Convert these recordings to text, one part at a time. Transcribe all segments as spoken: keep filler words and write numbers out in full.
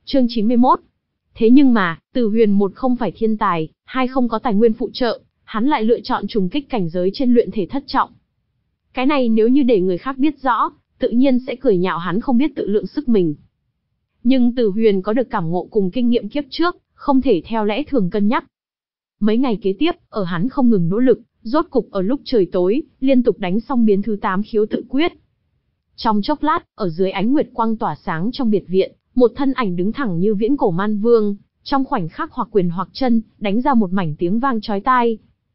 Chương chín mươi mốt. Thế nhưng mà, Từ Huyền một không phải thiên tài, hai không có tài nguyên phụ trợ, hắn lại lựa chọn trùng kích cảnh giới trên luyện thể thất trọng. Cái này nếu như để người khác biết rõ, tự nhiên sẽ cười nhạo hắn không biết tự lượng sức mình. Nhưng Từ Huyền có được cảm ngộ cùng kinh nghiệm kiếp trước, không thể theo lẽ thường cân nhắc. Mấy ngày kế tiếp, ở hắn không ngừng nỗ lực, rốt cục ở lúc trời tối, liên tục đánh xong biến thứ tám khiếu tự quyết. Trong chốc lát, ở dưới ánh nguyệt quang tỏa sáng trong biệt viện, một thân ảnh đứng thẳng như viễn cổ man vương, trong khoảnh khắc hoặc quyền hoặc chân, đánh ra một mảnh tiếng vang chói tai.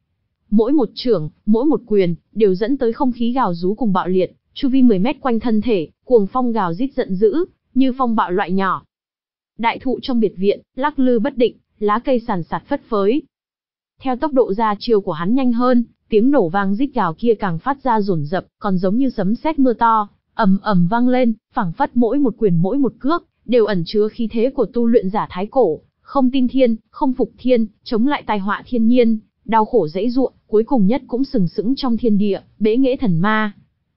Mỗi một chưởng, mỗi một quyền, đều dẫn tới không khí gào rú cùng bạo liệt, chu vi mười mét quanh thân thể, cuồng phong gào rít giận dữ, như phong bạo loại nhỏ. Đại thụ trong biệt viện, lắc lư bất định, lá cây sàn sạt phất phới. Theo tốc độ ra chiêu của hắn nhanh hơn, tiếng nổ vang rít gào kia càng phát ra dồn dập, còn giống như sấm sét mưa to, ầm ầm vang lên, phảng phất mỗi một quyền mỗi một cước đều ẩn chứa khí thế của tu luyện giả thái cổ, không tin thiên, không phục thiên, chống lại tai họa thiên nhiên, đau khổ dãy giụa, cuối cùng nhất cũng sừng sững trong thiên địa, bẽ nghệ thần ma.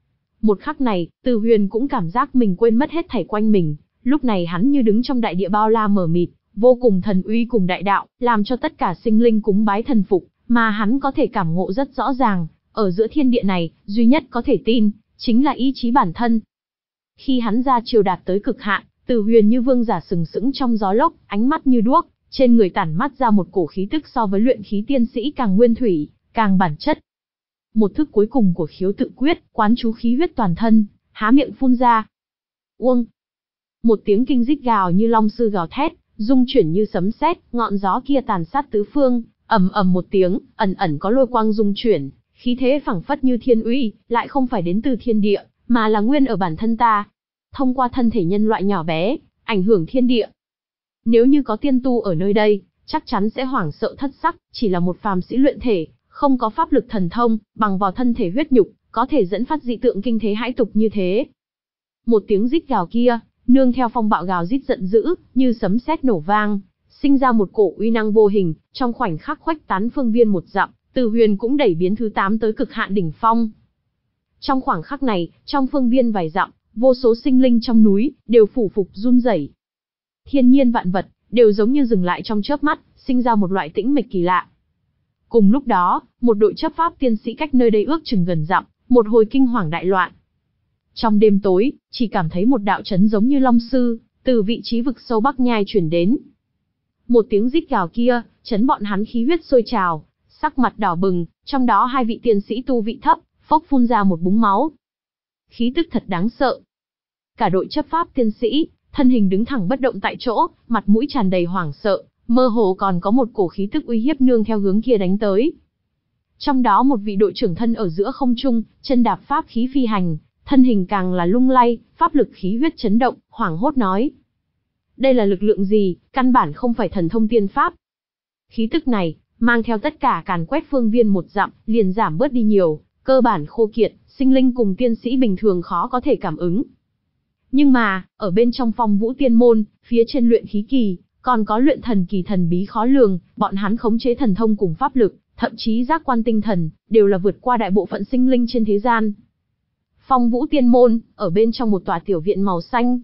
Một khắc này, Từ Huyền cũng cảm giác mình quên mất hết thảy quanh mình, lúc này hắn như đứng trong đại địa bao la mờ mịt, vô cùng thần uy cùng đại đạo, làm cho tất cả sinh linh cúng bái thần phục, mà hắn có thể cảm ngộ rất rõ ràng, ở giữa thiên địa này, duy nhất có thể tin, chính là ý chí bản thân. Khi hắn ra chiêu đạt tới cực hạn, Từ Huyền như vương giả sừng sững trong gió lốc, ánh mắt như đuốc, trên người tản mắt ra một cổ khí tức so với luyện khí tiên sĩ càng nguyên thủy, càng bản chất. Một thức cuối cùng của khiếu tự quyết, quán chú khí huyết toàn thân, há miệng phun ra. Uông! Một tiếng kinh rít gào như long sư gào thét, rung chuyển như sấm sét, ngọn gió kia tàn sát tứ phương, ầm ầm một tiếng, ẩn ẩn có lôi quang rung chuyển, khí thế phảng phất như thiên uy, lại không phải đến từ thiên địa, mà là nguyên ở bản thân ta. Thông qua thân thể nhân loại nhỏ bé, ảnh hưởng thiên địa. Nếu như có tiên tu ở nơi đây, chắc chắn sẽ hoảng sợ thất sắc, chỉ là một phàm sĩ luyện thể, không có pháp lực thần thông, bằng vào thân thể huyết nhục, có thể dẫn phát dị tượng kinh thế hãi tục như thế. Một tiếng rít gào kia, nương theo phong bạo gào rít giận dữ, như sấm sét nổ vang, sinh ra một cổ uy năng vô hình, trong khoảnh khắc khuếch tán phương viên một dặm, Từ Huyền cũng đẩy biến thứ tám tới cực hạn đỉnh phong. Trong khoảng khắc này, trong phương viên vài dặm, vô số sinh linh trong núi đều phủ phục run rẩy. Thiên nhiên vạn vật đều giống như dừng lại trong chớp mắt, sinh ra một loại tĩnh mịch kỳ lạ. Cùng lúc đó, một đội chấp pháp tiên sĩ cách nơi đây ước chừng gần dặm, một hồi kinh hoàng đại loạn. Trong đêm tối, chỉ cảm thấy một đạo chấn giống như long sư, từ vị trí vực sâu Bắc Nhai truyền đến. Một tiếng rít gào kia, chấn bọn hắn khí huyết sôi trào, sắc mặt đỏ bừng, trong đó hai vị tiên sĩ tu vị thấp, phốc phun ra một búng máu. Khí tức thật đáng sợ. Cả đội chấp pháp tiên sĩ, thân hình đứng thẳng bất động tại chỗ, mặt mũi tràn đầy hoảng sợ, mơ hồ còn có một cổ khí tức uy hiếp nương theo hướng kia đánh tới. Trong đó một vị đội trưởng thân ở giữa không trung, chân đạp pháp khí phi hành, thân hình càng là lung lay, pháp lực khí huyết chấn động, hoảng hốt nói. Đây là lực lượng gì, căn bản không phải thần thông tiên pháp. Khí tức này, mang theo tất cả càn quét phương viên một dặm, liền giảm bớt đi nhiều, cơ bản khô kiệt, sinh linh cùng tiên sĩ bình thường khó có thể cảm ứng. Nhưng mà, ở bên trong Phong Vũ Tiên Môn, phía trên luyện khí kỳ, còn có luyện thần kỳ thần bí khó lường, bọn hắn khống chế thần thông cùng pháp lực, thậm chí giác quan tinh thần, đều là vượt qua đại bộ phận sinh linh trên thế gian. Phong Vũ Tiên Môn, ở bên trong một tòa tiểu viện màu xanh.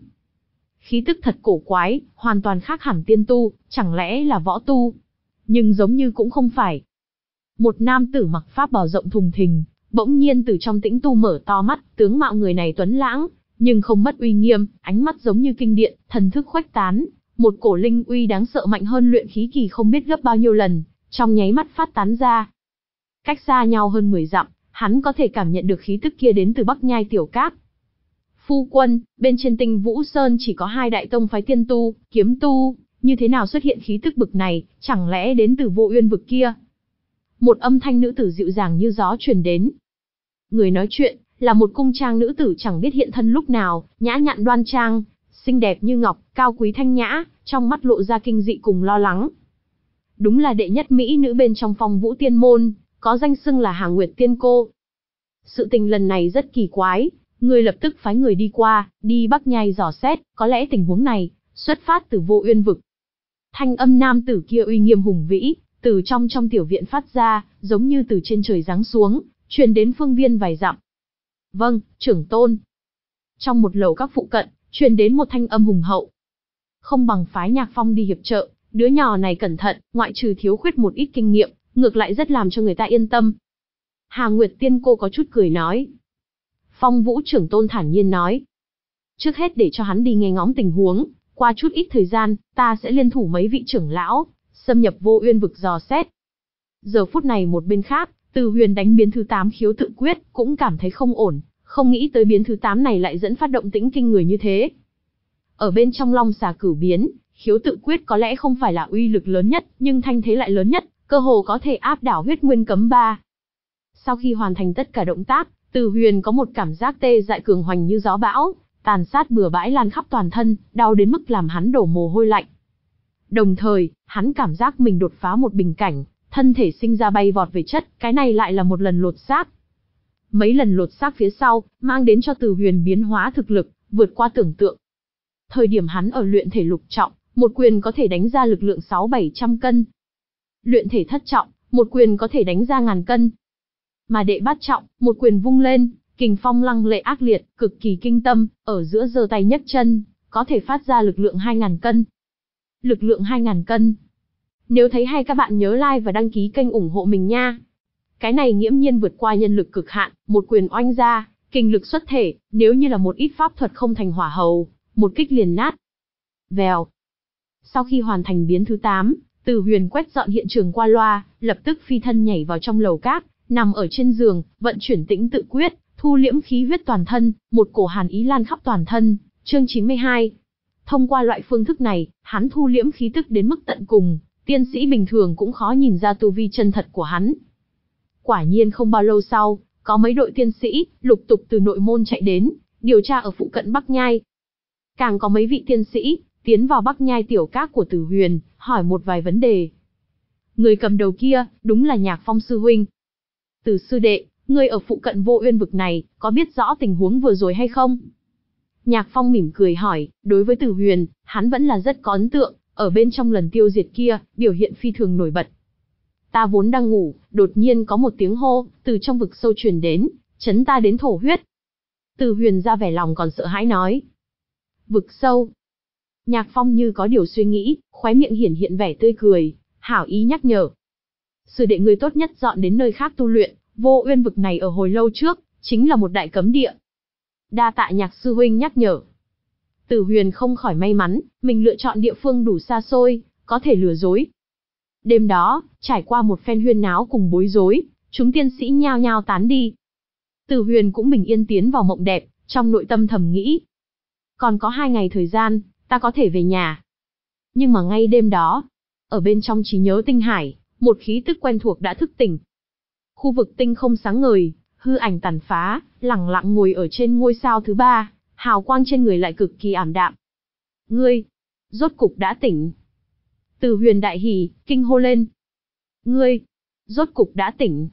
Khí tức thật cổ quái, hoàn toàn khác hẳn tiên tu, chẳng lẽ là võ tu? Nhưng giống như cũng không phải. Một nam tử mặc pháp bào rộng thùng thình, bỗng nhiên từ trong tĩnh tu mở to mắt, tướng mạo người này tuấn lãng, nhưng không mất uy nghiêm, ánh mắt giống như kinh điện, thần thức khuếch tán, một cổ linh uy đáng sợ mạnh hơn luyện khí kỳ không biết gấp bao nhiêu lần, trong nháy mắt phát tán ra. Cách xa nhau hơn mười dặm, hắn có thể cảm nhận được khí tức kia đến từ Bắc Nhai Tiểu Các. Phu quân, bên trên Tinh Vũ Sơn chỉ có hai đại tông phái tiên tu, kiếm tu, như thế nào xuất hiện khí tức bực này, chẳng lẽ đến từ Vô Uyên vực kia? Một âm thanh nữ tử dịu dàng như gió truyền đến. Người nói chuyện là một cung trang nữ tử chẳng biết hiện thân lúc nào, nhã nhặn đoan trang, xinh đẹp như ngọc, cao quý thanh nhã, trong mắt lộ ra kinh dị cùng lo lắng. Đúng là đệ nhất mỹ nữ bên trong Phong Vũ Tiên Môn, có danh xưng là Hà Nguyệt Tiên Cô. Sự tình lần này rất kỳ quái, người lập tức phái người đi qua, đi Bắc Nhai dò xét, có lẽ tình huống này xuất phát từ Vô Uyên vực. Thanh âm nam tử kia uy nghiêm hùng vĩ, từ trong trong tiểu viện phát ra, giống như từ trên trời giáng xuống, truyền đến phương viên vài dặm. Vâng, trưởng tôn. Trong một lầu các phụ cận, truyền đến một thanh âm hùng hậu. không bằng phái Nhạc Phong đi hiệp trợ, đứa nhỏ này cẩn thận, ngoại trừ thiếu khuyết một ít kinh nghiệm, ngược lại rất làm cho người ta yên tâm. Hà Nguyệt Tiên cô có chút cười nói. Phong Vũ trưởng tôn thản nhiên nói. Trước hết để cho hắn đi nghe ngóng tình huống, qua chút ít thời gian, ta sẽ liên thủ mấy vị trưởng lão, xâm nhập Vô Uyên vực dò xét. Giờ phút này một bên khác, Từ Huyền đánh biến thứ tám khiếu tự quyết, cũng cảm thấy không ổn, không nghĩ tới biến thứ tám này lại dẫn phát động tĩnh kinh người như thế. Ở bên trong Long Xà Cửu biến, khiếu tự quyết có lẽ không phải là uy lực lớn nhất, nhưng thanh thế lại lớn nhất, cơ hồ có thể áp đảo Huyết Nguyên Cấm Ba. Sau khi hoàn thành tất cả động tác, Từ Huyền có một cảm giác tê dại cường hoành như gió bão, tàn sát bừa bãi lan khắp toàn thân, đau đến mức làm hắn đổ mồ hôi lạnh. Đồng thời, hắn cảm giác mình đột phá một bình cảnh, thân thể sinh ra bay vọt về chất, cái này lại là một lần lột xác. Mấy lần lột xác phía sau, mang đến cho Từ Huyền biến hóa thực lực, vượt qua tưởng tượng. Thời điểm hắn ở luyện thể lục trọng, một quyền có thể đánh ra lực lượng sáu bảy trăm cân. Luyện thể thất trọng, một quyền có thể đánh ra ngàn cân. Mà đệ bát trọng, một quyền vung lên, kình phong lăng lệ ác liệt, cực kỳ kinh tâm, ở giữa giơ tay nhấc chân, có thể phát ra lực lượng hai ngàn cân. Lực lượng hai ngàn cân. Nếu thấy hay các bạn nhớ like và đăng ký kênh ủng hộ mình nha. Cái này nghiễm nhiên vượt qua nhân lực cực hạn, một quyền oanh ra, kinh lực xuất thể, nếu như là một ít pháp thuật không thành hỏa hầu, một kích liền nát. Vèo. Sau khi hoàn thành biến thứ tám, Từ Huyền quét dọn hiện trường qua loa, lập tức phi thân nhảy vào trong lầu các, nằm ở trên giường, vận chuyển tĩnh tự quyết, thu liễm khí huyết toàn thân, một cổ hàn ý lan khắp toàn thân. Chương chín mươi hai. Thông qua loại phương thức này, hắn thu liễm khí tức đến mức tận cùng, tiên sĩ bình thường cũng khó nhìn ra tu vi chân thật của hắn. Quả nhiên không bao lâu sau, có mấy đội tiên sĩ lục tục từ nội môn chạy đến, điều tra ở phụ cận Bắc Nhai. Càng có mấy vị tiên sĩ tiến vào Bắc Nhai tiểu các của Từ Huyền, hỏi một vài vấn đề. Người cầm đầu kia, đúng là Nhạc Phong sư huynh. Từ sư đệ, ngươi ở phụ cận Vô Uyên vực này, có biết rõ tình huống vừa rồi hay không? Nhạc Phong mỉm cười hỏi, đối với Từ Huyền, hắn vẫn là rất có ấn tượng, ở bên trong lần tiêu diệt kia, biểu hiện phi thường nổi bật. Ta vốn đang ngủ, đột nhiên có một tiếng hô, từ trong vực sâu truyền đến, chấn ta đến thổ huyết. Từ Huyền ra vẻ lòng còn sợ hãi nói. Vực sâu. Nhạc Phong như có điều suy nghĩ, khóe miệng hiển hiện vẻ tươi cười, hảo ý nhắc nhở. Sư đệ ngươi tốt nhất dọn đến nơi khác tu luyện, Vô Uyên vực này ở hồi lâu trước, chính là một đại cấm địa. Đa tạ Nhạc sư huynh nhắc nhở. Từ Huyền không khỏi may mắn, mình lựa chọn địa phương đủ xa xôi, có thể lừa dối. Đêm đó, trải qua một phen huyên náo cùng bối rối, chúng tiên sĩ nhao nhao tán đi. Từ Huyền cũng bình yên tiến vào mộng đẹp, trong nội tâm thầm nghĩ. Còn có hai ngày thời gian, ta có thể về nhà. Nhưng mà ngay đêm đó, ở bên trong trí nhớ tinh hải, một khí tức quen thuộc đã thức tỉnh. Khu vực tinh không sáng ngời, hư ảnh tàn phá, lẳng lặng ngồi ở trên ngôi sao thứ ba, hào quang trên người lại cực kỳ ảm đạm. Ngươi, rốt cục đã tỉnh. Từ Huyền đại hỉ, kinh hô lên. Ngươi, rốt cục đã tỉnh.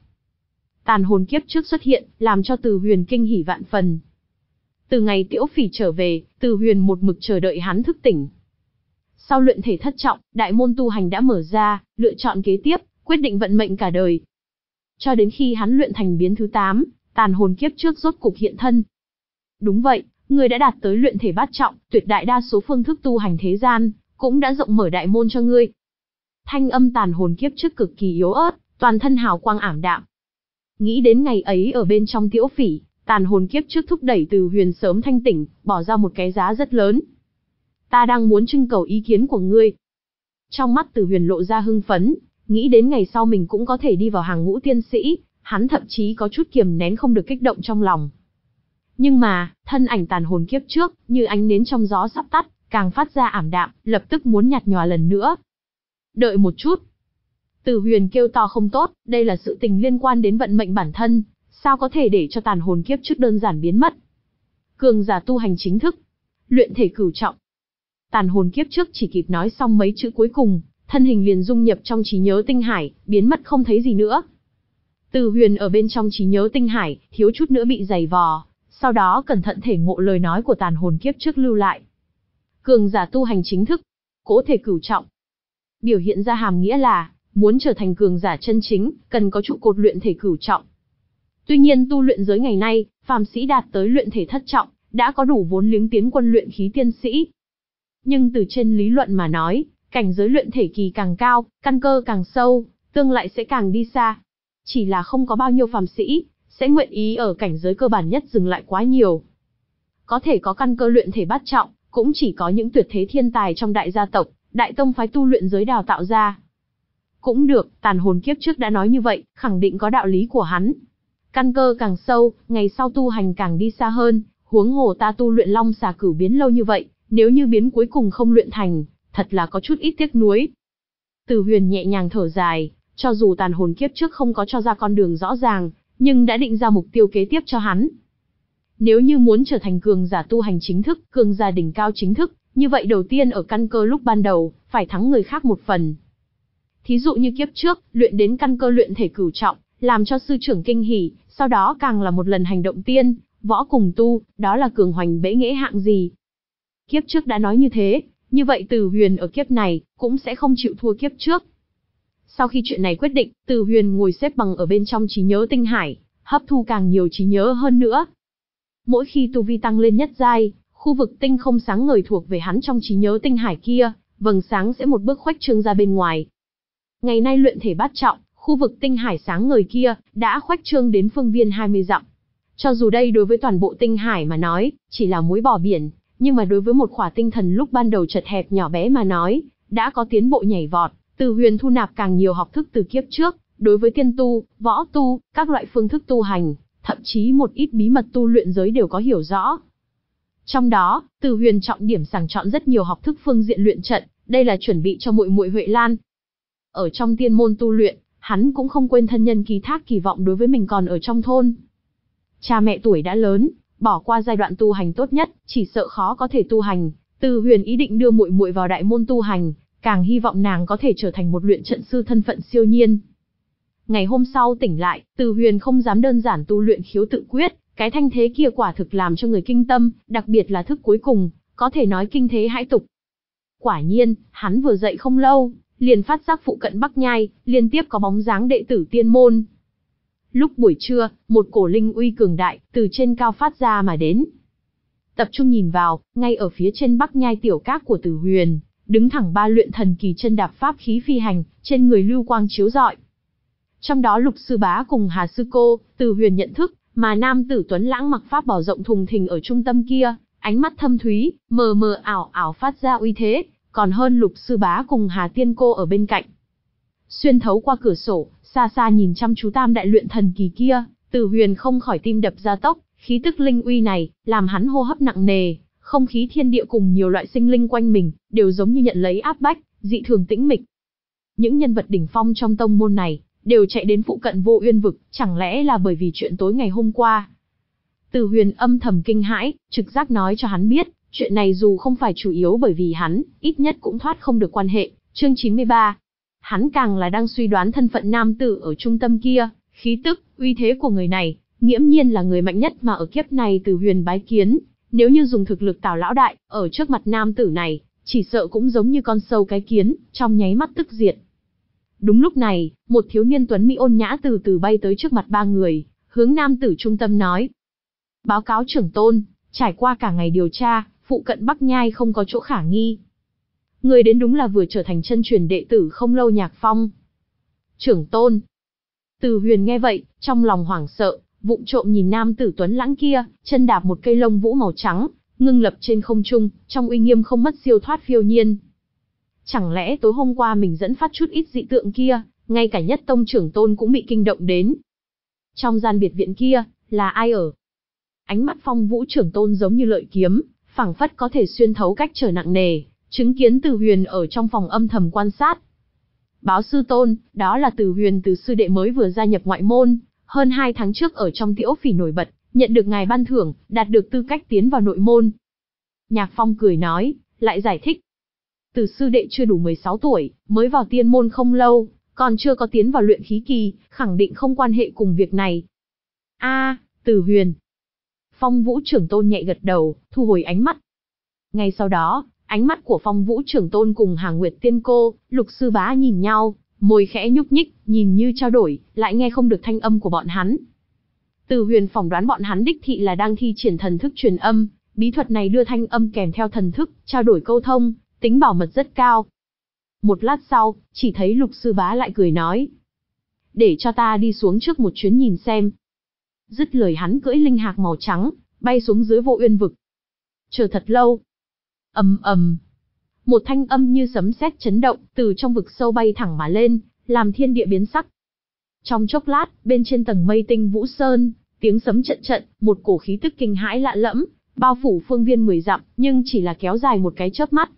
Tàn hồn kiếp trước xuất hiện, làm cho Từ Huyền kinh hỉ vạn phần. Từ ngày Tiễu Phỉ trở về, Từ Huyền một mực chờ đợi hắn thức tỉnh. Sau luyện thể thất trọng, đại môn tu hành đã mở ra, lựa chọn kế tiếp, quyết định vận mệnh cả đời. Cho đến khi hắn luyện thành biến thứ tám, tàn hồn kiếp trước rốt cục hiện thân. Đúng vậy, người đã đạt tới luyện thể bát trọng, tuyệt đại đa số phương thức tu hành thế gian, cũng đã rộng mở đại môn cho ngươi. Thanh âm tàn hồn kiếp trước cực kỳ yếu ớt, toàn thân hào quang ảm đạm. Nghĩ đến ngày ấy ở bên trong Tiễu Phỉ, tàn hồn kiếp trước thúc đẩy Từ Huyền sớm thanh tỉnh, bỏ ra một cái giá rất lớn. Ta đang muốn trưng cầu ý kiến của ngươi. Trong mắt Từ Huyền lộ ra hưng phấn, nghĩ đến ngày sau mình cũng có thể đi vào hàng ngũ tiên sĩ, hắn thậm chí có chút kiềm nén không được kích động trong lòng. Nhưng mà, thân ảnh tàn hồn kiếp trước, như ánh nến trong gió sắp tắt, càng phát ra ảm đạm, lập tức muốn nhạt nhòa lần nữa. Đợi một chút. Từ Huyền kêu to không tốt, đây là sự tình liên quan đến vận mệnh bản thân, sao có thể để cho tàn hồn kiếp trước đơn giản biến mất. Cường giả tu hành chính thức, luyện thể cửu trọng. Tàn hồn kiếp trước chỉ kịp nói xong mấy chữ cuối cùng, thân hình liền dung nhập trong trí nhớ tinh hải, biến mất không thấy gì nữa. Từ Huyền ở bên trong trí nhớ tinh hải, thiếu chút nữa bị giày vò, sau đó cẩn thận thể ngộ lời nói của tàn hồn kiếp trước lưu lại. Cường giả tu hành chính thức, cố thể cửu trọng. Biểu hiện ra hàm nghĩa là, muốn trở thành cường giả chân chính, cần có trụ cột luyện thể cửu trọng. Tuy nhiên tu luyện giới ngày nay, phàm sĩ đạt tới luyện thể thất trọng, đã có đủ vốn liếng tiến quân luyện khí tiên sĩ. nhưng từ trên lý luận mà nói, cảnh giới luyện thể kỳ càng cao, căn cơ càng sâu, tương lại sẽ càng đi xa. Chỉ là không có bao nhiêu phàm sĩ sẽ nguyện ý ở cảnh giới cơ bản nhất dừng lại quá nhiều. Có thể có căn cơ luyện thể bát trọng, cũng chỉ có những tuyệt thế thiên tài trong đại gia tộc, đại tông phái tu luyện giới đào tạo ra. Cũng được, tàn hồn kiếp trước đã nói như vậy, khẳng định có đạo lý của hắn. Căn cơ càng sâu, ngày sau tu hành càng đi xa hơn, huống hồ ta tu luyện long xà cửu biến lâu như vậy, nếu như biến cuối cùng không luyện thành, thật là có chút ít tiếc nuối. Từ Huyền nhẹ nhàng thở dài, cho dù tàn hồn kiếp trước không có cho ra con đường rõ ràng, nhưng đã định ra mục tiêu kế tiếp cho hắn. Nếu như muốn trở thành cường giả tu hành chính thức, cường giả đỉnh cao chính thức, như vậy đầu tiên ở căn cơ lúc ban đầu, phải thắng người khác một phần. Thí dụ như kiếp trước, luyện đến căn cơ luyện thể cửu trọng, làm cho sư trưởng kinh hỉ, sau đó càng là một lần hành động tiên, võ cùng tu, đó là cường hoành bẽ nghễ hạng gì. Kiếp trước đã nói như thế, như vậy Từ Huyền ở kiếp này, cũng sẽ không chịu thua kiếp trước. Sau khi chuyện này quyết định, Từ Huyền ngồi xếp bằng ở bên trong trí nhớ tinh hải, hấp thu càng nhiều trí nhớ hơn nữa. Mỗi khi tu vi tăng lên nhất giai, khu vực tinh không sáng ngời thuộc về hắn trong trí nhớ tinh hải kia, vầng sáng sẽ một bước khuếch trương ra bên ngoài. Ngày nay luyện thể bát trọng, khu vực tinh hải sáng ngời kia đã khuếch trương đến phương viên hai mươi dặm. Cho dù đây đối với toàn bộ tinh hải mà nói, chỉ là muối bỏ biển, nhưng mà đối với một khỏa tinh thần lúc ban đầu chật hẹp nhỏ bé mà nói, đã có tiến bộ nhảy vọt. Từ Huyền thu nạp càng nhiều học thức từ kiếp trước, đối với tiên tu, võ tu, các loại phương thức tu hành, thậm chí một ít bí mật tu luyện giới đều có hiểu rõ. Trong đó, Từ Huyền trọng điểm sàng chọn rất nhiều học thức phương diện luyện trận, đây là chuẩn bị cho muội muội Huệ Lan. Ở trong tiên môn tu luyện, hắn cũng không quên thân nhân ký thác kỳ vọng đối với mình còn ở trong thôn. Cha mẹ tuổi đã lớn, bỏ qua giai đoạn tu hành tốt nhất, chỉ sợ khó có thể tu hành. Từ Huyền ý định đưa muội muội vào đại môn tu hành, càng hy vọng nàng có thể trở thành một luyện trận sư thân phận siêu nhiên. Ngày hôm sau tỉnh lại, Từ Huyền không dám đơn giản tu luyện khiếu tự quyết, cái thanh thế kia quả thực làm cho người kinh tâm, đặc biệt là thức cuối cùng, có thể nói kinh thế hãi tục. Quả nhiên, hắn vừa dậy không lâu, liền phát giác phụ cận Bắc Nhai, liên tiếp có bóng dáng đệ tử tiên môn. Lúc buổi trưa, một cổ linh uy cường đại, từ trên cao phát ra mà đến. Tập trung nhìn vào, ngay ở phía trên Bắc Nhai tiểu các của Từ Huyền, đứng thẳng ba luyện thần kỳ chân đạp pháp khí phi hành, trên người lưu quang chiếu rọi. Trong đó Lục Sư Bá cùng Hà Sư Cô, Từ Huyền nhận thức, mà nam tử tuấn lãng mặc pháp bảo rộng thùng thình ở trung tâm kia, ánh mắt thâm thúy, mờ mờ ảo ảo phát ra uy thế, còn hơn Lục Sư Bá cùng Hà Tiên Cô ở bên cạnh. Xuyên thấu qua cửa sổ, xa xa nhìn chăm chú tam đại luyện thần kỳ kia, Từ Huyền không khỏi tim đập gia tốc, khí tức linh uy này, làm hắn hô hấp nặng nề, không khí thiên địa cùng nhiều loại sinh linh quanh mình, đều giống như nhận lấy áp bách, dị thường tĩnh mịch. Những nhân vật đỉnh phong trong tông môn này, đều chạy đến phụ cận Vô Uyên vực, chẳng lẽ là bởi vì chuyện tối ngày hôm qua? Từ Huyền âm thầm kinh hãi, trực giác nói cho hắn biết, chuyện này dù không phải chủ yếu bởi vì hắn, ít nhất cũng thoát không được quan hệ. Chương chín mươi ba. Hắn càng là đang suy đoán thân phận nam tử ở trung tâm kia, khí tức, uy thế của người này, nghiễm nhiên là người mạnh nhất mà ở kiếp này Từ Huyền bái kiến. Nếu như dùng thực lực Tào lão đại, ở trước mặt nam tử này, chỉ sợ cũng giống như con sâu cái kiến, trong nháy mắt tức diệt. Đúng lúc này, một thiếu niên tuấn mỹ ôn nhã từ từ bay tới trước mặt ba người, hướng nam tử trung tâm nói. Báo cáo trưởng tôn, trải qua cả ngày điều tra, phụ cận Bắc Nhai không có chỗ khả nghi. Người đến đúng là vừa trở thành chân truyền đệ tử không lâu Nhạc Phong. Trưởng tôn. Từ Huyền nghe vậy, trong lòng hoảng sợ, vụng trộm nhìn nam tử tuấn lãng kia, chân đạp một cây lông vũ màu trắng, ngưng lập trên không trung, trong uy nghiêm không mất siêu thoát phiêu nhiên. Chẳng lẽ tối hôm qua mình dẫn phát chút ít dị tượng kia, ngay cả nhất tông trưởng tôn cũng bị kinh động đến. Trong gian biệt viện kia, là ai ở? Ánh mắt Phong Vũ trưởng tôn giống như lợi kiếm, phảng phất có thể xuyên thấu cách trở nặng nề, chứng kiến Từ Huyền ở trong phòng âm thầm quan sát. Báo sư tôn, đó là Từ Huyền từ sư đệ mới vừa gia nhập ngoại môn, hơn hai tháng trước ở trong Tiễu Phỉ nổi bật, nhận được ngài ban thưởng, đạt được tư cách tiến vào nội môn. Nhạc Phong cười nói, lại giải thích. Từ sư đệ chưa đủ mười sáu tuổi, mới vào tiên môn không lâu, còn chưa có tiến vào luyện khí kỳ, khẳng định không quan hệ cùng việc này. A, à, Từ Huyền. Phong Vũ trưởng tôn nhẹ gật đầu, thu hồi ánh mắt. Ngay sau đó, ánh mắt của Phong Vũ trưởng tôn cùng Hà Nguyệt Tiên Cô, Lục Sư Bá nhìn nhau, môi khẽ nhúc nhích, nhìn như trao đổi, lại nghe không được thanh âm của bọn hắn. Từ Huyền phỏng đoán bọn hắn đích thị là đang thi triển thần thức truyền âm, Bí thuật này đưa thanh âm kèm theo thần thức, trao đổi câu thông, tính bảo mật rất cao. Một lát sau, chỉ thấy Lục Sư Bá lại cười nói. Để cho ta đi xuống trước một chuyến nhìn xem. Dứt lời hắn cưỡi linh hạc màu trắng, bay xuống dưới Vô Uyên Vực. Chờ thật lâu. Ầm ầm. Một thanh âm như sấm sét chấn động, từ trong vực sâu bay thẳng mà lên, làm thiên địa biến sắc. Trong chốc lát, bên trên tầng mây Tinh Vũ Sơn, tiếng sấm trận trận, một cổ khí tức kinh hãi lạ lẫm, bao phủ phương viên mười dặm, nhưng chỉ là kéo dài một cái chớp mắt.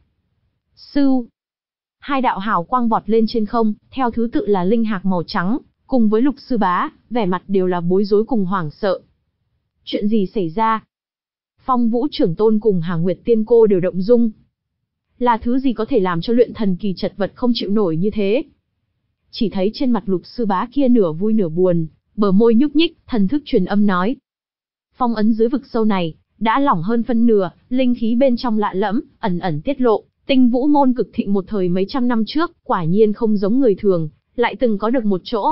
Sưu. Hai đạo hào quang vọt lên trên không, theo thứ tự là linh hạc màu trắng, cùng với Lục Sư Bá, vẻ mặt đều là bối rối cùng hoảng sợ. Chuyện gì xảy ra? Phong Vũ Trưởng Tôn cùng Hà Nguyệt Tiên Cô đều động dung. Là thứ gì có thể làm cho luyện thần kỳ chật vật không chịu nổi như thế? Chỉ thấy trên mặt Lục Sư Bá kia nửa vui nửa buồn, bờ môi nhúc nhích, thần thức truyền âm nói. Phong ấn dưới vực sâu này, đã lỏng hơn phân nửa, linh khí bên trong lạ lẫm, ẩn ẩn tiết lộ, Tinh Vũ môn cực thịnh một thời mấy trăm năm trước, quả nhiên không giống người thường, lại từng có được một chỗ.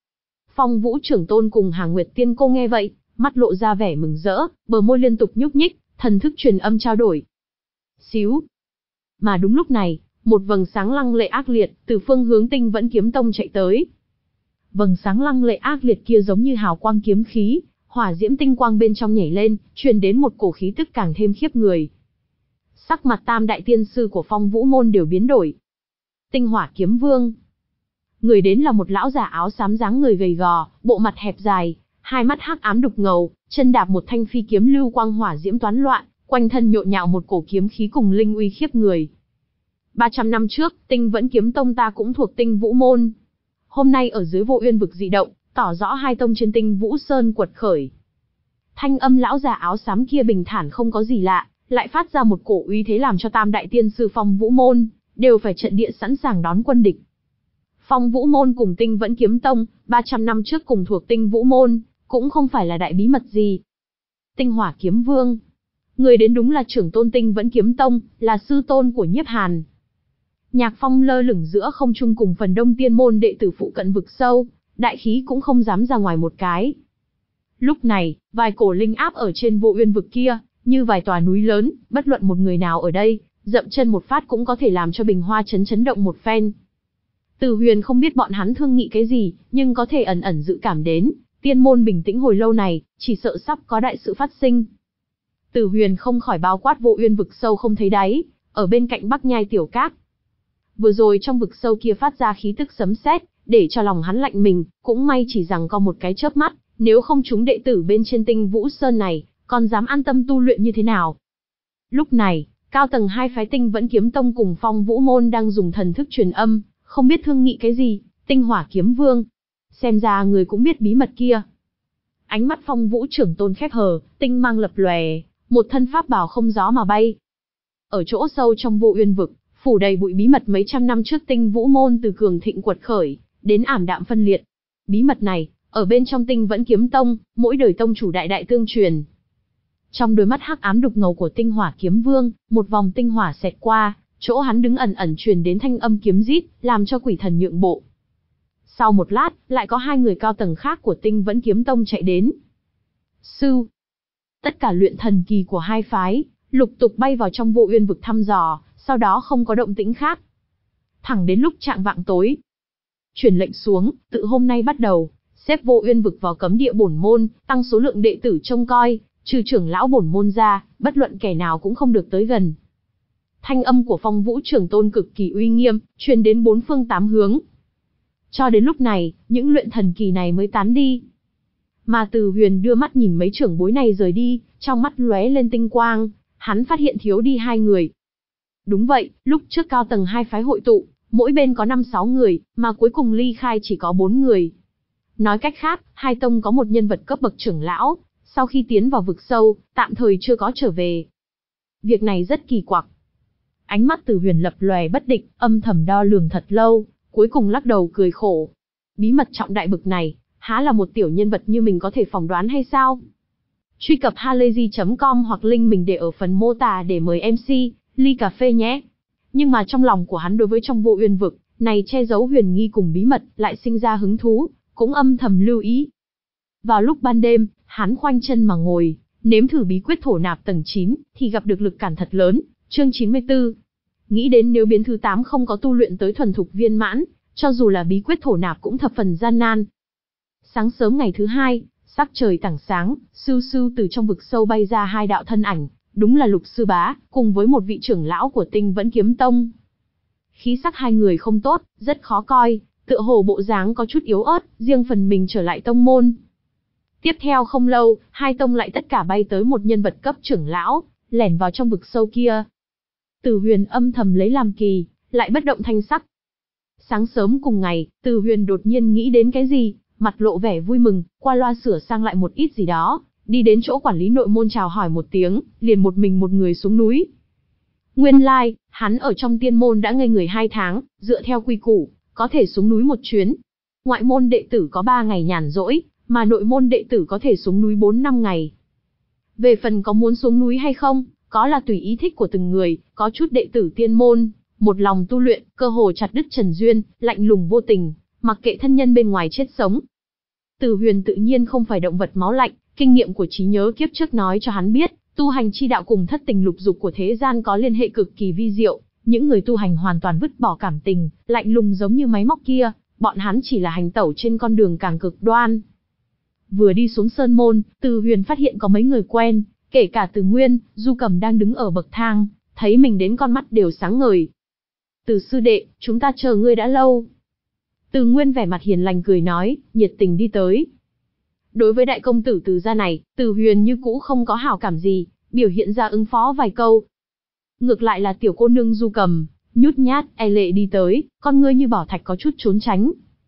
Phong Vũ Trưởng Tôn cùng Hà Nguyệt Tiên Cô nghe vậy, mắt lộ ra vẻ mừng rỡ, bờ môi liên tục nhúc nhích, thần thức truyền âm trao đổi. Xíu. Mà đúng lúc này, một vầng sáng lăng lệ ác liệt, từ phương hướng Tinh Vẫn Kiếm Tông chạy tới. Vầng sáng lăng lệ ác liệt kia giống như hào quang kiếm khí, hỏa diễm tinh quang bên trong nhảy lên, truyền đến một cổ khí tức càng thêm khiếp người. Sắc mặt tam đại tiên sư của Phong Vũ môn đều biến đổi. Tinh Hỏa Kiếm Vương. Người đến là một lão già áo xám dáng người gầy gò, bộ mặt hẹp dài, hai mắt hắc ám đục ngầu, chân đạp một thanh phi kiếm lưu quang hỏa diễm toán loạn, quanh thân nhộn nhạo một cổ kiếm khí cùng linh uy khiếp người. ba trăm năm trước, Tinh Vẫn Kiếm Tông ta cũng thuộc Tinh Vũ môn. Hôm nay ở dưới Vô Uyên Vực dị động, tỏ rõ hai tông trên Tinh Vũ Sơn quật khởi. Thanh âm lão già áo xám kia bình thản không có gì lạ, lại phát ra một cổ uy thế làm cho tam đại tiên sư Phong Vũ môn đều phải trận địa sẵn sàng đón quân địch. Phong Vũ môn cùng Tinh Vẫn Kiếm Tông, ba trăm năm trước cùng thuộc Tinh Vũ môn, cũng không phải là đại bí mật gì. Tinh Hỏa Kiếm Vương. Người đến đúng là trưởng tôn Tinh Vẫn Kiếm Tông, là sư tôn của Nhiếp Hàn. Nhạc Phong lơ lửng giữa không trung cùng phần đông tiên môn đệ tử phụ cận vực sâu, đại khí cũng không dám ra ngoài một cái. Lúc này, vài cổ linh áp ở trên Vô Uyên Vực kia, như vài tòa núi lớn, bất luận một người nào ở đây, dậm chân một phát cũng có thể làm cho bình hoa chấn chấn động một phen. Từ Huyền không biết bọn hắn thương nghị cái gì, nhưng có thể ẩn ẩn dự cảm đến, tiên môn bình tĩnh hồi lâu này, chỉ sợ sắp có đại sự phát sinh. Từ Huyền không khỏi bao quát Vô Uyên Vực sâu không thấy đáy, ở bên cạnh Bắc Nhai Tiểu Các. Vừa rồi trong vực sâu kia phát ra khí tức sấm sét, để cho lòng hắn lạnh mình, cũng may chỉ rằng có một cái chớp mắt, nếu không chúng đệ tử bên trên Tinh Vũ Sơn này, còn dám an tâm tu luyện như thế nào. Lúc này, cao tầng hai phái Tinh Vẫn Kiếm Tông cùng Phong Vũ môn đang dùng thần thức truyền âm, không biết thương nghị cái gì. Tinh Hỏa Kiếm Vương, xem ra người cũng biết bí mật kia. Ánh mắt Phong Vũ Trưởng Tôn khép hờ, tinh mang lập lòe, một thân pháp bảo không gió mà bay. Ở chỗ sâu trong Vô Uyên Vực, phủ đầy bụi bí mật mấy trăm năm trước Tinh Vũ môn từ cường thịnh quật khởi đến ảm đạm phân liệt. Bí mật này, ở bên trong Tinh Vẫn Kiếm Tông, mỗi đời tông chủ đại đại tương truyền. Trong đôi mắt hắc ám đục ngầu của Tinh Hỏa Kiếm Vương, một vòng tinh hỏa xẹt qua, chỗ hắn đứng ẩn ẩn truyền đến thanh âm kiếm rít, làm cho quỷ thần nhượng bộ. Sau một lát, lại có hai người cao tầng khác của Tinh Vẫn Kiếm Tông chạy đến. Sư. Tất cả luyện thần kỳ của hai phái, lục tục bay vào trong Vô Uyên Vực thăm dò, sau đó không có động tĩnh khác. Thẳng đến lúc chạng vạng tối. Truyền lệnh xuống, tự hôm nay bắt đầu, xếp Vô Uyên Vực vào cấm địa bổn môn, tăng số lượng đệ tử trông coi, trừ trưởng lão bổn môn ra, bất luận kẻ nào cũng không được tới gần. Thanh âm của Phong Vũ Trưởng Tôn cực kỳ uy nghiêm, truyền đến bốn phương tám hướng. Cho đến lúc này, những luyện thần kỳ này mới tán đi. Mà Từ Huyền đưa mắt nhìn mấy trưởng bối này rời đi, trong mắt lóe lên tinh quang, hắn phát hiện thiếu đi hai người. Đúng vậy, lúc trước cao tầng hai phái hội tụ, mỗi bên có năm sáu người, mà cuối cùng ly khai chỉ có bốn người. Nói cách khác, hai tông có một nhân vật cấp bậc trưởng lão, sau khi tiến vào vực sâu, tạm thời chưa có trở về. Việc này rất kỳ quặc. Ánh mắt Từ Huyền lập lòe bất định, âm thầm đo lường thật lâu, cuối cùng lắc đầu cười khổ. Bí mật trọng đại bực này, há là một tiểu nhân vật như mình có thể phỏng đoán hay sao? Truy cập halayzi chấm com hoặc link mình để ở phần mô tả để mời em xê, ly cà phê nhé. Nhưng mà trong lòng của hắn đối với trong Vô Uyên Vực này che giấu huyền nghi cùng bí mật lại sinh ra hứng thú, cũng âm thầm lưu ý. Vào lúc ban đêm, hắn khoanh chân mà ngồi, Nếm thử bí quyết thổ nạp tầng chín, thì gặp được lực cản thật lớn. Chương chín mươi tư. Nghĩ đến nếu biến thứ tám không có tu luyện tới thuần thục viên mãn, cho dù là bí quyết thổ nạp cũng thập phần gian nan. Sáng sớm ngày thứ hai, sắc trời tảng sáng, sưu sưu từ trong vực sâu bay ra hai đạo thân ảnh, đúng là Lục Sư Bá, cùng với một vị trưởng lão của Tinh Vẫn Kiếm Tông. Khí sắc hai người không tốt, rất khó coi, tựa hồ bộ dáng có chút yếu ớt, riêng phần mình trở lại tông môn. Tiếp theo không lâu, hai tông lại tất cả bay tới một nhân vật cấp trưởng lão, lẻn vào trong vực sâu kia. Từ Huyền âm thầm lấy làm kỳ, lại bất động thanh sắc. Sáng sớm cùng ngày, Từ Huyền đột nhiên nghĩ đến cái gì, mặt lộ vẻ vui mừng, qua loa sửa sang lại một ít gì đó, đi đến chỗ quản lý nội môn chào hỏi một tiếng, liền một mình một người xuống núi. Nguyên lai, like, hắn ở trong tiên môn đã ngây người hai tháng, dựa theo quy củ, có thể xuống núi một chuyến. Ngoại môn đệ tử có ba ngày nhàn rỗi, mà nội môn đệ tử có thể xuống núi bốn năm ngày. Về phần có muốn xuống núi hay không, có là tùy ý thích của từng người, có chút đệ tử tiên môn, một lòng tu luyện, cơ hồ chặt đứt trần duyên, lạnh lùng vô tình, mặc kệ thân nhân bên ngoài chết sống. Từ Huyền tự nhiên không phải động vật máu lạnh, kinh nghiệm của trí nhớ kiếp trước nói cho hắn biết, tu hành chi đạo cùng thất tình lục dục của thế gian có liên hệ cực kỳ vi diệu, những người tu hành hoàn toàn vứt bỏ cảm tình, lạnh lùng giống như máy móc kia, bọn hắn chỉ là hành tẩu trên con đường càng cực đoan. Vừa đi xuống sơn môn, Từ Huyền phát hiện có mấy người quen, kể cả Từ Nguyên, Du Cầm đang đứng ở bậc thang, thấy mình đến con mắt đều sáng ngời. Từ sư đệ, chúng ta chờ ngươi đã lâu. Từ Nguyên vẻ mặt hiền lành cười nói, nhiệt tình đi tới. Đối với đại công tử Từ gia này, Từ Huyền như cũ không có hảo cảm gì, biểu hiện ra ứng phó vài câu. Ngược lại là tiểu cô nương Du Cầm, nhút nhát, e lệ đi tới, con ngươi như bảo thạch có chút trốn tránh.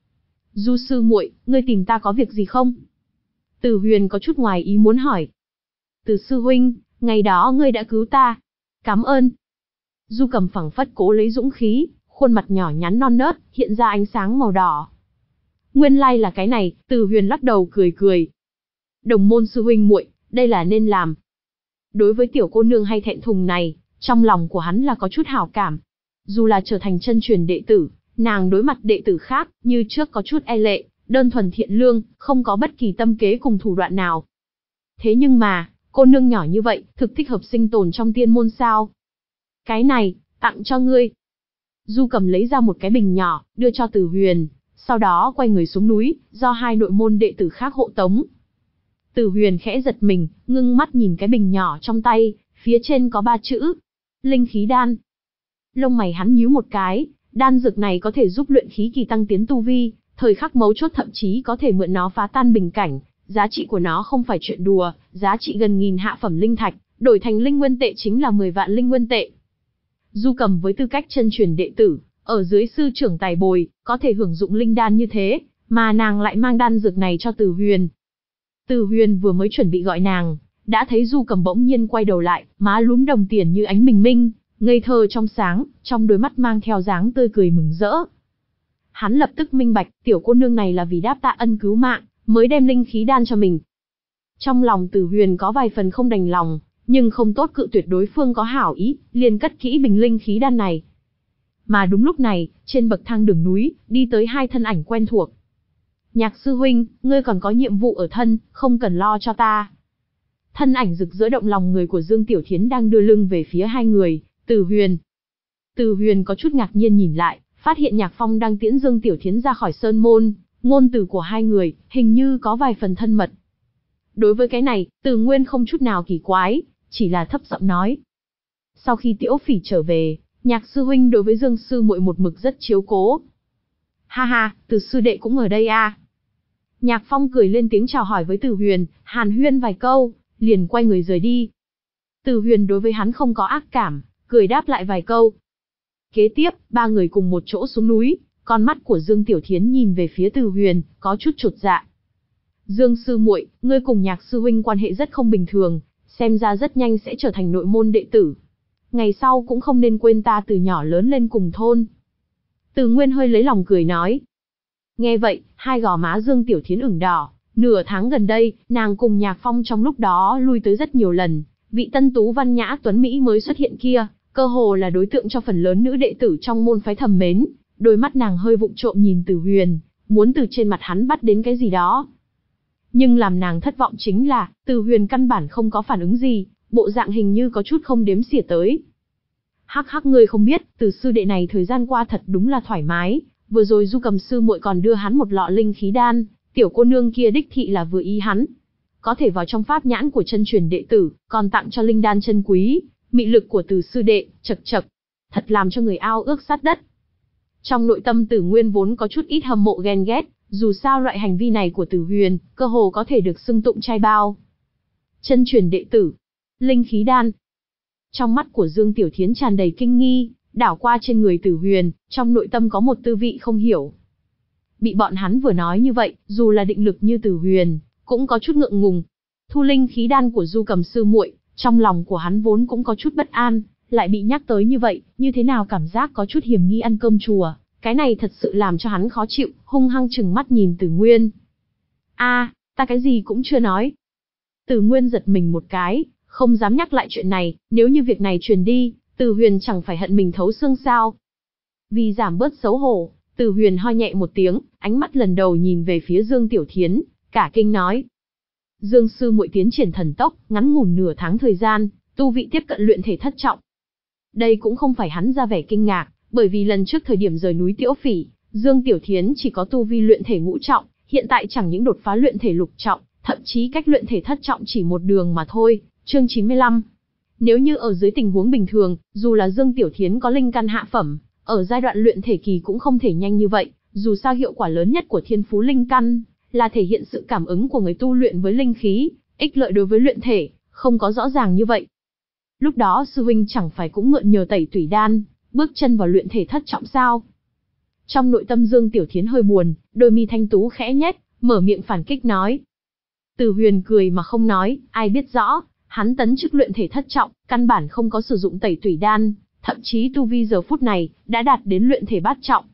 Du sư muội, ngươi tìm ta có việc gì không? Từ Huyền có chút ngoài ý muốn hỏi. Từ sư huynh, ngày đó ngươi đã cứu ta. Cảm ơn. Du Cầm phẳng phất cố lấy dũng khí, khuôn mặt nhỏ nhắn non nớt, hiện ra ánh sáng màu đỏ. Nguyên lai là cái này, Từ Huyền lắc đầu cười cười. Đồng môn sư huynh muội, đây là nên làm. Đối với tiểu cô nương hay thẹn thùng này, trong lòng của hắn là có chút hảo cảm. Dù là trở thành chân truyền đệ tử, nàng đối mặt đệ tử khác, như trước có chút e lệ, đơn thuần thiện lương, không có bất kỳ tâm kế cùng thủ đoạn nào. Thế nhưng mà, cô nương nhỏ như vậy, thực thích hợp sinh tồn trong tiên môn sao? Cái này, tặng cho ngươi. Du Cầm lấy ra một cái bình nhỏ, đưa cho Từ Huyền, sau đó quay người xuống núi, do hai nội môn đệ tử khác hộ tống. Từ Huyền khẽ giật mình, ngưng mắt nhìn cái bình nhỏ trong tay, phía trên có ba chữ: linh khí đan. Lông mày hắn nhíu một cái, đan dược này có thể giúp luyện khí kỳ tăng tiến tu vi, thời khắc mấu chốt thậm chí có thể mượn nó phá tan bình cảnh, giá trị của nó không phải chuyện đùa, giá trị gần nghìn hạ phẩm linh thạch, đổi thành linh nguyên tệ chính là mười vạn linh nguyên tệ. Du Cầm với tư cách chân truyền đệ tử, ở dưới sư trưởng tài bồi, có thể hưởng dụng linh đan như thế, mà nàng lại mang đan dược này cho Từ Huyền. Từ Huyền vừa mới chuẩn bị gọi nàng, đã thấy Du Cầm bỗng nhiên quay đầu lại, má lúm đồng tiền như ánh bình minh, ngây thơ trong sáng, trong đôi mắt mang theo dáng tươi cười mừng rỡ. Hắn lập tức minh bạch, tiểu cô nương này là vì đáp tạ ân cứu mạng, mới đem linh khí đan cho mình. Trong lòng Từ Huyền có vài phần không đành lòng, nhưng không tốt cự tuyệt đối phương có hảo ý, liền cất kỹ bình linh khí đan này. Mà đúng lúc này, trên bậc thang đường núi, đi tới hai thân ảnh quen thuộc. Nhạc sư huynh, ngươi còn có nhiệm vụ ở thân, không cần lo cho ta. Thân ảnh rực rỡ động lòng người của Dương Tiểu Thiến đang đưa lưng về phía hai người, Từ Huyền. Từ Huyền có chút ngạc nhiên nhìn lại, phát hiện Nhạc Phong đang tiễn Dương Tiểu Thiến ra khỏi sơn môn, ngôn từ của hai người, hình như có vài phần thân mật. Đối với cái này, Từ Nguyên không chút nào kỳ quái, chỉ là thấp giọng nói. Sau khi Tiễu Phỉ trở về, Nhạc sư huynh đối với Dương sư muội một mực rất chiếu cố. Ha ha, Từ sư đệ cũng ở đây à? Nhạc Phong cười lên tiếng chào hỏi với Từ Huyền, hàn huyên vài câu, liền quay người rời đi. Từ Huyền đối với hắn không có ác cảm, cười đáp lại vài câu. Kế tiếp, ba người cùng một chỗ xuống núi, con mắt của Dương Tiểu Thiến nhìn về phía Từ Huyền, có chút chột dạ. Dương sư muội, ngươi cùng Nhạc sư huynh quan hệ rất không bình thường, xem ra rất nhanh sẽ trở thành nội môn đệ tử. Ngày sau cũng không nên quên ta từ nhỏ lớn lên cùng thôn. Từ Nguyên hơi lấy lòng cười nói. Nghe vậy, hai gò má Dương Tiểu Thiến ửng đỏ, nửa tháng gần đây, nàng cùng Nhạc Phong trong lúc đó lui tới rất nhiều lần, vị tân tú văn nhã tuấn Mỹ mới xuất hiện kia, cơ hồ là đối tượng cho phần lớn nữ đệ tử trong môn phái thầm mến, đôi mắt nàng hơi vụng trộm nhìn Từ Huyền, muốn từ trên mặt hắn bắt đến cái gì đó. Nhưng làm nàng thất vọng chính là, Từ Huyền căn bản không có phản ứng gì, bộ dạng hình như có chút không đếm xỉa tới. Hắc hắc, ngươi không biết, Từ sư đệ này thời gian qua thật đúng là thoải mái, vừa rồi Du Cầm sư muội còn đưa hắn một lọ linh khí đan, tiểu cô nương kia đích thị là vừa ý hắn. Có thể vào trong pháp nhãn của chân truyền đệ tử, còn tặng cho linh đan chân quý, mị lực của Từ sư đệ, chậc chậc, thật làm cho người ao ước sát đất. Trong nội tâm Tử Nguyên vốn có chút ít hâm mộ ghen ghét, dù sao loại hành vi này của Tử Huyền, cơ hồ có thể được xưng tụng trai bao. Chân truyền đệ tử, linh khí đan. Trong mắt của Dương Tiểu Thiến tràn đầy kinh nghi, đảo qua trên người Tử Huyền, trong nội tâm có một tư vị không hiểu. Bị bọn hắn vừa nói như vậy, dù là định lực như Tử Huyền, cũng có chút ngượng ngùng. Thu linh khí đan của Du Cầm sư muội, trong lòng của hắn vốn cũng có chút bất an, lại bị nhắc tới như vậy, như thế nào cảm giác có chút hiểm nghi ăn cơm chùa, cái này thật sự làm cho hắn khó chịu, hung hăng trừng mắt nhìn Tử Nguyên. A, à, ta cái gì cũng chưa nói. Tử Nguyên giật mình một cái, không dám nhắc lại chuyện này, nếu như việc này truyền đi, Tử Huyền chẳng phải hận mình thấu xương sao. Vì giảm bớt xấu hổ, Tử Huyền ho nhẹ một tiếng, ánh mắt lần đầu nhìn về phía Dương Tiểu Thiến, cả kinh nói. Dương sư muội tiến triển thần tốc, ngắn ngủn nửa tháng thời gian, tu vị tiếp cận luyện thể thất trọng. Đây cũng không phải hắn ra vẻ kinh ngạc, bởi vì lần trước thời điểm rời núi Tiễu Phỉ, Dương Tiểu Thiến chỉ có tu vi luyện thể ngũ trọng, hiện tại chẳng những đột phá luyện thể lục trọng, thậm chí cách luyện thể thất trọng chỉ một đường mà thôi. Chương chín mươi lăm. Nếu như ở dưới tình huống bình thường, dù là Dương Tiểu Thiến có linh căn hạ phẩm, ở giai đoạn luyện thể kỳ cũng không thể nhanh như vậy, dù sao hiệu quả lớn nhất của thiên phú linh căn là thể hiện sự cảm ứng của người tu luyện với linh khí, ích lợi đối với luyện thể, không có rõ ràng như vậy. Lúc đó sư huynh chẳng phải cũng mượn nhờ tẩy tủy đan, bước chân vào luyện thể thất trọng sao? Trong nội tâm Dương Tiểu Thiến hơi buồn, đôi mi thanh tú khẽ nhếch, mở miệng phản kích nói. Từ Huyền cười mà không nói, ai biết rõ, hắn tấn chức luyện thể thất trọng, căn bản không có sử dụng tẩy tủy đan, thậm chí tu vi giờ phút này đã đạt đến luyện thể bát trọng.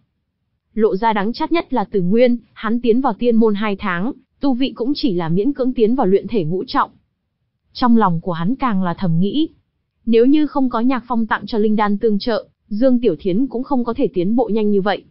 Lộ ra đắng chát nhất là Từ Nguyên, hắn tiến vào tiên môn hai tháng, tu vị cũng chỉ là miễn cưỡng tiến vào luyện thể ngũ trọng. Trong lòng của hắn càng là thầm nghĩ, nếu như không có Nhạc Phong tặng cho linh đan tương trợ, Dương Tiểu Thiến cũng không có thể tiến bộ nhanh như vậy.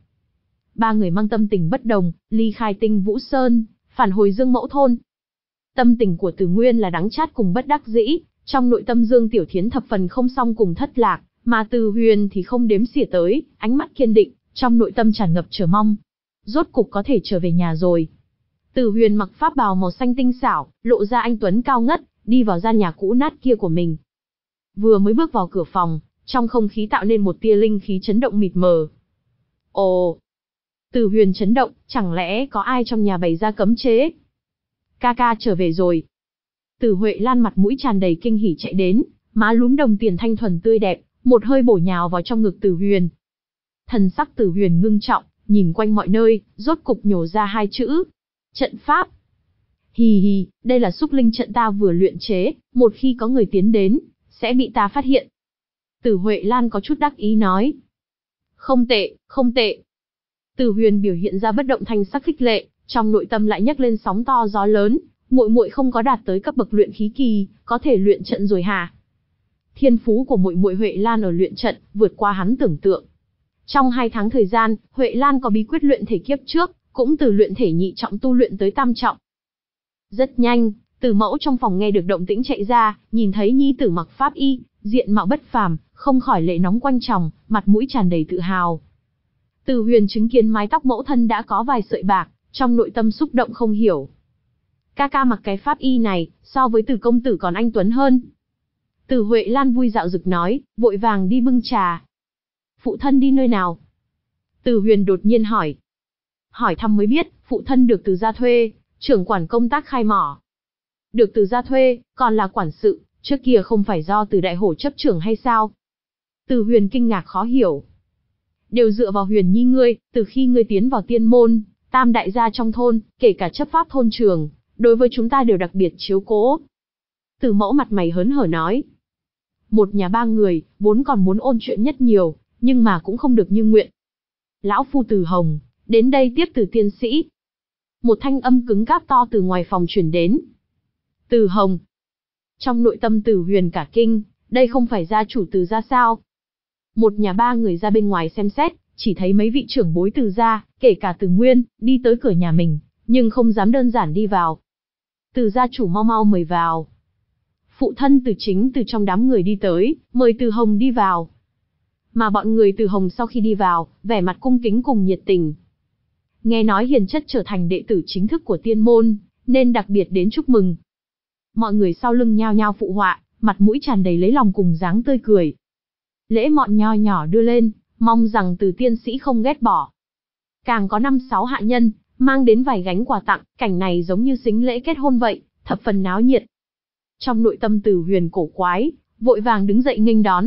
Ba người mang tâm tình bất đồng, ly khai Tinh Vũ Sơn, phản hồi Dương Mẫu thôn. Tâm tình của Từ Nguyên là đắng chát cùng bất đắc dĩ, trong nội tâm Dương Tiểu Thiến thập phần không xong cùng thất lạc, mà Từ Huyền thì không đếm xỉa tới, ánh mắt kiên định, trong nội tâm tràn ngập chờ mong. Rốt cục có thể trở về nhà rồi. Từ Huyền mặc pháp bào màu xanh tinh xảo, lộ ra anh tuấn cao ngất, đi vào gian nhà cũ nát kia của mình. Vừa mới bước vào cửa phòng, trong không khí tạo nên một tia linh khí chấn động mịt mờ. Ồ! Từ Huyền chấn động, chẳng lẽ có ai trong nhà bày ra cấm chế? Ca ca trở về rồi. Từ Huệ Lan mặt mũi tràn đầy kinh hỉ chạy đến, má lúm đồng tiền thanh thuần tươi đẹp, một hơi bổ nhào vào trong ngực Từ Huyền. Thần sắc Từ Huyền ngưng trọng, nhìn quanh mọi nơi, rốt cục nhổ ra hai chữ. Trận pháp. Hì hì, đây là xúc linh trận ta vừa luyện chế, một khi có người tiến đến, sẽ bị ta phát hiện. Từ Huệ Lan có chút đắc ý nói. Không tệ, không tệ. Từ Huyền biểu hiện ra bất động thanh sắc khích lệ, trong nội tâm lại nhấc lên sóng to gió lớn, muội muội không có đạt tới cấp bậc luyện khí kỳ, có thể luyện trận rồi hả? Thiên phú của muội muội Huệ Lan ở luyện trận vượt qua hắn tưởng tượng. Trong hai tháng thời gian, Huệ Lan có bí quyết luyện thể kiếp trước, cũng từ luyện thể nhị trọng tu luyện tới tam trọng. Rất nhanh, Từ Mẫu trong phòng nghe được động tĩnh chạy ra, nhìn thấy nhi tử mặc pháp y, diện mạo bất phàm, không khỏi lệ nóng quanh tròng, mặt mũi tràn đầy tự hào. Từ Huyền chứng kiến mái tóc mẫu thân đã có vài sợi bạc, trong nội tâm xúc động không hiểu. Ca ca mặc cái pháp y này, so với Từ công tử còn anh tuấn hơn. Từ Huệ Lan vui dạo dực nói, vội vàng đi bưng trà. Phụ thân đi nơi nào? Từ Huyền đột nhiên hỏi. Hỏi thăm mới biết, phụ thân được Từ gia thuê, trưởng quản công tác khai mỏ. Được Từ gia thuê, còn là quản sự, trước kia không phải do Từ đại hổ chấp trưởng hay sao? Từ Huyền kinh ngạc khó hiểu. Đều dựa vào Huyền nhi ngươi, từ khi ngươi tiến vào tiên môn, tam đại gia trong thôn, kể cả chấp pháp thôn trường, đối với chúng ta đều đặc biệt chiếu cố. Từ Mẫu mặt mày hớn hở nói. Một nhà ba người, vốn còn muốn ôn chuyện nhất nhiều, nhưng mà cũng không được như nguyện. Lão phu Từ Hồng, đến đây tiếp Từ tiên sĩ. Một thanh âm cứng cáp to từ ngoài phòng truyền đến. Từ Hồng. Trong nội tâm Từ Huyền cả kinh, đây không phải gia chủ Từ gia sao? Một nhà ba người ra bên ngoài xem xét, chỉ thấy mấy vị trưởng bối Từ gia, kể cả Từ Nguyên, đi tới cửa nhà mình, nhưng không dám đơn giản đi vào. Từ gia chủ mau mau mời vào. Phụ thân Từ Chính từ trong đám người đi tới, mời Từ Hồng đi vào. Mà bọn người Từ Hồng sau khi đi vào, vẻ mặt cung kính cùng nhiệt tình. Nghe nói Hiền Chất trở thành đệ tử chính thức của tiên môn, nên đặc biệt đến chúc mừng. Mọi người sau lưng nhao nhao phụ họa, mặt mũi tràn đầy lấy lòng cùng dáng tươi cười. Lễ mọn nho nhỏ đưa lên, mong rằng Từ tiên sĩ không ghét bỏ. Càng có năm sáu hạ nhân, mang đến vài gánh quà tặng, cảnh này giống như sính lễ kết hôn vậy, thập phần náo nhiệt. Trong nội tâm Từ Huyền cổ quái, vội vàng đứng dậy nghênh đón.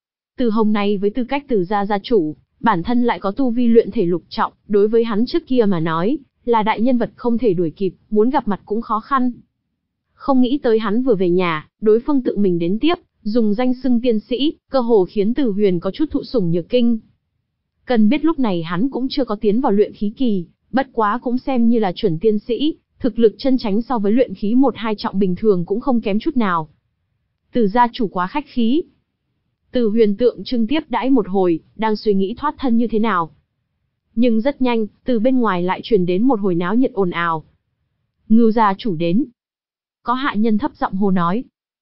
Từ Hồng này với tư cách Từ gia gia chủ, bản thân lại có tu vi luyện thể lục trọng, đối với hắn trước kia mà nói, là đại nhân vật không thể đuổi kịp, muốn gặp mặt cũng khó khăn. Không nghĩ tới hắn vừa về nhà, đối phương tự mình đến tiếp, dùng danh xưng tiên sĩ, cơ hồ khiến Từ Huyền có chút thụ sủng nhược kinh. Cần biết lúc này hắn cũng chưa có tiến vào luyện khí kỳ, bất quá cũng xem như là chuẩn tiên sĩ, thực lực chân chánh so với luyện khí một hai trọng bình thường cũng không kém chút nào. Từ gia chủ quá khách khí. Từ Huyền tượng trưng tiếp đãi một hồi, đang suy nghĩ thoát thân như thế nào. Nhưng rất nhanh, từ bên ngoài lại truyền đến một hồi náo nhiệt ồn ào. Ngưu gia chủ đến. Có hạ nhân thấp giọng hô nói.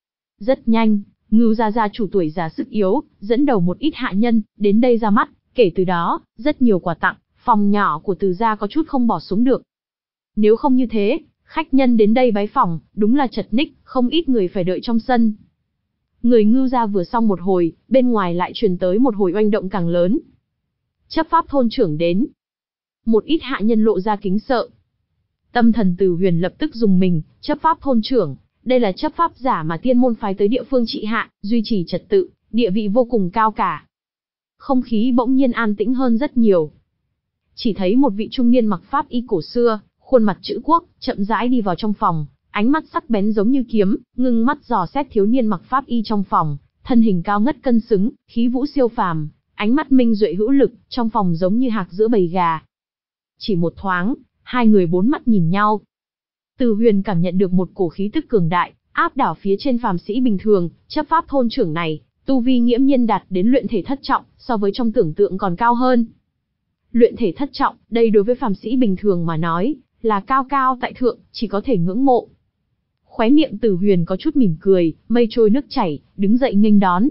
Rất nhanh, Ngưu gia gia chủ tuổi già sức yếu, dẫn đầu một ít hạ nhân, đến đây ra mắt, kể từ đó, rất nhiều quà tặng, phòng nhỏ của Từ gia có chút không bỏ xuống được. Nếu không như thế, khách nhân đến đây bái phỏng, đúng là chật ních, không ít người phải đợi trong sân. Người Ngưu gia vừa xong một hồi, bên ngoài lại truyền tới một hồi oanh động càng lớn. Chấp pháp thôn trưởng đến. Một ít hạ nhân lộ ra kính sợ. Tâm thần Từ Huyền lập tức dùng mình, chấp pháp thôn trưởng, đây là chấp pháp giả mà tiên môn phái tới địa phương trị hạ, duy trì trật tự, địa vị vô cùng cao cả. Không khí bỗng nhiên an tĩnh hơn rất nhiều. Chỉ thấy một vị trung niên mặc pháp y cổ xưa, khuôn mặt chữ quốc, chậm rãi đi vào trong phòng, ánh mắt sắc bén giống như kiếm, ngưng mắt dò xét thiếu niên mặc pháp y trong phòng, thân hình cao ngất cân xứng, khí vũ siêu phàm, ánh mắt minh duệ hữu lực, trong phòng giống như hạc giữa bầy gà. Chỉ một thoáng, hai người bốn mắt nhìn nhau. Từ Huyền cảm nhận được một cổ khí tức cường đại, áp đảo phía trên phàm sĩ bình thường, chấp pháp thôn trưởng này, tu vi nghiễm nhiên đạt đến luyện thể thất trọng, so với trong tưởng tượng còn cao hơn. Luyện thể thất trọng, đây đối với phàm sĩ bình thường mà nói, là cao cao tại thượng, chỉ có thể ngưỡng mộ. Khóe miệng Từ Huyền có chút mỉm cười, mây trôi nước chảy, đứng dậy nghênh đón.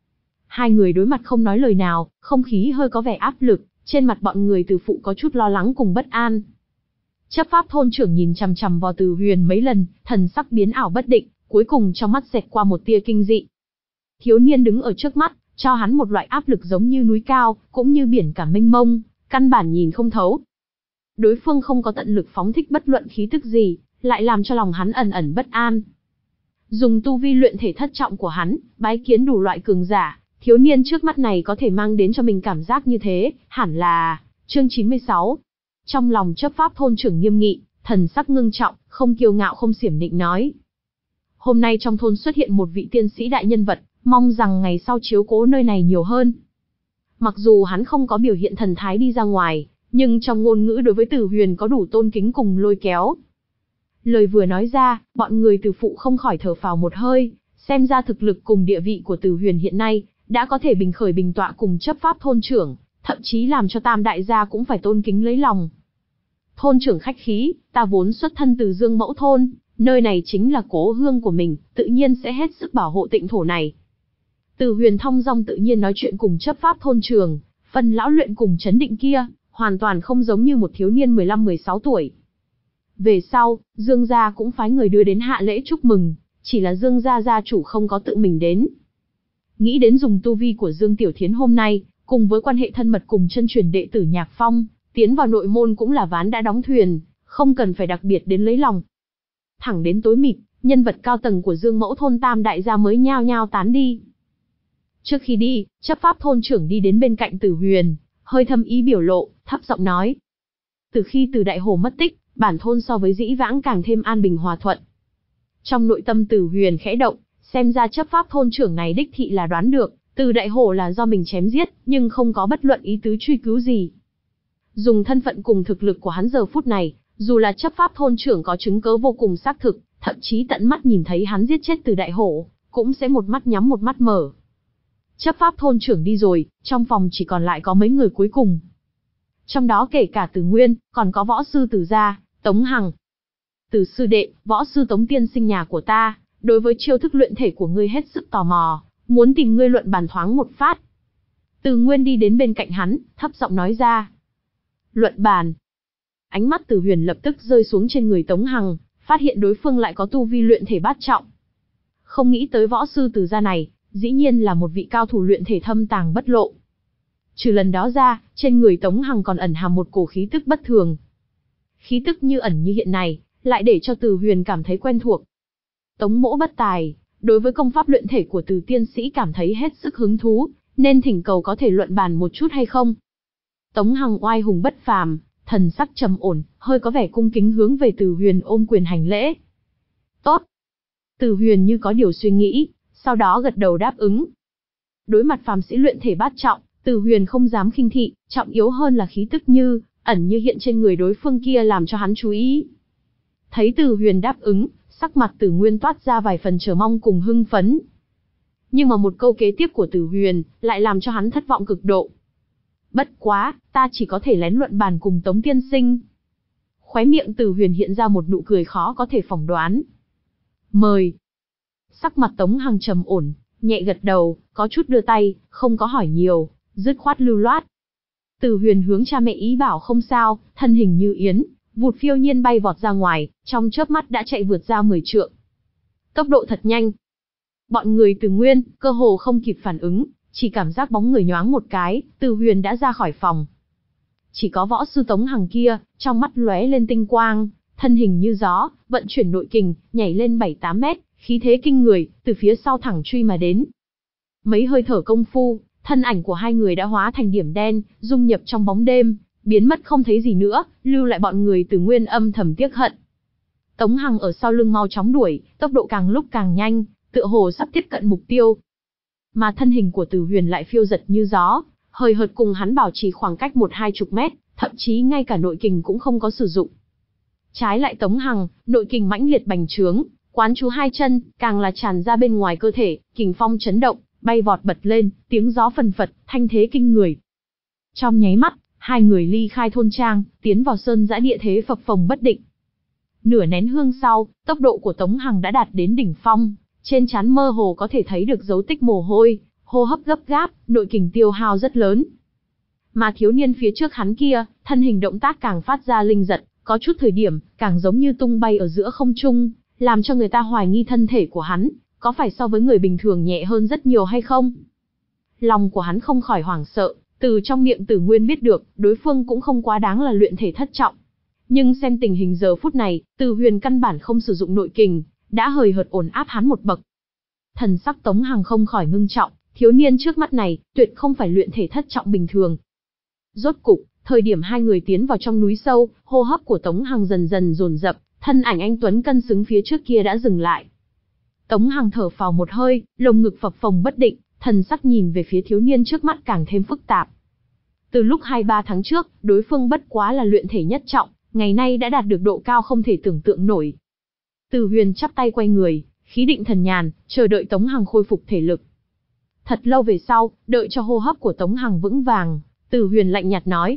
Hai người đối mặt không nói lời nào, không khí hơi có vẻ áp lực, trên mặt bọn người Từ phụ có chút lo lắng cùng bất an. Chấp pháp thôn trưởng nhìn chằm chằm vào Từ Huyền mấy lần, thần sắc biến ảo bất định, cuối cùng trong mắt xẹt qua một tia kinh dị. Thiếu niên đứng ở trước mắt, cho hắn một loại áp lực giống như núi cao, cũng như biển cả mênh mông, căn bản nhìn không thấu. Đối phương không có tận lực phóng thích bất luận khí tức gì, lại làm cho lòng hắn ẩn ẩn bất an. Dùng tu vi luyện thể thất trọng của hắn, bái kiến đủ loại cường giả, thiếu niên trước mắt này có thể mang đến cho mình cảm giác như thế, hẳn là... Chương chín mươi sáu. Trong lòng chấp pháp thôn trưởng nghiêm nghị, thần sắc ngưng trọng, không kiêu ngạo không xiểm nịnh nói. Hôm nay trong thôn xuất hiện một vị tiên sĩ đại nhân vật, mong rằng ngày sau chiếu cố nơi này nhiều hơn. Mặc dù hắn không có biểu hiện thần thái đi ra ngoài, nhưng trong ngôn ngữ đối với Từ Huyền có đủ tôn kính cùng lôi kéo. Lời vừa nói ra, bọn người Từ phụ không khỏi thở phào một hơi, xem ra thực lực cùng địa vị của Từ Huyền hiện nay, đã có thể bình khởi bình tọa cùng chấp pháp thôn trưởng, thậm chí làm cho tam đại gia cũng phải tôn kính lấy lòng. Thôn trưởng khách khí, ta vốn xuất thân từ Dương Mẫu thôn, nơi này chính là cố hương của mình, tự nhiên sẽ hết sức bảo hộ tịnh thổ này. Từ Huyền thong dong tự nhiên nói chuyện cùng chấp pháp thôn trưởng, phần lão luyện cùng chấn định kia, hoàn toàn không giống như một thiếu niên mười lăm mười sáu tuổi. Về sau, Dương gia cũng phái người đưa đến hạ lễ chúc mừng, chỉ là Dương gia gia chủ không có tự mình đến. Nghĩ đến dùng tu vi của Dương Tiểu Thiến hôm nay, cùng với quan hệ thân mật cùng chân truyền đệ tử Nhạc Phong, tiến vào nội môn cũng là ván đã đóng thuyền, không cần phải đặc biệt đến lấy lòng. Thẳng đến tối mịt, nhân vật cao tầng của Dương Mẫu thôn tam đại gia mới nhao nhao tán đi. Trước khi đi, chấp pháp thôn trưởng đi đến bên cạnh Từ Huyền, hơi thâm ý biểu lộ, thấp giọng nói. Từ khi Từ Đại Hồ mất tích, bản thôn so với dĩ vãng càng thêm an bình hòa thuận. Trong nội tâm Từ Huyền khẽ động, xem ra chấp pháp thôn trưởng này đích thị là đoán được, Từ Đại Hồ là do mình chém giết, nhưng không có bất luận ý tứ truy cứu gì. Dùng thân phận cùng thực lực của hắn giờ phút này, dù là chấp pháp thôn trưởng có chứng cớ vô cùng xác thực, thậm chí tận mắt nhìn thấy hắn giết chết Từ Đại Hổ, cũng sẽ một mắt nhắm một mắt mở. Chấp pháp thôn trưởng đi rồi, trong phòng chỉ còn lại có mấy người cuối cùng. Trong đó kể cả Từ Nguyên, còn có võ sư Từ gia, Tống Hằng. Từ sư đệ, võ sư Tống tiên sinh nhà của ta, đối với chiêu thức luyện thể của ngươi hết sức tò mò, muốn tìm ngươi luận bàn thoáng một phát. Từ Nguyên đi đến bên cạnh hắn, thấp giọng nói ra. Luận bàn. Ánh mắt Từ Huyền lập tức rơi xuống trên người Tống Hằng, phát hiện đối phương lại có tu vi luyện thể bát trọng. Không nghĩ tới võ sư Từ gia này, dĩ nhiên là một vị cao thủ luyện thể thâm tàng bất lộ. Trừ lần đó ra, trên người Tống Hằng còn ẩn hàm một cổ khí tức bất thường. Khí tức như ẩn như hiện này, lại để cho Từ Huyền cảm thấy quen thuộc. Tống mỗ bất tài, đối với công pháp luyện thể của Từ tiên sĩ cảm thấy hết sức hứng thú, nên thỉnh cầu có thể luận bàn một chút hay không? Tống Hằng oai hùng bất phàm, thần sắc trầm ổn, hơi có vẻ cung kính hướng về Từ Huyền ôm quyền hành lễ. Tốt. Từ Huyền như có điều suy nghĩ, sau đó gật đầu đáp ứng. Đối mặt phàm sĩ luyện thể bát trọng, Từ Huyền không dám khinh thị, trọng yếu hơn là khí tức như ẩn như hiện trên người đối phương kia làm cho hắn chú ý. Thấy Từ Huyền đáp ứng, sắc mặt Từ Nguyên toát ra vài phần chờ mong cùng hưng phấn. Nhưng mà một câu kế tiếp của Từ Huyền lại làm cho hắn thất vọng cực độ. Bất quá, ta chỉ có thể lén luận bàn cùng Tống tiên sinh. Khóe miệng Từ Huyền hiện ra một nụ cười khó có thể phỏng đoán. Mời. Sắc mặt Tống Hằng trầm ổn, nhẹ gật đầu, có chút đưa tay, không có hỏi nhiều, dứt khoát lưu loát. Từ Huyền hướng cha mẹ ý bảo không sao, thân hình như yến, vụt phiêu nhiên bay vọt ra ngoài, trong chớp mắt đã chạy vượt ra mười trượng. Tốc độ thật nhanh. Bọn người Từ Nguyên, cơ hồ không kịp phản ứng, chỉ cảm giác bóng người nhoáng một cái, Từ Huyền đã ra khỏi phòng. Chỉ có võ sư Tống Hằng kia, trong mắt lóe lên tinh quang, thân hình như gió, vận chuyển nội kình, nhảy lên bảy tám mét, khí thế kinh người, từ phía sau thẳng truy mà đến. Mấy hơi thở công phu, thân ảnh của hai người đã hóa thành điểm đen, dung nhập trong bóng đêm, biến mất không thấy gì nữa, lưu lại bọn người Từ Nguyên âm thầm tiếc hận. Tống Hằng ở sau lưng mau chóng đuổi, tốc độ càng lúc càng nhanh, tựa hồ sắp tiếp cận mục tiêu. Mà thân hình của Từ Huyền lại phiêu giật như gió, hời hợt cùng hắn bảo trì khoảng cách một hai chục mét, thậm chí ngay cả nội kình cũng không có sử dụng. Trái lại Tống Hằng, nội kình mãnh liệt bành trướng, quán chú hai chân, càng là tràn ra bên ngoài cơ thể, kình phong chấn động, bay vọt bật lên, tiếng gió phần phật, thanh thế kinh người. Trong nháy mắt, hai người ly khai thôn trang, tiến vào sơn dã địa thế phập phồng bất định. Nửa nén hương sau, tốc độ của Tống Hằng đã đạt đến đỉnh phong, trên trán mơ hồ có thể thấy được dấu tích mồ hôi, hô hấp gấp gáp, nội kình tiêu hao rất lớn. Mà thiếu niên phía trước hắn kia, thân hình động tác càng phát ra linh giật, có chút thời điểm, càng giống như tung bay ở giữa không trung, làm cho người ta hoài nghi thân thể của hắn, có phải so với người bình thường nhẹ hơn rất nhiều hay không? Lòng của hắn không khỏi hoảng sợ, từ trong miệng Từ Nguyên biết được, đối phương cũng không quá đáng là luyện thể thất trọng. Nhưng xem tình hình giờ phút này, Từ Huyền căn bản không sử dụng nội kình, đã hời hợt ổn áp hắn một bậc. Thần sắc Tống Hằng không khỏi ngưng trọng, thiếu niên trước mắt này, tuyệt không phải luyện thể thất trọng bình thường. Rốt cục, thời điểm hai người tiến vào trong núi sâu, hô hấp của Tống Hằng dần dần dồn dập, thân ảnh anh tuấn cân xứng phía trước kia đã dừng lại. Tống Hằng thở phào một hơi, lồng ngực phập phồng bất định, thần sắc nhìn về phía thiếu niên trước mắt càng thêm phức tạp. Từ lúc hai ba tháng trước, đối phương bất quá là luyện thể nhất trọng, ngày nay đã đạt được độ cao không thể tưởng tượng nổi. Từ Huyền chắp tay quay người, khí định thần nhàn, chờ đợi Tống Hằng khôi phục thể lực. Thật lâu về sau, đợi cho hô hấp của Tống Hằng vững vàng, Từ Huyền lạnh nhạt nói.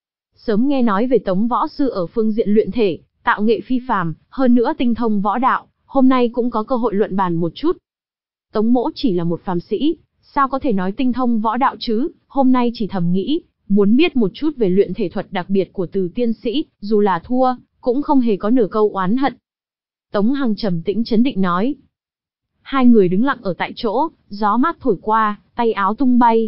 Sớm nghe nói về Tống võ sư ở phương diện luyện thể, tạo nghệ phi phàm, hơn nữa tinh thông võ đạo, hôm nay cũng có cơ hội luận bàn một chút. Tống mỗ chỉ là một phàm sĩ, sao có thể nói tinh thông võ đạo chứ, hôm nay chỉ thầm nghĩ, muốn biết một chút về luyện thể thuật đặc biệt của Từ tiên sĩ, dù là thua, cũng không hề có nửa câu oán hận. Tống Hằng trầm tĩnh chấn định nói. Hai người đứng lặng ở tại chỗ, gió mát thổi qua, tay áo tung bay.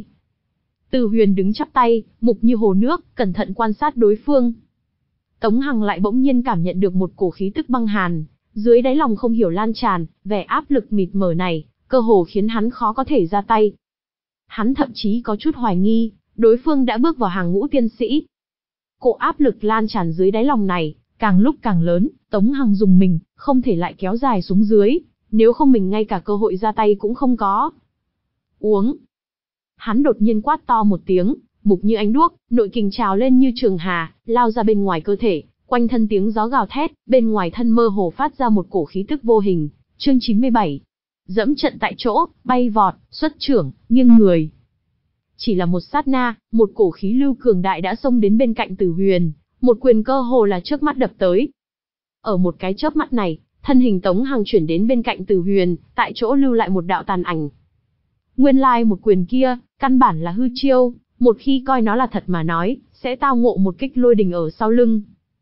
Từ Huyền đứng chắp tay, mục như hồ nước, cẩn thận quan sát đối phương. Tống Hằng lại bỗng nhiên cảm nhận được một cổ khí tức băng hàn, dưới đáy lòng không hiểu lan tràn, vẻ áp lực mịt mờ này, cơ hồ khiến hắn khó có thể ra tay. Hắn thậm chí có chút hoài nghi, đối phương đã bước vào hàng ngũ tiên sĩ. Cổ áp lực lan tràn dưới đáy lòng này, càng lúc càng lớn, Tống Hằng dùng mình, không thể lại kéo dài xuống dưới, nếu không mình ngay cả cơ hội ra tay cũng không có. Uống. Hắn đột nhiên quát to một tiếng, mục như ánh đuốc, nội kình trào lên như trường hà, lao ra bên ngoài cơ thể, quanh thân tiếng gió gào thét, bên ngoài thân mơ hồ phát ra một cổ khí tức vô hình. Chương chín mươi bảy. Dẫm trận tại chỗ, bay vọt, xuất trưởng, nghiêng người. Chỉ là một sát na, một cổ khí lưu cường đại đã xông đến bên cạnh Từ Huyền, một quyền cơ hồ là trước mắt đập tới. Ở một cái chớp mắt này, thân hình Tống Hằng chuyển đến bên cạnh Từ Huyền, tại chỗ lưu lại một đạo tàn ảnh. Nguyên lai một quyền kia, căn bản là hư chiêu, một khi coi nó là thật mà nói, sẽ tao ngộ một kích lôi đình ở sau lưng.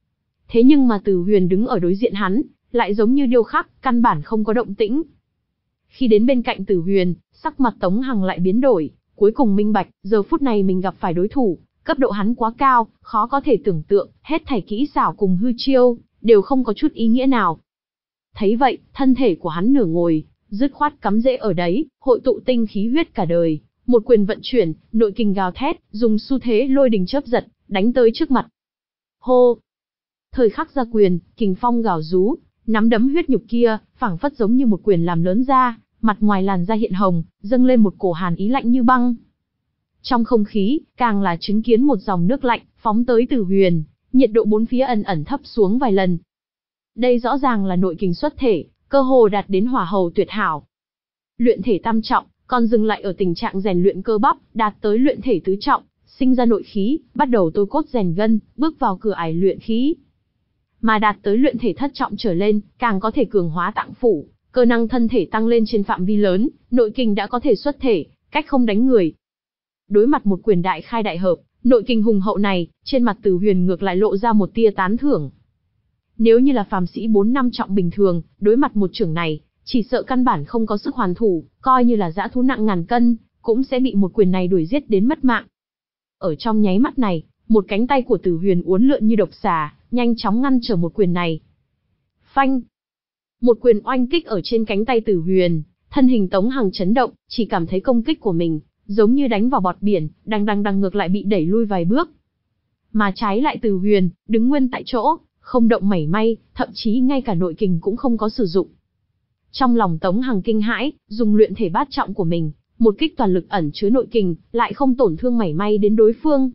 Thế nhưng mà Từ Huyền đứng ở đối diện hắn, lại giống như điêu khắc, căn bản không có động tĩnh. Khi đến bên cạnh Từ Huyền, sắc mặt Tống Hằng lại biến đổi, cuối cùng minh bạch, giờ phút này mình gặp phải đối thủ, cấp độ hắn quá cao, khó có thể tưởng tượng, hết thảy kỹ xảo cùng hư chiêu, đều không có chút ý nghĩa nào. Thấy vậy, thân thể của hắn nửa ngồi, dứt khoát cắm rễ ở đấy, hội tụ tinh khí huyết cả đời, một quyền vận chuyển, nội kình gào thét, dùng xu thế lôi đình chớp giật, đánh tới trước mặt. Hô! Thời khắc ra quyền, kình phong gào rú, nắm đấm huyết nhục kia, phảng phất giống như một quyền làm lớn ra, mặt ngoài làn da hiện hồng, dâng lên một cổ hàn ý lạnh như băng. Trong không khí, càng là chứng kiến một dòng nước lạnh, phóng tới Từ Huyền, nhiệt độ bốn phía ẩn ẩn thấp xuống vài lần. Đây rõ ràng là nội kình xuất thể, cơ hồ đạt đến hỏa hầu tuyệt hảo. Luyện thể tam trọng, còn dừng lại ở tình trạng rèn luyện cơ bắp, đạt tới luyện thể tứ trọng, sinh ra nội khí, bắt đầu tôi cốt rèn gân, bước vào cửa ải luyện khí. Mà đạt tới luyện thể thất trọng trở lên, càng có thể cường hóa tạng phủ, cơ năng thân thể tăng lên trên phạm vi lớn, nội kình đã có thể xuất thể, cách không đánh người. Đối mặt một quyền đại khai đại hợp, nội kình hùng hậu này, trên mặt Từ Huyền ngược lại lộ ra một tia tán thưởng. Nếu như là phàm sĩ bốn năm trọng bình thường, đối mặt một chưởng này, chỉ sợ căn bản không có sức hoàn thủ, coi như là dã thú nặng ngàn cân, cũng sẽ bị một quyền này đuổi giết đến mất mạng. Ở trong nháy mắt này, một cánh tay của Từ Huyền uốn lượn như độc xà, nhanh chóng ngăn trở một quyền này. Phanh! Một quyền oanh kích ở trên cánh tay Từ Huyền, thân hình Tống Hằng chấn động, chỉ cảm thấy công kích của mình, giống như đánh vào bọt biển, đằng đằng đằng ngược lại bị đẩy lui vài bước. Mà trái lại Từ Huyền, đứng nguyên tại chỗ, không động mảy may, thậm chí ngay cả nội kình cũng không có sử dụng. Trong lòng Tống Hằng kinh hãi, dùng luyện thể bát trọng của mình, một kích toàn lực ẩn chứa nội kình, lại không tổn thương mảy may đến đối phương.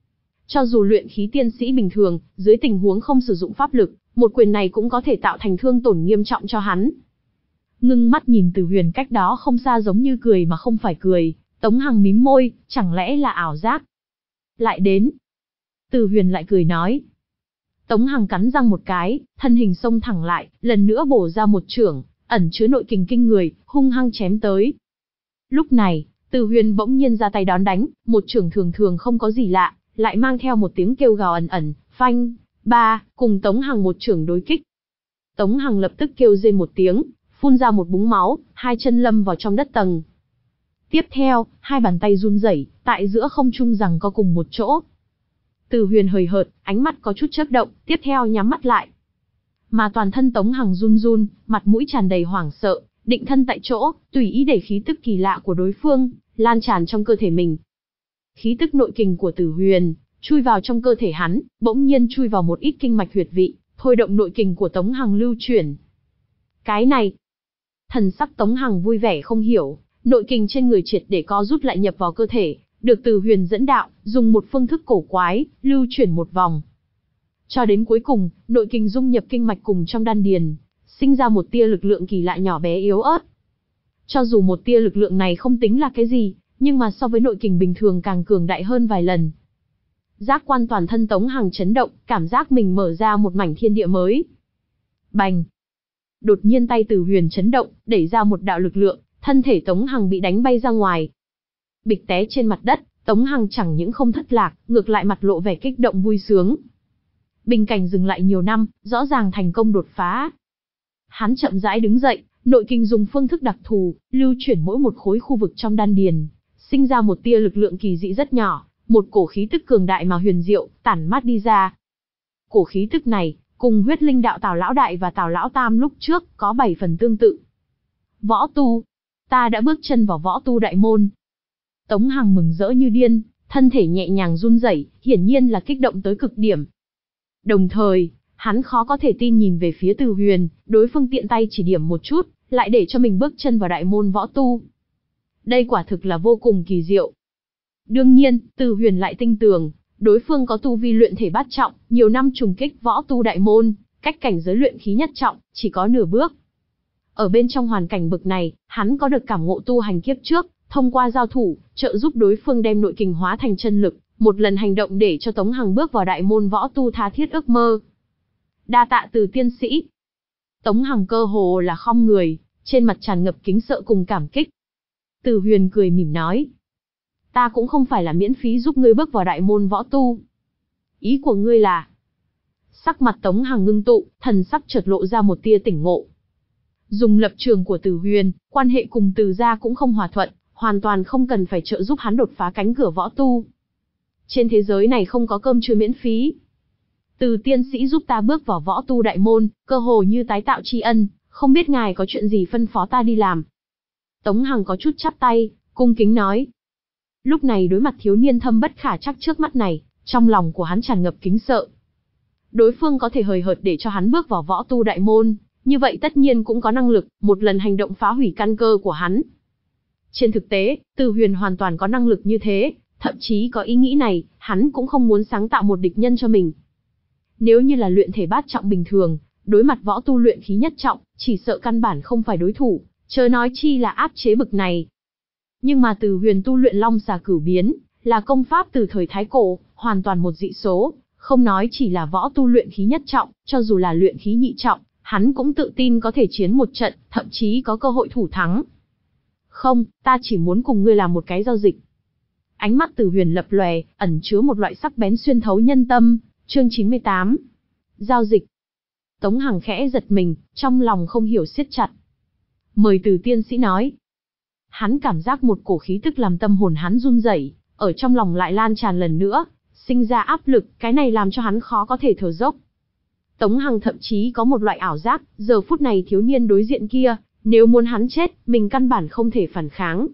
Cho dù luyện khí tiên sĩ bình thường, dưới tình huống không sử dụng pháp lực, một quyền này cũng có thể tạo thành thương tổn nghiêm trọng cho hắn. Ngưng mắt nhìn Từ Huyền cách đó không xa giống như cười mà không phải cười, Tống Hằng mím môi, chẳng lẽ là ảo giác? Lại đến. Từ Huyền lại cười nói. Tống Hằng cắn răng một cái, thân hình xông thẳng lại, lần nữa bổ ra một chưởng, ẩn chứa nội kình kinh người, hung hăng chém tới. Lúc này, Từ Huyền bỗng nhiên ra tay đón đánh, một chưởng thường thường không có gì lạ, lại mang theo một tiếng kêu gào ẩn ẩn, phanh, ba, cùng Tống Hằng một chưởng đối kích. Tống Hằng lập tức kêu rên một tiếng, phun ra một búng máu, hai chân lâm vào trong đất tầng. Tiếp theo, hai bàn tay run rẩy, tại giữa không trung giằng co cùng một chỗ. Từ Huyền hời hợt, ánh mắt có chút chớp động, tiếp theo nhắm mắt lại. Mà toàn thân Tống Hằng run run, mặt mũi tràn đầy hoảng sợ, định thân tại chỗ, tùy ý để khí tức kỳ lạ của đối phương lan tràn trong cơ thể mình. Khí tức nội kình của Từ Huyền chui vào trong cơ thể hắn, bỗng nhiên chui vào một ít kinh mạch huyệt vị, thôi động nội kình của Tống Hằng lưu chuyển. Cái này, thần sắc Tống Hằng vui vẻ không hiểu, nội kình trên người triệt để co rút lại nhập vào cơ thể, được Từ Huyền dẫn đạo, dùng một phương thức cổ quái, lưu chuyển một vòng. Cho đến cuối cùng, nội kình dung nhập kinh mạch cùng trong đan điền, sinh ra một tia lực lượng kỳ lạ nhỏ bé yếu ớt. Cho dù một tia lực lượng này không tính là cái gì, nhưng mà so với nội kình bình thường càng cường đại hơn vài lần. Giác quan toàn thân Tống Hằng chấn động, cảm giác mình mở ra một mảnh thiên địa mới. Bành! Đột nhiên tay Từ Huyền chấn động, đẩy ra một đạo lực lượng, thân thể Tống Hằng bị đánh bay ra ngoài. Bịch té trên mặt đất, Tống Hằng chẳng những không thất lạc, ngược lại mặt lộ vẻ kích động vui sướng. Bình cảnh dừng lại nhiều năm, rõ ràng thành công đột phá. Hắn chậm rãi đứng dậy, nội kình dùng phương thức đặc thù, lưu chuyển mỗi một khối khu vực trong đan điền, sinh ra một tia lực lượng kỳ dị rất nhỏ, một cổ khí tức cường đại mà huyền diệu, tản mát đi ra. Cổ khí tức này, cùng huyết linh đạo Tào Lão Đại và Tào Lão Tam lúc trước, có bảy phần tương tự. Võ tu, ta đã bước chân vào võ tu đại môn. Tống Hằng mừng rỡ như điên, thân thể nhẹ nhàng run rẩy, hiển nhiên là kích động tới cực điểm. Đồng thời, hắn khó có thể tin nhìn về phía Từ Huyền, đối phương tiện tay chỉ điểm một chút, lại để cho mình bước chân vào đại môn võ tu. Đây quả thực là vô cùng kỳ diệu. Đương nhiên, Từ Huyền lại tin tưởng, đối phương có tu vi luyện thể bát trọng, nhiều năm trùng kích võ tu đại môn, cách cảnh giới luyện khí nhất trọng, chỉ có nửa bước. Ở bên trong hoàn cảnh bực này, hắn có được cảm ngộ tu hành kiếp trước, thông qua giao thủ, trợ giúp đối phương đem nội kình hóa thành chân lực, một lần hành động để cho Tống Hằng bước vào đại môn võ tu tha thiết ước mơ. Đa tạ Từ tiên sĩ. Tống Hằng cơ hồ là khom người, trên mặt tràn ngập kính sợ cùng cảm kích. Từ Huyền cười mỉm nói. Ta cũng không phải là miễn phí giúp ngươi bước vào đại môn võ tu. Ý của ngươi là... Sắc mặt Tống Hằng ngưng tụ, thần sắc chợt lộ ra một tia tỉnh ngộ. Dùng lập trường của Từ Huyền, quan hệ cùng Từ gia cũng không hòa thuận, hoàn toàn không cần phải trợ giúp hắn đột phá cánh cửa võ tu. Trên thế giới này không có cơm trưa miễn phí. Từ tiên sĩ giúp ta bước vào võ tu đại môn, cơ hồ như tái tạo tri ân, không biết ngài có chuyện gì phân phó ta đi làm. Tống Hằng có chút chắp tay, cung kính nói. Lúc này đối mặt thiếu niên thâm bất khả trắc trước mắt này, trong lòng của hắn tràn ngập kính sợ. Đối phương có thể hời hợt để cho hắn bước vào võ tu đại môn, như vậy tất nhiên cũng có năng lực, một lần hành động phá hủy căn cơ của hắn. Trên thực tế, Từ Huyền hoàn toàn có năng lực như thế, thậm chí có ý nghĩ này, hắn cũng không muốn sáng tạo một địch nhân cho mình. Nếu như là luyện thể bát trọng bình thường, đối mặt võ tu luyện khí nhất trọng, chỉ sợ căn bản không phải đối thủ, chớ nói chi là áp chế bực này. Nhưng mà Từ Huyền tu luyện Long Xà Cửu Biến, là công pháp từ thời Thái Cổ, hoàn toàn một dị số, không nói chỉ là võ tu luyện khí nhất trọng, cho dù là luyện khí nhị trọng, hắn cũng tự tin có thể chiến một trận, thậm chí có cơ hội thủ thắng. Không, ta chỉ muốn cùng ngươi làm một cái giao dịch. Ánh mắt Từ Huyền lập lòe, ẩn chứa một loại sắc bén xuyên thấu nhân tâm, chương chín mươi tám. Giao dịch. Tống Hằng khẽ giật mình, trong lòng không hiểu siết chặt. Mời Từ tiên sĩ nói. Hắn cảm giác một cổ khí tức làm tâm hồn hắn run rẩy, ở trong lòng lại lan tràn lần nữa, sinh ra áp lực, cái này làm cho hắn khó có thể thở dốc. Tống Hằng thậm chí có một loại ảo giác, giờ phút này thiếu niên đối diện kia, nếu muốn hắn chết, mình căn bản không thể phản kháng.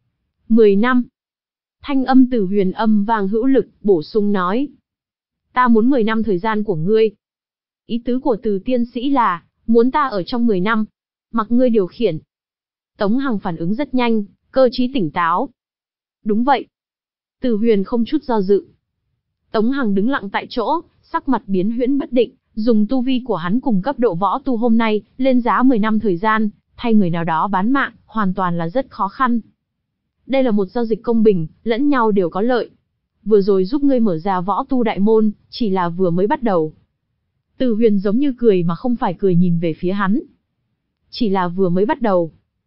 Mười năm. Thanh âm Từ Huyền âm vang hữu lực, bổ sung nói. Ta muốn mười năm thời gian của ngươi. Ý tứ của Từ tiên sĩ là, muốn ta ở trong mười năm, mặc ngươi điều khiển. Tống Hằng phản ứng rất nhanh, cơ trí tỉnh táo. Đúng vậy. Từ Huyền không chút do dự. Tống Hằng đứng lặng tại chỗ, sắc mặt biến huyễn bất định, dùng tu vi của hắn cùng cấp độ võ tu hôm nay, lên giá mười năm thời gian, thay người nào đó bán mạng, hoàn toàn là rất khó khăn. Đây là một giao dịch công bình, lẫn nhau đều có lợi. Vừa rồi giúp ngươi mở ra võ tu đại môn, chỉ là vừa mới bắt đầu. Từ Huyền giống như cười mà không phải cười nhìn về phía hắn. Chỉ là vừa mới bắt đầu.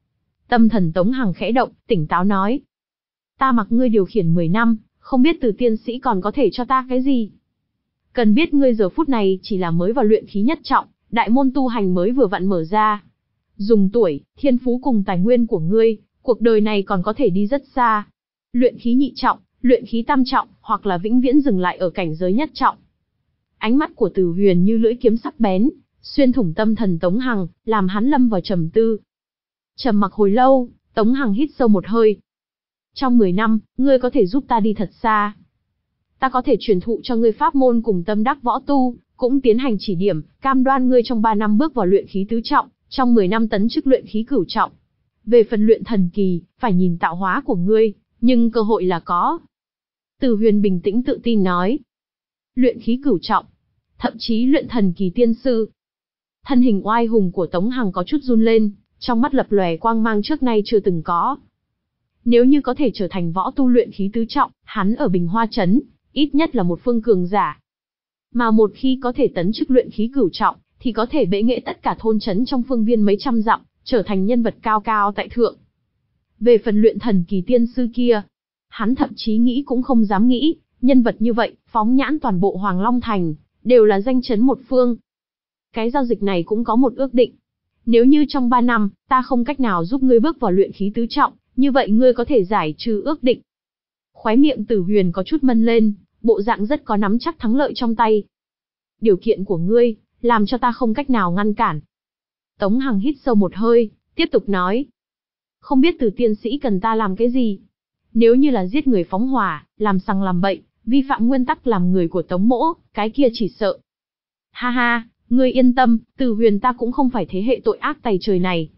Tâm thần Tống Hằng khẽ động, tỉnh táo nói. Ta mặc ngươi điều khiển mười năm, không biết Từ tiên sĩ còn có thể cho ta cái gì. Cần biết ngươi giờ phút này chỉ là mới vào luyện khí nhất trọng, đại môn tu hành mới vừa vặn mở ra. Dùng tuổi, thiên phú cùng tài nguyên của ngươi, cuộc đời này còn có thể đi rất xa. Luyện khí nhị trọng, luyện khí tam trọng, hoặc là vĩnh viễn dừng lại ở cảnh giới nhất trọng. Ánh mắt của Từ Huyền như lưỡi kiếm sắc bén, xuyên thủng tâm thần Tống Hằng, làm hắn lâm vào trầm tư. Trầm mặc hồi lâu, Tống Hằng hít sâu một hơi. Trong mười năm, ngươi có thể giúp ta đi thật xa. Ta có thể truyền thụ cho ngươi pháp môn cùng tâm đắc võ tu, cũng tiến hành chỉ điểm, cam đoan ngươi trong ba năm bước vào luyện khí tứ trọng, trong mười năm tấn chức luyện khí cửu trọng. Về phần luyện thần kỳ, phải nhìn tạo hóa của ngươi, nhưng cơ hội là có. Từ Huyền bình tĩnh tự tin nói. Luyện khí cửu trọng, thậm chí luyện thần kỳ tiên sư. Thân hình oai hùng của Tống Hằng có chút run lên, trong mắt lập lòe quang mang trước nay chưa từng có. Nếu như có thể trở thành võ tu luyện khí tứ trọng, hắn ở Bình Hoa Trấn, ít nhất là một phương cường giả. Mà một khi có thể tấn chức luyện khí cửu trọng, thì có thể bệ nghệ tất cả thôn trấn trong phương viên mấy trăm dặm, trở thành nhân vật cao cao tại thượng. Về phần luyện thần kỳ tiên sư kia, hắn thậm chí nghĩ cũng không dám nghĩ, nhân vật như vậy, phóng nhãn toàn bộ Hoàng Long Thành, đều là danh chấn một phương. Cái giao dịch này cũng có một ước định. Nếu như trong ba năm, ta không cách nào giúp ngươi bước vào luyện khí tứ trọng, như vậy ngươi có thể giải trừ ước định. Khóe miệng Từ Huyền có chút mân lên, bộ dạng rất có nắm chắc thắng lợi trong tay. Điều kiện của ngươi, làm cho ta không cách nào ngăn cản. Tống Hằng hít sâu một hơi, tiếp tục nói. Không biết Từ tiên sĩ cần ta làm cái gì? Nếu như là giết người phóng hỏa, làm sằng làm bậy, vi phạm nguyên tắc làm người của Tống mỗ, cái kia chỉ sợ. Ha ha, ngươi yên tâm, Từ Huyền ta cũng không phải thế hệ tội ác tày trời này.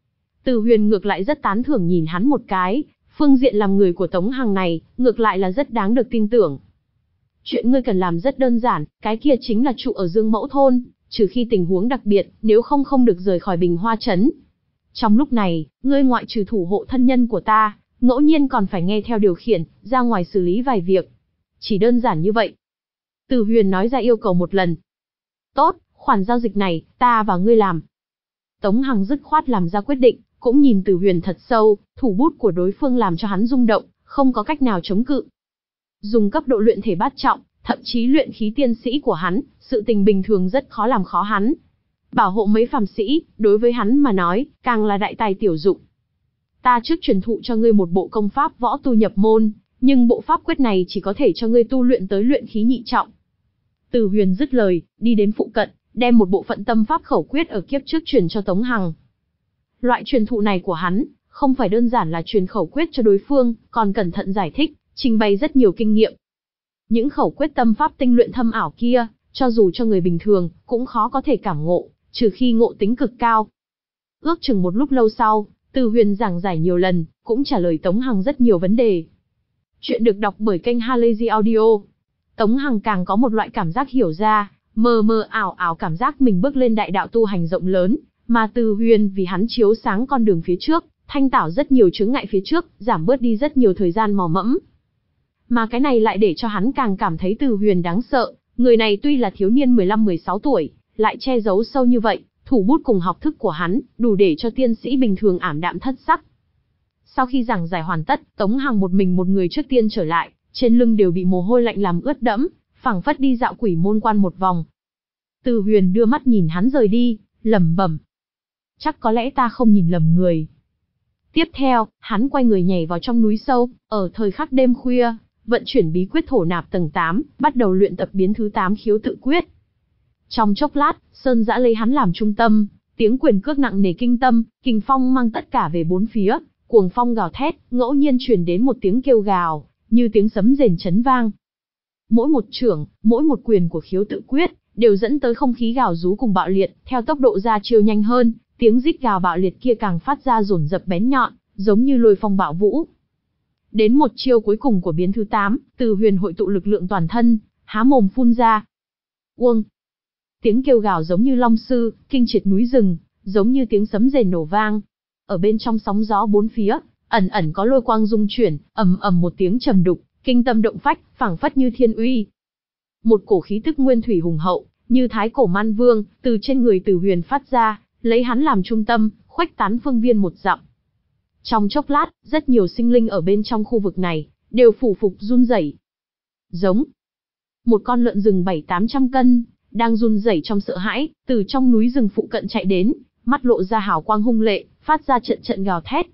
Từ Huyền ngược lại rất tán thưởng nhìn hắn một cái, phương diện làm người của Tống Hằng này, ngược lại là rất đáng được tin tưởng. Chuyện ngươi cần làm rất đơn giản, cái kia chính là trụ ở Dương Mẫu Thôn, trừ khi tình huống đặc biệt, nếu không không được rời khỏi Bình Hoa Trấn. Trong lúc này, ngươi ngoại trừ thủ hộ thân nhân của ta, ngẫu nhiên còn phải nghe theo điều khiển, ra ngoài xử lý vài việc. Chỉ đơn giản như vậy. Từ Huyền nói ra yêu cầu một lần. Tốt, khoản giao dịch này, ta và ngươi làm. Tống Hằng dứt khoát làm ra quyết định, cũng nhìn Từ Huyền thật sâu, thủ bút của đối phương làm cho hắn rung động, không có cách nào chống cự. Dùng cấp độ luyện thể bát trọng, thậm chí luyện khí tiên sĩ của hắn, sự tình bình thường rất khó làm khó hắn. Bảo hộ mấy phàm sĩ, đối với hắn mà nói, càng là đại tài tiểu dụng. Ta trước truyền thụ cho ngươi một bộ công pháp võ tu nhập môn, nhưng bộ pháp quyết này chỉ có thể cho ngươi tu luyện tới luyện khí nhị trọng. Từ Huyền dứt lời, đi đến phụ cận, đem một bộ phận tâm pháp khẩu quyết ở kiếp trước truyền cho Tống Hằng. Loại truyền thụ này của hắn, không phải đơn giản là truyền khẩu quyết cho đối phương, còn cẩn thận giải thích, trình bày rất nhiều kinh nghiệm. Những khẩu quyết tâm pháp tinh luyện thâm ảo kia, cho dù cho người bình thường, cũng khó có thể cảm ngộ, trừ khi ngộ tính cực cao. Ước chừng một lúc lâu sau, Từ Huyền giảng giải nhiều lần, cũng trả lời Tống Hằng rất nhiều vấn đề. Chuyện được đọc bởi kênh Halazy Audio. Tống Hằng càng có một loại cảm giác hiểu ra, mơ mơ ảo ảo cảm giác mình bước lên đại đạo tu hành rộng lớn, mà Từ Huyền vì hắn chiếu sáng con đường phía trước, thanh tảo rất nhiều chướng ngại phía trước, giảm bớt đi rất nhiều thời gian mò mẫm. Mà cái này lại để cho hắn càng cảm thấy Từ Huyền đáng sợ, người này tuy là thiếu niên mười lăm mười sáu tuổi, lại che giấu sâu như vậy, thủ bút cùng học thức của hắn, đủ để cho tiên sĩ bình thường ảm đạm thất sắc. Sau khi giảng giải hoàn tất, Tống Hằng một mình một người trước tiên trở lại, trên lưng đều bị mồ hôi lạnh làm ướt đẫm, phảng phất đi dạo quỷ môn quan một vòng. Từ Huyền đưa mắt nhìn hắn rời đi, lẩm bẩm. Chắc có lẽ ta không nhìn lầm người. Tiếp theo, hắn quay người nhảy vào trong núi sâu, ở thời khắc đêm khuya, vận chuyển bí quyết thổ nạp tầng tám, bắt đầu luyện tập biến thứ tám khiếu tự quyết. Trong chốc lát, sơn dã lấy hắn làm trung tâm, tiếng quyền cước nặng nề kinh tâm, kình phong mang tất cả về bốn phía, cuồng phong gào thét, ngẫu nhiên truyền đến một tiếng kêu gào, như tiếng sấm rền chấn vang. Mỗi một chưởng, mỗi một quyền của khiếu tự quyết, đều dẫn tới không khí gào rú cùng bạo liệt, theo tốc độ ra chiêu nhanh hơn, tiếng rít gào bạo liệt kia càng phát ra dồn dập bén nhọn, giống như lôi phong bạo vũ. Đến một chiêu cuối cùng của biến thứ tám, Từ Huyền hội tụ lực lượng toàn thân, há mồm phun ra. Uông! Tiếng kêu gào giống như long sư, kinh triệt núi rừng, giống như tiếng sấm rền nổ vang. Ở bên trong sóng gió bốn phía, ẩn ẩn có lôi quang rung chuyển, ầm ầm một tiếng trầm đục, kinh tâm động phách, phảng phất như thiên uy. Một cổ khí tức nguyên thủy hùng hậu, như thái cổ man vương, từ trên người Từ Huyền phát ra, lấy hắn làm trung tâm, khuếch tán phương viên một dặm. Trong chốc lát, rất nhiều sinh linh ở bên trong khu vực này, đều phủ phục run rẩy. Giống. Một con lợn rừng bảy tám trăm cân, đang run rẩy trong sợ hãi, từ trong núi rừng phụ cận chạy đến, mắt lộ ra hào quang hung lệ, phát ra trận trận gào thét.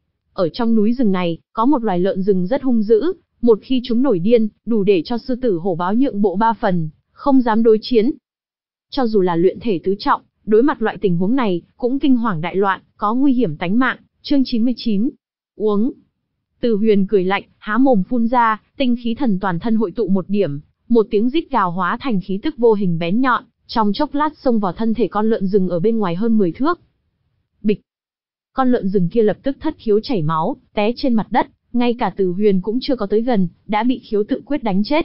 Ở trong núi rừng này, có một loài lợn rừng rất hung dữ, một khi chúng nổi điên, đủ để cho sư tử hổ báo nhượng bộ ba phần, không dám đối chiến. Cho dù là luyện thể tứ trọng, đối mặt loại tình huống này, cũng kinh hoàng đại loạn, có nguy hiểm tánh mạng. Chương chín mươi chín. Uống. Từ Huyền cười lạnh, há mồm phun ra, tinh khí thần toàn thân hội tụ một điểm, một tiếng rít gào hóa thành khí tức vô hình bén nhọn, trong chốc lát xông vào thân thể con lợn rừng ở bên ngoài hơn mười thước. Bịch. Con lợn rừng kia lập tức thất khiếu chảy máu, té trên mặt đất, ngay cả Từ Huyền cũng chưa có tới gần, đã bị khiếu tự quyết đánh chết.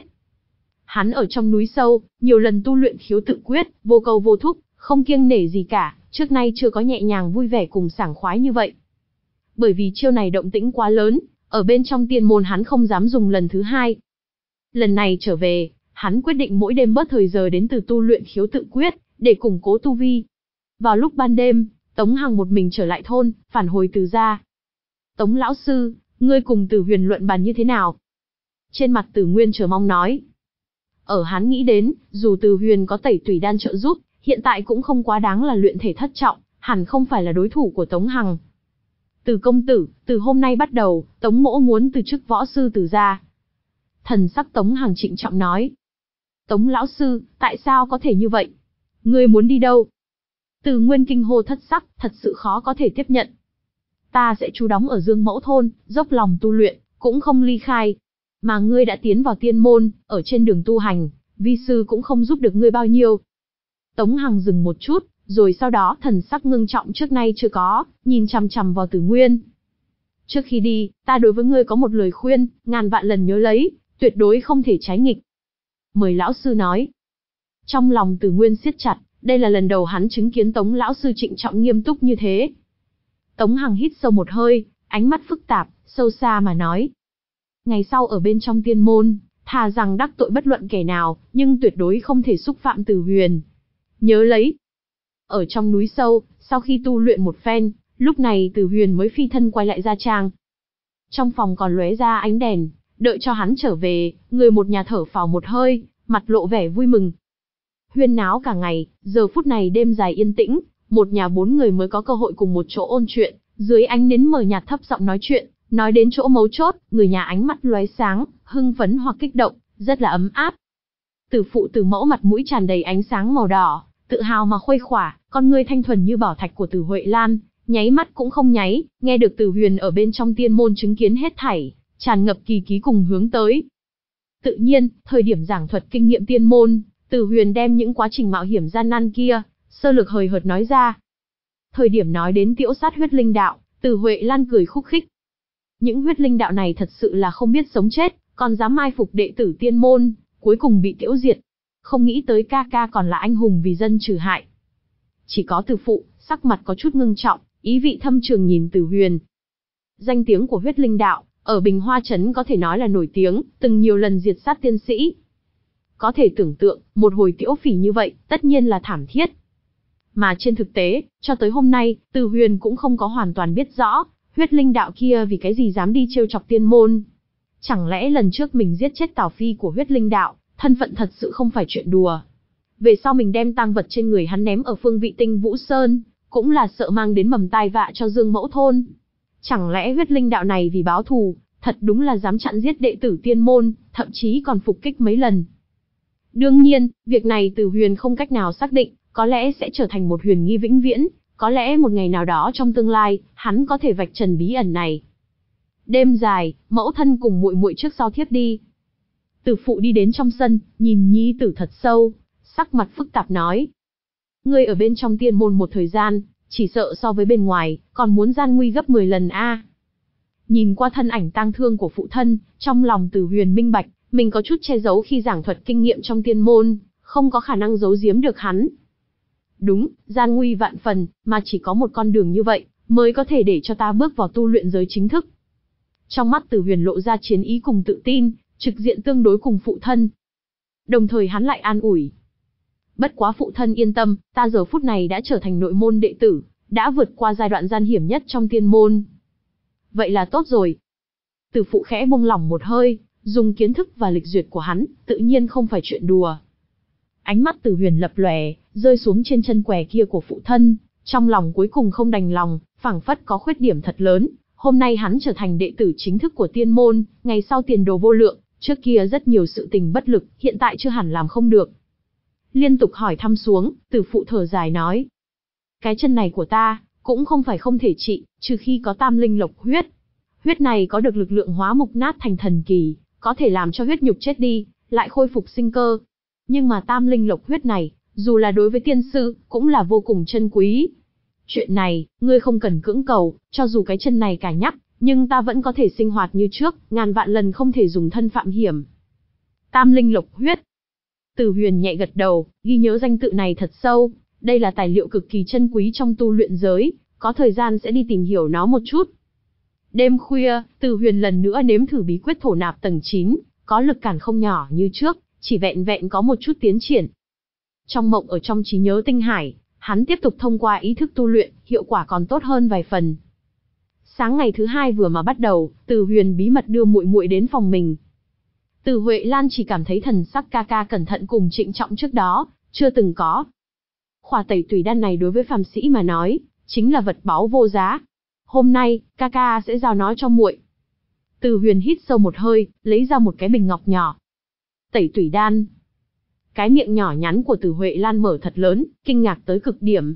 Hắn ở trong núi sâu, nhiều lần tu luyện khiếu tự quyết, vô câu vô thúc, không kiêng nể gì cả, trước nay chưa có nhẹ nhàng vui vẻ cùng sảng khoái như vậy. Bởi vì chiêu này động tĩnh quá lớn, ở bên trong tiên môn hắn không dám dùng lần thứ hai. Lần này trở về, hắn quyết định mỗi đêm bớt thời giờ đến từ tu luyện khiếu tự quyết, để củng cố tu vi. Vào lúc ban đêm, Tống Hằng một mình trở lại thôn, phản hồi Từ gia. Tống lão sư, ngươi cùng Từ Huyền luận bàn như thế nào? Trên mặt Từ Nguyên chờ mong nói. Ở hắn nghĩ đến, dù Từ Huyền có tẩy tùy đan trợ giúp, hiện tại cũng không quá đáng là luyện thể thất trọng, hẳn không phải là đối thủ của Tống Hằng. Từ công tử, từ hôm nay bắt đầu, Tống mỗ muốn từ chức võ sư Từ gia. Thần sắc Tống Hằng trịnh trọng nói. Tống lão sư, tại sao có thể như vậy? Ngươi muốn đi đâu? Từ Nguyên kinh hô thất sắc, thật sự khó có thể tiếp nhận. Ta sẽ trú đóng ở Dương Mẫu thôn, dốc lòng tu luyện, cũng không ly khai. Mà ngươi đã tiến vào tiên môn, ở trên đường tu hành, vi sư cũng không giúp được ngươi bao nhiêu. Tống Hằng dừng một chút, rồi sau đó thần sắc ngưng trọng trước nay chưa có, nhìn chằm chằm vào Từ Nguyên. Trước khi đi, ta đối với ngươi có một lời khuyên, ngàn vạn lần nhớ lấy, tuyệt đối không thể trái nghịch. Mời lão sư nói. Trong lòng Từ Nguyên siết chặt, đây là lần đầu hắn chứng kiến Tống lão sư trịnh trọng nghiêm túc như thế. Tống Hằng hít sâu một hơi, ánh mắt phức tạp, sâu xa mà nói. Ngày sau ở bên trong tiên môn, thà rằng đắc tội bất luận kẻ nào, nhưng tuyệt đối không thể xúc phạm Từ Huyền. Nhớ lấy. Ở trong núi sâu, sau khi tu luyện một phen, lúc này Từ Huyền mới phi thân quay lại gia trang. Trong phòng còn lóe ra ánh đèn, đợi cho hắn trở về, người một nhà thở phào một hơi, mặt lộ vẻ vui mừng. Huyên náo cả ngày, giờ phút này đêm dài yên tĩnh, một nhà bốn người mới có cơ hội cùng một chỗ ôn chuyện, dưới ánh nến mờ nhạt thấp giọng nói chuyện, nói đến chỗ mấu chốt, người nhà ánh mắt lóe sáng, hưng phấn hoặc kích động, rất là ấm áp. Từ phụ từ mẫu mặt mũi tràn đầy ánh sáng màu đỏ, tự hào mà khuây khỏa, con ngươi thanh thuần như bảo thạch của Từ Huệ Lan, nháy mắt cũng không nháy, nghe được Từ Huyền ở bên trong tiên môn chứng kiến hết thảy, tràn ngập kỳ ký cùng hướng tới. Tự nhiên, thời điểm giảng thuật kinh nghiệm tiên môn, Từ Huyền đem những quá trình mạo hiểm gian nan kia, sơ lược hời hợt nói ra. Thời điểm nói đến tiễu sát huyết linh đạo, Từ Huệ Lan cười khúc khích. Những huyết linh đạo này thật sự là không biết sống chết, còn dám mai phục đệ tử tiên môn, cuối cùng bị tiễu diệt. Không nghĩ tới ca ca còn là anh hùng vì dân trừ hại. Chỉ có Từ phụ, sắc mặt có chút ngưng trọng, ý vị thâm trường nhìn Từ Huyền. Danh tiếng của huyết linh đạo, ở Bình Hoa Trấn có thể nói là nổi tiếng, từng nhiều lần diệt sát tiên sĩ. Có thể tưởng tượng, một hồi tiễu phỉ như vậy, tất nhiên là thảm thiết. Mà trên thực tế, cho tới hôm nay, Từ Huyền cũng không có hoàn toàn biết rõ, huyết linh đạo kia vì cái gì dám đi trêu chọc tiên môn. Chẳng lẽ lần trước mình giết chết Tào Phi của huyết linh đạo, thân phận thật sự không phải chuyện đùa. Về sau mình đem tang vật trên người hắn ném ở phương vị Tinh Vũ Sơn, cũng là sợ mang đến mầm tai vạ cho Dương Mẫu Thôn. Chẳng lẽ huyết linh đạo này vì báo thù, thật đúng là dám chặn giết đệ tử tiên môn, thậm chí còn phục kích mấy lần. Đương nhiên, việc này Từ Huyền không cách nào xác định, có lẽ sẽ trở thành một huyền nghi vĩnh viễn, có lẽ một ngày nào đó trong tương lai, hắn có thể vạch trần bí ẩn này. Đêm dài, mẫu thân cùng muội muội trước sau thiếp đi. Từ phụ đi đến trong sân, nhìn nhi tử thật sâu, sắc mặt phức tạp nói. Ngươi ở bên trong tiên môn một thời gian, chỉ sợ so với bên ngoài, còn muốn gian nguy gấp mười lần a. Nhìn qua thân ảnh tang thương của phụ thân, trong lòng Từ Huyền minh bạch, mình có chút che giấu khi giảng thuật kinh nghiệm trong tiên môn, không có khả năng giấu giếm được hắn. Đúng, gian nguy vạn phần, mà chỉ có một con đường như vậy, mới có thể để cho ta bước vào tu luyện giới chính thức. Trong mắt Từ Huyền lộ ra chiến ý cùng tự tin, trực diện tương đối cùng phụ thân. Đồng thời hắn lại an ủi. Bất quá phụ thân yên tâm, ta giờ phút này đã trở thành nội môn đệ tử, đã vượt qua giai đoạn gian hiểm nhất trong tiên môn. Vậy là tốt rồi. Từ phụ khẽ buông lỏng một hơi, dùng kiến thức và lịch duyệt của hắn, tự nhiên không phải chuyện đùa. Ánh mắt Từ Huyền lập lòe, rơi xuống trên chân què kia của phụ thân, trong lòng cuối cùng không đành lòng, phảng phất có khuyết điểm thật lớn. Hôm nay hắn trở thành đệ tử chính thức của tiên môn, ngày sau tiền đồ vô lượng, trước kia rất nhiều sự tình bất lực, hiện tại chưa hẳn làm không được. Liên tục hỏi thăm xuống, Từ phụ thở dài nói. Cái chân này của ta, cũng không phải không thể trị, trừ khi có tam linh lộc huyết. Huyết này có được lực lượng hóa mục nát thành thần kỳ, có thể làm cho huyết nhục chết đi, lại khôi phục sinh cơ. Nhưng mà tam linh lộc huyết này, dù là đối với tiên sư, cũng là vô cùng chân quý. Chuyện này, ngươi không cần cưỡng cầu, cho dù cái chân này cả nhắc, nhưng ta vẫn có thể sinh hoạt như trước, ngàn vạn lần không thể dùng thân phạm hiểm. Tam linh lộc huyết. Từ Huyền nhẹ gật đầu, ghi nhớ danh tự này thật sâu, đây là tài liệu cực kỳ chân quý trong tu luyện giới, có thời gian sẽ đi tìm hiểu nó một chút. Đêm khuya, Từ Huyền lần nữa nếm thử bí quyết thổ nạp tầng chín, có lực cản không nhỏ như trước, chỉ vẹn vẹn có một chút tiến triển. Trong mộng ở trong trí nhớ tinh hải, hắn tiếp tục thông qua ý thức tu luyện, hiệu quả còn tốt hơn vài phần. Sáng ngày thứ hai vừa mà bắt đầu, Từ Huyền bí mật đưa muội muội đến phòng mình. Từ Huệ Lan chỉ cảm thấy thần sắc ca ca cẩn thận cùng trịnh trọng trước đó, chưa từng có. Khỏa tẩy tùy đan này đối với phàm sĩ mà nói, chính là vật báu vô giá. Hôm nay, ca ca sẽ giao nó cho muội. Từ Huyền hít sâu một hơi, lấy ra một cái bình ngọc nhỏ. Tẩy tùy đan. Cái miệng nhỏ nhắn của Từ Huệ Lan mở thật lớn, kinh ngạc tới cực điểm.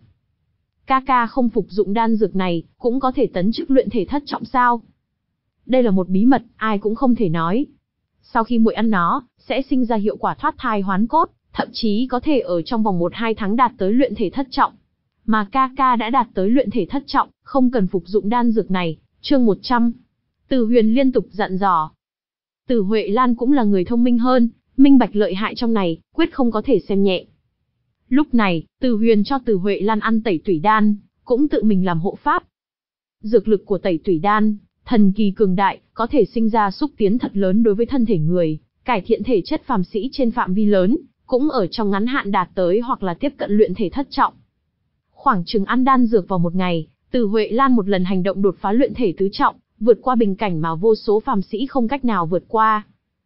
Ca ca không phục dụng đan dược này, cũng có thể tấn chức luyện thể thất trọng sao? Đây là một bí mật, ai cũng không thể nói. Sau khi muội ăn nó, sẽ sinh ra hiệu quả thoát thai hoán cốt, thậm chí có thể ở trong vòng một hai tháng đạt tới luyện thể thất trọng. Mà ca ca đã đạt tới luyện thể thất trọng, không cần phục dụng đan dược này. Chương một trăm. Từ Huyền liên tục dặn dò. Từ Huệ Lan cũng là người thông minh hơn, minh bạch lợi hại trong này, quyết không có thể xem nhẹ. Lúc này, Từ Huyền cho Từ Huệ Lan ăn tẩy tủy đan, cũng tự mình làm hộ pháp. Dược lực của tẩy tủy đan, thần kỳ cường đại, có thể sinh ra xúc tiến thật lớn đối với thân thể người, cải thiện thể chất phàm sĩ trên phạm vi lớn, cũng ở trong ngắn hạn đạt tới hoặc là tiếp cận luyện thể thất trọng. Khoảng chừng ăn đan dược vào một ngày, Từ Huệ Lan một lần hành động đột phá luyện thể tứ trọng, vượt qua bình cảnh mà vô số phàm sĩ không cách nào vượt qua.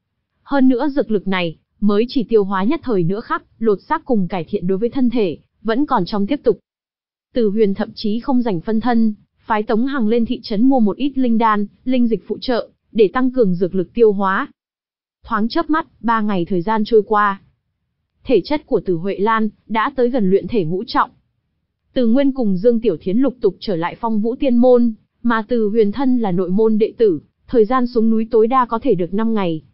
Hơn nữa dược lực này, mới chỉ tiêu hóa nhất thời nữa khắc, lột xác cùng cải thiện đối với thân thể, vẫn còn trong tiếp tục. Từ Huyền thậm chí không dành phân thân, phái Tống Hằng lên thị trấn mua một ít linh đan, linh dịch phụ trợ, để tăng cường dược lực tiêu hóa. Thoáng chớp mắt, ba ngày thời gian trôi qua. Thể chất của Từ Huệ Lan đã tới gần luyện thể ngũ trọng. Từ Nguyên cùng Dương Tiểu Thiến lục tục trở lại Phong Vũ Tiên môn, mà Từ Huyền thân là nội môn đệ tử, thời gian xuống núi tối đa có thể được năm ngày.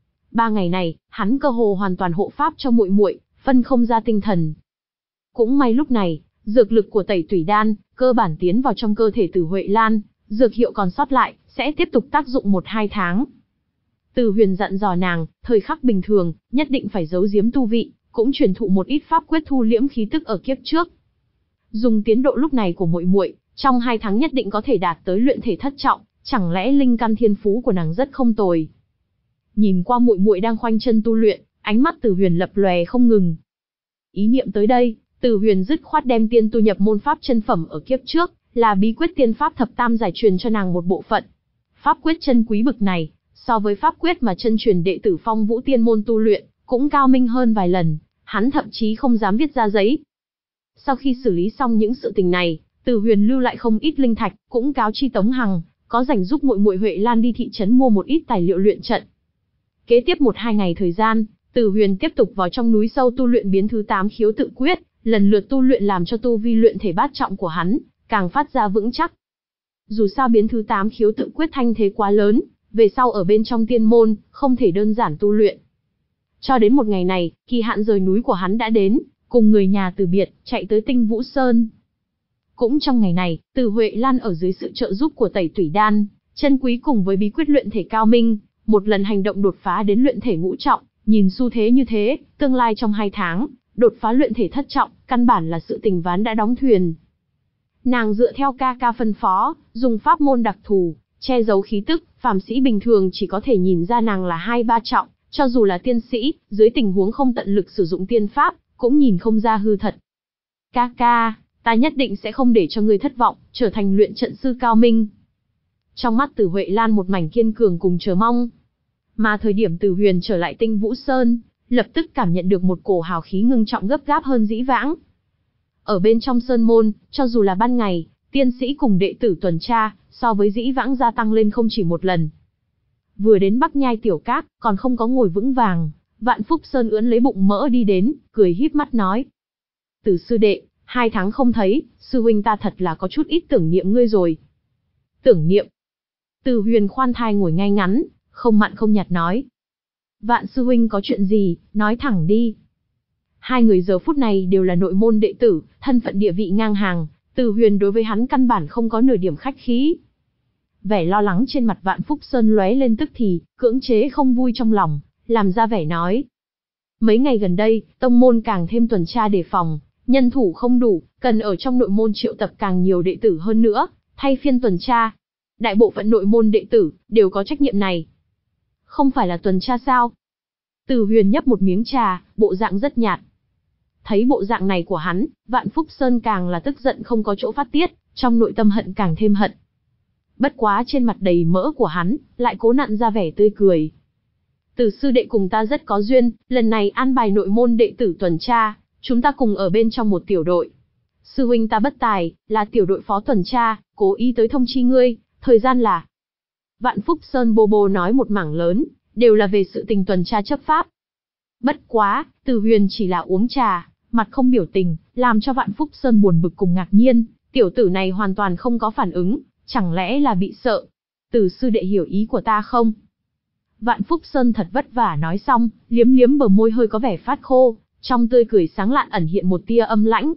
Ba ngày này, hắn cơ hồ hoàn toàn hộ pháp cho muội muội, phân không ra tinh thần. Cũng may lúc này, dược lực của Tẩy Tủy Đan cơ bản tiến vào trong cơ thể Từ Huệ Lan, dược hiệu còn sót lại sẽ tiếp tục tác dụng một hai tháng. Từ Huyền dặn dò nàng, thời khắc bình thường, nhất định phải giấu giếm tu vị, cũng truyền thụ một ít pháp quyết thu liễm khí tức ở kiếp trước. Dùng tiến độ lúc này của muội muội, trong hai tháng nhất định có thể đạt tới luyện thể thất trọng, chẳng lẽ linh căn thiên phú của nàng rất không tồi. Nhìn qua muội muội đang khoanh chân tu luyện, ánh mắt Từ Huyền lập lòe không ngừng. Ý niệm tới đây, Từ Huyền dứt khoát đem tiên tu nhập môn pháp chân phẩm ở kiếp trước, là bí quyết tiên pháp thập tam giải truyền cho nàng một bộ phận. Pháp quyết chân quý bực này, so với pháp quyết mà chân truyền đệ tử Phong Vũ Tiên môn tu luyện, cũng cao minh hơn vài lần, hắn thậm chí không dám viết ra giấy. Sau khi xử lý xong những sự tình này, Từ Huyền lưu lại không ít linh thạch, cũng cáo chi Tống Hằng, có rảnh giúp muội muội Huệ Lan đi thị trấn mua một ít tài liệu luyện trận. Kế tiếp một hai ngày thời gian, Từ Huyền tiếp tục vào trong núi sâu tu luyện biến thứ tám khiếu tự quyết, lần lượt tu luyện làm cho tu vi luyện thể bát trọng của hắn càng phát ra vững chắc. Dù sao biến thứ tám khiếu tự quyết thanh thế quá lớn, về sau ở bên trong tiên môn, không thể đơn giản tu luyện. Cho đến một ngày này, kỳ hạn rời núi của hắn đã đến, cùng người nhà từ biệt, chạy tới Tinh Vũ Sơn. Cũng trong ngày này, Từ Huệ Lan ở dưới sự trợ giúp của Tẩy Tủy Đan, chân quý cùng với bí quyết luyện thể cao minh, một lần hành động đột phá đến luyện thể ngũ trọng, nhìn xu thế như thế, tương lai trong hai tháng, đột phá luyện thể thất trọng, căn bản là sự tình ván đã đóng thuyền. Nàng dựa theo ca ca phân phó, dùng pháp môn đặc thù, che giấu khí tức, phàm sĩ bình thường chỉ có thể nhìn ra nàng là hai ba trọng, cho dù là tiên sĩ, dưới tình huống không tận lực sử dụng tiên pháp, cũng nhìn không ra hư thật. Ca ca, ta nhất định sẽ không để cho ngươi thất vọng, trở thành luyện trận sư cao minh. Trong mắt Từ Huệ Lan một mảnh kiên cường cùng chờ mong. Mà thời điểm Từ Huyền trở lại Tinh Vũ Sơn, lập tức cảm nhận được một cổ hào khí ngưng trọng gấp gáp hơn dĩ vãng. Ở bên trong sơn môn, cho dù là ban ngày, tiên sĩ cùng đệ tử tuần tra, so với dĩ vãng gia tăng lên không chỉ một lần. Vừa đến Bắc Nhai Tiểu Các, còn không có ngồi vững vàng, Vạn Phúc Sơn ưỡn lấy bụng mỡ đi đến, cười híp mắt nói. Từ sư đệ, hai tháng không thấy, sư huynh ta thật là có chút ít tưởng niệm ngươi rồi. Tưởng niệm. Từ Huyền khoan thai ngồi ngay ngắn, không mặn không nhạt nói. Vạn sư huynh có chuyện gì, nói thẳng đi. Hai người giờ phút này đều là nội môn đệ tử, thân phận địa vị ngang hàng, Từ Huyền đối với hắn căn bản không có nửa điểm khách khí. Vẻ lo lắng trên mặt Vạn Phúc Sơn lóe lên tức thì, cưỡng chế không vui trong lòng, làm ra vẻ nói. Mấy ngày gần đây, tông môn càng thêm tuần tra đề phòng, nhân thủ không đủ, cần ở trong nội môn triệu tập càng nhiều đệ tử hơn nữa, thay phiên tuần tra. Đại bộ phận nội môn đệ tử, đều có trách nhiệm này. Không phải là tuần tra sao? Từ Huyền nhấp một miếng trà, bộ dạng rất nhạt. Thấy bộ dạng này của hắn, Vạn Phúc Sơn càng là tức giận không có chỗ phát tiết, trong nội tâm hận càng thêm hận. Bất quá trên mặt đầy mỡ của hắn, lại cố nặn ra vẻ tươi cười. Từ sư đệ cùng ta rất có duyên, lần này an bài nội môn đệ tử tuần tra, chúng ta cùng ở bên trong một tiểu đội. Sư huynh ta bất tài, là tiểu đội phó tuần tra, cố ý tới thông chi ngươi, thời gian là... Vạn Phúc Sơn bô bô nói một mảng lớn, đều là về sự tình tuần tra chấp pháp. Bất quá, Từ Huyền chỉ là uống trà, mặt không biểu tình, làm cho Vạn Phúc Sơn buồn bực cùng ngạc nhiên, tiểu tử này hoàn toàn không có phản ứng, chẳng lẽ là bị sợ. Từ sư đệ hiểu ý của ta không? Vạn Phúc Sơn thật vất vả nói xong, liếm liếm bờ môi hơi có vẻ phát khô, trong tươi cười sáng lạn ẩn hiện một tia âm lãnh.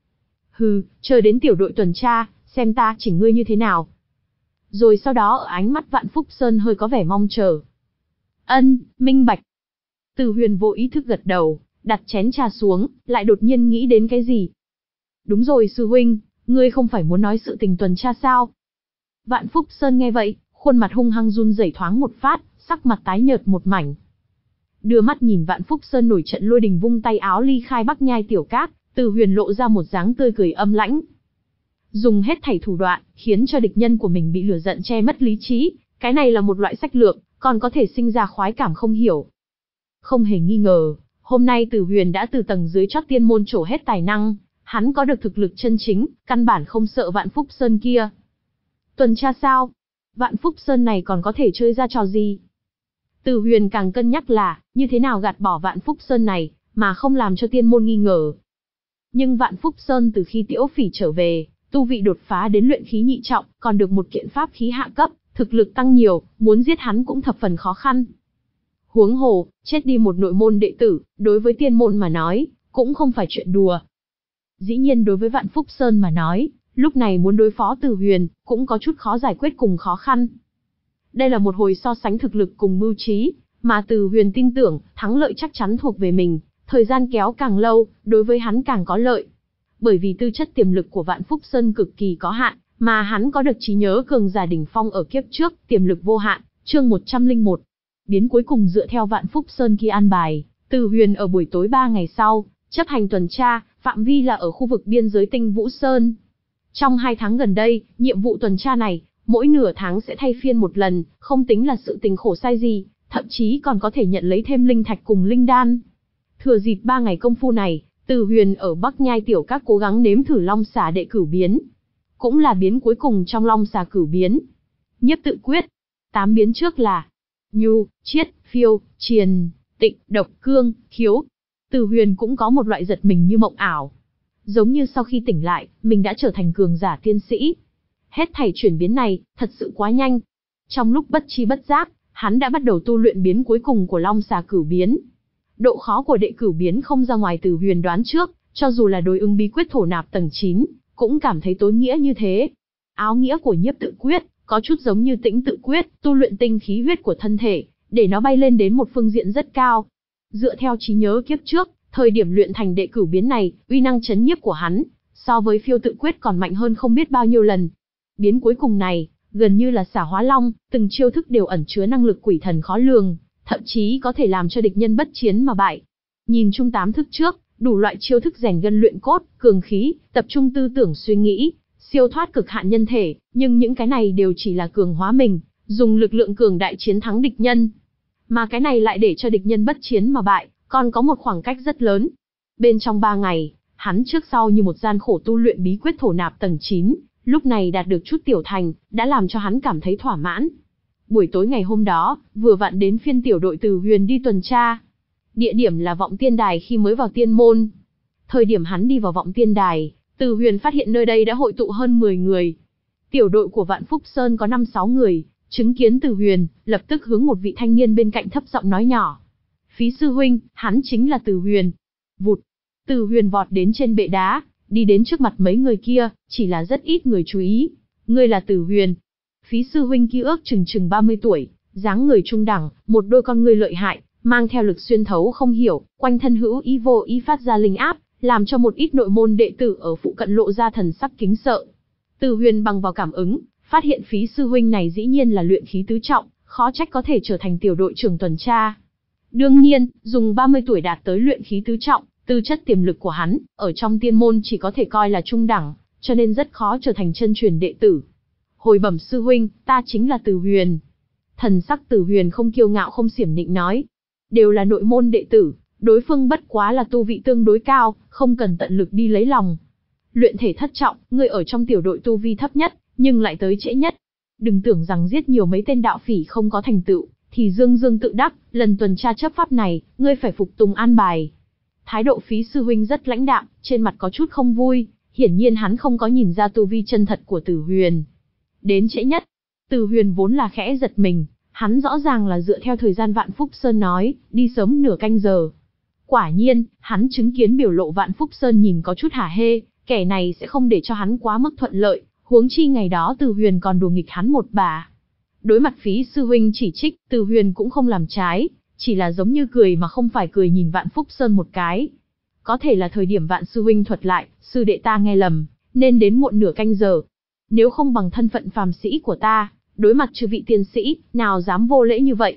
Hừ, chờ đến tiểu đội tuần tra, xem ta chỉnh ngươi như thế nào. Rồi sau đó ở ánh mắt Vạn Phúc Sơn hơi có vẻ mong chờ. Ân, minh bạch. Từ Huyền vô ý thức gật đầu, đặt chén trà xuống, lại đột nhiên nghĩ đến cái gì. Đúng rồi sư huynh, ngươi không phải muốn nói sự tình tuần tra sao? Vạn Phúc Sơn nghe vậy, khuôn mặt hung hăng run rẩy thoáng một phát, sắc mặt tái nhợt một mảnh. Đưa mắt nhìn Vạn Phúc Sơn nổi trận lôi đình vung tay áo ly khai Bắc Nhai Tiểu Các, Từ Huyền lộ ra một dáng tươi cười âm lãnh. Dùng hết thảy thủ đoạn, khiến cho địch nhân của mình bị lửa giận che mất lý trí, cái này là một loại sách lược, còn có thể sinh ra khoái cảm không hiểu. Không hề nghi ngờ, hôm nay Từ Huyền đã từ tầng dưới chót tiên môn trổ hết tài năng, hắn có được thực lực chân chính, căn bản không sợ Vạn Phúc Sơn kia. Tuần tra sao? Vạn Phúc Sơn này còn có thể chơi ra trò gì? Từ Huyền càng cân nhắc là, như thế nào gạt bỏ Vạn Phúc Sơn này, mà không làm cho tiên môn nghi ngờ. Nhưng Vạn Phúc Sơn từ khi Tiễu Phỉ trở về, tu vị đột phá đến luyện khí nhị trọng, còn được một kiện pháp khí hạ cấp, thực lực tăng nhiều, muốn giết hắn cũng thập phần khó khăn. Huống hồ, chết đi một nội môn đệ tử, đối với tiên môn mà nói, cũng không phải chuyện đùa. Dĩ nhiên đối với Vạn Phúc Sơn mà nói, lúc này muốn đối phó Từ Huyền, cũng có chút khó giải quyết cùng khó khăn. Đây là một hồi so sánh thực lực cùng mưu trí, mà Từ Huyền tin tưởng, thắng lợi chắc chắn thuộc về mình, thời gian kéo càng lâu, đối với hắn càng có lợi. Bởi vì tư chất tiềm lực của Vạn Phúc Sơn cực kỳ có hạn, mà hắn có được trí nhớ cường giả đỉnh phong ở kiếp trước, tiềm lực vô hạn, chương một trăm lẻ một. Biến cuối cùng dựa theo Vạn Phúc Sơn kia an bài, Từ Huyền ở buổi tối ba ngày sau, chấp hành tuần tra, phạm vi là ở khu vực biên giới Tinh Vũ Sơn. Trong hai tháng gần đây, nhiệm vụ tuần tra này, mỗi nửa tháng sẽ thay phiên một lần, không tính là sự tình khổ sai gì, thậm chí còn có thể nhận lấy thêm linh thạch cùng linh đan. Thừa dịp ba ngày công phu này, Từ Huyền ở Bắc Nhai Tiểu Các cố gắng nếm thử Long Xà đệ cửu biến. Cũng là biến cuối cùng trong Long Xà cửu biến. Nhiếp tự quyết. Tám biến trước là Nhu, Chiết, Phiêu, Triền, Tịnh, Độc, Cương, Khiếu. Từ Huyền cũng có một loại giật mình như mộng ảo. Giống như sau khi tỉnh lại, mình đã trở thành cường giả tiên sĩ. Hết thảy chuyển biến này, thật sự quá nhanh. Trong lúc bất chi bất giác, hắn đã bắt đầu tu luyện biến cuối cùng của Long Xà cửu biến. Độ khó của đệ cửu biến không ra ngoài Từ Huyền đoán trước, cho dù là đối ứng bí quyết thổ nạp tầng chín, cũng cảm thấy tối nghĩa như thế. Áo nghĩa của nhiếp tự quyết, có chút giống như tĩnh tự quyết, tu luyện tinh khí huyết của thân thể, để nó bay lên đến một phương diện rất cao. Dựa theo trí nhớ kiếp trước, thời điểm luyện thành đệ cửu biến này, uy năng chấn nhiếp của hắn, so với phiêu tự quyết còn mạnh hơn không biết bao nhiêu lần. Biến cuối cùng này, gần như là xả hóa long, từng chiêu thức đều ẩn chứa năng lực quỷ thần khó lường, thậm chí có thể làm cho địch nhân bất chiến mà bại. Nhìn chung tám thức trước, đủ loại chiêu thức rèn gân luyện cốt, cường khí, tập trung tư tưởng suy nghĩ, siêu thoát cực hạn nhân thể, nhưng những cái này đều chỉ là cường hóa mình, dùng lực lượng cường đại chiến thắng địch nhân. Mà cái này lại để cho địch nhân bất chiến mà bại, còn có một khoảng cách rất lớn. Bên trong ba ngày, hắn trước sau như một gian khổ tu luyện bí quyết thổ nạp tầng chín, lúc này đạt được chút tiểu thành, đã làm cho hắn cảm thấy thỏa mãn. Buổi tối ngày hôm đó, vừa vặn đến phiên tiểu đội Từ Huyền đi tuần tra. Địa điểm là Vọng Tiên Đài khi mới vào tiên môn. Thời điểm hắn đi vào Vọng Tiên Đài, Từ Huyền phát hiện nơi đây đã hội tụ hơn mười người. Tiểu đội của Vạn Phúc Sơn có năm sáu người, chứng kiến Từ Huyền, lập tức hướng một vị thanh niên bên cạnh thấp giọng nói nhỏ. Phí sư huynh, hắn chính là Từ Huyền. Vụt, Từ Huyền vọt đến trên bệ đá, đi đến trước mặt mấy người kia, chỉ là rất ít người chú ý. Ngươi là Từ Huyền. Phí sư huynh kia ước chừng chừng ba mươi tuổi, dáng người trung đẳng, một đôi con ngươi lợi hại, mang theo lực xuyên thấu không hiểu, quanh thân hữu ý vô ý phát ra linh áp, làm cho một ít nội môn đệ tử ở phụ cận lộ ra thần sắc kính sợ. Từ Huyền bằng vào cảm ứng, phát hiện Phí sư huynh này dĩ nhiên là luyện khí tứ trọng, khó trách có thể trở thành tiểu đội trưởng tuần tra. Đương nhiên, dùng ba mươi tuổi đạt tới luyện khí tứ trọng, tư chất tiềm lực của hắn, ở trong tiên môn chỉ có thể coi là trung đẳng, cho nên rất khó trở thành chân truyền đệ tử. Hồi bẩm sư huynh, ta chính là Từ Huyền. Thần sắc Từ Huyền không kiêu ngạo không xiểm nịnh nói. Đều là nội môn đệ tử, đối phương bất quá là tu vị tương đối cao, không cần tận lực đi lấy lòng. Luyện thể thất trọng, ngươi ở trong tiểu đội tu vi thấp nhất, nhưng lại tới trễ nhất. Đừng tưởng rằng giết nhiều mấy tên đạo phỉ không có thành tựu, thì dương dương tự đắc, lần tuần tra chấp pháp này, ngươi phải phục tùng an bài. Thái độ Phí sư huynh rất lãnh đạm, trên mặt có chút không vui, hiển nhiên hắn không có nhìn ra tu vi chân thật của Từ Huyền. Đến trễ nhất, Từ Huyền vốn là khẽ giật mình, hắn rõ ràng là dựa theo thời gian Vạn Phúc Sơn nói, đi sớm nửa canh giờ. Quả nhiên, hắn chứng kiến biểu lộ Vạn Phúc Sơn nhìn có chút hả hê, kẻ này sẽ không để cho hắn quá mức thuận lợi, huống chi ngày đó Từ Huyền còn đùa nghịch hắn một bà. Đối mặt Phí sư huynh chỉ trích, Từ Huyền cũng không làm trái, chỉ là giống như cười mà không phải cười nhìn Vạn Phúc Sơn một cái. Có thể là thời điểm Vạn sư huynh thuật lại, sư đệ ta nghe lầm, nên đến muộn nửa canh giờ. Nếu không bằng thân phận phàm sĩ của ta, đối mặt chư vị tiên sĩ, nào dám vô lễ như vậy.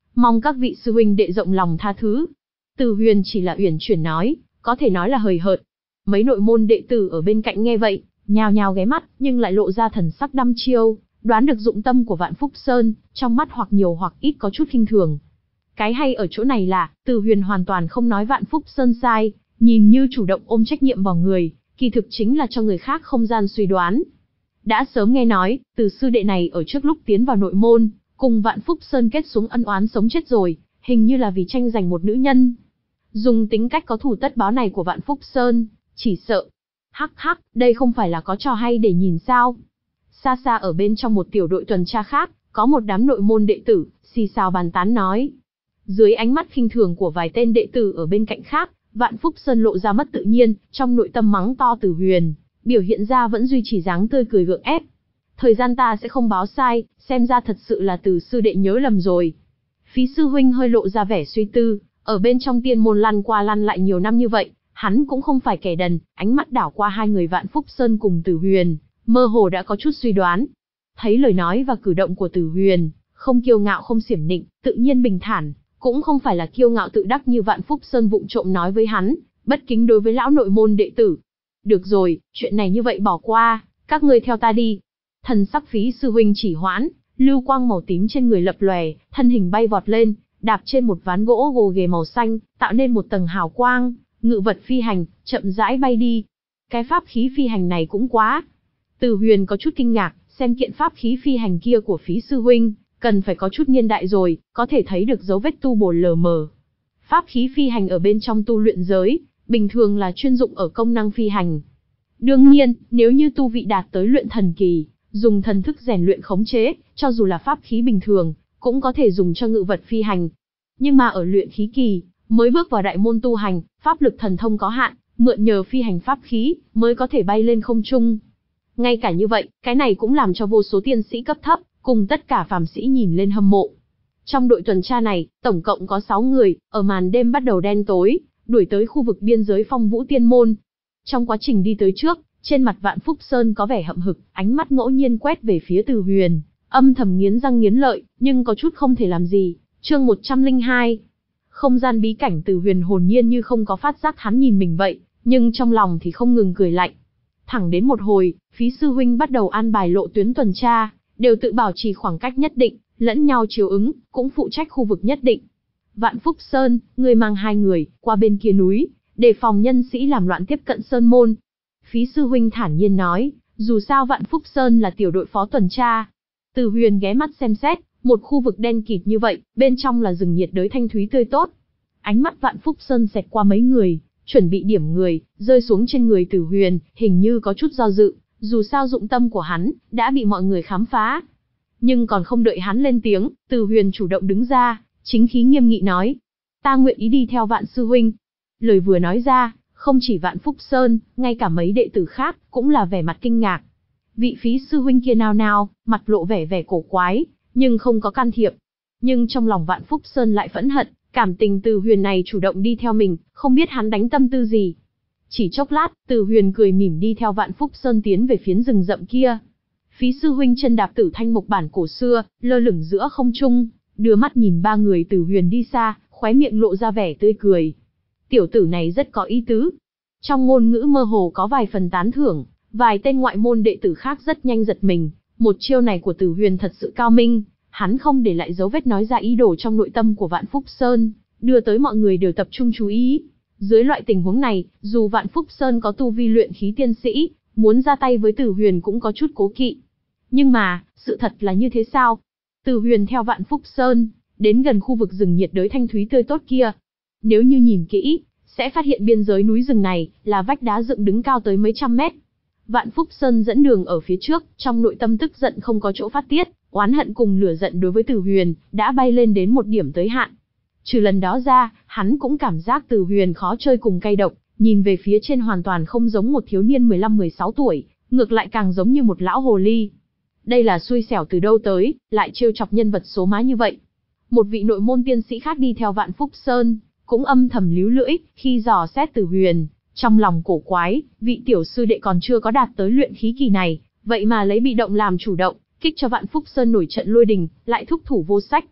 mong các vị sư huynh đệ rộng lòng tha thứ. Từ Huyền chỉ là uyển chuyển nói, có thể nói là hời hợt. Mấy nội môn đệ tử ở bên cạnh nghe vậy, nhào nhào ghé mắt, nhưng lại lộ ra thần sắc đăm chiêu, đoán được dụng tâm của Vạn Phúc Sơn, trong mắt hoặc nhiều hoặc ít có chút khinh thường. Cái hay ở chỗ này là, Từ Huyền hoàn toàn không nói Vạn Phúc Sơn sai, nhìn như chủ động ôm trách nhiệm vào người, kỳ thực chính là cho người khác không gian suy đoán. Đã sớm nghe nói, Từ sư đệ này ở trước lúc tiến vào nội môn, cùng Vạn Phúc Sơn kết xuống ân oán sống chết rồi, hình như là vì tranh giành một nữ nhân. Dùng tính cách có thù tất báo này của Vạn Phúc Sơn, chỉ sợ. Hắc hắc, đây không phải là có trò hay để nhìn sao? Xa xa ở bên trong một tiểu đội tuần tra khác, có một đám nội môn đệ tử, xì xào bàn tán nói. Dưới ánh mắt khinh thường của vài tên đệ tử ở bên cạnh khác, Vạn Phúc Sơn lộ ra mất tự nhiên, trong nội tâm mắng to Từ Huyền, biểu hiện ra vẫn duy trì dáng tươi cười gượng ép. Thời gian ta sẽ không báo sai, xem ra thật sự là Từ sư đệ nhớ lầm rồi. Phí sư huynh hơi lộ ra vẻ suy tư, ở bên trong tiên môn lăn qua lăn lại nhiều năm như vậy, hắn cũng không phải kẻ đần, ánh mắt đảo qua hai người Vạn Phúc Sơn cùng Từ Huyền, mơ hồ đã có chút suy đoán. Thấy lời nói và cử động của Từ Huyền, không kiêu ngạo không xiểm nịnh, tự nhiên bình thản, cũng không phải là kiêu ngạo tự đắc như Vạn Phúc Sơn vụng trộm nói với hắn, bất kính đối với lão nội môn đệ tử. Được rồi, chuyện này như vậy bỏ qua, các ngươi theo ta đi. Thần sắc Phí sư huynh chỉ hoãn, lưu quang màu tím trên người lập lòe, thân hình bay vọt lên, đạp trên một ván gỗ gồ ghề màu xanh, tạo nên một tầng hào quang, ngự vật phi hành, chậm rãi bay đi. Cái pháp khí phi hành này cũng quá. Từ Huyền có chút kinh ngạc, xem kiện pháp khí phi hành kia của Phí sư huynh, cần phải có chút niên đại rồi, có thể thấy được dấu vết tu bổ lờ mờ. Pháp khí phi hành ở bên trong tu luyện giới, bình thường là chuyên dụng ở công năng phi hành. Đương nhiên, nếu như tu vị đạt tới luyện thần kỳ, dùng thần thức rèn luyện khống chế, cho dù là pháp khí bình thường, cũng có thể dùng cho ngự vật phi hành. Nhưng mà ở luyện khí kỳ, mới bước vào đại môn tu hành, pháp lực thần thông có hạn, mượn nhờ phi hành pháp khí, mới có thể bay lên không trung. Ngay cả như vậy, cái này cũng làm cho vô số tiên sĩ cấp thấp, cùng tất cả phàm sĩ nhìn lên hâm mộ. Trong đội tuần tra này, tổng cộng có sáu người, ở màn đêm bắt đầu đen tối, đuổi tới khu vực biên giới Phong Vũ Tiên Môn. Trong quá trình đi tới trước, trên mặt Vạn Phúc Sơn có vẻ hậm hực, ánh mắt ngẫu nhiên quét về phía Từ Huyền, âm thầm nghiến răng nghiến lợi, nhưng có chút không thể làm gì. Chương một trăm lẻ hai. Không gian bí cảnh. Từ Huyền hồn nhiên như không có phát giác hắn nhìn mình vậy, nhưng trong lòng thì không ngừng cười lạnh. Thẳng đến một hồi, Phí sư huynh bắt đầu an bài lộ tuyến tuần tra, đều tự bảo trì khoảng cách nhất định, lẫn nhau chiếu ứng, cũng phụ trách khu vực nhất định. Vạn Phúc Sơn, ngươi mang hai người qua bên kia núi, đề phòng nhân sĩ làm loạn tiếp cận sơn môn. Phí sư huynh thản nhiên nói, dù sao Vạn Phúc Sơn là tiểu đội phó tuần tra. Từ Huyền ghé mắt xem xét, một khu vực đen kịt như vậy, bên trong là rừng nhiệt đới thanh thúy tươi tốt. Ánh mắt Vạn Phúc Sơn xẹt qua mấy người, chuẩn bị điểm người, rơi xuống trên người Từ Huyền, hình như có chút do dự, dù sao dụng tâm của hắn đã bị mọi người khám phá. Nhưng còn không đợi hắn lên tiếng, Từ Huyền chủ động đứng ra, chính khí nghiêm nghị nói: "Ta nguyện ý đi theo Vạn sư huynh." Lời vừa nói ra, không chỉ Vạn Phúc Sơn, ngay cả mấy đệ tử khác cũng là vẻ mặt kinh ngạc. Vị Phí sư huynh kia nao nao, mặt lộ vẻ vẻ cổ quái, nhưng không có can thiệp. Nhưng trong lòng Vạn Phúc Sơn lại phẫn hận, cảm tình Từ Huyền này chủ động đi theo mình, không biết hắn đánh tâm tư gì. Chỉ chốc lát, Từ Huyền cười mỉm đi theo Vạn Phúc Sơn tiến về phiến rừng rậm kia. Phí sư huynh chân đạp Tử Thanh mộc bản cổ xưa, lơ lửng giữa không trung, đưa mắt nhìn ba người Từ Huyền đi xa, khóe miệng lộ ra vẻ tươi cười. Tiểu tử này rất có ý tứ. Trong ngôn ngữ mơ hồ có vài phần tán thưởng, vài tên ngoại môn đệ tử khác rất nhanh giật mình. Một chiêu này của Từ Huyền thật sự cao minh, hắn không để lại dấu vết nói ra ý đồ trong nội tâm của Vạn Phúc Sơn, đưa tới mọi người đều tập trung chú ý. Dưới loại tình huống này, dù Vạn Phúc Sơn có tu vi luyện khí tiên sĩ, muốn ra tay với Từ Huyền cũng có chút cố kỵ. Nhưng mà, sự thật là như thế sao? Từ Huyền theo Vạn Phúc Sơn, đến gần khu vực rừng nhiệt đới thanh thúy tươi tốt kia. Nếu như nhìn kỹ, sẽ phát hiện biên giới núi rừng này, là vách đá dựng đứng cao tới mấy trăm mét. Vạn Phúc Sơn dẫn đường ở phía trước, trong nội tâm tức giận không có chỗ phát tiết, oán hận cùng lửa giận đối với Từ Huyền, đã bay lên đến một điểm tới hạn. Trừ lần đó ra, hắn cũng cảm giác Từ Huyền khó chơi cùng cay độc, nhìn về phía trên hoàn toàn không giống một thiếu niên mười lăm mười sáu tuổi, ngược lại càng giống như một lão hồ ly. Đây là xui xẻo từ đâu tới, lại trêu chọc nhân vật số má như vậy. Một vị nội môn tiên sĩ khác đi theo Vạn Phúc Sơn, cũng âm thầm líu lưỡi, khi dò xét Từ Huyền, trong lòng cổ quái, vị tiểu sư đệ còn chưa có đạt tới luyện khí kỳ này, vậy mà lấy bị động làm chủ động, kích cho Vạn Phúc Sơn nổi trận lôi đình, lại thúc thủ vô sách.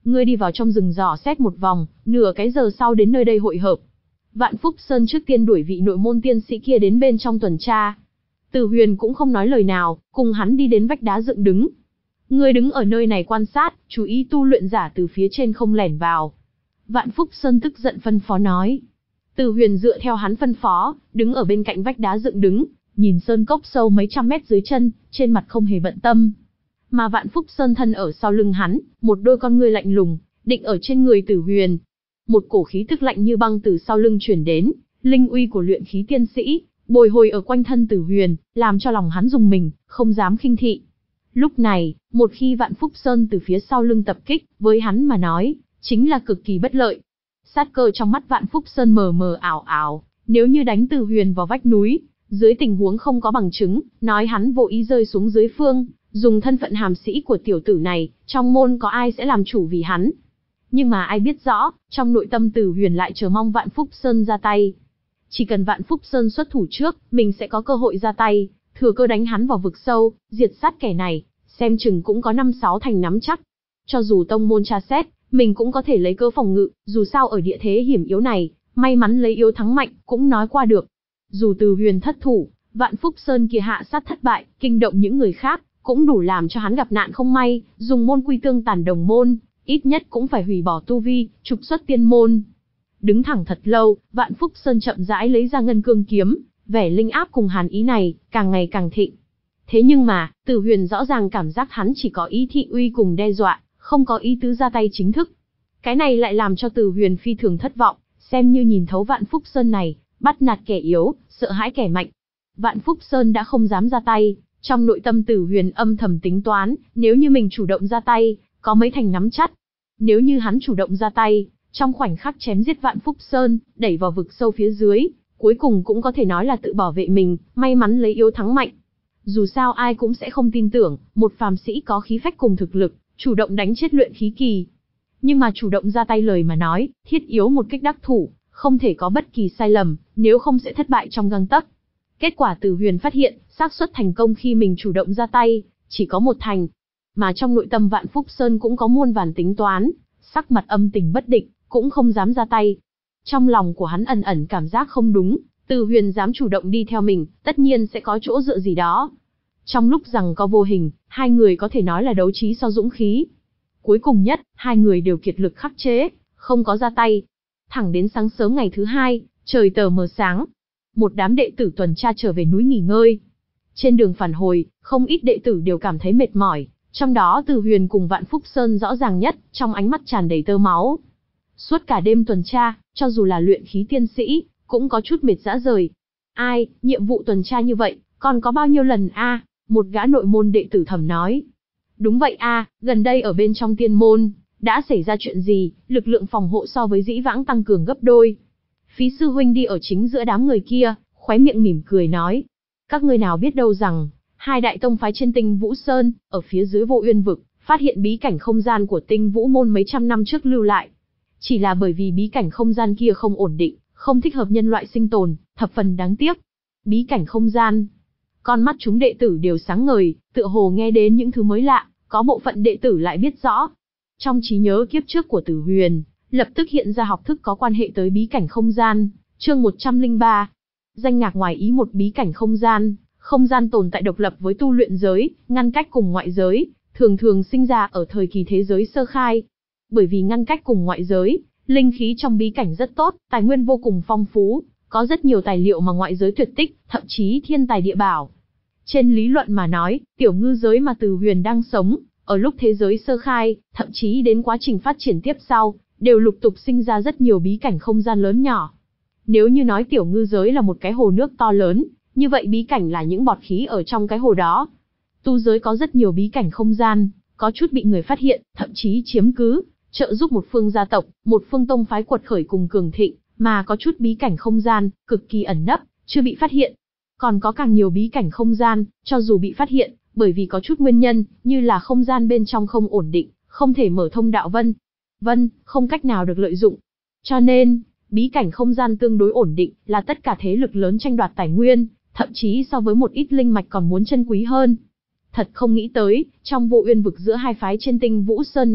ngươi đi vào trong rừng dò xét một vòng, nửa cái giờ sau đến nơi đây hội hợp. Vạn Phúc Sơn trước tiên đuổi vị nội môn tiên sĩ kia đến bên trong tuần tra. Từ Huyền cũng không nói lời nào, cùng hắn đi đến vách đá dựng đứng. Ngươi đứng ở nơi này quan sát, chú ý tu luyện giả từ phía trên không lẻn vào. Vạn Phúc Sơn tức giận phân phó nói. Từ Huyền dựa theo hắn phân phó, đứng ở bên cạnh vách đá dựng đứng, nhìn sơn cốc sâu mấy trăm mét dưới chân, trên mặt không hề bận tâm. Mà Vạn Phúc Sơn thân ở sau lưng hắn, một đôi con ngươi lạnh lùng, định ở trên người Từ Huyền. Một cổ khí tức lạnh như băng từ sau lưng truyền đến, linh uy của luyện khí tiên sĩ, bồi hồi ở quanh thân Từ Huyền, làm cho lòng hắn rùng mình, không dám khinh thị. Lúc này, một khi Vạn Phúc Sơn từ phía sau lưng tập kích, với hắn mà nói, chính là cực kỳ bất lợi. Sát cơ trong mắt Vạn Phúc Sơn mờ mờ ảo ảo, nếu như đánh Từ Huyền vào vách núi, dưới tình huống không có bằng chứng, nói hắn vô ý rơi xuống dưới phương, dùng thân phận hàm sĩ của tiểu tử này, trong môn có ai sẽ làm chủ vì hắn. Nhưng mà ai biết rõ, trong nội tâm Từ Huyền lại chờ mong Vạn Phúc Sơn ra tay. Chỉ cần Vạn Phúc Sơn xuất thủ trước, mình sẽ có cơ hội ra tay, thừa cơ đánh hắn vào vực sâu, diệt sát kẻ này, xem chừng cũng có năm sáu thành nắm chắc. Cho dù tông môn tra xét, mình cũng có thể lấy cơ phòng ngự, dù sao ở địa thế hiểm yếu này, may mắn lấy yếu thắng mạnh, cũng nói qua được. Dù Từ Huyền thất thủ, Vạn Phúc Sơn kia hạ sát thất bại, kinh động những người khác, cũng đủ làm cho hắn gặp nạn không may, dùng môn quy tương tàn đồng môn, ít nhất cũng phải hủy bỏ tu vi, trục xuất tiên môn. Đứng thẳng thật lâu, Vạn Phúc Sơn chậm rãi lấy ra ngân cương kiếm, vẻ linh áp cùng hàn ý này, càng ngày càng thịnh. Thế nhưng mà, Từ Huyền rõ ràng cảm giác hắn chỉ có ý thị uy cùng đe dọa, không có ý tứ ra tay chính thức. Cái này lại làm cho Từ Huyền phi thường thất vọng, xem như nhìn thấu Vạn Phúc Sơn này, bắt nạt kẻ yếu, sợ hãi kẻ mạnh. Vạn Phúc Sơn đã không dám ra tay, trong nội tâm Từ Huyền âm thầm tính toán, nếu như mình chủ động ra tay, có mấy thành nắm chắc. Nếu như hắn chủ động ra tay, trong khoảnh khắc chém giết Vạn Phúc Sơn, đẩy vào vực sâu phía dưới, cuối cùng cũng có thể nói là tự bảo vệ mình, may mắn lấy yếu thắng mạnh. Dù sao ai cũng sẽ không tin tưởng, một phàm sĩ có khí phách cùng thực lực, chủ động đánh chết luyện khí kỳ. Nhưng mà chủ động ra tay lời mà nói, thiết yếu một kích đắc thủ, không thể có bất kỳ sai lầm, nếu không sẽ thất bại trong gang tấc. Kết quả Từ Huyền phát hiện, xác suất thành công khi mình chủ động ra tay, chỉ có một thành. Mà trong nội tâm Vạn Phúc Sơn cũng có muôn vàn tính toán, sắc mặt âm tình bất định, cũng không dám ra tay. Trong lòng của hắn ẩn ẩn cảm giác không đúng, Từ Huyền dám chủ động đi theo mình, tất nhiên sẽ có chỗ dựa gì đó. Trong lúc rằng có vô hình, hai người có thể nói là đấu trí so dũng khí. Cuối cùng nhất, hai người đều kiệt lực khắc chế, không có ra tay. Thẳng đến sáng sớm ngày thứ hai, trời tờ mờ sáng. Một đám đệ tử tuần tra trở về núi nghỉ ngơi. Trên đường phản hồi, không ít đệ tử đều cảm thấy mệt mỏi, trong đó Từ Huyền cùng Vạn Phúc Sơn rõ ràng nhất, trong ánh mắt tràn đầy tơ máu. Suốt cả đêm tuần tra, cho dù là luyện khí tiên sĩ, cũng có chút mệt rã rời. Ai, nhiệm vụ tuần tra như vậy, còn có bao nhiêu lần a? Một gã nội môn đệ tử thầm nói. Đúng vậy a, gần đây ở bên trong tiên môn, đã xảy ra chuyện gì, lực lượng phòng hộ so với dĩ vãng tăng cường gấp đôi. Phí sư huynh đi ở chính giữa đám người kia, khóe miệng mỉm cười nói. Các ngươi nào biết đâu rằng, hai đại tông phái trên Tinh Vũ Sơn, ở phía dưới Vô Uyên Vực, phát hiện bí cảnh không gian của Tinh Vũ Môn mấy trăm năm trước lưu lại. Chỉ là bởi vì bí cảnh không gian kia không ổn định, không thích hợp nhân loại sinh tồn, thập phần đáng tiếc. Bí cảnh không gian. Con mắt chúng đệ tử đều sáng ngời, tựa hồ nghe đến những thứ mới lạ, có bộ phận đệ tử lại biết rõ. Trong trí nhớ kiếp trước của Từ Huyền, lập tức hiện ra học thức có quan hệ tới bí cảnh không gian, chương một trăm lẻ ba. Danh ngạc ngoài ý một bí cảnh không gian, không gian tồn tại độc lập với tu luyện giới, ngăn cách cùng ngoại giới, thường thường sinh ra ở thời kỳ thế giới sơ khai. Bởi vì ngăn cách cùng ngoại giới, linh khí trong bí cảnh rất tốt, tài nguyên vô cùng phong phú, có rất nhiều tài liệu mà ngoại giới tuyệt tích, thậm chí thiên tài địa bảo. Trên lý luận mà nói, tiểu ngư giới mà Từ Huyền đang sống, ở lúc thế giới sơ khai, thậm chí đến quá trình phát triển tiếp sau, đều lục tục sinh ra rất nhiều bí cảnh không gian lớn nhỏ. Nếu như nói tiểu ngư giới là một cái hồ nước to lớn, như vậy bí cảnh là những bọt khí ở trong cái hồ đó. Tu giới có rất nhiều bí cảnh không gian, có chút bị người phát hiện, thậm chí chiếm cứ, trợ giúp một phương gia tộc, một phương tông phái quật khởi cùng cường thịnh, mà có chút bí cảnh không gian, cực kỳ ẩn nấp, chưa bị phát hiện. Còn có càng nhiều bí cảnh không gian, cho dù bị phát hiện, bởi vì có chút nguyên nhân, như là không gian bên trong không ổn định, không thể mở thông đạo vân. Vân, không cách nào được lợi dụng. Cho nên, bí cảnh không gian tương đối ổn định, là tất cả thế lực lớn tranh đoạt tài nguyên, thậm chí so với một ít linh mạch còn muốn chân quý hơn. Thật không nghĩ tới, trong Vô Uyên Vực giữa hai phái trên Tinh Vũ Sơn này,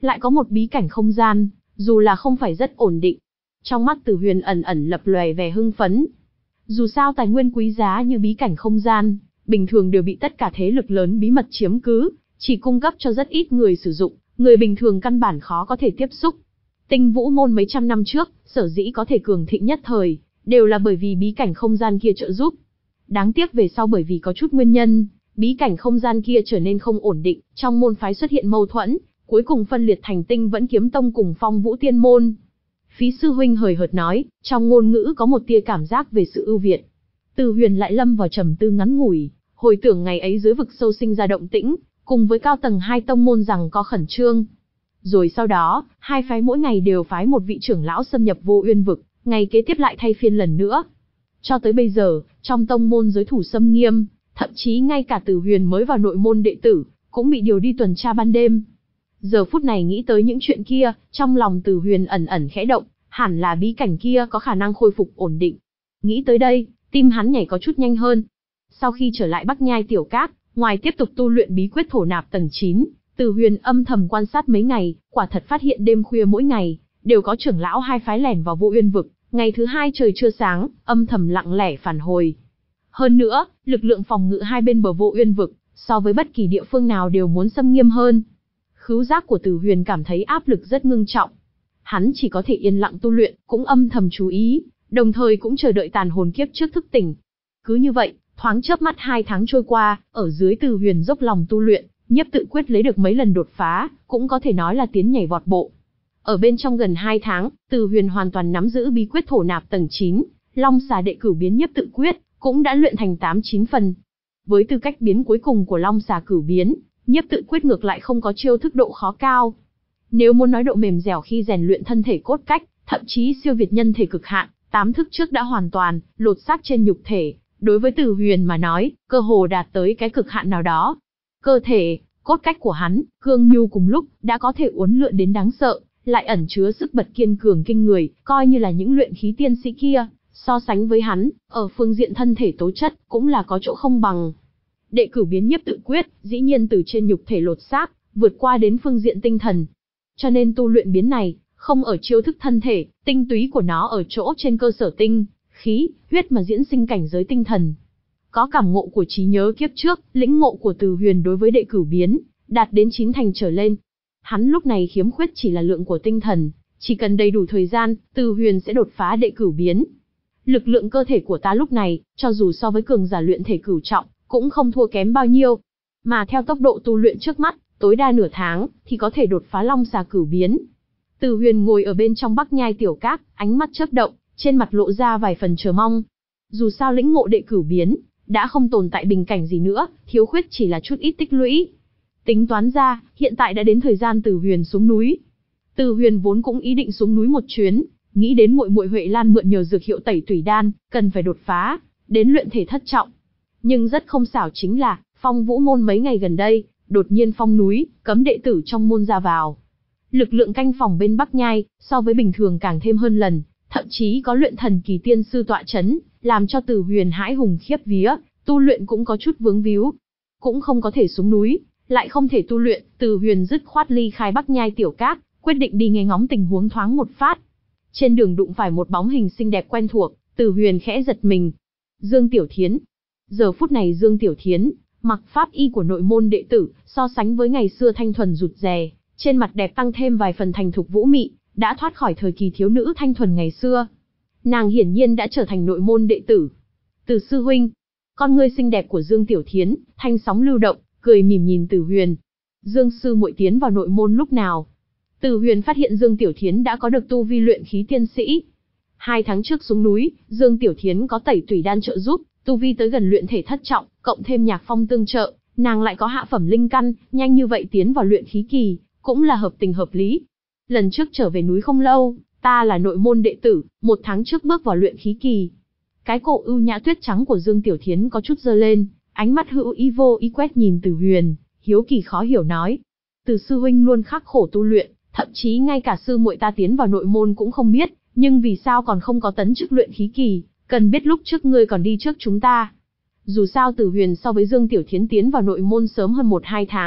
lại có một bí cảnh không gian, dù là không phải rất ổn định. Trong mắt Từ Huyền ẩn ẩn lập lòe vẻ hưng phấn. Dù sao tài nguyên quý giá như bí cảnh không gian, bình thường đều bị tất cả thế lực lớn bí mật chiếm cứ, chỉ cung cấp cho rất ít người sử dụng, người bình thường căn bản khó có thể tiếp xúc. Tinh Vũ môn mấy trăm năm trước, sở dĩ có thể cường thịnh nhất thời, đều là bởi vì bí cảnh không gian kia trợ giúp. Đáng tiếc về sau bởi vì có chút nguyên nhân, bí cảnh không gian kia trở nên không ổn định, trong môn phái xuất hiện mâu thuẫn, cuối cùng phân liệt thành Tinh Vẫn Kiếm Tông cùng Phong Vũ Tiên môn. Phí sư huynh hời hợt nói, trong ngôn ngữ có một tia cảm giác về sự ưu việt. Từ Huyền lại lâm vào trầm tư ngắn ngủi, hồi tưởng ngày ấy dưới vực sâu sinh ra động tĩnh, cùng với cao tầng hai tông môn rằng có khẩn trương. Rồi sau đó, hai phái mỗi ngày đều phái một vị trưởng lão xâm nhập Vô Uyên vực, ngày kế tiếp lại thay phiên lần nữa. Cho tới bây giờ, trong tông môn giới thủ xâm nghiêm, thậm chí ngay cả Từ Huyền mới vào nội môn đệ tử, cũng bị điều đi tuần tra ban đêm. Giờ phút này nghĩ tới những chuyện kia, trong lòng Từ Huyền ẩn ẩn khẽ động, hẳn là bí cảnh kia có khả năng khôi phục ổn định. Nghĩ tới đây, tim hắn nhảy có chút nhanh hơn. Sau khi trở lại Bắc Nhai Tiểu Các, ngoài tiếp tục tu luyện bí quyết thổ nạp tầng chín, Từ Huyền âm thầm quan sát mấy ngày, quả thật phát hiện đêm khuya mỗi ngày, đều có trưởng lão hai phái lẻn vào Vô Uyên vực, ngày thứ hai trời chưa sáng, âm thầm lặng lẽ phản hồi. Hơn nữa, lực lượng phòng ngự hai bên bờ Vô Uyên vực, so với bất kỳ địa phương nào đều muốn xâm nghiêm hơn. Khứu giác của Từ Huyền cảm thấy áp lực rất ngưng trọng. Hắn chỉ có thể yên lặng tu luyện, cũng âm thầm chú ý, đồng thời cũng chờ đợi tàn hồn kiếp trước thức tỉnh. Cứ như vậy, thoáng chớp mắt hai tháng trôi qua, ở dưới Từ Huyền dốc lòng tu luyện, Nhiếp Tự Quyết lấy được mấy lần đột phá, cũng có thể nói là tiến nhảy vọt bộ. Ở bên trong gần hai tháng, Từ Huyền hoàn toàn nắm giữ bí quyết thổ nạp tầng chín, Long Xà Đệ Cửu Biến Nhiếp Tự Quyết, cũng đã luyện thành tám chín phần. Với tư cách biến cuối cùng của Long Xà Cửu Biến, Nhiếp Tự Quyết ngược lại không có chiêu thức độ khó cao. Nếu muốn nói độ mềm dẻo khi rèn luyện thân thể cốt cách, thậm chí siêu việt nhân thể cực hạn, tám thức trước đã hoàn toàn lột xác trên nhục thể, đối với Từ Huyền mà nói, cơ hồ đạt tới cái cực hạn nào đó. Cơ thể, cốt cách của hắn, cương nhu cùng lúc đã có thể uốn lượn đến đáng sợ, lại ẩn chứa sức bật kiên cường kinh người, coi như là những luyện khí tiên sĩ kia, so sánh với hắn, ở phương diện thân thể tố chất cũng là có chỗ không bằng. Đệ Cửu Biến Nhiếp Tự Quyết, dĩ nhiên từ trên nhục thể lột xác, vượt qua đến phương diện tinh thần. Cho nên tu luyện biến này, không ở chiêu thức thân thể, tinh túy của nó ở chỗ trên cơ sở tinh, khí, huyết mà diễn sinh cảnh giới tinh thần. Có cảm ngộ của trí nhớ kiếp trước, lĩnh ngộ của Từ Huyền đối với Đệ Cửu Biến, đạt đến chín thành trở lên. Hắn lúc này khiếm khuyết chỉ là lượng của tinh thần, chỉ cần đầy đủ thời gian, Từ Huyền sẽ đột phá Đệ Cửu Biến. Lực lượng cơ thể của ta lúc này, cho dù so với cường giả luyện thể cửu trọng, cũng không thua kém bao nhiêu. Mà theo tốc độ tu luyện trước mắt, tối đa nửa tháng, thì có thể đột phá Long Xà Cửu Biến. Từ Huyền ngồi ở bên trong Bắc Nhai Tiểu Các, ánh mắt chớp động, trên mặt lộ ra vài phần chờ mong. Dù sao lĩnh ngộ Đệ Cửu Biến, đã không tồn tại bình cảnh gì nữa, thiếu khuyết chỉ là chút ít tích lũy. Tính toán ra, hiện tại đã đến thời gian Từ Huyền xuống núi. Từ Huyền vốn cũng ý định xuống núi một chuyến, nghĩ đến muội muội Huệ Lan mượn nhờ dược hiệu Tẩy Tủy Đan, cần phải đột phá đến luyện thể thất trọng. Nhưng rất không xảo chính là, Phong Vũ môn mấy ngày gần đây, đột nhiên phong núi, cấm đệ tử trong môn ra vào. Lực lượng canh phòng bên Bắc Nhai, so với bình thường càng thêm hơn lần, thậm chí có luyện thần kỳ tiên sư tọa chấn, làm cho Từ Huyền hãi hùng khiếp vía, tu luyện cũng có chút vướng víu. Cũng không có thể xuống núi, lại không thể tu luyện, Từ Huyền dứt khoát ly khai Bắc Nhai Tiểu Các, quyết định đi nghe ngóng tình huống thoáng một phát. Trên đường đụng phải một bóng hình xinh đẹp quen thuộc, Từ Huyền khẽ giật mình. Dương Tiểu Thiến. Giờ phút này Dương Tiểu Thiến, mặc pháp y của nội môn đệ tử, so sánh với ngày xưa thanh thuần rụt rè, trên mặt đẹp tăng thêm vài phần thành thục vũ mị, đã thoát khỏi thời kỳ thiếu nữ thanh thuần ngày xưa. Nàng hiển nhiên đã trở thành nội môn đệ tử. Từ sư huynh. Con ngươi xinh đẹp của Dương Tiểu Thiến, thanh sóng lưu động, cười mỉm nhìn Từ Huyền. Dương sư muội tiến vào nội môn lúc nào? Từ Huyền phát hiện Dương Tiểu Thiến đã có được tu vi luyện khí tiên sĩ. Hai tháng trước xuống núi, Dương Tiểu Thiến có Tẩy Tủy Đan trợ giúp, tu vi tới gần luyện thể thất trọng, cộng thêm Nhạc Phong tương trợ, nàng lại có hạ phẩm linh căn, nhanh như vậy tiến vào luyện khí kỳ, cũng là hợp tình hợp lý. Lần trước trở về núi không lâu, ta là nội môn đệ tử, một tháng trước bước vào luyện khí kỳ. Cái cổ ưu nhã tuyết trắng của Dương Tiểu Thiến có chút giơ lên, ánh mắt hữu ý vô ý quét nhìn Từ Huyền, hiếu kỳ khó hiểu nói: Từ sư huynh luôn khắc khổ tu luyện, thậm chí ngay cả sư muội ta tiến vào nội môn cũng không biết, nhưng vì sao còn không có tấn chức luyện khí kỳ? Cần biết lúc trước ngươi còn đi trước chúng ta. Dù sao Từ Huyền so với Dương Tiểu Thiến tiến vào nội môn sớm hơn một hai tháng,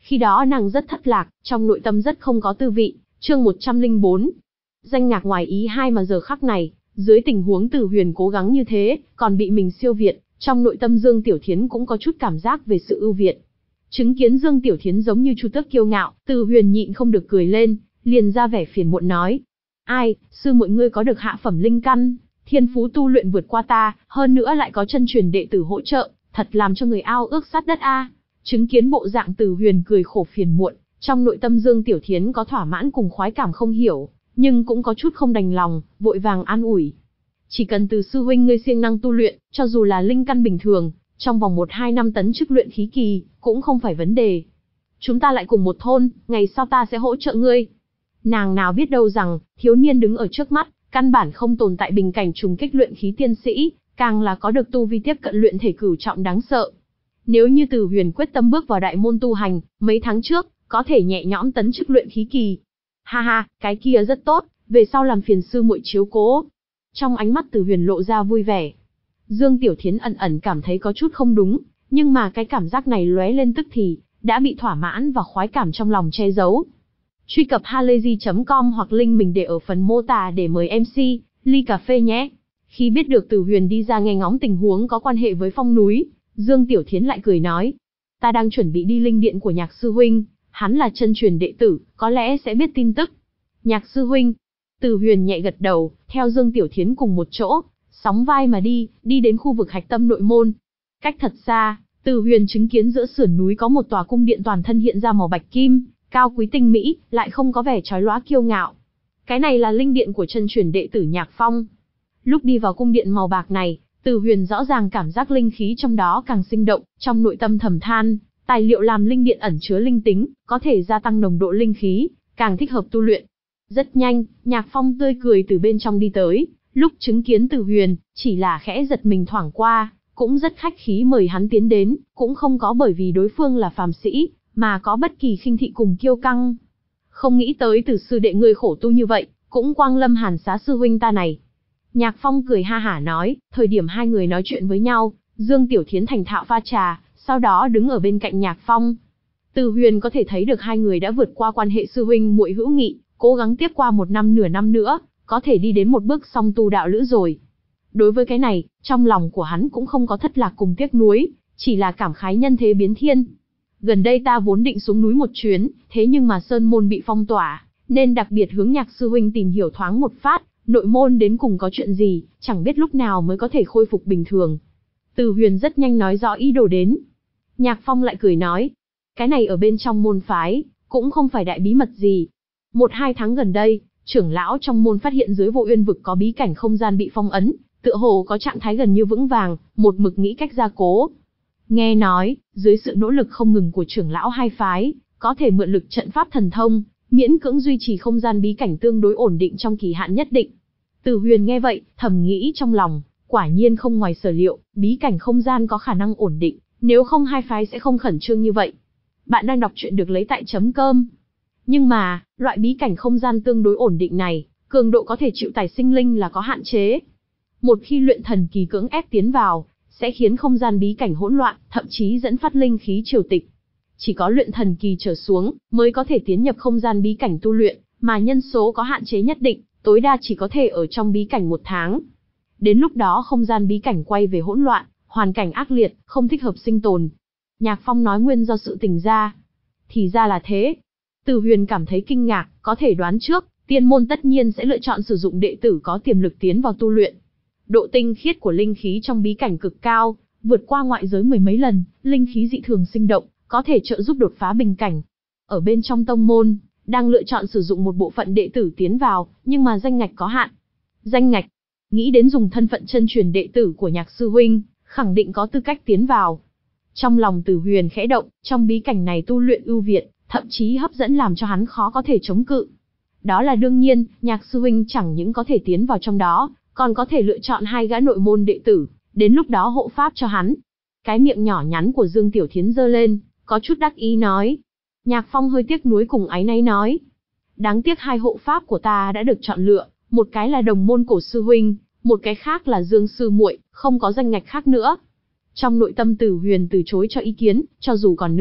Khi đó nàng rất thất lạc, trong nội tâm rất không có tư vị. Chương một trăm lẻ bốn. Danh ngạc ngoài ý hai mà giờ khắc này, dưới tình huống Từ Huyền cố gắng như thế, còn bị mình siêu việt, trong nội tâm Dương Tiểu Thiến cũng có chút cảm giác về sự ưu việt. Chứng kiến Dương Tiểu Thiến giống như chu tước kiêu ngạo, Từ Huyền nhịn không được cười lên, liền ra vẻ phiền muộn nói: "Ai, sư muội ngươi có được hạ phẩm linh căn, thiên phú tu luyện vượt qua ta, hơn nữa lại có chân truyền đệ tử hỗ trợ, thật làm cho người ao ước sát đất a." Chứng kiến bộ dạng Từ Huyền cười khổ phiền muộn, trong nội tâm Dương Tiểu Thiến có thỏa mãn cùng khoái cảm không hiểu, nhưng cũng có chút không đành lòng, vội vàng an ủi: "Chỉ cần Từ sư huynh ngươi siêng năng tu luyện, cho dù là linh căn bình thường, trong vòng một hai năm tấn chức luyện khí kỳ, cũng không phải vấn đề. Chúng ta lại cùng một thôn, ngày sau ta sẽ hỗ trợ ngươi." Nàng nào biết đâu rằng, thiếu niên đứng ở trước mắt, căn bản không tồn tại bình cảnh trùng kích luyện khí tiên sĩ, càng là có được tu vi tiếp cận luyện thể cửu trọng đáng sợ. Nếu như Từ Huyền quyết tâm bước vào đại môn tu hành, mấy tháng trước, có thể nhẹ nhõm tấn chức luyện khí kỳ. Ha ha, cái kia rất tốt, về sau làm phiền sư muội chiếu cố. Trong ánh mắt Từ Huyền lộ ra vui vẻ. Dương Tiểu Thiến ẩn ẩn cảm thấy có chút không đúng, nhưng mà cái cảm giác này lóe lên tức thì, đã bị thỏa mãn và khoái cảm trong lòng che giấu. Truy cập halayzi chấm com hoặc link mình để ở phần mô tả để mời em xê, ly cà phê nhé. Khi biết được Từ Huyền đi ra nghe ngóng tình huống có quan hệ với phong núi, Dương Tiểu Thiến lại cười nói: "Ta đang chuẩn bị đi linh điện của Nhạc sư huynh, hắn là chân truyền đệ tử, có lẽ sẽ biết tin tức." "Nhạc sư huynh?" Từ Huyền nhẹ gật đầu, theo Dương Tiểu Thiến cùng một chỗ, sóng vai mà đi, đi đến khu vực hạch tâm nội môn. Cách thật xa, Từ Huyền chứng kiến giữa sườn núi có một tòa cung điện toàn thân hiện ra màu bạch kim, cao quý tinh mỹ, lại không có vẻ chói lóa kiêu ngạo. Cái này là linh điện của chân truyền đệ tử Nhạc Phong. Lúc đi vào cung điện màu bạc này, Từ Huyền rõ ràng cảm giác linh khí trong đó càng sinh động, trong nội tâm thầm than, tài liệu làm linh điện ẩn chứa linh tính, có thể gia tăng nồng độ linh khí, càng thích hợp tu luyện. Rất nhanh, Nhạc Phong tươi cười từ bên trong đi tới, lúc chứng kiến Từ Huyền, chỉ là khẽ giật mình thoảng qua, cũng rất khách khí mời hắn tiến đến, cũng không có bởi vì đối phương là phàm sĩ, mà có bất kỳ khinh thị cùng kiêu căng. "Không nghĩ tới Từ sư đệ ngươi khổ tu như vậy, cũng quang lâm Hàn Xá sư huynh ta này." Nhạc Phong cười ha hả nói, thời điểm hai người nói chuyện với nhau, Dương Tiểu Thiến thành thạo pha trà, sau đó đứng ở bên cạnh Nhạc Phong. Từ Huyền có thể thấy được hai người đã vượt qua quan hệ sư huynh muội hữu nghị, cố gắng tiếp qua một năm nửa năm nữa, có thể đi đến một bước song tu đạo lữ rồi. Đối với cái này, trong lòng của hắn cũng không có thất lạc cùng tiếc nuối, chỉ là cảm khái nhân thế biến thiên. Gần đây ta vốn định xuống núi một chuyến, thế nhưng mà sơn môn bị phong tỏa, nên đặc biệt hướng Nhạc sư huynh tìm hiểu thoáng một phát, nội môn đến cùng có chuyện gì, chẳng biết lúc nào mới có thể khôi phục bình thường. Từ Huyền rất nhanh nói rõ ý đồ đến. Nhạc Phong lại cười nói, cái này ở bên trong môn phái, cũng không phải đại bí mật gì. Một hai tháng gần đây, trưởng lão trong môn phát hiện dưới Vô Uyên vực có bí cảnh không gian bị phong ấn, tựa hồ có trạng thái gần như vững vàng, một mực nghĩ cách gia cố. Nghe nói, dưới sự nỗ lực không ngừng của trưởng lão hai phái, có thể mượn lực trận pháp thần thông, miễn cưỡng duy trì không gian bí cảnh tương đối ổn định trong kỳ hạn nhất định. Từ Huyền nghe vậy, thầm nghĩ trong lòng, quả nhiên không ngoài sở liệu, bí cảnh không gian có khả năng ổn định, nếu không hai phái sẽ không khẩn trương như vậy. Bạn đang đọc truyện được lấy tại chấm cơm. Nhưng mà, loại bí cảnh không gian tương đối ổn định này, cường độ có thể chịu tải sinh linh là có hạn chế. Một khi luyện thần kỳ cưỡng ép tiến vào, sẽ khiến không gian bí cảnh hỗn loạn, thậm chí dẫn phát linh khí triều tịch. Chỉ có luyện thần kỳ trở xuống, mới có thể tiến nhập không gian bí cảnh tu luyện, mà nhân số có hạn chế nhất định, tối đa chỉ có thể ở trong bí cảnh một tháng. Đến lúc đó không gian bí cảnh quay về hỗn loạn, hoàn cảnh ác liệt, không thích hợp sinh tồn. Nhạc Phong nói nguyên do sự tình ra. Thì ra là thế. Từ Huyền cảm thấy kinh ngạc, có thể đoán trước, tiên môn tất nhiên sẽ lựa chọn sử dụng đệ tử có tiềm lực tiến vào tu luyện. Độ tinh khiết của linh khí trong bí cảnh cực cao, vượt qua ngoại giới mười mấy lần, linh khí dị thường sinh động, có thể trợ giúp đột phá bình cảnh. Ở bên trong tông môn, đang lựa chọn sử dụng một bộ phận đệ tử tiến vào, nhưng mà danh ngạch có hạn. Danh ngạch, nghĩ đến dùng thân phận chân truyền đệ tử của Nhạc sư huynh, khẳng định có tư cách tiến vào. Trong lòng Từ Huyền khẽ động, trong bí cảnh này tu luyện ưu việt, thậm chí hấp dẫn làm cho hắn khó có thể chống cự. Đó là đương nhiên, Nhạc sư huynh chẳng những có thể tiến vào trong đó, còn có thể lựa chọn hai gã nội môn đệ tử, đến lúc đó hộ pháp cho hắn. Cái miệng nhỏ nhắn của Dương Tiểu Thiến giơ lên, có chút đắc ý nói. Nhạc Phong hơi tiếc nuối cùng áy náy nói. Đáng tiếc hai hộ pháp của ta đã được chọn lựa, một cái là đồng môn cổ sư huynh, một cái khác là Dương sư muội, không có danh ngạch khác nữa. Trong nội tâm Từ Huyền từ chối cho ý kiến, cho dù còn nữa,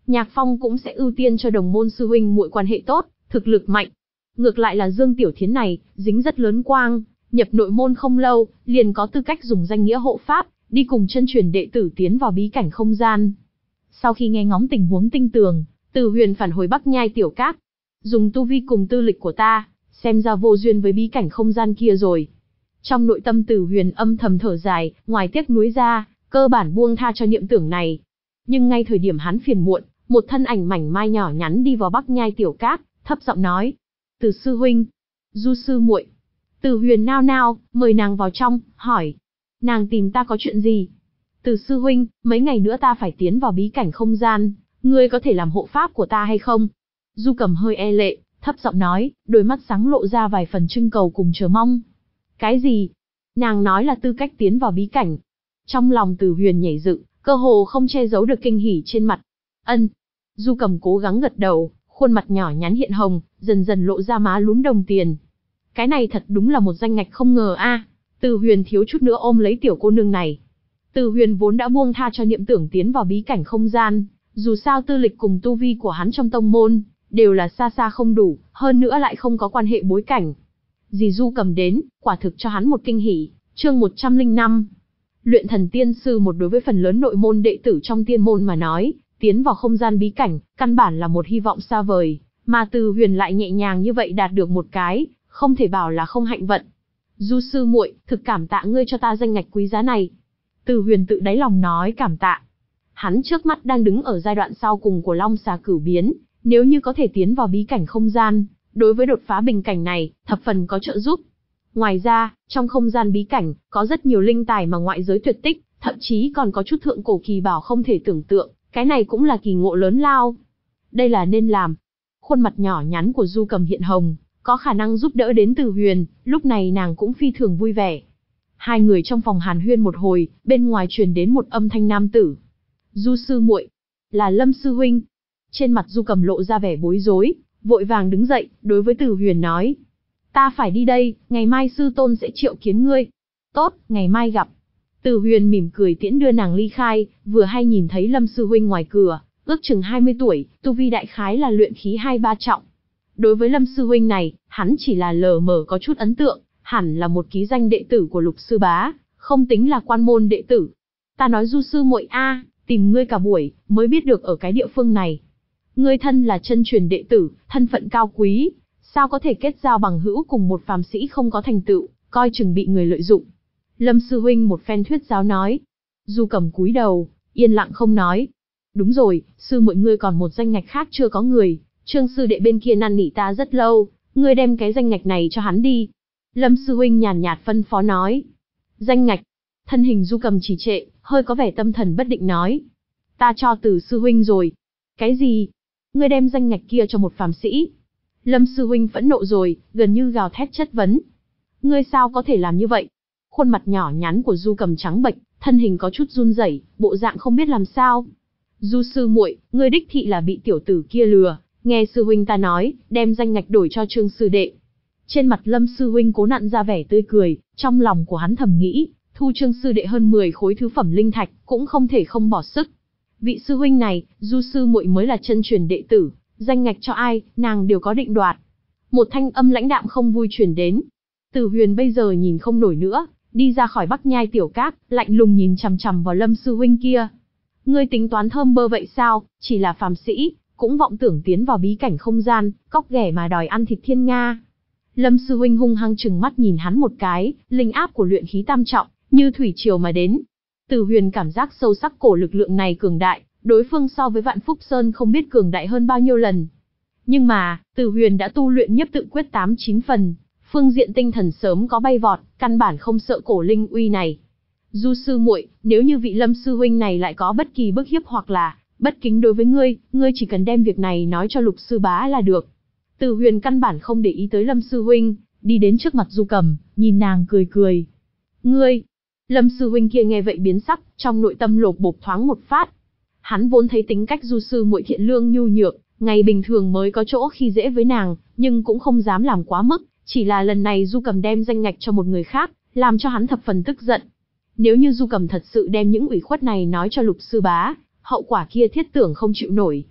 Nhạc Phong cũng sẽ ưu tiên cho đồng môn sư huynh muội quan hệ tốt, thực lực mạnh. Ngược lại là Dương Tiểu Thiến này, dính rất lớn quang, nhập nội môn không lâu, liền có tư cách dùng danh nghĩa hộ pháp, đi cùng chân truyền đệ tử tiến vào bí cảnh không gian. Sau khi nghe ngóng tình huống tinh tường, Từ Huyền phản hồi Bắc Nhai Tiểu Các. Dùng tu vi cùng tư lịch của ta, xem ra vô duyên với bí cảnh không gian kia rồi. Trong nội tâm Từ Huyền âm thầm thở dài, ngoài tiếc nuối ra, cơ bản buông tha cho niệm tưởng này. Nhưng ngay thời điểm hắn phiền muộn, một thân ảnh mảnh mai nhỏ nhắn đi vào Bắc Nhai Tiểu Các, thấp giọng nói: "Từ sư huynh, Du sư muội." Từ Huyền nao nao, mời nàng vào trong, hỏi: "Nàng tìm ta có chuyện gì?" "Từ sư huynh, mấy ngày nữa ta phải tiến vào bí cảnh không gian, ngươi có thể làm hộ pháp của ta hay không?" Du Cầm hơi e lệ, thấp giọng nói, đôi mắt sáng lộ ra vài phần trưng cầu cùng chờ mong. "Cái gì?" Nàng nói là tư cách tiến vào bí cảnh. Trong lòng Từ Huyền nhảy dựng, cơ hồ không che giấu được kinh hỉ trên mặt. "Ân." Du Cầm cố gắng gật đầu, khuôn mặt nhỏ nhắn hiện hồng, dần dần lộ ra má lúm đồng tiền. Cái này thật đúng là một danh ngạch không ngờ a. À. Từ Huyền thiếu chút nữa ôm lấy tiểu cô nương này. Từ Huyền vốn đã buông tha cho niệm tưởng tiến vào bí cảnh không gian, dù sao tư lịch cùng tu vi của hắn trong tông môn đều là xa xa không đủ, hơn nữa lại không có quan hệ bối cảnh. Dì Du Cầm đến, quả thực cho hắn một kinh hỉ. Chương một trăm lẻ năm. Luyện thần tiên sư một đối với phần lớn nội môn đệ tử trong tiên môn mà nói, tiến vào không gian bí cảnh, căn bản là một hy vọng xa vời, mà Từ Huyền lại nhẹ nhàng như vậy đạt được một cái, không thể bảo là không hạnh vận. "Du sư muội, thực cảm tạ ngươi cho ta danh ngạch quý giá này." Từ Huyền tự đáy lòng nói cảm tạ. Hắn trước mắt đang đứng ở giai đoạn sau cùng của Long Xà Cửu Biến, nếu như có thể tiến vào bí cảnh không gian, đối với đột phá bình cảnh này, thập phần có trợ giúp. Ngoài ra, trong không gian bí cảnh, có rất nhiều linh tài mà ngoại giới tuyệt tích, thậm chí còn có chút thượng cổ kỳ bảo không thể tưởng tượng, cái này cũng là kỳ ngộ lớn lao. Đây là nên làm. Khuôn mặt nhỏ nhắn của Du Cầm hiện hồng, có khả năng giúp đỡ đến Từ Huyền, lúc này nàng cũng phi thường vui vẻ. Hai người trong phòng hàn huyên một hồi, bên ngoài truyền đến một âm thanh nam tử. "Du sư muội, là Lâm sư huynh." Trên mặt Du Cầm lộ ra vẻ bối rối, vội vàng đứng dậy, đối với Từ Huyền nói: "Ta phải đi đây, ngày mai sư tôn sẽ triệu kiến ngươi." "Tốt, ngày mai gặp." Từ Huyền mỉm cười tiễn đưa nàng ly khai, vừa hay nhìn thấy Lâm sư huynh ngoài cửa, ước chừng hai mươi tuổi, tu vi đại khái là luyện khí hai ba trọng. Đối với Lâm sư huynh này, hắn chỉ là lờ mờ có chút ấn tượng, hẳn là một ký danh đệ tử của Lục sư bá, không tính là quan môn đệ tử. "Ta nói Du sư muội a, tìm ngươi cả buổi, mới biết được ở cái địa phương này. Ngươi thân là chân truyền đệ tử, thân phận cao quý, sao có thể kết giao bằng hữu cùng một phàm sĩ không có thành tựu, coi chừng bị người lợi dụng." Lâm sư huynh một phen thuyết giáo nói. Du Cầm cúi đầu, yên lặng không nói. "Đúng rồi, sư muội ngươi còn một danh ngạch khác chưa có người, Trương sư đệ bên kia năn nỉ ta rất lâu, ngươi đem cái danh ngạch này cho hắn đi." Lâm sư huynh nhàn nhạt phân phó nói. "Danh ngạch?" Thân hình Du Cầm trì trệ, hơi có vẻ tâm thần bất định nói. "Ta cho Từ sư huynh rồi." "Cái gì? Ngươi đem danh ngạch kia cho một phàm sĩ?" Lâm sư huynh phẫn nộ rồi, gần như gào thét chất vấn. "Ngươi sao có thể làm như vậy?" Khuôn mặt nhỏ nhắn của Du Cầm trắng bệch, thân hình có chút run rẩy, bộ dạng không biết làm sao. "Du sư muội, ngươi đích thị là bị tiểu tử kia lừa, nghe sư huynh ta nói, đem danh ngạch đổi cho Trương sư đệ." Trên mặt Lâm sư huynh cố nặn ra vẻ tươi cười, trong lòng của hắn thầm nghĩ, thu Trương sư đệ hơn mười khối thứ phẩm linh thạch, cũng không thể không bỏ sức. Vị sư huynh này, Du sư muội mới là chân truyền đệ tử, danh ngạch cho ai, nàng đều có định đoạt. Một thanh âm lãnh đạm không vui truyền đến. Từ Huyền bây giờ nhìn không nổi nữa, đi ra khỏi Bắc Nhai Tiểu Các, lạnh lùng nhìn chằm chằm vào Lâm sư huynh kia. "Ngươi tính toán thơm bơ vậy sao, chỉ là phàm sĩ, cũng vọng tưởng tiến vào bí cảnh không gian, cóc ghẻ mà đòi ăn thịt thiên nga." Lâm sư huynh hung hăng trừng mắt nhìn hắn một cái, linh áp của luyện khí tam trọng, như thủy triều mà đến. Từ Huyền cảm giác sâu sắc cổ lực lượng này cường đại, đối phương so với Vạn Phúc Sơn không biết cường đại hơn bao nhiêu lần. Nhưng mà, Từ Huyền đã tu luyện nhiếp tự quyết tám chín phần, phương diện tinh thần sớm có bay vọt, căn bản không sợ cổ linh uy này. "Du sư muội, nếu như vị Lâm sư huynh này lại có bất kỳ bức hiếp hoặc là bất kính đối với ngươi, ngươi chỉ cần đem việc này nói cho Lục sư bá là được." Từ Huyền căn bản không để ý tới Lâm sư huynh, đi đến trước mặt Du Cầm, nhìn nàng cười cười. "Ngươi?" Lâm sư huynh kia nghe vậy biến sắc, trong nội tâm lột bột thoáng một phát. Hắn vốn thấy tính cách Du sư muội thiện lương nhu nhược, ngày bình thường mới có chỗ khi dễ với nàng, nhưng cũng không dám làm quá mức, chỉ là lần này Du Cầm đem danh ngạch cho một người khác, làm cho hắn thập phần tức giận. Nếu như Du Cầm thật sự đem những ủy khuất này nói cho Lục sư bá, hậu quả kia thiết tưởng không chịu nổi.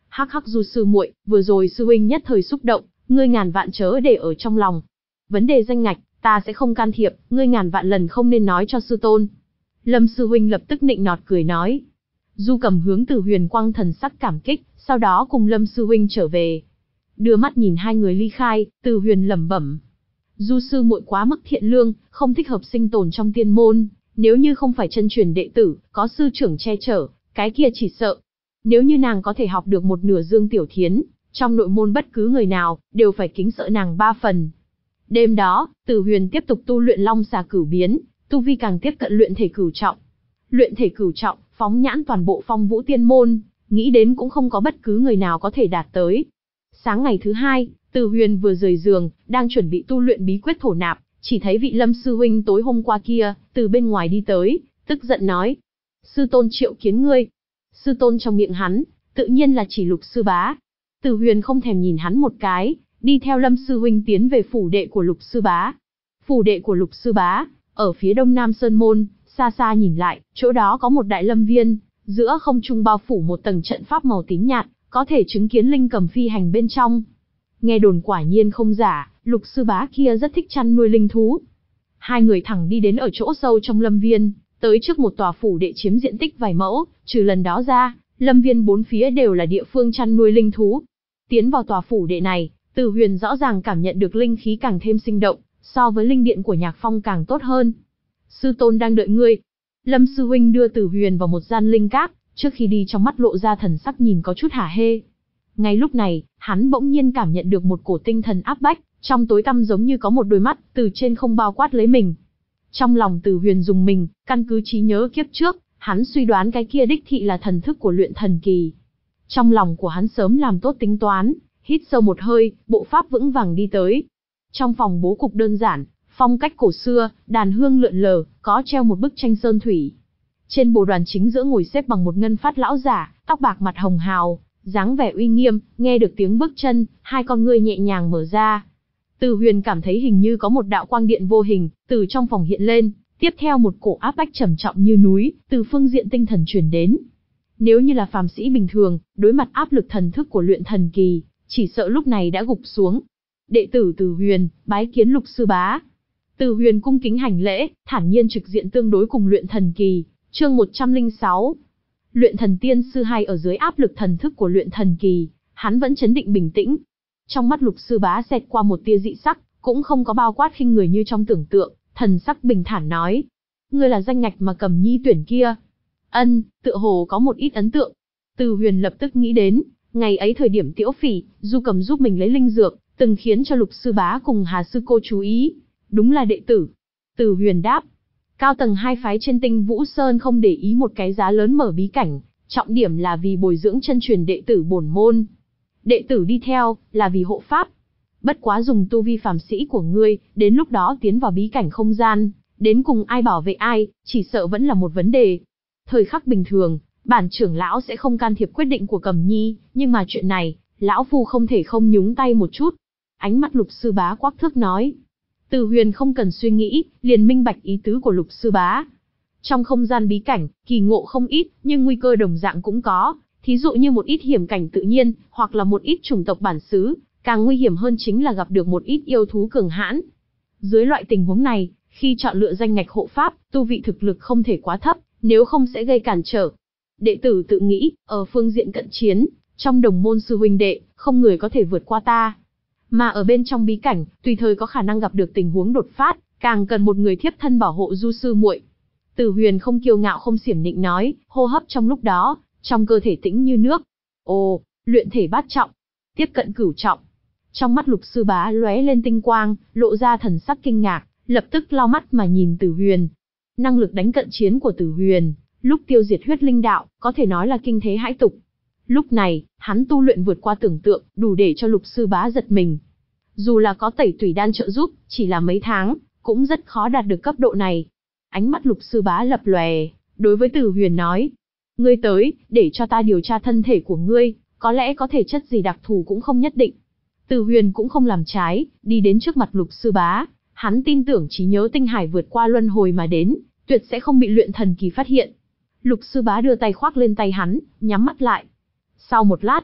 Hắc hắc Du sư muội, vừa rồi sư huynh nhất thời xúc động, ngươi ngàn vạn chớ để ở trong lòng. Vấn đề danh ngạch, ta sẽ không can thiệp, ngươi ngàn vạn lần không nên nói cho sư tôn. Lâm sư huynh lập tức nịnh nọt cười nói. Du Cầm hướng Từ Huyền quang thần sắc cảm kích, sau đó cùng Lâm sư huynh trở về. Đưa mắt nhìn hai người ly khai, Từ Huyền lẩm bẩm. Du sư muội quá mức thiện lương, không thích hợp sinh tồn trong tiên môn, nếu như không phải chân truyền đệ tử, có sư trưởng che chở, cái kia chỉ sợ. Nếu như nàng có thể học được một nửa Dương Tiểu Thiến, trong nội môn bất cứ người nào, đều phải kính sợ nàng ba phần. Đêm đó, Từ Huyền tiếp tục tu luyện Long Xà Cửu Biến, tu vi càng tiếp cận luyện thể cửu trọng. Luyện thể cửu trọng, phóng nhãn toàn bộ Phong Vũ Tiên môn, nghĩ đến cũng không có bất cứ người nào có thể đạt tới. Sáng ngày thứ hai, Từ Huyền vừa rời giường, đang chuẩn bị tu luyện bí quyết thổ nạp, chỉ thấy vị Lâm sư huynh tối hôm qua kia, từ bên ngoài đi tới, tức giận nói. Sư tôn triệu kiến ngươi. Sư tôn trong miệng hắn, tự nhiên là chỉ Lục sư bá. Từ Huyền không thèm nhìn hắn một cái, đi theo Lâm sư huynh tiến về phủ đệ của Lục sư bá. Phủ đệ của Lục sư bá, ở phía đông nam sơn môn, xa xa nhìn lại, chỗ đó có một đại lâm viên, giữa không trung bao phủ một tầng trận pháp màu tím nhạt, có thể chứng kiến linh cầm phi hành bên trong. Nghe đồn quả nhiên không giả, Lục sư bá kia rất thích chăn nuôi linh thú. Hai người thẳng đi đến ở chỗ sâu trong lâm viên, tới trước một tòa phủ đệ chiếm diện tích vài mẫu, trừ lần đó ra, lâm viên bốn phía đều là địa phương chăn nuôi linh thú. Tiến vào tòa phủ đệ này, Từ Huyền rõ ràng cảm nhận được linh khí càng thêm sinh động, so với linh điện của Nhạc Phong càng tốt hơn. Sư tôn đang đợi ngươi. Lâm sư huynh đưa Từ Huyền vào một gian linh các, trước khi đi trong mắt lộ ra thần sắc nhìn có chút hả hê. Ngay lúc này, hắn bỗng nhiên cảm nhận được một cổ tinh thần áp bách, trong tối tăm giống như có một đôi mắt từ trên không bao quát lấy mình. Trong lòng Từ Huyền rùng mình, căn cứ trí nhớ kiếp trước, hắn suy đoán cái kia đích thị là thần thức của luyện thần kỳ. Trong lòng của hắn sớm làm tốt tính toán, hít sâu một hơi, bộ pháp vững vàng đi tới. Trong phòng bố cục đơn giản, phong cách cổ xưa, đàn hương lượn lờ, có treo một bức tranh sơn thủy. Trên bồ đoàn chính giữa ngồi xếp bằng một ngân phát lão giả, tóc bạc mặt hồng hào, dáng vẻ uy nghiêm, nghe được tiếng bước chân, hai con ngươi nhẹ nhàng mở ra. Từ Huyền cảm thấy hình như có một đạo quang điện vô hình, từ trong phòng hiện lên, tiếp theo một cổ áp bách trầm trọng như núi, từ phương diện tinh thần truyền đến. Nếu như là phàm sĩ bình thường, đối mặt áp lực thần thức của luyện thần kỳ, chỉ sợ lúc này đã gục xuống. Đệ tử Từ Huyền, bái kiến Lục sư bá. Từ Huyền cung kính hành lễ, thản nhiên trực diện tương đối cùng luyện thần kỳ, chương một trăm lẻ sáu. Luyện thần tiên sư hai ở dưới áp lực thần thức của luyện thần kỳ, hắn vẫn trấn định bình tĩnh. Trong mắt Lục sư bá xẹt qua một tia dị sắc, cũng không có bao quát khinh người như trong tưởng tượng, thần sắc bình thản nói. Ngươi là danh ngạch mà Cầm Nhi tuyển kia. Ân, tựa hồ có một ít ấn tượng. Từ Huyền lập tức nghĩ đến, ngày ấy thời điểm Tiễu Phỉ, Du Cầm giúp mình lấy linh dược, từng khiến cho Lục sư bá cùng Hà sư cô chú ý. Đúng là đệ tử. Từ Huyền đáp. Cao tầng hai phái trên Tinh Vũ Sơn không để ý một cái giá lớn mở bí cảnh, trọng điểm là vì bồi dưỡng chân truyền đệ tử bổn môn. Đệ tử đi theo, là vì hộ pháp. Bất quá dùng tu vi phàm sĩ của ngươi, đến lúc đó tiến vào bí cảnh không gian, đến cùng ai bảo vệ ai, chỉ sợ vẫn là một vấn đề. Thời khắc bình thường, bản trưởng lão sẽ không can thiệp quyết định của Cầm Nhi, nhưng mà chuyện này, lão phu không thể không nhúng tay một chút. Ánh mắt Lục sư bá quắc thước nói. Từ Huyền không cần suy nghĩ, liền minh bạch ý tứ của Lục sư bá. Trong không gian bí cảnh, kỳ ngộ không ít, nhưng nguy cơ đồng dạng cũng có, thí dụ như một ít hiểm cảnh tự nhiên, hoặc là một ít chủng tộc bản xứ, càng nguy hiểm hơn chính là gặp được một ít yêu thú cường hãn. Dưới loại tình huống này, khi chọn lựa danh ngạch hộ pháp, tu vị thực lực không thể quá thấp, nếu không sẽ gây cản trở. Đệ tử tự nghĩ, ở phương diện cận chiến, trong đồng môn sư huynh đệ, không người có thể vượt qua ta. Mà ở bên trong bí cảnh, tùy thời có khả năng gặp được tình huống đột phát, càng cần một người thiếp thân bảo hộ Du sư muội. Từ Huyền không kiêu ngạo không xiểm nịnh nói, hô hấp trong lúc đó, trong cơ thể tĩnh như nước. Ồ, luyện thể bát trọng, tiếp cận cửu trọng. Trong mắt Lục sư bá lóe lên tinh quang, lộ ra thần sắc kinh ngạc, lập tức lau mắt mà nhìn Từ Huyền. Năng lực đánh cận chiến của Từ Huyền, lúc tiêu diệt huyết linh đạo, có thể nói là kinh thế hãi tục. Lúc này, hắn tu luyện vượt qua tưởng tượng, đủ để cho Lục sư bá giật mình. Dù là có tẩy tủy đan trợ giúp, chỉ là mấy tháng, cũng rất khó đạt được cấp độ này. Ánh mắt Lục sư bá lập lòe, đối với Từ Huyền nói. Ngươi tới, để cho ta điều tra thân thể của ngươi, có lẽ có thể chất gì đặc thù cũng không nhất định. Từ Huyền cũng không làm trái, đi đến trước mặt Lục sư bá, hắn tin tưởng trí nhớ tinh hải vượt qua luân hồi mà đến, tuyệt sẽ không bị luyện thần kỳ phát hiện. Lục sư bá đưa tay khoác lên tay hắn, nhắm mắt lại. Sau một lát,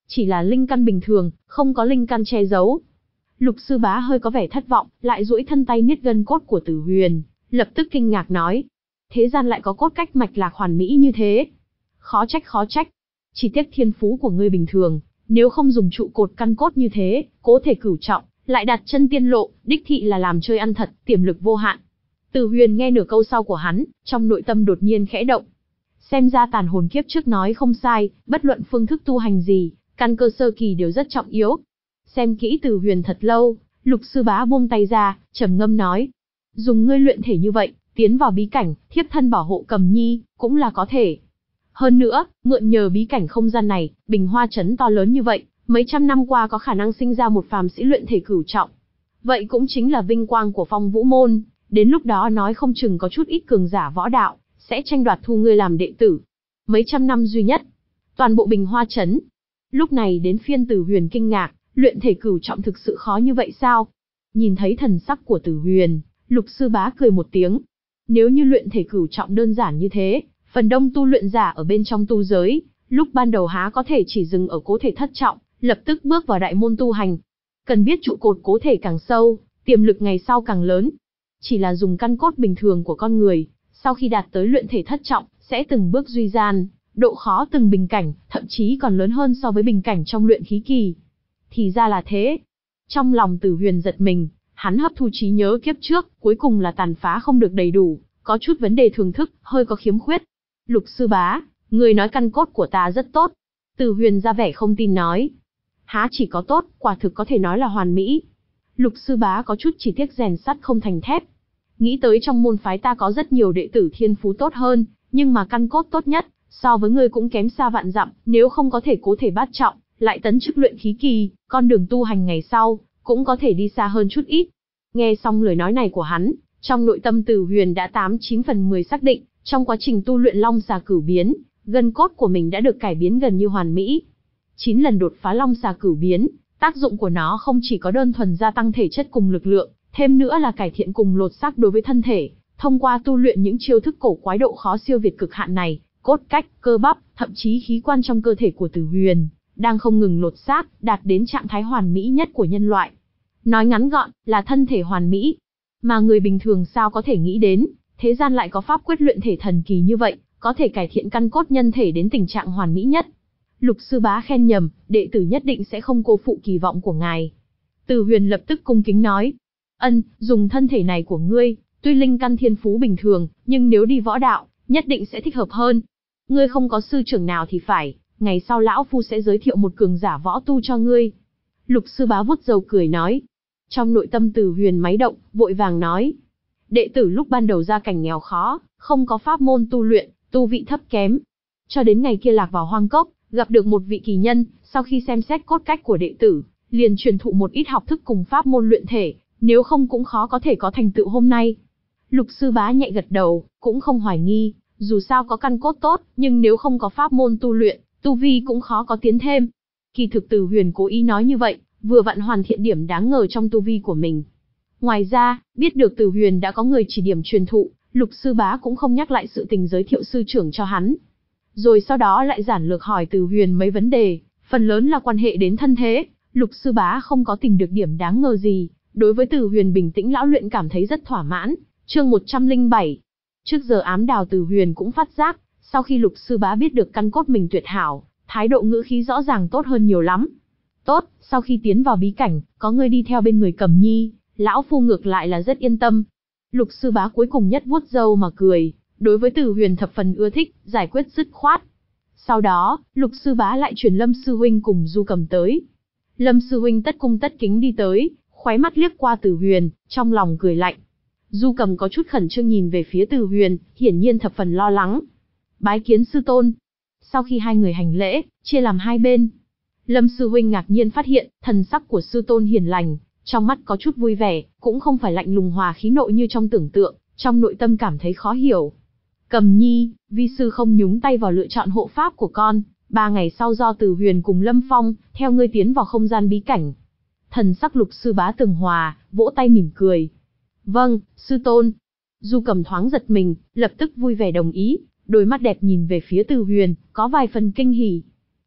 Chỉ là linh căn bình thường, không có linh căn che giấu. Lục sư bá hơi có vẻ thất vọng, lại duỗi thân tay niết gân cốt của Tử Huyền, lập tức kinh ngạc nói. Thế gian lại có cốt cách mạch lạc hoàn mỹ như thế. Khó trách khó trách. Chỉ tiếc thiên phú của ngươi bình thường, nếu không dùng trụ cột căn cốt như thế, cố thể cửu trọng, lại đặt chân tiên lộ, đích thị là làm chơi ăn thật, tiềm lực vô hạn. Tử Huyền nghe nửa câu sau của hắn, trong nội tâm đột nhiên khẽ động. Xem ra tàn hồn kiếp trước nói không sai, bất luận phương thức tu hành gì, căn cơ sơ kỳ đều rất trọng yếu. Xem kỹ Tử Huyền thật lâu, Lục sư bá buông tay ra, trầm ngâm nói. Dùng ngươi luyện thể như vậy, tiến vào bí cảnh, thiếp thân bảo hộ Cầm Nhi, cũng là có thể. Hơn nữa, mượn nhờ bí cảnh không gian này, Bình Hoa Trấn to lớn như vậy, mấy trăm năm qua có khả năng sinh ra một phàm sĩ luyện thể cửu trọng. Vậy cũng chính là vinh quang của Phong Vũ môn, đến lúc đó nói không chừng có chút ít cường giả võ đạo, sẽ tranh đoạt thu ngươi làm đệ tử. Mấy trăm năm duy nhất, toàn bộ Bình Hoa Trấn. Lúc này đến phiên Tử Huyền kinh ngạc, luyện thể cửu trọng thực sự khó như vậy sao? Nhìn thấy thần sắc của Tử Huyền, Lục sư bá cười một tiếng. Nếu như luyện thể cửu trọng đơn giản như thế, phần đông tu luyện giả ở bên trong tu giới, lúc ban đầu há có thể chỉ dừng ở cố thể thất trọng, lập tức bước vào đại môn tu hành. Cần biết trụ cột cố thể càng sâu, tiềm lực ngày sau càng lớn. Chỉ là dùng căn cốt bình thường của con người, sau khi đạt tới luyện thể thất trọng, sẽ từng bước duy gian, độ khó từng bình cảnh, thậm chí còn lớn hơn so với bình cảnh trong luyện khí kỳ. Thì ra là thế. Trong lòng Tử Huyền giật mình, hắn hấp thu trí nhớ kiếp trước, cuối cùng là tàn phá không được đầy đủ, có chút vấn đề thường thức, hơi có khiếm khuyết. Lục sư bá, người nói căn cốt của ta rất tốt. Tử Huyền ra vẻ không tin nói. Há chỉ có tốt, quả thực có thể nói là hoàn mỹ. Lục sư bá có chút chỉ tiếc rèn sắt không thành thép. Nghĩ tới trong môn phái ta có rất nhiều đệ tử thiên phú tốt hơn, nhưng mà căn cốt tốt nhất, so với ngươi cũng kém xa vạn dặm, nếu không có thể cố thể bát trọng, lại tấn chức luyện khí kỳ, con đường tu hành ngày sau, cũng có thể đi xa hơn chút ít. Nghe xong lời nói này của hắn, trong nội tâm Tử Huyền đã tám chín phần mười xác định, trong quá trình tu luyện Long Xà Cửu Biến, gân cốt của mình đã được cải biến gần như hoàn mỹ. chín lần đột phá Long Xà Cửu Biến, tác dụng của nó không chỉ có đơn thuần gia tăng thể chất cùng lực lượng, thêm nữa là cải thiện cùng lột xác đối với thân thể. Thông qua tu luyện những chiêu thức cổ quái độ khó siêu việt cực hạn này, cốt cách, cơ bắp, thậm chí khí quan trong cơ thể của Tử Huyền đang không ngừng lột xác, đạt đến trạng thái hoàn mỹ nhất của nhân loại. Nói ngắn gọn, là thân thể hoàn mỹ. Mà người bình thường sao có thể nghĩ đến, thế gian lại có pháp quyết luyện thể thần kỳ như vậy, có thể cải thiện căn cốt nhân thể đến tình trạng hoàn mỹ nhất. Lục sư bá khen nhầm, đệ tử nhất định sẽ không cô phụ kỳ vọng của ngài. Tử Huyền lập tức cung kính nói. Ân, dùng thân thể này của ngươi, tuy linh căn thiên phú bình thường, nhưng nếu đi võ đạo, nhất định sẽ thích hợp hơn. Ngươi không có sư trưởng nào thì phải, ngày sau lão phu sẽ giới thiệu một cường giả võ tu cho ngươi. Lục sư bá vuốt râu cười nói. Trong nội tâm Tử Huyền máy động, vội vàng nói. Đệ tử lúc ban đầu ra cảnh nghèo khó, không có pháp môn tu luyện, tu vị thấp kém. Cho đến ngày kia lạc vào hoang cốc, gặp được một vị kỳ nhân, sau khi xem xét cốt cách của đệ tử, liền truyền thụ một ít học thức cùng pháp môn luyện thể, nếu không cũng khó có thể có thành tựu hôm nay. Lục sư bá nhẹ gật đầu, cũng không hoài nghi, dù sao có căn cốt tốt, nhưng nếu không có pháp môn tu luyện, tu vi cũng khó có tiến thêm. Kỳ thực Tử Huyền cố ý nói như vậy, vừa vặn hoàn thiện điểm đáng ngờ trong tu vi của mình. Ngoài ra, biết được Tử Huyền đã có người chỉ điểm truyền thụ, Lục sư bá cũng không nhắc lại sự tình giới thiệu sư trưởng cho hắn. Rồi sau đó lại giản lược hỏi Tử Huyền mấy vấn đề, phần lớn là quan hệ đến thân thế. Lục sư bá không có tìm được điểm đáng ngờ gì, đối với Tử Huyền bình tĩnh lão luyện cảm thấy rất thỏa mãn. Chương một trăm lẻ bảy. Trước giờ ám đào Tử Huyền cũng phát giác, sau khi Lục sư bá biết được căn cốt mình tuyệt hảo, thái độ ngữ khí rõ ràng tốt hơn nhiều lắm. Tốt, sau khi tiến vào bí cảnh, có người đi theo bên người Cầm Nhi, lão phu ngược lại là rất yên tâm. Lục sư bá cuối cùng nhất vuốt râu mà cười, đối với Tử Huyền thập phần ưa thích, giải quyết dứt khoát. Sau đó, Lục sư bá lại chuyển Lâm sư huynh cùng Du Cầm tới. Lâm sư huynh tất cung tất kính đi tới, khóe mắt liếc qua Tử Huyền, trong lòng cười lạnh. Du Cầm có chút khẩn trương nhìn về phía Tử Huyền, hiển nhiên thập phần lo lắng. Bái kiến sư tôn. Sau khi hai người hành lễ, chia làm hai bên. Lâm sư huynh ngạc nhiên phát hiện, thần sắc của sư tôn hiền lành, trong mắt có chút vui vẻ, cũng không phải lạnh lùng hòa khí nội như trong tưởng tượng, trong nội tâm cảm thấy khó hiểu. Cầm Nhi, vi sư không nhúng tay vào lựa chọn hộ pháp của con, ba ngày sau do Tử Huyền cùng Lâm Phong, theo ngươi tiến vào không gian bí cảnh. Thần sắc Lục sư bá tường hòa, vỗ tay mỉm cười. Vâng, sư tôn. Du Cầm thoáng giật mình, lập tức vui vẻ đồng ý, đôi mắt đẹp nhìn về phía Tử Huyền, có vài phần kinh hỉ.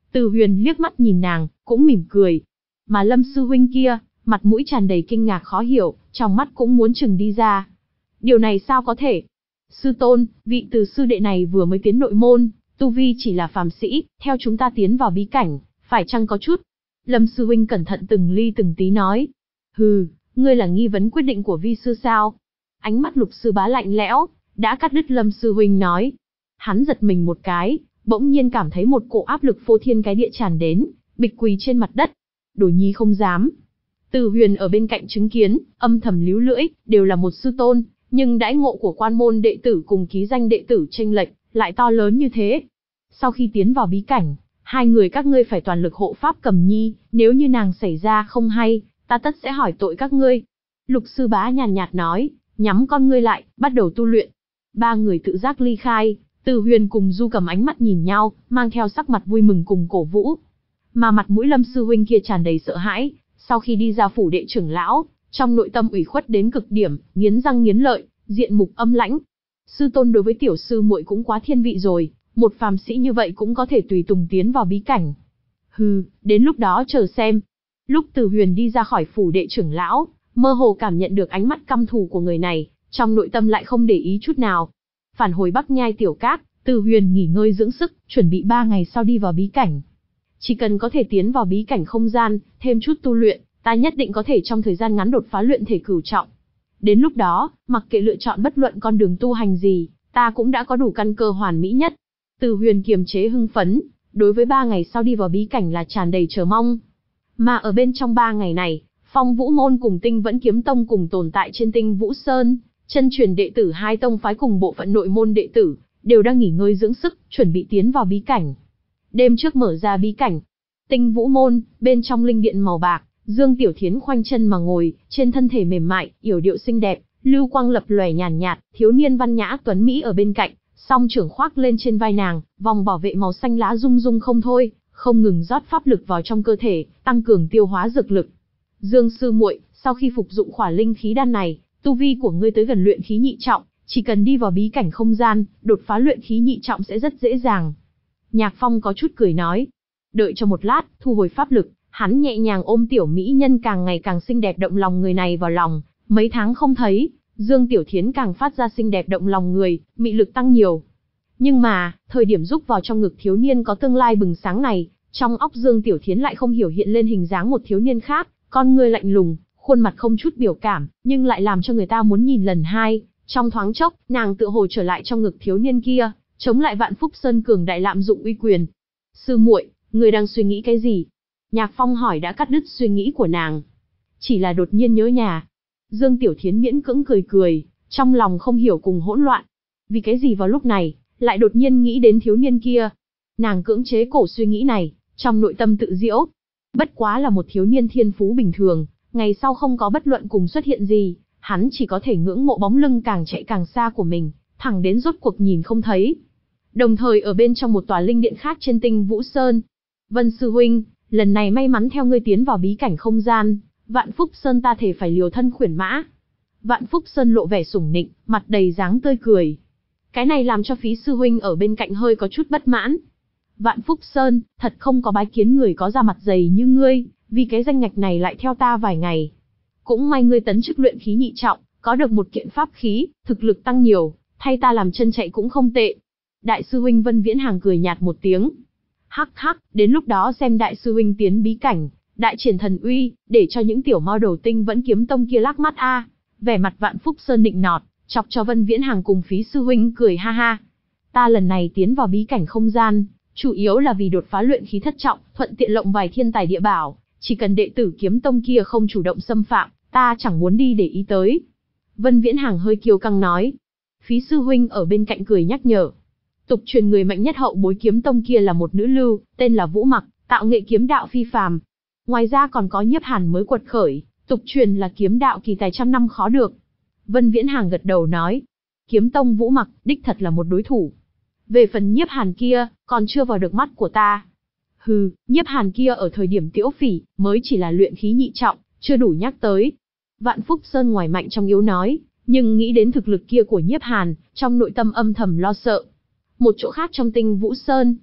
Từ Huyền liếc mắt nhìn nàng, cũng mỉm cười. Mà Lâm sư huynh kia, mặt mũi tràn đầy kinh ngạc khó hiểu, trong mắt cũng muốn chừng đi ra. Điều này sao có thể? Sư tôn, vị Từ sư đệ này vừa mới tiến nội môn, tu vi chỉ là phàm sĩ, theo chúng ta tiến vào bí cảnh, phải chăng có chút? Lâm sư huynh cẩn thận từng ly từng tí nói. Hừ, ngươi là nghi vấn quyết định của vi sư sao? Ánh mắt Lục sư bá lạnh lẽo, đã cắt đứt Lâm sư huynh nói. Hắn giật mình một cái, bỗng nhiên cảm thấy một cổ áp lực phô thiên cái địa tràn đến, bịch quỳ trên mặt đất. Đồ nhi không dám. Từ Huyền ở bên cạnh chứng kiến, âm thầm líu lưỡi, đều là một sư tôn, nhưng đãi ngộ của quan môn đệ tử cùng ký danh đệ tử chênh lệch lại to lớn như thế. Sau khi tiến vào bí cảnh, hai người các ngươi phải toàn lực hộ pháp Cẩm Nhi, nếu như nàng xảy ra không hay, ta tất sẽ hỏi tội các ngươi. Lục sư bá nhàn nhạt nói, nhắm con ngươi lại, bắt đầu tu luyện. Ba người tự giác ly khai, Từ Huyền cùng Du Cầm ánh mắt nhìn nhau, mang theo sắc mặt vui mừng cùng cổ vũ. Mà mặt mũi Lâm sư huynh kia tràn đầy sợ hãi, sau khi đi ra phủ đệ trưởng lão, trong nội tâm ủy khuất đến cực điểm, nghiến răng nghiến lợi, diện mục âm lãnh. Sư tôn đối với tiểu sư muội cũng quá thiên vị rồi, một phàm sĩ như vậy cũng có thể tùy tùng tiến vào bí cảnh. Hừ, đến lúc đó chờ xem. Lúc Từ Huyền đi ra khỏi phủ đệ trưởng lão, mơ hồ cảm nhận được ánh mắt căm thù của người này, trong nội tâm lại không để ý chút nào. Phản hồi Bắc Nhai tiểu các, Từ Huyền nghỉ ngơi dưỡng sức, chuẩn bị ba ngày sau đi vào bí cảnh. Chỉ cần có thể tiến vào bí cảnh không gian, thêm chút tu luyện, ta nhất định có thể trong thời gian ngắn đột phá luyện thể cửu trọng. Đến lúc đó, mặc kệ lựa chọn bất luận con đường tu hành gì, ta cũng đã có đủ căn cơ hoàn mỹ nhất. Từ Huyền kiềm chế hưng phấn, đối với ba ngày sau đi vào bí cảnh là tràn đầy chờ mong. Mà ở bên trong ba ngày này, Phong Vũ Môn cùng Tinh Vẫn Kiếm Tông cùng tồn tại trên Tinh Vũ Sơn, chân truyền đệ tử hai tông phái cùng bộ phận nội môn đệ tử, đều đang nghỉ ngơi dưỡng sức, chuẩn bị tiến vào bí cảnh. Đêm trước mở ra bí cảnh, Tinh Vũ Môn, bên trong linh điện màu bạc, Dương Tiểu Thiến khoanh chân mà ngồi, trên thân thể mềm mại, yểu điệu xinh đẹp, lưu quang lập lòe nhàn nhạt, thiếu niên văn nhã tuấn mỹ ở bên cạnh, song trưởng khoác lên trên vai nàng, vòng bảo vệ màu xanh lá rung rung không thôi, không ngừng rót pháp lực vào trong cơ thể, tăng cường tiêu hóa dược lực. Dương sư muội, sau khi phục dụng khỏa linh khí đan này, tu vi của ngươi tới gần luyện khí nhị trọng, chỉ cần đi vào bí cảnh không gian, đột phá luyện khí nhị trọng sẽ rất dễ dàng. Nhạc Phong có chút cười nói. Đợi cho một lát, thu hồi pháp lực, hắn nhẹ nhàng ôm tiểu mỹ nhân càng ngày càng xinh đẹp động lòng người này vào lòng. Mấy tháng không thấy, Dương Tiểu Thiến càng phát ra xinh đẹp động lòng người, mị lực tăng nhiều. Nhưng mà, thời điểm rúc vào trong ngực thiếu niên có tương lai bừng sáng này, trong óc Dương Tiểu Thiến lại không hiểu hiện lên hình dáng một thiếu niên khác, con ngươi lạnh lùng, khuôn mặt không chút biểu cảm, nhưng lại làm cho người ta muốn nhìn lần hai. Trong thoáng chốc, nàng tựa hồ trở lại trong ngực thiếu niên kia, chống lại Vạn Phúc Sơn cường đại lạm dụng uy quyền. Sư muội, người đang suy nghĩ cái gì? Nhạc Phong hỏi đã cắt đứt suy nghĩ của nàng. Chỉ là đột nhiên nhớ nhà. Dương Tiểu Thiến miễn cưỡng cười cười, trong lòng không hiểu cùng hỗn loạn. Vì cái gì vào lúc này, lại đột nhiên nghĩ đến thiếu niên kia? Nàng cưỡng chế cổ suy nghĩ này, trong nội tâm tự giễu. Bất quá là một thiếu niên thiên phú bình thường, ngày sau không có bất luận cùng xuất hiện gì, hắn chỉ có thể ngưỡng mộ bóng lưng càng chạy càng xa của mình, thẳng đến rốt cuộc nhìn không thấy. Đồng thời ở bên trong một tòa linh điện khác trên Tinh Vũ Sơn. Vân sư huynh, lần này may mắn theo ngươi tiến vào bí cảnh không gian, Vạn Phúc Sơn ta thể phải liều thân khuyển mã. Vạn Phúc Sơn lộ vẻ sủng nịnh, mặt đầy dáng tươi cười. Cái này làm cho Phí sư huynh ở bên cạnh hơi có chút bất mãn. Vạn Phúc Sơn, thật không có bái kiến người có da mặt dày như ngươi, vì cái danh ngạch này lại theo ta vài ngày. Cũng may ngươi tấn chức luyện khí nhị trọng, có được một kiện pháp khí, thực lực tăng nhiều, thay ta làm chân chạy cũng không tệ. Đại sư huynh Vân Viễn Hàng cười nhạt một tiếng. Hắc hắc, đến lúc đó xem đại sư huynh tiến bí cảnh, đại triển thần uy, để cho những tiểu mao đầu Tinh Vẫn Kiếm Tông kia lắc mắt a. Vẻ mặt Vạn Phúc Sơn định nọt, chọc cho Vân Viễn Hàng cùng Phí sư huynh cười ha ha. Ta lần này tiến vào bí cảnh không gian, chủ yếu là vì đột phá luyện khí thất trọng, thuận tiện lộng vài thiên tài địa bảo, chỉ cần đệ tử Kiếm Tông kia không chủ động xâm phạm, ta chẳng muốn đi để ý tới. Vân Viễn Hàng hơi kiêu căng nói. Phí sư huynh ở bên cạnh cười nhắc nhở. Tục truyền người mạnh nhất hậu bối Kiếm Tông kia là một nữ lưu, tên là Vũ Mặc, tạo nghệ kiếm đạo phi phàm. Ngoài ra còn có Nhiếp Hàn mới quật khởi, tục truyền là kiếm đạo kỳ tài trăm năm khó được. Vân Viễn Hàng gật đầu nói. Kiếm Tông Vũ Mặc, đích thật là một đối thủ. Về phần Nhiếp Hàn kia, còn chưa vào được mắt của ta. Hừ, Nhiếp Hàn kia ở thời điểm Tiễu Phỉ, mới chỉ là luyện khí nhị trọng, chưa đủ nhắc tới. Vạn Phúc Sơn ngoài mạnh trong yếu nói, nhưng nghĩ đến thực lực kia của Nhiếp Hàn, trong nội tâm âm thầm lo sợ. Một chỗ khác trong Tinh Vũ Sơn,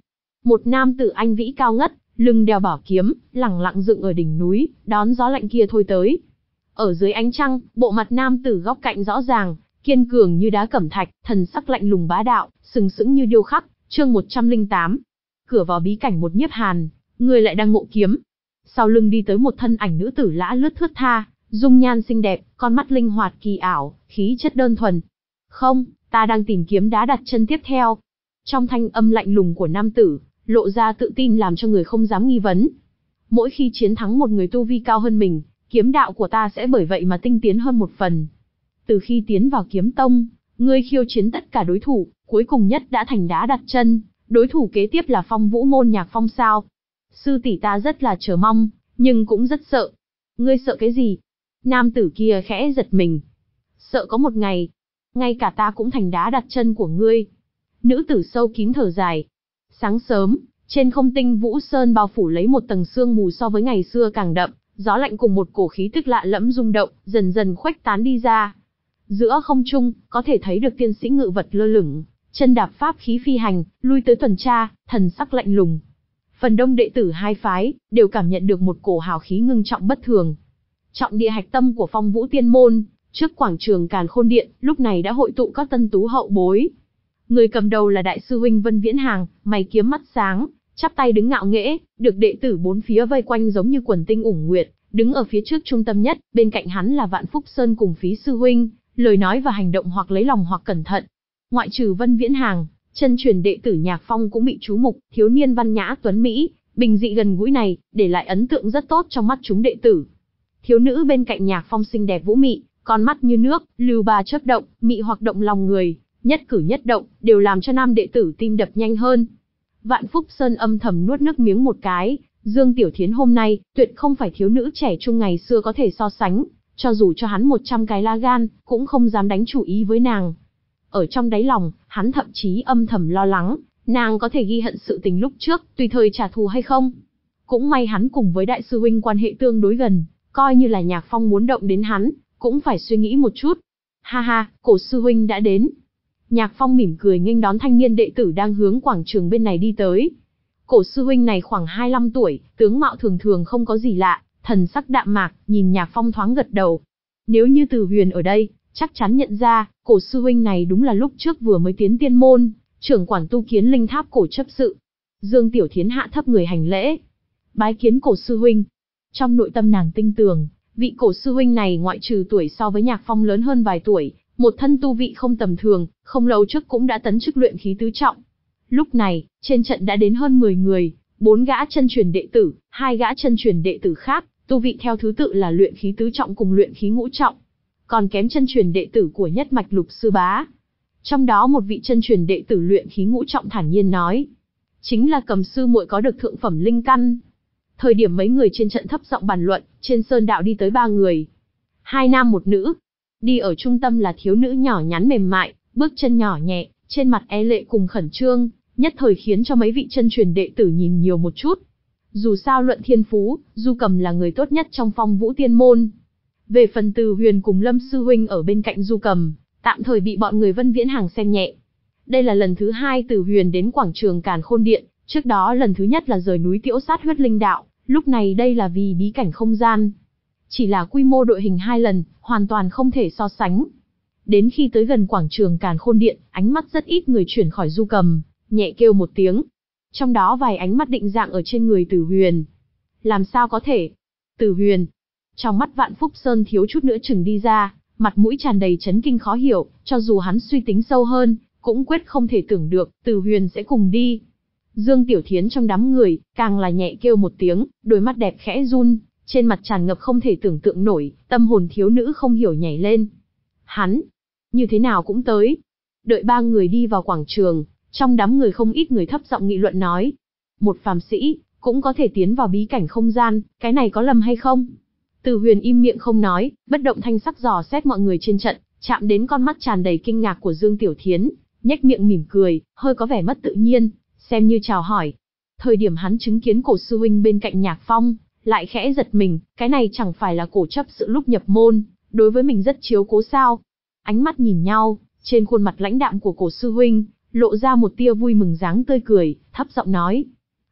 Một nam tử anh vĩ cao ngất, lưng đeo bảo kiếm, lẳng lặng dựng ở đỉnh núi, đón gió lạnh kia thôi tới. Ở dưới ánh trăng, bộ mặt nam tử góc cạnh rõ ràng, kiên cường như đá cẩm thạch, thần sắc lạnh lùng bá đạo, sừng sững như điêu khắc. Chương một trăm lẻ tám. Cửa vào bí cảnh một nhiếp hàn, người lại đang ngộ kiếm. Sau lưng đi tới một thân ảnh nữ tử lã lướt thướt tha, dung nhan xinh đẹp, con mắt linh hoạt kỳ ảo, khí chất đơn thuần. Không, ta đang tìm kiếm đá đặt chân tiếp theo. Trong thanh âm lạnh lùng của nam tử, lộ ra tự tin làm cho người không dám nghi vấn. Mỗi khi chiến thắng một người tu vi cao hơn mình, kiếm đạo của ta sẽ bởi vậy mà tinh tiến hơn một phần. Từ khi tiến vào kiếm tông, ngươi khiêu chiến tất cả đối thủ, cuối cùng nhất đã thành đá đặt chân, đối thủ kế tiếp là Phong Vũ môn Nhạc Phong sao? Sư tỷ ta rất là chờ mong, nhưng cũng rất sợ. Ngươi sợ cái gì? Nam tử kia khẽ giật mình. Sợ có một ngày, ngay cả ta cũng thành đá đặt chân của ngươi. Nữ tử sâu kín thở dài. Sáng sớm, trên không tinh Vũ Sơn bao phủ lấy một tầng sương mù so với ngày xưa càng đậm, gió lạnh cùng một cổ khí tức lạ lẫm rung động, dần dần khuếch tán đi ra. Giữa không trung, có thể thấy được tiên sĩ ngự vật lơ lửng, chân đạp pháp khí phi hành, lui tới tuần tra, thần sắc lạnh lùng. Phần đông đệ tử hai phái, đều cảm nhận được một cổ hào khí ngưng trọng bất thường. Trọng địa hạch tâm của Phong Vũ Tiên Môn, trước quảng trường Càn Khôn Điện, lúc này đã hội tụ các tân tú hậu bối. Người cầm đầu là đại sư huynh Vân Viễn Hàng, mày kiếm mắt sáng, chắp tay đứng ngạo nghễ, được đệ tử bốn phía vây quanh giống như quần tinh ủng nguyệt, đứng ở phía trước trung tâm nhất, bên cạnh hắn là Vạn Phúc Sơn cùng Phí sư huynh, lời nói và hành động hoặc lấy lòng hoặc cẩn thận. Ngoại trừ Vân Viễn Hàng, chân truyền đệ tử Nhạc Phong cũng bị chú mục, thiếu niên văn nhã tuấn mỹ, bình dị gần gũi này, để lại ấn tượng rất tốt trong mắt chúng đệ tử. Thiếu nữ bên cạnh Nhạc Phong xinh đẹp vũ mị, con mắt như nước, lưu ba chớp động, mị hoặc động lòng người, nhất cử nhất động đều làm cho nam đệ tử tim đập nhanh hơn. Vạn Phúc Sơn âm thầm nuốt nước miếng một cái, Dương Tiểu Thiến hôm nay tuyệt không phải thiếu nữ trẻ trung ngày xưa có thể so sánh, cho dù cho hắn một trăm cái lá gan, cũng không dám đánh chủ ý với nàng. Ở trong đáy lòng, hắn thậm chí âm thầm lo lắng, nàng có thể ghi hận sự tình lúc trước, tùy thời trả thù hay không. Cũng may hắn cùng với đại sư huynh quan hệ tương đối gần, coi như là Nhạc Phong muốn động đến hắn, cũng phải suy nghĩ một chút. Ha ha, cổ sư huynh đã đến. Nhạc Phong mỉm cười nghênh đón thanh niên đệ tử đang hướng quảng trường bên này đi tới. Cổ sư huynh này khoảng hai mươi lăm tuổi, tướng mạo thường thường không có gì lạ, thần sắc đạm mạc, nhìn Nhạc Phong thoáng gật đầu. Nếu như Từ Huyền ở đây, chắc chắn nhận ra, cổ sư huynh này đúng là lúc trước vừa mới tiến tiên môn, trưởng quản tu kiến linh tháp cổ chấp sự. Dương Tiểu Thiến hạ thấp người hành lễ. Bái kiến cổ sư huynh. Trong nội tâm nàng tinh tường, vị cổ sư huynh này ngoại trừ tuổi so với Nhạc Phong lớn hơn vài tuổi, một thân tu vị không tầm thường, không lâu trước cũng đã tấn chức luyện khí tứ trọng. Lúc này, trên trận đã đến hơn mười người, bốn gã chân truyền đệ tử, hai gã chân truyền đệ tử khác, tu vị theo thứ tự là luyện khí tứ trọng cùng luyện khí ngũ trọng. Còn kém chân truyền đệ tử của nhất mạch Lục sư bá. Trong đó một vị chân truyền đệ tử luyện khí ngũ trọng thản nhiên nói, chính là Cầm sư muội có được thượng phẩm linh căn. Thời điểm mấy người trên trận thấp giọng bàn luận, trên sơn đạo đi tới ba người. Hai nam một nữ. Đi ở trung tâm là thiếu nữ nhỏ nhắn mềm mại, bước chân nhỏ nhẹ, trên mặt e lệ cùng khẩn trương, nhất thời khiến cho mấy vị chân truyền đệ tử nhìn nhiều một chút. Dù sao luận thiên phú, Du Cầm là người tốt nhất trong Phong Vũ Tiên môn. Về phần Từ Huyền cùng Lâm sư huynh ở bên cạnh Du Cầm, tạm thời bị bọn người Vân Viễn Hàng xem nhẹ. Đây là lần thứ hai Từ Huyền đến quảng trường Càn Khôn Điện, trước đó lần thứ nhất là rời núi Tiễu Sát Huyết Linh Đạo, lúc này đây là vì bí cảnh không gian. Chỉ là quy mô đội hình hai lần, hoàn toàn không thể so sánh. Đến khi tới gần quảng trường Càn Khôn Điện, ánh mắt rất ít người chuyển khỏi Du Cầm, nhẹ kêu một tiếng. Trong đó vài ánh mắt định dạng ở trên người Từ Huyền. Làm sao có thể? Từ Huyền. Trong mắt Vạn Phúc Sơn thiếu chút nữa chừng đi ra, mặt mũi tràn đầy chấn kinh khó hiểu, cho dù hắn suy tính sâu hơn, cũng quyết không thể tưởng được, Từ Huyền sẽ cùng đi. Dương Tiểu Thiến trong đám người, càng là nhẹ kêu một tiếng, đôi mắt đẹp khẽ run, trên mặt tràn ngập không thể tưởng tượng nổi, tâm hồn thiếu nữ không hiểu nhảy lên. Hắn, như thế nào cũng tới. Đợi ba người đi vào quảng trường, trong đám người không ít người thấp giọng nghị luận nói. Một phàm sĩ, cũng có thể tiến vào bí cảnh không gian, cái này có lầm hay không? Từ Huyền im miệng không nói, bất động thanh sắc dò xét mọi người trên trận, chạm đến con mắt tràn đầy kinh ngạc của Dương Tiểu Thiến, nhếch miệng mỉm cười, hơi có vẻ mất tự nhiên, xem như chào hỏi. Thời điểm hắn chứng kiến cổ sư huynh bên cạnh Nhạc Phong, lại khẽ giật mình, cái này chẳng phải là cổ chấp sự lúc nhập môn, đối với mình rất chiếu cố sao? Ánh mắt nhìn nhau, trên khuôn mặt lãnh đạm của cổ sư huynh, lộ ra một tia vui mừng dáng tươi cười, thấp giọng nói,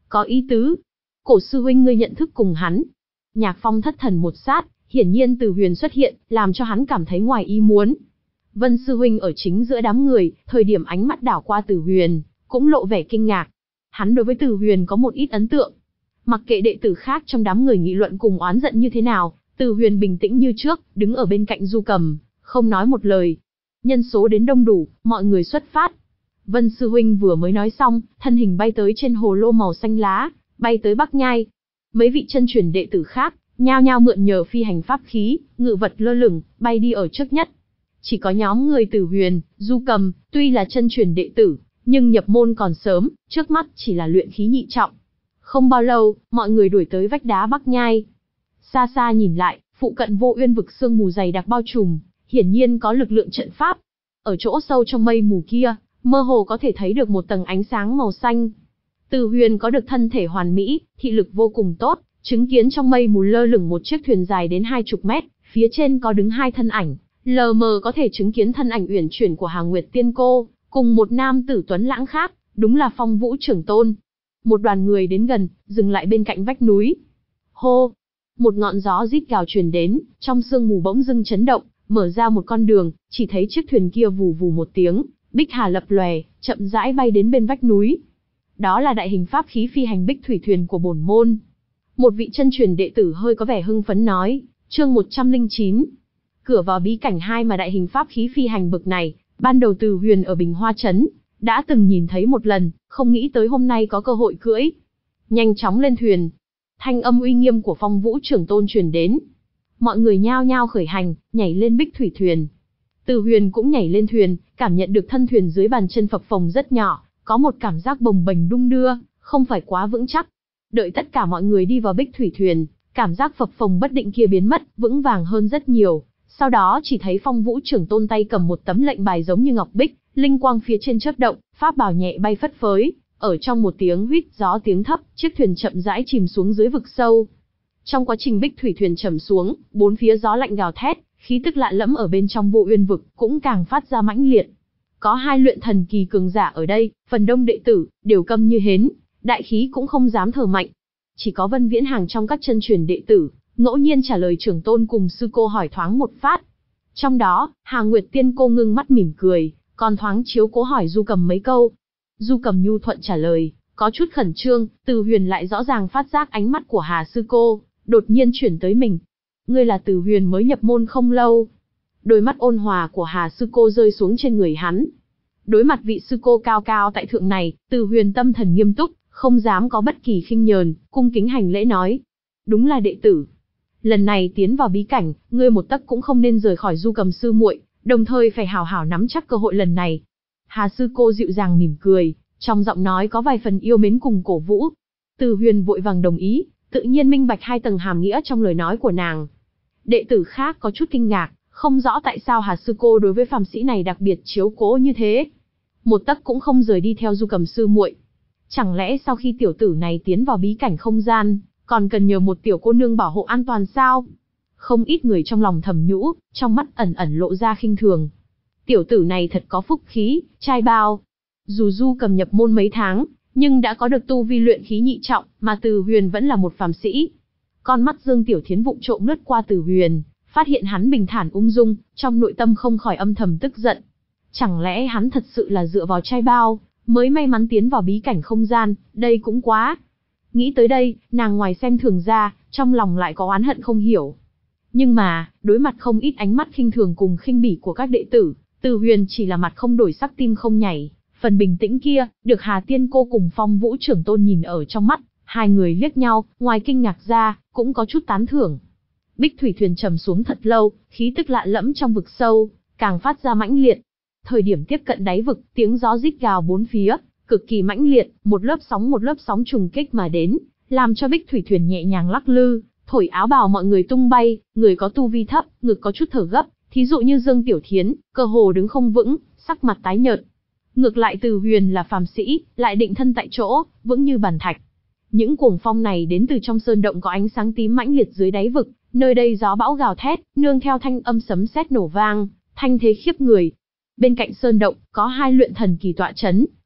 Có ý tứ. Cổ sư huynh ngươi nhận thức cùng hắn. Nhạc Phong thất thần một sát, hiển nhiên Từ Huyền xuất hiện, làm cho hắn cảm thấy ngoài ý muốn. Vân sư huynh ở chính giữa đám người, thời điểm ánh mắt đảo qua Từ Huyền, cũng lộ vẻ kinh ngạc. Hắn đối với Từ Huyền có một ít ấn tượng. Mặc kệ đệ tử khác trong đám người nghị luận cùng oán giận như thế nào, Từ Huyền bình tĩnh như trước, đứng ở bên cạnh Du Cầm, không nói một lời. Nhân số đến đông đủ, mọi người xuất phát. Vân sư huynh vừa mới nói xong, thân hình bay tới trên hồ lô màu xanh lá, bay tới Bắc Nhai. Mấy vị chân truyền đệ tử khác, nhao nhao mượn nhờ phi hành pháp khí, ngự vật lơ lửng, bay đi ở trước nhất. Chỉ có nhóm người Từ Huyền, Du Cầm, tuy là chân truyền đệ tử, nhưng nhập môn còn sớm, trước mắt chỉ là luyện khí nhị trọng. Không bao lâu, mọi người đuổi tới vách đá Bắc Nhai. Xa xa nhìn lại, phụ cận Vô Uyên vực sương mù dày đặc bao trùm, hiển nhiên có lực lượng trận pháp. Ở chỗ sâu trong mây mù kia, mơ hồ có thể thấy được một tầng ánh sáng màu xanh. Từ Huyền có được thân thể hoàn mỹ, thị lực vô cùng tốt, chứng kiến trong mây mù lơ lửng một chiếc thuyền dài đến hai chục mét, phía trên có đứng hai thân ảnh, lờ mờ có thể chứng kiến thân ảnh uyển chuyển của Hà Nguyệt Tiên Cô, cùng một nam tử tuấn lãng khác, đúng là Phong Vũ Trưởng Tôn. Một đoàn người đến gần, dừng lại bên cạnh vách núi. Hô! Một ngọn gió rít gào truyền đến, trong sương mù bỗng dưng chấn động, mở ra một con đường, chỉ thấy chiếc thuyền kia vù vù một tiếng, bích hà lập lòe, chậm rãi bay đến bên vách núi. Đó là đại hình pháp khí phi hành bích thủy thuyền của bổn môn. Một vị chân truyền đệ tử hơi có vẻ hưng phấn nói, chương một trăm lẻ chín. Cửa vào bí cảnh hai mà đại hình pháp khí phi hành bực này, ban đầu Từ Huyền ở Bình Hoa Trấn đã từng nhìn thấy một lần, không nghĩ tới hôm nay có cơ hội cưỡi. Nhanh chóng lên thuyền. Thanh âm uy nghiêm của Phong Vũ Trưởng Tôn truyền đến. Mọi người nhao nhao khởi hành, nhảy lên bích thủy thuyền. Từ Huyền cũng nhảy lên thuyền, cảm nhận được thân thuyền dưới bàn chân phập phồng rất nhỏ, có một cảm giác bồng bềnh đung đưa, không phải quá vững chắc. Đợi tất cả mọi người đi vào bích thủy thuyền, cảm giác phập phồng bất định kia biến mất, vững vàng hơn rất nhiều. Sau đó chỉ thấy Phong Vũ Trưởng Tôn tay cầm một tấm lệnh bài giống như ngọc bích, linh quang phía trên chớp động, pháp bảo nhẹ bay phất phới. Ở trong một tiếng huýt gió tiếng thấp, chiếc thuyền chậm rãi chìm xuống dưới vực sâu. Trong quá trình bích thủy thuyền chầm xuống, bốn phía gió lạnh gào thét, khí tức lạ lẫm ở bên trong Vô Uyên vực cũng càng phát ra mãnh liệt. Có hai luyện thần kỳ cường giả ở đây, phần đông đệ tử đều câm như hến, đại khí cũng không dám thở mạnh. Chỉ có Vân Viễn Hàng trong các chân truyền đệ tử, ngẫu nhiên trả lời trưởng tôn cùng sư cô hỏi thoáng một phát. Trong đó, Hà Nguyệt Tiên Cô ngưng mắt mỉm cười, còn thoáng chiếu cố hỏi Du Cầm mấy câu. Du Cầm nhu thuận trả lời, có chút khẩn trương. Từ Huyền lại rõ ràng phát giác ánh mắt của Hà sư cô đột nhiên chuyển tới mình. Ngươi là Từ Huyền mới nhập môn không lâu. Đôi mắt ôn hòa của Hà sư cô rơi xuống trên người hắn. Đối mặt vị sư cô cao cao tại thượng này, Từ Huyền tâm thần nghiêm túc, không dám có bất kỳ khinh nhờn, cung kính hành lễ nói: đúng là đệ tử. Lần này tiến vào bí cảnh, ngươi một tấc cũng không nên rời khỏi Du Cầm sư muội, đồng thời phải hào hảo nắm chắc cơ hội lần này. Hà sư cô dịu dàng mỉm cười, trong giọng nói có vài phần yêu mến cùng cổ vũ. Từ Huyền vội vàng đồng ý, tự nhiên minh bạch hai tầng hàm nghĩa trong lời nói của nàng. Đệ tử khác có chút kinh ngạc, không rõ tại sao Hà sư cô đối với phàm sĩ này đặc biệt chiếu cố như thế, một tấc cũng không rời đi theo Du Cầm sư muội. Chẳng lẽ sau khi tiểu tử này tiến vào bí cảnh không gian, còn cần nhờ một tiểu cô nương bảo hộ an toàn sao? Không ít người trong lòng thầm nhũ, trong mắt ẩn ẩn lộ ra khinh thường. Tiểu tử này thật có phúc khí, trai bao. Dù Du Cầm nhập môn mấy tháng, nhưng đã có được tu vi luyện khí nhị trọng, mà Từ Huyền vẫn là một phàm sĩ. Con mắt Dương Tiểu Thiến vụng trộm lướt qua Từ Huyền, phát hiện hắn bình thản ung dung, trong nội tâm không khỏi âm thầm tức giận. Chẳng lẽ hắn thật sự là dựa vào trai bao, mới may mắn tiến vào bí cảnh không gian, đây cũng quá. Nghĩ tới đây, nàng ngoài xem thường ra, trong lòng lại có oán hận không hiểu. Nhưng mà, đối mặt không ít ánh mắt khinh thường cùng khinh bỉ của các đệ tử, Từ Huyền chỉ là mặt không đổi sắc tim không nhảy. Phần bình tĩnh kia, được Hà Tiên Cô cùng Phong Vũ Trưởng Tôn nhìn ở trong mắt, hai người liếc nhau, ngoài kinh ngạc ra, cũng có chút tán thưởng. Bích thủy thuyền trầm xuống thật lâu, khí tức lạ lẫm trong vực sâu, càng phát ra mãnh liệt. Thời điểm tiếp cận đáy vực, tiếng gió rít gào bốn phía, cực kỳ mãnh liệt, một lớp sóng một lớp sóng trùng kích mà đến, làm cho bích thủy thuyền nhẹ nhàng lắc lư, thổi áo bào mọi người tung bay, người có tu vi thấp, ngực có chút thở gấp, thí dụ như Dương Tiểu Thiến, cơ hồ đứng không vững, sắc mặt tái nhợt. Ngược lại Từ Huyền là phàm sĩ, lại định thân tại chỗ, vững như bàn thạch. Những cuồng phong này đến từ trong sơn động có ánh sáng tím mãnh liệt dưới đáy vực, nơi đây gió bão gào thét, nương theo thanh âm sấm sét nổ vang, thanh thế khiếp người. Bên cạnh sơn động, có hai luyện thần kỳ tọa chấn,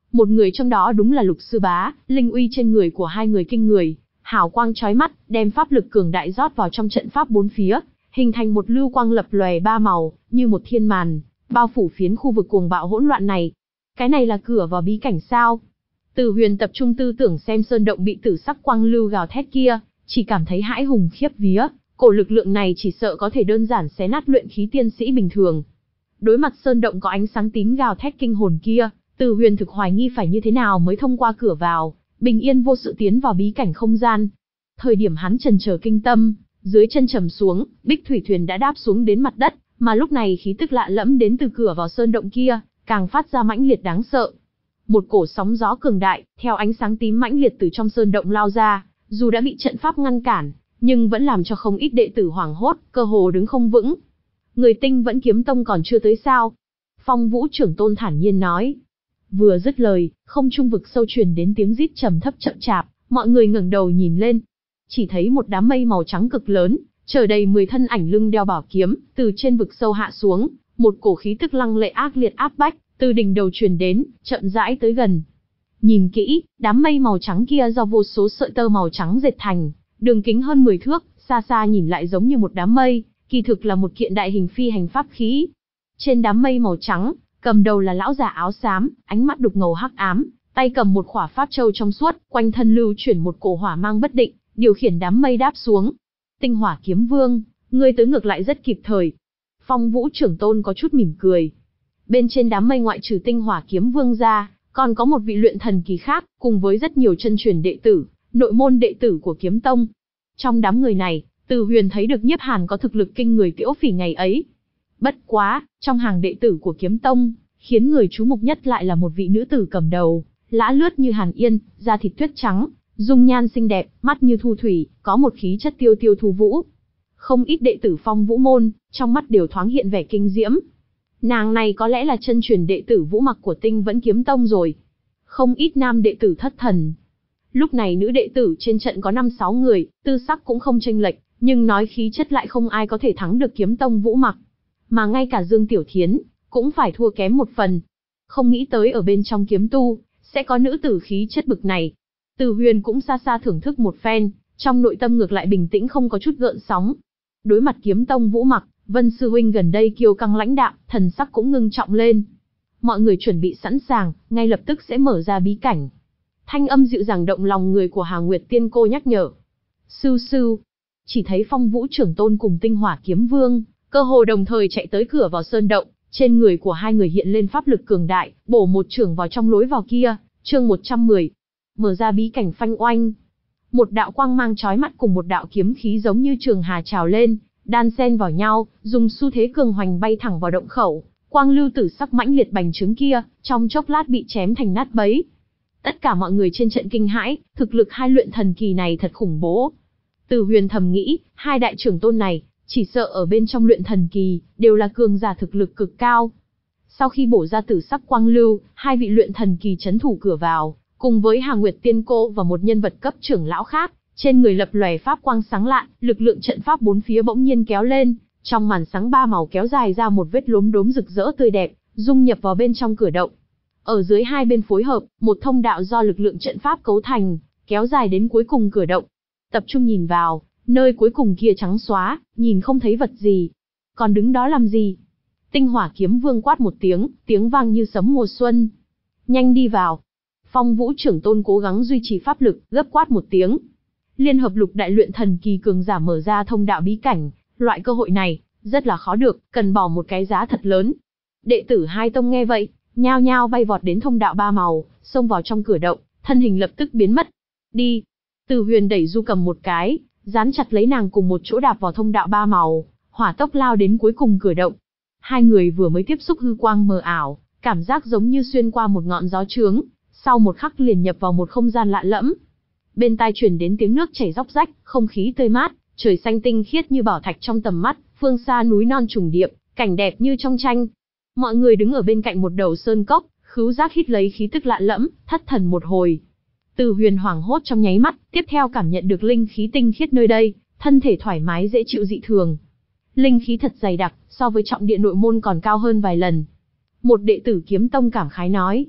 Một người trong đó đúng là Lục sư bá, linh uy trên người của hai người kinh người, hào quang chói mắt, đem pháp lực cường đại rót vào trong trận pháp bốn phía, hình thành một lưu quang lập lòe ba màu, như một thiên màn, bao phủ phiến khu vực cuồng bạo hỗn loạn này. Cái này là cửa vào bí cảnh sao? Từ Huyền tập trung tư tưởng xem sơn động bị tử sắc quang lưu gào thét kia, chỉ cảm thấy hãi hùng khiếp vía, cổ lực lượng này chỉ sợ có thể đơn giản xé nát luyện khí tiên sĩ bình thường. Đối mặt sơn động có ánh sáng tím gào thét kinh hồn kia, Từ Huyền thực hoài nghi phải như thế nào mới thông qua cửa vào, bình yên vô sự tiến vào bí cảnh không gian. Thời điểm hắn chần chờ kinh tâm, dưới chân trầm xuống, Bích Thủy Thuyền đã đáp xuống đến mặt đất, mà lúc này khí tức lạ lẫm đến từ cửa vào sơn động kia, càng phát ra mãnh liệt đáng sợ. Một cổ sóng gió cường đại, theo ánh sáng tím mãnh liệt từ trong sơn động lao ra, dù đã bị trận pháp ngăn cản, nhưng vẫn làm cho không ít đệ tử hoảng hốt, cơ hồ đứng không vững. Người Tinh Vẫn Kiếm Tông còn chưa tới sao? Phong Vũ trưởng tôn thản nhiên nói. Vừa dứt lời, không trung vực sâu truyền đến tiếng rít trầm thấp chậm chạp, mọi người ngẩng đầu nhìn lên, chỉ thấy một đám mây màu trắng cực lớn, chở đầy mười thân ảnh lưng đeo bảo kiếm, từ trên vực sâu hạ xuống, một cổ khí tức lăng lệ ác liệt áp bách, từ đỉnh đầu truyền đến, chậm rãi tới gần. Nhìn kỹ, đám mây màu trắng kia do vô số sợi tơ màu trắng dệt thành, đường kính hơn mười thước, xa xa nhìn lại giống như một đám mây, kỳ thực là một kiện đại hình phi hành pháp khí. Trên đám mây màu trắng, cầm đầu là lão già áo xám, ánh mắt đục ngầu hắc ám, tay cầm một khỏa pháp châu trong suốt, quanh thân lưu chuyển một cổ hỏa mang bất định, điều khiển đám mây đáp xuống. Tinh Hỏa Kiếm Vương, ngươi tới ngược lại rất kịp thời. Phong Vũ trưởng tôn có chút mỉm cười. Bên trên đám mây ngoại trừ Tinh Hỏa Kiếm Vương ra, còn có một vị luyện thần kỳ khác, cùng với rất nhiều chân truyền đệ tử, nội môn đệ tử của Kiếm Tông. Trong đám người này, Từ Huyền thấy được Nhiếp Hàn có thực lực kinh người Tiễu Phỉ ngày ấy. Bất quá, trong hàng đệ tử của Kiếm Tông, khiến người chú mục nhất lại là một vị nữ tử cầm đầu, lã lướt như Hàn Yên, da thịt tuyết trắng, dung nhan xinh đẹp, mắt như thu thủy, có một khí chất tiêu tiêu thu vũ. Không ít đệ tử Phong Vũ môn, trong mắt đều thoáng hiện vẻ kinh diễm. Nàng này có lẽ là chân truyền đệ tử Vũ Mặc của Tinh Vẫn Kiếm Tông rồi. Không ít nam đệ tử thất thần. Lúc này nữ đệ tử trên trận có năm sáu người, tư sắc cũng không chênh lệch, nhưng nói khí chất lại không ai có thể thắng được Kiếm Tông Vũ Mặc. Mà ngay cả Dương Tiểu Thiến, cũng phải thua kém một phần. Không nghĩ tới ở bên trong kiếm tu, sẽ có nữ tử khí chất bực này. Từ Huyền cũng xa xa thưởng thức một phen, trong nội tâm ngược lại bình tĩnh không có chút gợn sóng. Đối mặt Kiếm Tông Vũ Mặc, Vân sư huynh gần đây kiêu căng lãnh đạm, thần sắc cũng ngưng trọng lên. Mọi người chuẩn bị sẵn sàng, ngay lập tức sẽ mở ra bí cảnh. Thanh âm dịu dàng động lòng người của Hà Nguyệt Tiên Cô nhắc nhở. Sư sư, chỉ thấy Phong Vũ trưởng tôn cùng Tinh Hỏa Kiếm Vương, cơ hồ đồng thời chạy tới cửa vào sơn động, trên người của hai người hiện lên pháp lực cường đại, bổ một chưởng vào trong lối vào kia. Chương một trăm mười. Mở ra bí cảnh phanh oanh. Một đạo quang mang chói mắt cùng một đạo kiếm khí giống như trường hà trào lên, đan xen vào nhau, dùng xu thế cường hoành bay thẳng vào động khẩu. Quang lưu tử sắc mãnh liệt bành trướng kia, trong chốc lát bị chém thành nát bấy. Tất cả mọi người trên trận kinh hãi, thực lực hai luyện thần kỳ này thật khủng bố. Từ Huyền thầm nghĩ, hai đại trưởng tôn này, chỉ sợ ở bên trong luyện thần kỳ, đều là cường giả thực lực cực cao. Sau khi bổ ra tử sắc quang lưu, hai vị luyện thần kỳ chấn thủ cửa vào, cùng với Hà Nguyệt Tiên Cô và một nhân vật cấp trưởng lão khác, trên người lập lòe pháp quang sáng lạn, lực lượng trận pháp bốn phía bỗng nhiên kéo lên, trong màn sáng ba màu kéo dài ra một vết lốm đốm rực rỡ tươi đẹp, dung nhập vào bên trong cửa động. Ở dưới hai bên phối hợp, một thông đạo do lực lượng trận pháp cấu thành, kéo dài đến cuối cùng cửa động. Tập trung nhìn vào, nơi cuối cùng kia trắng xóa, nhìn không thấy vật gì. Còn đứng đó làm gì? Tinh Hỏa Kiếm Vương quát một tiếng, tiếng vang như sấm mùa xuân. Nhanh đi vào. Phong Vũ trưởng tôn cố gắng duy trì pháp lực, gấp quát một tiếng. Liên hợp lục đại luyện thần kỳ cường giả mở ra thông đạo bí cảnh, loại cơ hội này, rất là khó được, cần bỏ một cái giá thật lớn. Đệ tử hai tông nghe vậy, nhao nhao bay vọt đến thông đạo ba màu, xông vào trong cửa động, thân hình lập tức biến mất. Đi. Từ Huyền đẩy Du Cầm một cái, dán chặt lấy nàng cùng một chỗ đạp vào thông đạo ba màu, hỏa tốc lao đến cuối cùng cửa động. Hai người vừa mới tiếp xúc hư quang mờ ảo, cảm giác giống như xuyên qua một ngọn gió trướng, sau một khắc liền nhập vào một không gian lạ lẫm. Bên tai truyền đến tiếng nước chảy róc rách, không khí tươi mát, trời xanh tinh khiết như bảo thạch trong tầm mắt, phương xa núi non trùng điệp, cảnh đẹp như trong tranh. Mọi người đứng ở bên cạnh một đầu sơn cốc, khứu giác hít lấy khí tức lạ lẫm, thất thần một hồi. Từ Huyền hoảng hốt trong nháy mắt, tiếp theo cảm nhận được linh khí tinh khiết nơi đây, thân thể thoải mái dễ chịu dị thường. Linh khí thật dày đặc, so với trọng địa nội môn còn cao hơn vài lần. Một đệ tử Kiếm Tông cảm khái nói.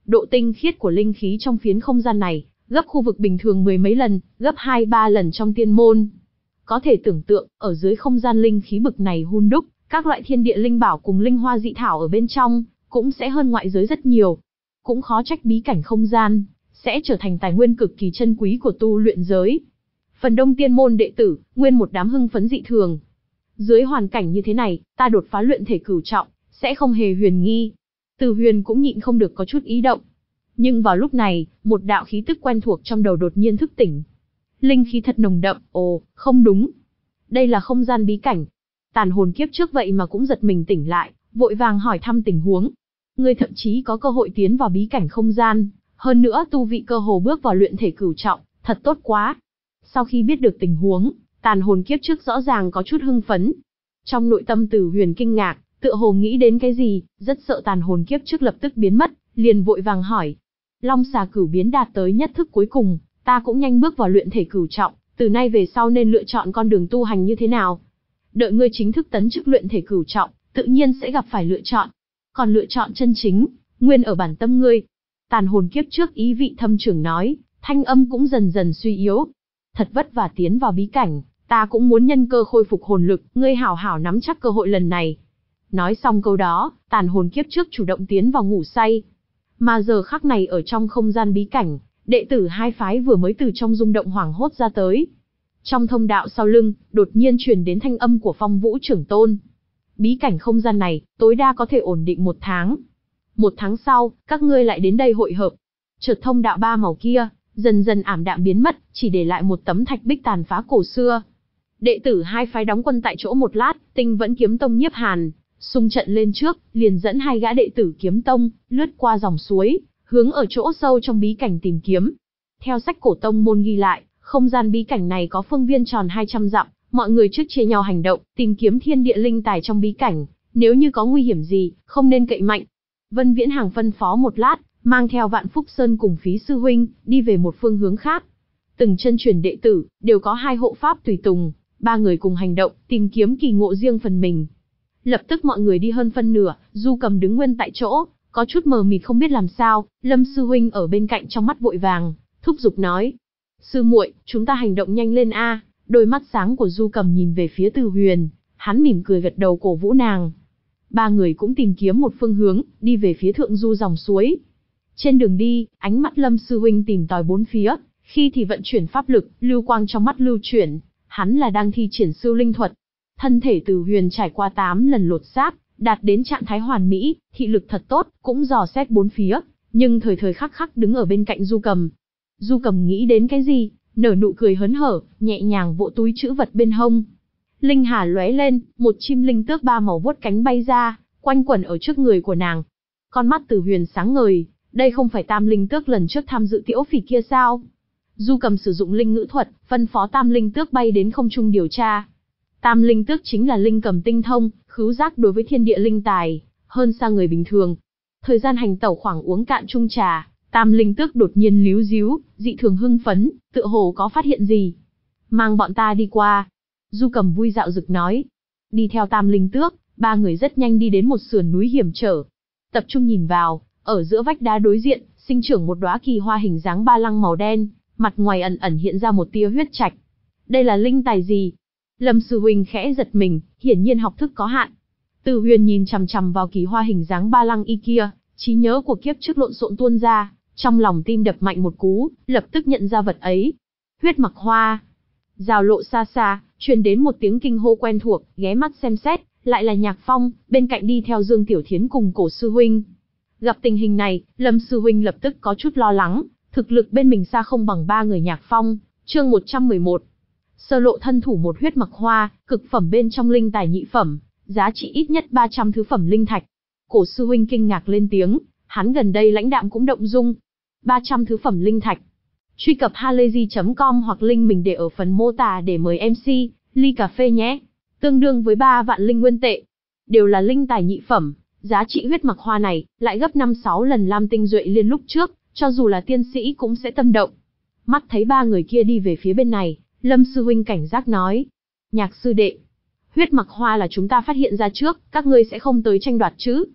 Độ tinh khiết của linh khí trong phiến không gian này, gấp khu vực bình thường mười mấy lần, gấp hai ba lần trong tiên môn. Có thể tưởng tượng, ở dưới không gian linh khí bực này hun đúc, các loại thiên địa linh bảo cùng linh hoa dị thảo ở bên trong, cũng sẽ hơn ngoại giới rất nhiều. Cũng khó trách bí cảnh không gian, sẽ trở thành tài nguyên cực kỳ chân quý của tu luyện giới. Phần đông tiên môn đệ tử, nguyên một đám hưng phấn dị thường. Dưới hoàn cảnh như thế này, ta đột phá luyện thể cửu trọng, sẽ không hề huyền nghi. Từ Huyền cũng nhịn không được có chút ý động. Nhưng vào lúc này, một đạo khí tức quen thuộc trong đầu đột nhiên thức tỉnh. Linh khí thật nồng đậm, ồ, không đúng. Đây là không gian bí cảnh. Tàn hồn kiếp trước vậy mà cũng giật mình tỉnh lại, vội vàng hỏi thăm tình huống. Ngươi thậm chí có cơ hội tiến vào bí cảnh không gian, hơn nữa tu vị cơ hồ bước vào luyện thể cửu trọng, thật tốt quá. Sau khi biết được tình huống, tàn hồn kiếp trước rõ ràng có chút hưng phấn. Trong nội tâm Từ Huyền kinh ngạc, tựa hồ nghĩ đến cái gì, rất sợ tàn hồn kiếp trước lập tức biến mất, liền vội vàng hỏi. Long xà cửu biến đạt tới nhất thức cuối cùng, ta cũng nhanh bước vào luyện thể cửu trọng, từ nay về sau nên lựa chọn con đường tu hành như thế nào? Đợi ngươi chính thức tấn chức luyện thể cửu trọng, tự nhiên sẽ gặp phải lựa chọn. Còn lựa chọn chân chính, nguyên ở bản tâm ngươi. Tàn hồn kiếp trước ý vị thâm trường nói, thanh âm cũng dần dần suy yếu. Thật vất vả tiến vào bí cảnh, ta cũng muốn nhân cơ khôi phục hồn lực, ngươi hảo hảo nắm chắc cơ hội lần này. Nói xong câu đó, tàn hồn kiếp trước chủ động tiến vào ngủ say. Mà giờ khắc này ở trong không gian bí cảnh, đệ tử hai phái vừa mới từ trong rung động hoảng hốt ra tới. Trong thông đạo sau lưng, đột nhiên truyền đến thanh âm của Phong Vũ trưởng tôn. Bí cảnh không gian này, tối đa có thể ổn định một tháng. Một tháng sau, các ngươi lại đến đây hội hợp. Chợt thông đạo ba màu kia, dần dần ảm đạm biến mất, chỉ để lại một tấm thạch bích tàn phá cổ xưa. Đệ tử hai phái đóng quân tại chỗ một lát, Tinh Vẫn Kiếm Tông Nhiếp Hàn xung trận lên trước, liền dẫn hai gã đệ tử Kiếm Tông, lướt qua dòng suối, hướng ở chỗ sâu trong bí cảnh tìm kiếm. Theo sách cổ tông môn ghi lại, không gian bí cảnh này có phương viên tròn hai trăm dặm, mọi người trước chia nhau hành động, tìm kiếm thiên địa linh tài trong bí cảnh, nếu như có nguy hiểm gì, không nên cậy mạnh. Vân Viễn Hàng phân phó một lát, mang theo Vạn Phúc Sơn cùng Phí sư huynh, đi về một phương hướng khác. Từng chân truyền đệ tử, đều có hai hộ pháp tùy tùng, ba người cùng hành động, tìm kiếm kỳ ngộ riêng phần mình. Lập tức mọi người đi hơn phân nửa, Du Cầm đứng nguyên tại chỗ, có chút mờ mịt không biết làm sao. Lâm sư huynh ở bên cạnh trong mắt vội vàng, thúc giục nói: "Sư muội, chúng ta hành động nhanh lên a." Đôi mắt sáng của Du Cầm nhìn về phía Từ Huyền, hắn mỉm cười gật đầu cổ vũ nàng. Ba người cũng tìm kiếm một phương hướng, đi về phía thượng du dòng suối. Trên đường đi, ánh mắt Lâm sư huynh tìm tòi bốn phía, khi thì vận chuyển pháp lực, lưu quang trong mắt lưu chuyển, hắn là đang thi triển siêu linh thuật. Thân thể Từ Huyền trải qua tám lần lột xác, đạt đến trạng thái hoàn mỹ, thị lực thật tốt, cũng dò xét bốn phía, nhưng thời thời khắc khắc đứng ở bên cạnh Du Cầm. Du Cầm nghĩ đến cái gì, nở nụ cười hớn hở, nhẹ nhàng vỗ túi trữ vật bên hông. Linh hà lóe lên, một chim linh tước ba màu vuốt cánh bay ra, quanh quẩn ở trước người của nàng. Con mắt Từ Huyền sáng ngời, đây không phải Tam linh tước lần trước tham dự tiễu phỉ kia sao? Du Cầm sử dụng linh ngữ thuật, phân phó Tam linh tước bay đến không trung điều tra. Tam linh tước chính là linh cầm tinh thông, khứu giác đối với thiên địa linh tài, hơn xa người bình thường. Thời gian hành tẩu khoảng uống cạn chung trà, Tam linh tước đột nhiên líu díu, dị thường hưng phấn, tựa hồ có phát hiện gì. Mang bọn ta đi qua. Du Cầm vui dạo dực nói. Đi theo Tam linh tước, ba người rất nhanh đi đến một sườn núi hiểm trở. Tập trung nhìn vào, ở giữa vách đá đối diện, sinh trưởng một đóa kỳ hoa hình dáng ba lăng màu đen, mặt ngoài ẩn ẩn hiện ra một tia huyết trạch. Đây là linh tài gì? Lâm sư huynh khẽ giật mình, hiển nhiên học thức có hạn. Từ Huyền nhìn chằm chằm vào kỳ hoa hình dáng ba lăng y kia, trí nhớ của kiếp trước lộn xộn tuôn ra, trong lòng tim đập mạnh một cú, lập tức nhận ra vật ấy. Huyết mặc hoa. Rào lộ xa xa, truyền đến một tiếng kinh hô quen thuộc, ghé mắt xem xét, lại là Nhạc Phong, bên cạnh đi theo Dương Tiểu Thiến cùng Cổ sư huynh. Gặp tình hình này, Lâm sư huynh lập tức có chút lo lắng, thực lực bên mình xa không bằng ba người Nhạc Phong. Chương một trăm mười một. Sơ lộ thân thủ một huyết mặc hoa, cực phẩm bên trong linh tài nhị phẩm, giá trị ít nhất ba trăm thứ phẩm linh thạch. Cổ sư huynh kinh ngạc lên tiếng, hắn gần đây lãnh đạm cũng động dung. ba trăm thứ phẩm linh thạch. Truy cập halayzi chấm com hoặc link mình để ở phần mô tả để mời em xê, ly cà phê nhé. Tương đương với ba vạn linh nguyên tệ. Đều là linh tài nhị phẩm, giá trị huyết mặc hoa này, lại gấp năm sáu lần lam tinh duệ liên lúc trước, cho dù là tiên sĩ cũng sẽ tâm động. Mắt thấy ba người kia đi về phía bên này, Lâm sư huynh cảnh giác nói. Nhạc sư đệ, huyết mặc hoa là chúng ta phát hiện ra trước, các ngươi sẽ không tới tranh đoạt chứ?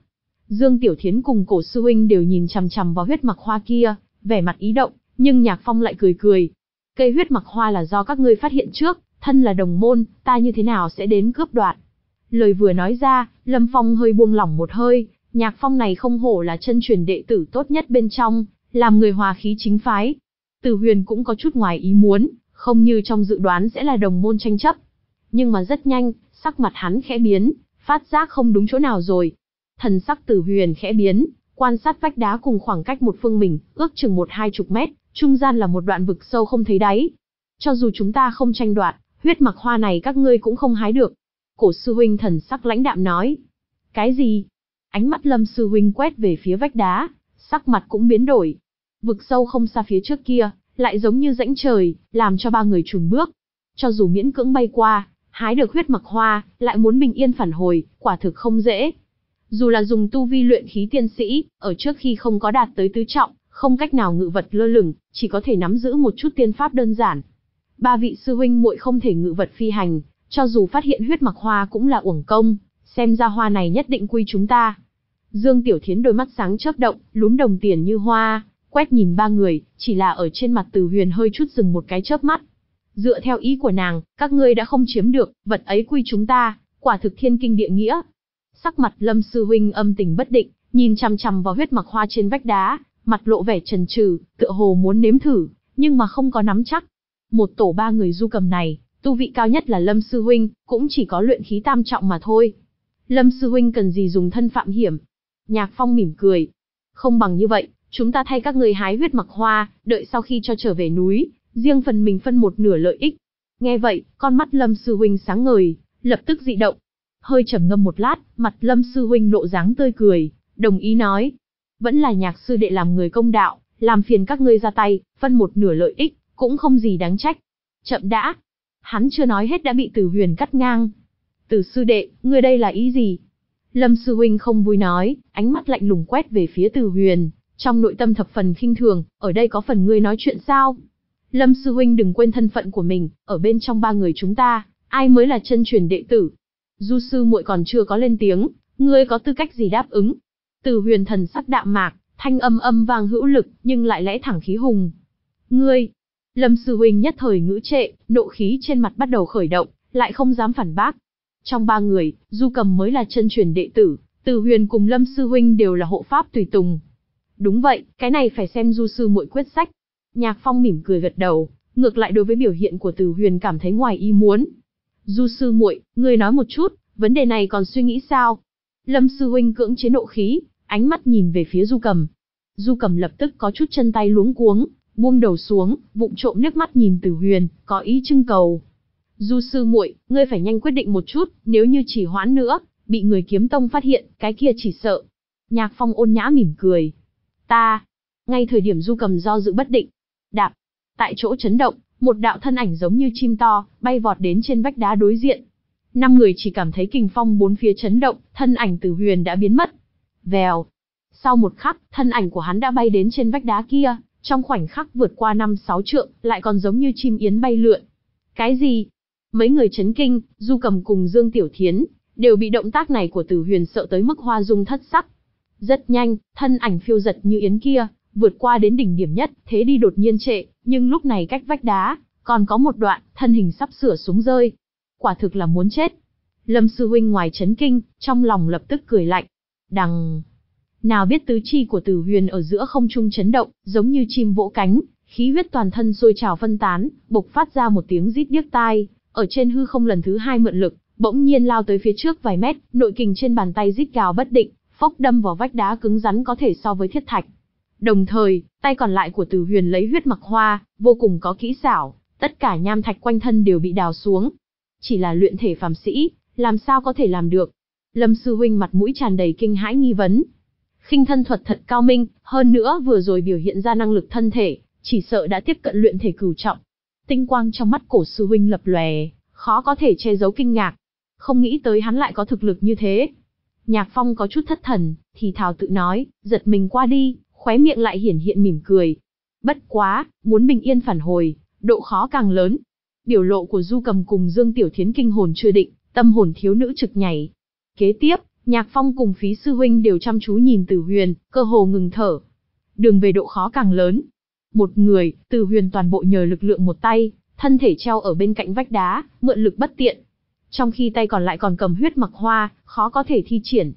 Dương Tiểu Thiến cùng Cổ sư huynh đều nhìn chằm chằm vào huyết mặc hoa kia, vẻ mặt ý động, nhưng Nhạc Phong lại cười cười. Cây huyết mặc hoa là do các ngươi phát hiện trước, thân là đồng môn, ta như thế nào sẽ đến cướp đoạt. Lời vừa nói ra, Lâm Phong hơi buông lỏng một hơi, Nhạc Phong này không hổ là chân truyền đệ tử tốt nhất bên trong, làm người hòa khí chính phái. Từ Huyền cũng có chút ngoài ý muốn, không như trong dự đoán sẽ là đồng môn tranh chấp. Nhưng mà rất nhanh, sắc mặt hắn khẽ biến, phát giác không đúng chỗ nào rồi. Thần sắc Từ Huyền khẽ biến, quan sát vách đá cùng khoảng cách một phương mình, ước chừng một hai chục mét, trung gian là một đoạn vực sâu không thấy đáy. Cho dù chúng ta không tranh đoạt, huyết mặc hoa này các ngươi cũng không hái được. Cổ sư huynh thần sắc lãnh đạm nói. Cái gì? Ánh mắt Lâm sư huynh quét về phía vách đá, sắc mặt cũng biến đổi. Vực sâu không xa phía trước kia, lại giống như rãnh trời, làm cho ba người chùn bước. Cho dù miễn cưỡng bay qua, hái được huyết mặc hoa, lại muốn bình yên phản hồi, quả thực không dễ. Dù là dùng tu vi luyện khí tiên sĩ, ở trước khi không có đạt tới tứ trọng, không cách nào ngự vật lơ lửng, chỉ có thể nắm giữ một chút tiên pháp đơn giản. Ba vị sư huynh muội không thể ngự vật phi hành, cho dù phát hiện huyết mặc hoa cũng là uổng công, xem ra hoa này nhất định quy chúng ta. Dương Tiểu Thiến đôi mắt sáng chớp động, lúm đồng tiền như hoa, quét nhìn ba người, chỉ là ở trên mặt Từ Huyền hơi chút dừng một cái chớp mắt. Dựa theo ý của nàng, các ngươi đã không chiếm được, vật ấy quy chúng ta, quả thực thiên kinh địa nghĩa. Sắc mặt Lâm sư huynh âm tình bất định, nhìn chằm chằm vào huyết mặc hoa trên vách đá, mặt lộ vẻ chần chừ, tựa hồ muốn nếm thử, nhưng mà không có nắm chắc. Một tổ ba người Du Cầm này, tu vị cao nhất là Lâm sư huynh, cũng chỉ có luyện khí tam trọng mà thôi. Lâm sư huynh cần gì dùng thân phạm hiểm? Nhạc Phong mỉm cười. Không bằng như vậy, chúng ta thay các người hái huyết mặc hoa, đợi sau khi cho trở về núi, riêng phần mình phân một nửa lợi ích. Nghe vậy, con mắt Lâm sư huynh sáng ngời, lập tức dị động. Hơi trầm ngâm một lát, mặt Lâm sư huynh lộ dáng tươi cười, đồng ý nói. Vẫn là Nhạc sư đệ làm người công đạo, làm phiền các ngươi ra tay, phân một nửa lợi ích, cũng không gì đáng trách. Chậm đã. Hắn chưa nói hết đã bị Từ Huyền cắt ngang. Từ sư đệ, ngươi đây là ý gì? Lâm sư huynh không vui nói, ánh mắt lạnh lùng quét về phía Từ Huyền, trong nội tâm thập phần khinh thường, ở đây có phần ngươi nói chuyện sao? Lâm sư huynh đừng quên thân phận của mình, ở bên trong ba người chúng ta, ai mới là chân truyền đệ tử? Du sư muội còn chưa có lên tiếng, ngươi có tư cách gì đáp ứng? Từ Huyền thần sắc đạm mạc, thanh âm âm vang hữu lực, nhưng lại lẽ thẳng khí hùng. Ngươi! Lâm sư huynh nhất thời ngữ trệ, nộ khí trên mặt bắt đầu khởi động, lại không dám phản bác. Trong ba người, Du Cầm mới là chân truyền đệ tử, Từ Huyền cùng Lâm sư huynh đều là hộ pháp tùy tùng. Đúng vậy, cái này phải xem Du sư muội quyết sách. Nhạc Phong mỉm cười gật đầu, ngược lại đối với biểu hiện của Từ Huyền cảm thấy ngoài ý muốn. Du sư muội, ngươi nói một chút, vấn đề này còn suy nghĩ sao? Lâm sư huynh cưỡng chế nộ khí, ánh mắt nhìn về phía Du Cầm. Du Cầm lập tức có chút chân tay luống cuống, buông đầu xuống, vụng trộm nước mắt nhìn Từ Huyền, có ý trưng cầu. Du sư muội, ngươi phải nhanh quyết định một chút, nếu như chỉ hoãn nữa, bị người Kiếm Tông phát hiện, cái kia chỉ sợ. Nhạc Phong ôn nhã mỉm cười. Ta, ngay thời điểm Du Cầm do dự bất định, đạp, tại chỗ chấn động, một đạo thân ảnh giống như chim to, bay vọt đến trên vách đá đối diện. Năm người chỉ cảm thấy kình phong bốn phía chấn động, thân ảnh Từ Huyền đã biến mất. Vèo. Sau một khắc, thân ảnh của hắn đã bay đến trên vách đá kia, trong khoảnh khắc vượt qua năm sáu trượng, lại còn giống như chim yến bay lượn. Cái gì? Mấy người chấn kinh, Du Cầm cùng Dương Tiểu Thiến, đều bị động tác này của Từ Huyền sợ tới mức hoa dung thất sắc. Rất nhanh, thân ảnh phiêu giật như yến kia, vượt qua đến đỉnh điểm nhất, thế đi đột nhiên trệ, nhưng lúc này cách vách đá, còn có một đoạn, thân hình sắp sửa xuống rơi. Quả thực là muốn chết. Lâm sư huynh ngoài chấn kinh, trong lòng lập tức cười lạnh. Đằng... Nào biết tứ chi của Từ Huyền ở giữa không trung chấn động, giống như chim vỗ cánh, khí huyết toàn thân sôi trào phân tán, bộc phát ra một tiếng rít điếc tai, ở trên hư không lần thứ hai mượn lực, bỗng nhiên lao tới phía trước vài mét, nội kình trên bàn tay rít gào bất định, phốc đâm vào vách đá cứng rắn có thể so với thiết thạch. Đồng thời, tay còn lại của Từ Huyền lấy huyết mặc hoa, vô cùng có kỹ xảo, tất cả nham thạch quanh thân đều bị đào xuống. Chỉ là luyện thể phàm sĩ, làm sao có thể làm được? Lâm sư huynh mặt mũi tràn đầy kinh hãi nghi vấn. Khinh thân thuật thật cao minh, hơn nữa vừa rồi biểu hiện ra năng lực thân thể, chỉ sợ đã tiếp cận luyện thể cửu trọng. Tinh quang trong mắt Cổ sư huynh lập lòe, khó có thể che giấu kinh ngạc. Không nghĩ tới hắn lại có thực lực như thế. Nhạc Phong có chút thất thần, thì thào tự nói, giật mình qua đi, khóe miệng lại hiển hiện mỉm cười. Bất quá, muốn bình yên phản hồi, độ khó càng lớn. Biểu lộ của Du Cầm cùng Dương Tiểu Thiến kinh hồn chưa định, tâm hồn thiếu nữ trực nhảy. Kế tiếp, Nhạc Phong cùng Phí sư huynh đều chăm chú nhìn Tử Huyền, cơ hồ ngừng thở. Đường về độ khó càng lớn. Một người, Tử Huyền toàn bộ nhờ lực lượng một tay, thân thể treo ở bên cạnh vách đá, mượn lực bất tiện. Trong khi tay còn lại còn cầm huyết mặc hoa, khó có thể thi triển.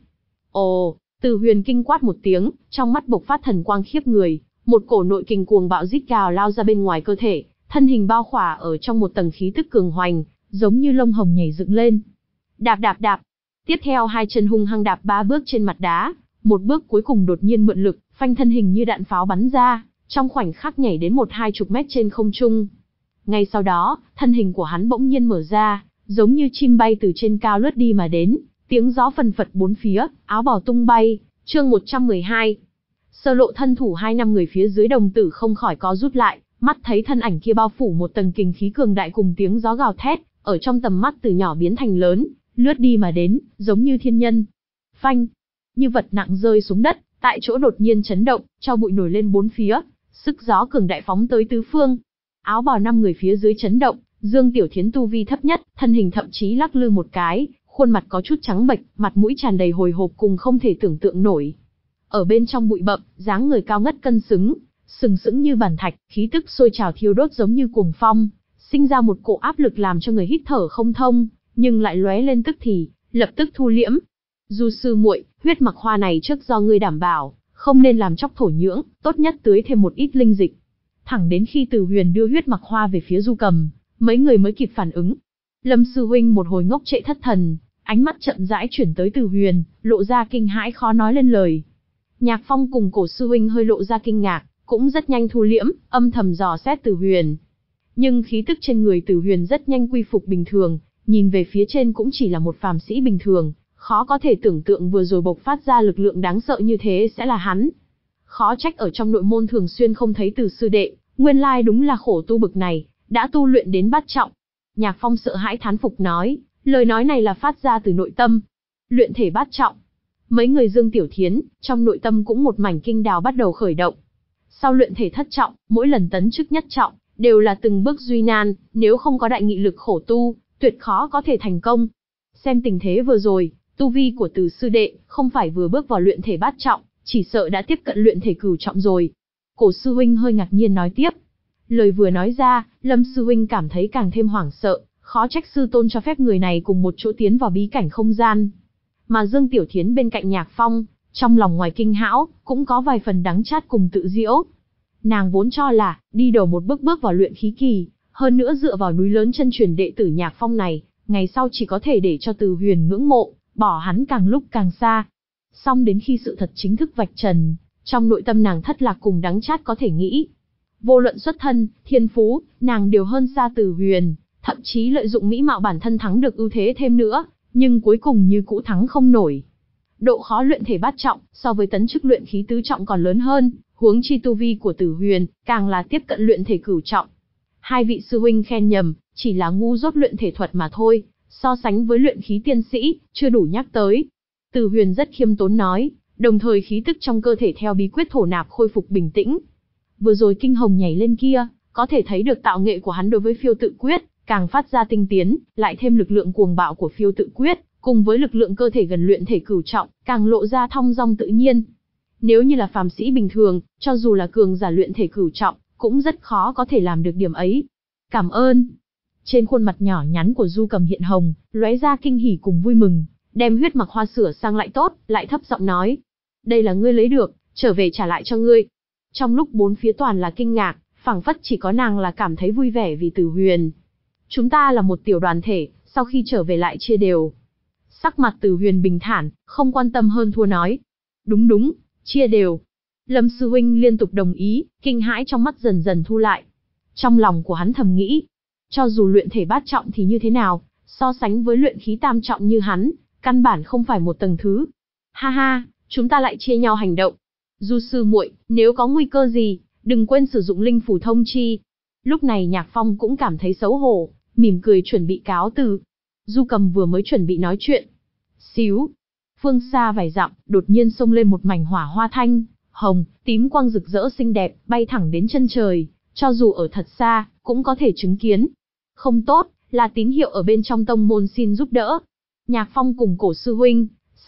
Ồ, Tử Huyền kinh quát một tiếng, trong mắt bộc phát thần quang khiếp người, một cổ nội kình cuồng bạo rít gào lao ra bên ngoài cơ thể, thân hình bao khỏa ở trong một tầng khí tức cường hoành, giống như lông hồng nhảy dựng lên. Đạp đạp đạp. Tiếp theo hai chân hung hăng đạp ba bước trên mặt đá, một bước cuối cùng đột nhiên mượn lực, phanh thân hình như đạn pháo bắn ra, trong khoảnh khắc nhảy đến một hai chục mét trên không trung. Ngay sau đó, thân hình của hắn bỗng nhiên mở ra, giống như chim bay từ trên cao lướt đi mà đến, tiếng gió phần phật bốn phía, áo bào tung bay. Chương một trăm mười hai. Sơ lộ thân thủ hai năm người phía dưới đồng tử không khỏi co rút lại, mắt thấy thân ảnh kia bao phủ một tầng kình khí cường đại cùng tiếng gió gào thét, ở trong tầm mắt từ nhỏ biến thành lớn, lướt đi mà đến, giống như thiên nhân. Phanh, như vật nặng rơi xuống đất, tại chỗ đột nhiên chấn động, cho bụi nổi lên bốn phía, sức gió cường đại phóng tới tứ phương. Áo bào năm người phía dưới chấn động, Dương Tiểu Thiến tu vi thấp nhất, thân hình thậm chí lắc lư một cái, khuôn mặt có chút trắng bệch, mặt mũi tràn đầy hồi hộp cùng không thể tưởng tượng nổi. Ở bên trong bụi bậm, dáng người cao ngất cân xứng, sừng sững như bàn thạch, khí tức sôi trào thiêu đốt giống như cuồng phong, sinh ra một cỗ áp lực làm cho người hít thở không thông, nhưng lại lóe lên tức thì, lập tức thu liễm. Du sư muội, huyết mặc hoa này trước do ngươi đảm bảo, không nên làm chóc thổ nhưỡng, tốt nhất tưới thêm một ít linh dịch. Thẳng đến khi Tử Huyền đưa huyết mặc hoa về phía Du Cầm, mấy người mới kịp phản ứng. Lâm sư huynh một hồi ngốc trệ thất thần, ánh mắt chậm rãi chuyển tới Tử Huyền, lộ ra kinh hãi khó nói lên lời. Nhạc Phong cùng Cổ sư huynh hơi lộ ra kinh ngạc, cũng rất nhanh thu liễm, âm thầm dò xét Tử Huyền. Nhưng khí tức trên người Tử Huyền rất nhanh quy phục bình thường, nhìn về phía trên cũng chỉ là một phàm sĩ bình thường, khó có thể tưởng tượng vừa rồi bộc phát ra lực lượng đáng sợ như thế sẽ là hắn. Khó trách ở trong nội môn thường xuyên không thấy Từ sư đệ, nguyên lai đúng là khổ tu bực này, đã tu luyện đến bát trọng. Nhạc Phong sợ hãi thán phục nói, lời nói này là phát ra từ nội tâm. Luyện thể bát trọng. Mấy người Dương Tiểu Thiến, trong nội tâm cũng một mảnh kinh đào bắt đầu khởi động. Sau luyện thể thất trọng, mỗi lần tấn chức nhất trọng, đều là từng bước duy nan, nếu không có đại nghị lực khổ tu, tuyệt khó có thể thành công. Xem tình thế vừa rồi, tu vi của Từ sư đệ, không phải vừa bước vào luyện thể bát trọng, chỉ sợ đã tiếp cận luyện thể cửu trọng rồi. Cổ sư huynh hơi ngạc nhiên nói tiếp. Lời vừa nói ra, Lâm sư huynh cảm thấy càng thêm hoảng sợ, khó trách sư tôn cho phép người này cùng một chỗ tiến vào bí cảnh không gian. Mà Dương Tiểu Thiến bên cạnh Nhạc Phong, trong lòng ngoài kinh hãi, cũng có vài phần đắng chát cùng tự giễu. Nàng vốn cho là, đi đầu một bước bước vào luyện khí kỳ, hơn nữa dựa vào núi lớn chân truyền đệ tử Nhạc Phong này, ngày sau chỉ có thể để cho Từ Huyền ngưỡng mộ, bỏ hắn càng lúc càng xa. Song đến khi sự thật chính thức vạch trần, trong nội tâm nàng thất lạc cùng đắng chát có thể nghĩ. Vô luận xuất thân, thiên phú, nàng đều hơn xa Từ Huyền, thậm chí lợi dụng mỹ mạo bản thân thắng được ưu thế thêm nữa, nhưng cuối cùng như cũ thắng không nổi. Độ khó luyện thể bát trọng, so với tấn chức luyện khí tứ trọng còn lớn hơn, huống chi tu vi của Tử Huyền, càng là tiếp cận luyện thể cửu trọng. Hai vị sư huynh khen nhầm, chỉ là ngu dốt luyện thể thuật mà thôi, so sánh với luyện khí tiên sĩ, chưa đủ nhắc tới. Tử Huyền rất khiêm tốn nói, đồng thời khí tức trong cơ thể theo bí quyết thổ nạp khôi phục bình tĩnh. Vừa rồi kinh hồng nhảy lên kia, có thể thấy được tạo nghệ của hắn đối với phiêu tự quyết, càng phát ra tinh tiến, lại thêm lực lượng cuồng bạo của phiêu tự quyết, cùng với lực lượng cơ thể gần luyện thể cửu trọng, càng lộ ra thong dong tự nhiên. Nếu như là phàm sĩ bình thường, cho dù là cường giả luyện thể cửu trọng, cũng rất khó có thể làm được điểm ấy. Cảm ơn. Trên khuôn mặt nhỏ nhắn của Du Cầm hiện hồng, lóe ra kinh hỉ cùng vui mừng, đem huyết mặc hoa sửa sang lại tốt, lại thấp giọng nói. Đây là ngươi lấy được, trở về trả lại cho ngươi. Trong lúc bốn phía toàn là kinh ngạc, phảng phất chỉ có nàng là cảm thấy vui vẻ vì Tử Huyền. Chúng ta là một tiểu đoàn thể, sau khi trở về lại chia đều. Sắc mặt Tử Huyền bình thản, không quan tâm hơn thua nói. Đúng đúng, chia đều. Lâm sư huynh liên tục đồng ý, kinh hãi trong mắt dần dần thu lại. Trong lòng của hắn thầm nghĩ, cho dù luyện thể bát trọng thì như thế nào, so sánh với luyện khí tam trọng như hắn, căn bản không phải một tầng thứ. Ha ha, chúng ta lại chia nhau hành động. Du sư muội, nếu có nguy cơ gì, đừng quên sử dụng linh phủ thông chi. Lúc này Nhạc Phong cũng cảm thấy xấu hổ, mỉm cười chuẩn bị cáo từ. Du Cầm vừa mới chuẩn bị nói chuyện. Xíu. Phương xa vài dặm, đột nhiên xông lên một mảnh hỏa hoa thanh, hồng, tím quang rực rỡ xinh đẹp, bay thẳng đến chân trời, cho dù ở thật xa, cũng có thể chứng kiến. Không tốt, là tín hiệu ở bên trong tông môn xin giúp đỡ. Nhạc Phong cùng Cổ sư huynh,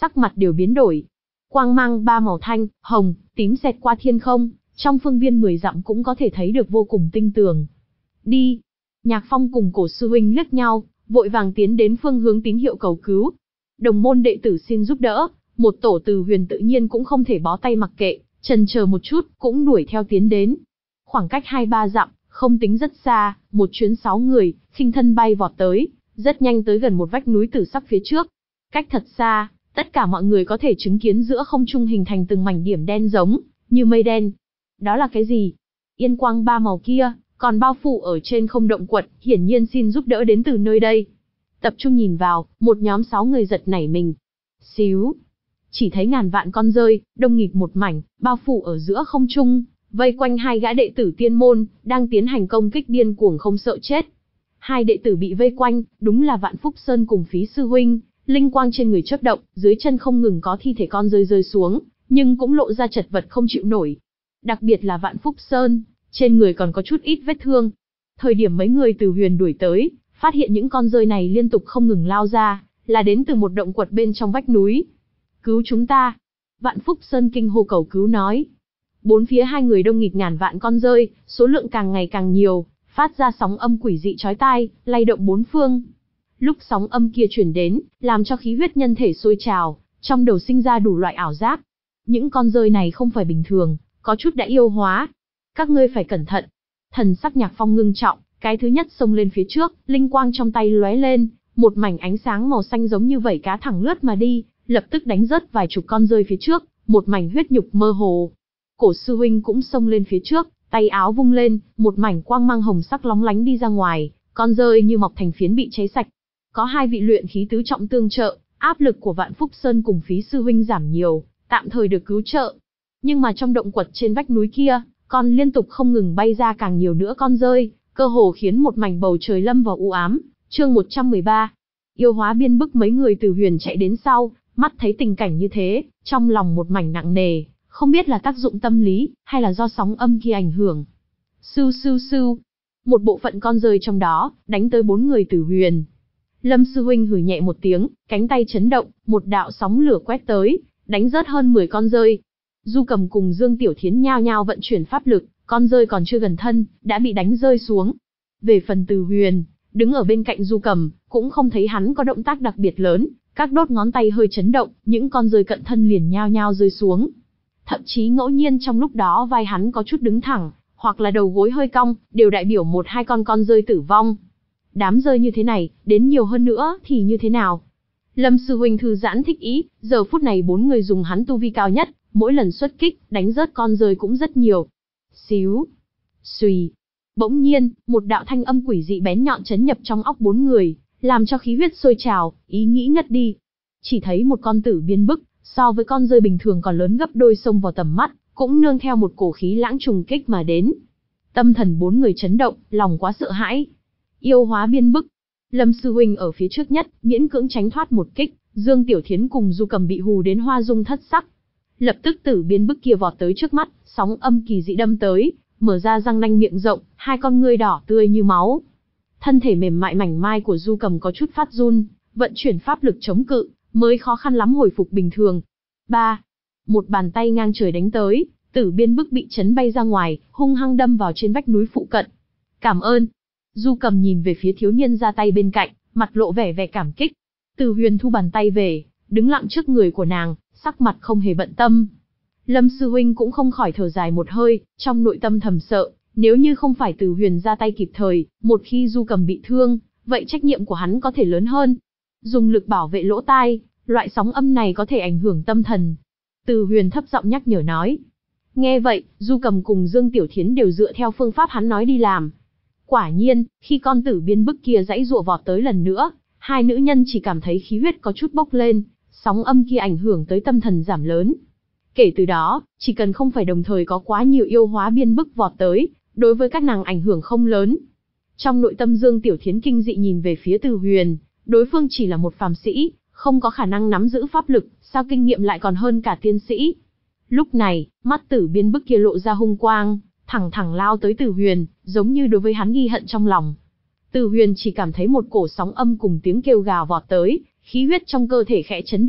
sắc mặt đều biến đổi. Quang mang ba màu thanh, hồng, tím xẹt qua thiên không, trong phương viên mười dặm cũng có thể thấy được vô cùng tinh tường. Đi! Nhạc Phong cùng Cổ sư huynh liếc nhau, vội vàng tiến đến phương hướng tín hiệu cầu cứu. Đồng môn đệ tử xin giúp đỡ, một tổ Từ Huyền tự nhiên cũng không thể bó tay mặc kệ, chần chờ một chút, cũng đuổi theo tiến đến. Khoảng cách hai ba dặm, không tính rất xa, một chuyến sáu người, khinh thân bay vọt tới, rất nhanh tới gần một vách núi tử sắc phía trước. Cách thật xa, tất cả mọi người có thể chứng kiến giữa không trung hình thành từng mảnh điểm đen giống như mây đen. Đó là cái gì? Yên quang ba màu kia, còn bao phủ ở trên không động quật, hiển nhiên xin giúp đỡ đến từ nơi đây. Tập trung nhìn vào, một nhóm sáu người giật nảy mình. Xíu, chỉ thấy ngàn vạn con dơi, đông nghịt một mảnh, bao phủ ở giữa không trung, vây quanh hai gã đệ tử tiên môn, đang tiến hành công kích điên cuồng không sợ chết. Hai đệ tử bị vây quanh, đúng là Vạn Phúc Sơn cùng Phí sư huynh, linh quang trên người chớp động, dưới chân không ngừng có thi thể con rơi rơi xuống, nhưng cũng lộ ra chật vật không chịu nổi. Đặc biệt là Vạn Phúc Sơn, trên người còn có chút ít vết thương. Thời điểm mấy người Từ Huyền đuổi tới, phát hiện những con rơi này liên tục không ngừng lao ra, là đến từ một động quật bên trong vách núi. Cứu chúng ta! Vạn Phúc Sơn kinh hô cầu cứu nói. Bốn phía hai người đông nghịt ngàn vạn con rơi, số lượng càng ngày càng nhiều, phát ra sóng âm quỷ dị chói tai, lay động bốn phương. Lúc sóng âm kia truyền đến, làm cho khí huyết nhân thể sôi trào, trong đầu sinh ra đủ loại ảo giác. Những con rơi này không phải bình thường, có chút đã yêu hóa. Các ngươi phải cẩn thận. Thần sắc Nhạc Phong ngưng trọng, cái thứ nhất xông lên phía trước, linh quang trong tay lóe lên, một mảnh ánh sáng màu xanh giống như vảy cá thẳng lướt mà đi, lập tức đánh rớt vài chục con rơi phía trước, một mảnh huyết nhục mơ hồ. Cổ sư huynh cũng xông lên phía trước, tay áo vung lên, một mảnh quang mang hồng sắc lóng lánh đi ra ngoài, con rơi như mọc thành phiến bị cháy sạch. Có hai vị luyện khí tứ trọng tương trợ, áp lực của Vạn Phúc Sơn cùng Phí sư huynh giảm nhiều, tạm thời được cứu trợ. Nhưng mà trong động quật trên vách núi kia, còn liên tục không ngừng bay ra càng nhiều nữa con rơi, cơ hồ khiến một mảnh bầu trời lâm vào u ám. Chương một trăm mười ba. Yêu hóa biên bức. Mấy người Từ Huyền chạy đến sau, mắt thấy tình cảnh như thế, trong lòng một mảnh nặng nề, không biết là tác dụng tâm lý, hay là do sóng âm kia ảnh hưởng. Sưu sưu sưu, một bộ phận con rơi trong đó, đánh tới bốn người Từ Huyền. Lâm sư huynh hừ nhẹ một tiếng, cánh tay chấn động, một đạo sóng lửa quét tới, đánh rớt hơn mười con rơi. Du Cầm cùng Dương Tiểu Thiến nhao nhao vận chuyển pháp lực, con rơi còn chưa gần thân, đã bị đánh rơi xuống. Về phần Từ Huyền, đứng ở bên cạnh Du Cầm, cũng không thấy hắn có động tác đặc biệt lớn, các đốt ngón tay hơi chấn động, những con rơi cận thân liền nhao nhao rơi xuống. Thậm chí ngẫu nhiên trong lúc đó vai hắn có chút đứng thẳng, hoặc là đầu gối hơi cong, đều đại biểu một hai con con rơi tử vong. Đám rơi như thế này, đến nhiều hơn nữa thì như thế nào? Lâm sư huynh thư giãn thích ý, giờ phút này bốn người dùng hắn tu vi cao nhất, mỗi lần xuất kích, đánh rớt con rơi cũng rất nhiều. Xíu, xùy. Bỗng nhiên, một đạo thanh âm quỷ dị bén nhọn chấn nhập trong óc bốn người, làm cho khí huyết sôi trào, ý nghĩ ngất đi. Chỉ thấy một con tử biên bức, so với con rơi bình thường còn lớn gấp đôi xông vào tầm mắt, cũng nương theo một cổ khí lãng trùng kích mà đến. Tâm thần bốn người chấn động, lòng quá sợ hãi. Yêu hóa biên bức. Lâm sư huynh ở phía trước nhất, miễn cưỡng tránh thoát một kích, Dương Tiểu Thiến cùng Du Cầm bị hù đến hoa dung thất sắc. Lập tức tử biên bức kia vọt tới trước mắt, sóng âm kỳ dị đâm tới, mở ra răng nanh miệng rộng, hai con ngươi đỏ tươi như máu. Thân thể mềm mại mảnh mai của Du Cầm có chút phát run, vận chuyển pháp lực chống cự, mới khó khăn lắm hồi phục bình thường. Ba, một bàn tay ngang trời đánh tới, tử biên bức bị chấn bay ra ngoài, hung hăng đâm vào trên vách núi phụ cận. Cảm ơn. Du Cầm nhìn về phía thiếu niên ra tay bên cạnh, mặt lộ vẻ vẻ cảm kích. Từ Huyền thu bàn tay về, đứng lặng trước người của nàng, sắc mặt không hề bận tâm. Lâm sư huynh cũng không khỏi thở dài một hơi, trong nội tâm thầm sợ, nếu như không phải Từ Huyền ra tay kịp thời, một khi Du Cầm bị thương, vậy trách nhiệm của hắn có thể lớn hơn. Dùng lực bảo vệ lỗ tai, loại sóng âm này có thể ảnh hưởng tâm thần. Từ Huyền thấp giọng nhắc nhở nói. Nghe vậy, Du Cầm cùng Dương Tiểu Thiến đều dựa theo phương pháp hắn nói đi làm. Quả nhiên, khi con tử biên bức kia giãy giụa vọt tới lần nữa, hai nữ nhân chỉ cảm thấy khí huyết có chút bốc lên, sóng âm kia ảnh hưởng tới tâm thần giảm lớn. Kể từ đó, chỉ cần không phải đồng thời có quá nhiều yêu hóa biên bức vọt tới, đối với các nàng ảnh hưởng không lớn. Trong nội tâm Dương Tiểu Thiến kinh dị nhìn về phía Từ Huyền, đối phương chỉ là một phàm sĩ, không có khả năng nắm giữ pháp lực, sao kinh nghiệm lại còn hơn cả tiên sĩ. Lúc này, mắt tử biên bức kia lộ ra hung quang, thẳng thẳng lao tới Từ Huyền, giống như đối với hắn ghi hận trong lòng. Từ Huyền chỉ cảm thấy một cổ sóng âm cùng tiếng kêu gào vọt tới, khí huyết trong cơ thể khẽ chấn động,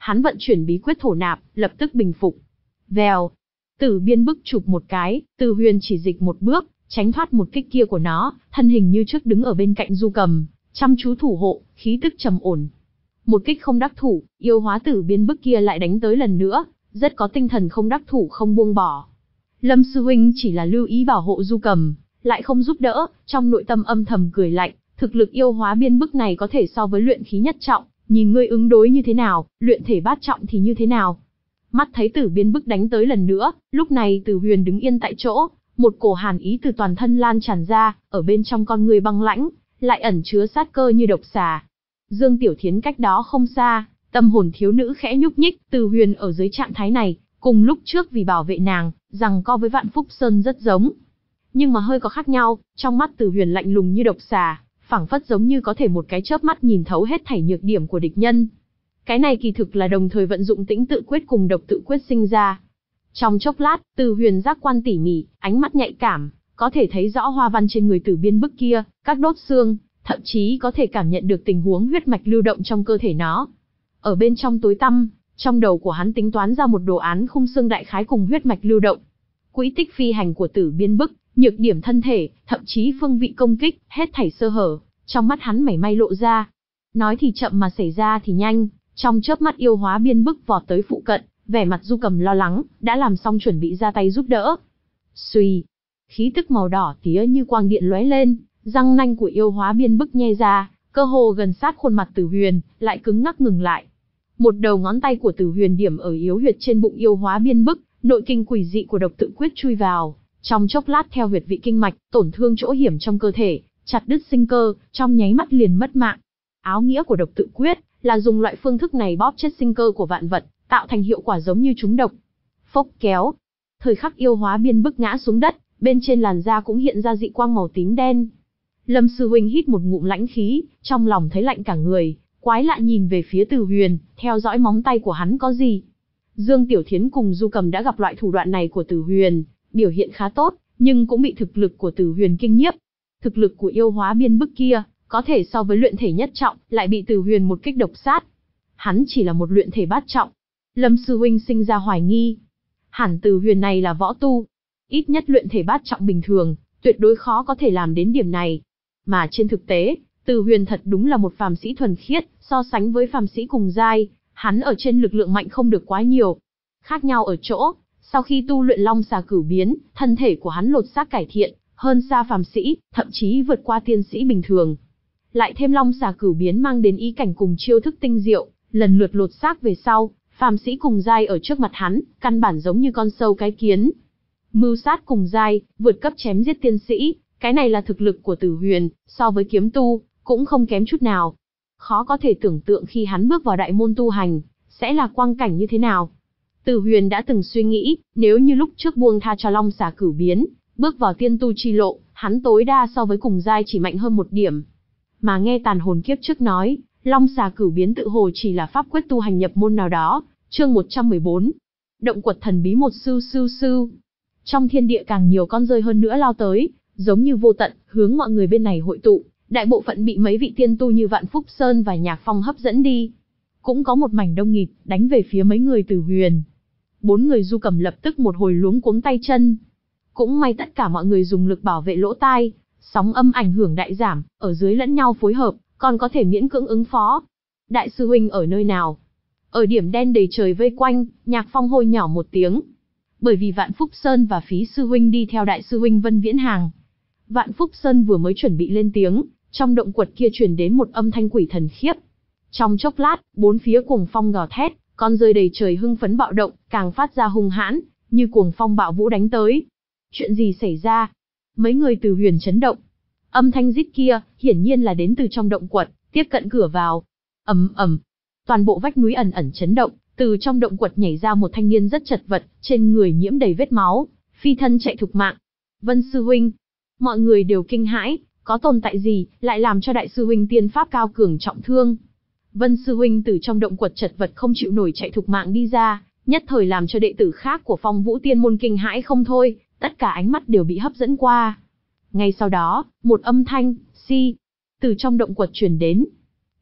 hắn vận chuyển bí quyết thổ nạp, lập tức bình phục. Vèo, Tử Biên bức chụp một cái, Từ Huyền chỉ dịch một bước, tránh thoát một kích kia của nó, thân hình như trước đứng ở bên cạnh Du Cầm, chăm chú thủ hộ, khí tức trầm ổn. Một kích không đắc thủ, yêu hóa Tử Biên bức kia lại đánh tới lần nữa, rất có tinh thần không đắc thủ không buông bỏ. Lâm sư huynh chỉ là lưu ý bảo hộ Du Cầm, lại không giúp đỡ, trong nội tâm âm thầm cười lạnh, thực lực yêu hóa biên bức này có thể so với luyện khí nhất trọng, nhìn ngươi ứng đối như thế nào, luyện thể bát trọng thì như thế nào. Mắt thấy Tử Biên bức đánh tới lần nữa, lúc này Từ Huyền đứng yên tại chỗ, một cổ hàn ý từ toàn thân lan tràn ra, ở bên trong con người băng lãnh, lại ẩn chứa sát cơ như độc xà. Dương Tiểu Thiến cách đó không xa, tâm hồn thiếu nữ khẽ nhúc nhích, Từ Huyền ở dưới trạng thái này, cùng lúc trước vì bảo vệ nàng, rằng co với Vạn Phúc Sơn rất giống. Nhưng mà hơi có khác nhau, trong mắt Từ Huyền lạnh lùng như độc xà, phảng phất giống như có thể một cái chớp mắt nhìn thấu hết thảy nhược điểm của địch nhân. Cái này kỳ thực là đồng thời vận dụng tĩnh tự quyết cùng độc tự quyết sinh ra. Trong chốc lát, Từ Huyền giác quan tỉ mỉ, ánh mắt nhạy cảm, có thể thấy rõ hoa văn trên người Tử Biên bức kia, các đốt xương, thậm chí có thể cảm nhận được tình huống huyết mạch lưu động trong cơ thể nó. Ở bên trong tối tăm, trong đầu của hắn tính toán ra một đồ án khung xương đại khái cùng huyết mạch lưu động. Quỹ tích phi hành của Tử Biên bức, nhược điểm thân thể, thậm chí phương vị công kích, hết thảy sơ hở, trong mắt hắn mảy may lộ ra. Nói thì chậm mà xảy ra thì nhanh, trong chớp mắt yêu hóa biên bức vọt tới phụ cận, vẻ mặt Du Cầm lo lắng, đã làm xong chuẩn bị ra tay giúp đỡ. Xuy, khí tức màu đỏ tía như quang điện lóe lên, răng nanh của yêu hóa biên bức nhe ra, cơ hồ gần sát khuôn mặt Tử Huyền, lại cứng ngắc ngừng lại. Một đầu ngón tay của Tử Huyền điểm ở yếu huyệt trên bụng yêu hóa biên bức, nội kinh quỷ dị của độc tự quyết chui vào, trong chốc lát theo huyệt vị kinh mạch, tổn thương chỗ hiểm trong cơ thể, chặt đứt sinh cơ, trong nháy mắt liền mất mạng. Áo nghĩa của độc tự quyết là dùng loại phương thức này bóp chết sinh cơ của vạn vật, tạo thành hiệu quả giống như trúng độc. Phốc kéo, thời khắc yêu hóa biên bức ngã xuống đất, bên trên làn da cũng hiện ra dị quang màu tím đen. Lâm sư huynh hít một ngụm lãnh khí, trong lòng thấy lạnh cả người, quái lạ nhìn về phía Từ Huyền, theo dõi móng tay của hắn có gì. Dương Tiểu Thiến cùng Du Cầm đã gặp loại thủ đoạn này của Từ Huyền, biểu hiện khá tốt, nhưng cũng bị thực lực của Từ Huyền kinh nhiếp. Thực lực của yêu hóa biên bức kia, có thể so với luyện thể nhất trọng, lại bị Từ Huyền một kích độc sát. Hắn chỉ là một luyện thể bát trọng. Lâm sư huynh sinh ra hoài nghi. Hẳn Từ Huyền này là võ tu. Ít nhất luyện thể bát trọng bình thường, tuyệt đối khó có thể làm đến điểm này. Mà trên thực tế, Từ Huyền thật đúng là một phàm sĩ thuần khiết, so sánh với phàm sĩ cùng giai, hắn ở trên lực lượng mạnh không được quá nhiều. Khác nhau ở chỗ, sau khi tu luyện Long Xà Cửu Biến, thân thể của hắn lột xác cải thiện, hơn xa phàm sĩ, thậm chí vượt qua tiên sĩ bình thường. Lại thêm Long Xà Cửu Biến mang đến ý cảnh cùng chiêu thức tinh diệu, lần lượt lột xác về sau, phàm sĩ cùng giai ở trước mặt hắn, căn bản giống như con sâu cái kiến. Mưu sát cùng giai, vượt cấp chém giết tiên sĩ, cái này là thực lực của Tử Huyền, so với kiếm tu, cũng không kém chút nào. Khó có thể tưởng tượng khi hắn bước vào đại môn tu hành, sẽ là quang cảnh như thế nào. Tử Huyền đã từng suy nghĩ, nếu như lúc trước buông tha cho Long Xà Cửu Biến, bước vào tiên tu chi lộ, hắn tối đa so với cùng giai chỉ mạnh hơn một điểm. Mà nghe Tàn Hồn Kiếp trước nói, Long Xà Cửu Biến tự hồ chỉ là pháp quyết tu hành nhập môn nào đó. Chương một trăm mười bốn. Động quật thần bí một sưu sưu sưu. Trong thiên địa càng nhiều con rơi hơn nữa lao tới, giống như vô tận, hướng mọi người bên này hội tụ. Đại bộ phận bị mấy vị tiên tu như Vạn Phúc Sơn và Nhạc Phong hấp dẫn đi. Cũng có một mảnh đông nghịt, đánh về phía mấy người Tử Huyền. Bốn người Du Cầm lập tức một hồi luống cuống tay chân. Cũng may tất cả mọi người dùng lực bảo vệ lỗ tai, sóng âm ảnh hưởng đại giảm, ở dưới lẫn nhau phối hợp, còn có thể miễn cưỡng ứng phó. Đại sư huynh ở nơi nào? Ở điểm đen đầy trời vây quanh, Nhạc Phong hô nhỏ một tiếng. Bởi vì Vạn Phúc Sơn và Phí sư huynh đi theo đại sư huynh Vân Viễn Hàng. Vạn Phúc Sơn vừa mới chuẩn bị lên tiếng, trong động quật kia truyền đến một âm thanh quỷ thần khiếp. Trong chốc lát, bốn phía cuồng phong gào thét, con rơi đầy trời hưng phấn bạo động, càng phát ra hung hãn, như cuồng phong bạo vũ đánh tới. Chuyện gì xảy ra? Mấy người Từ Huyền chấn động. Âm thanh rít kia, hiển nhiên là đến từ trong động quật, tiếp cận cửa vào. Ầm ầm, toàn bộ vách núi ẩn ẩn chấn động, từ trong động quật nhảy ra một thanh niên rất chật vật, trên người nhiễm đầy vết máu, phi thân chạy thục mạng. Vân sư huynh, mọi người đều kinh hãi, có tồn tại gì, lại làm cho đại sư huynh tiên pháp cao cường trọng thương. Vân sư huynh từ trong động quật chật vật không chịu nổi chạy thục mạng đi ra, nhất thời làm cho đệ tử khác của Phong Vũ Tiên môn kinh hãi không thôi, tất cả ánh mắt đều bị hấp dẫn qua. Ngay sau đó, một âm thanh, si, từ trong động quật truyền đến.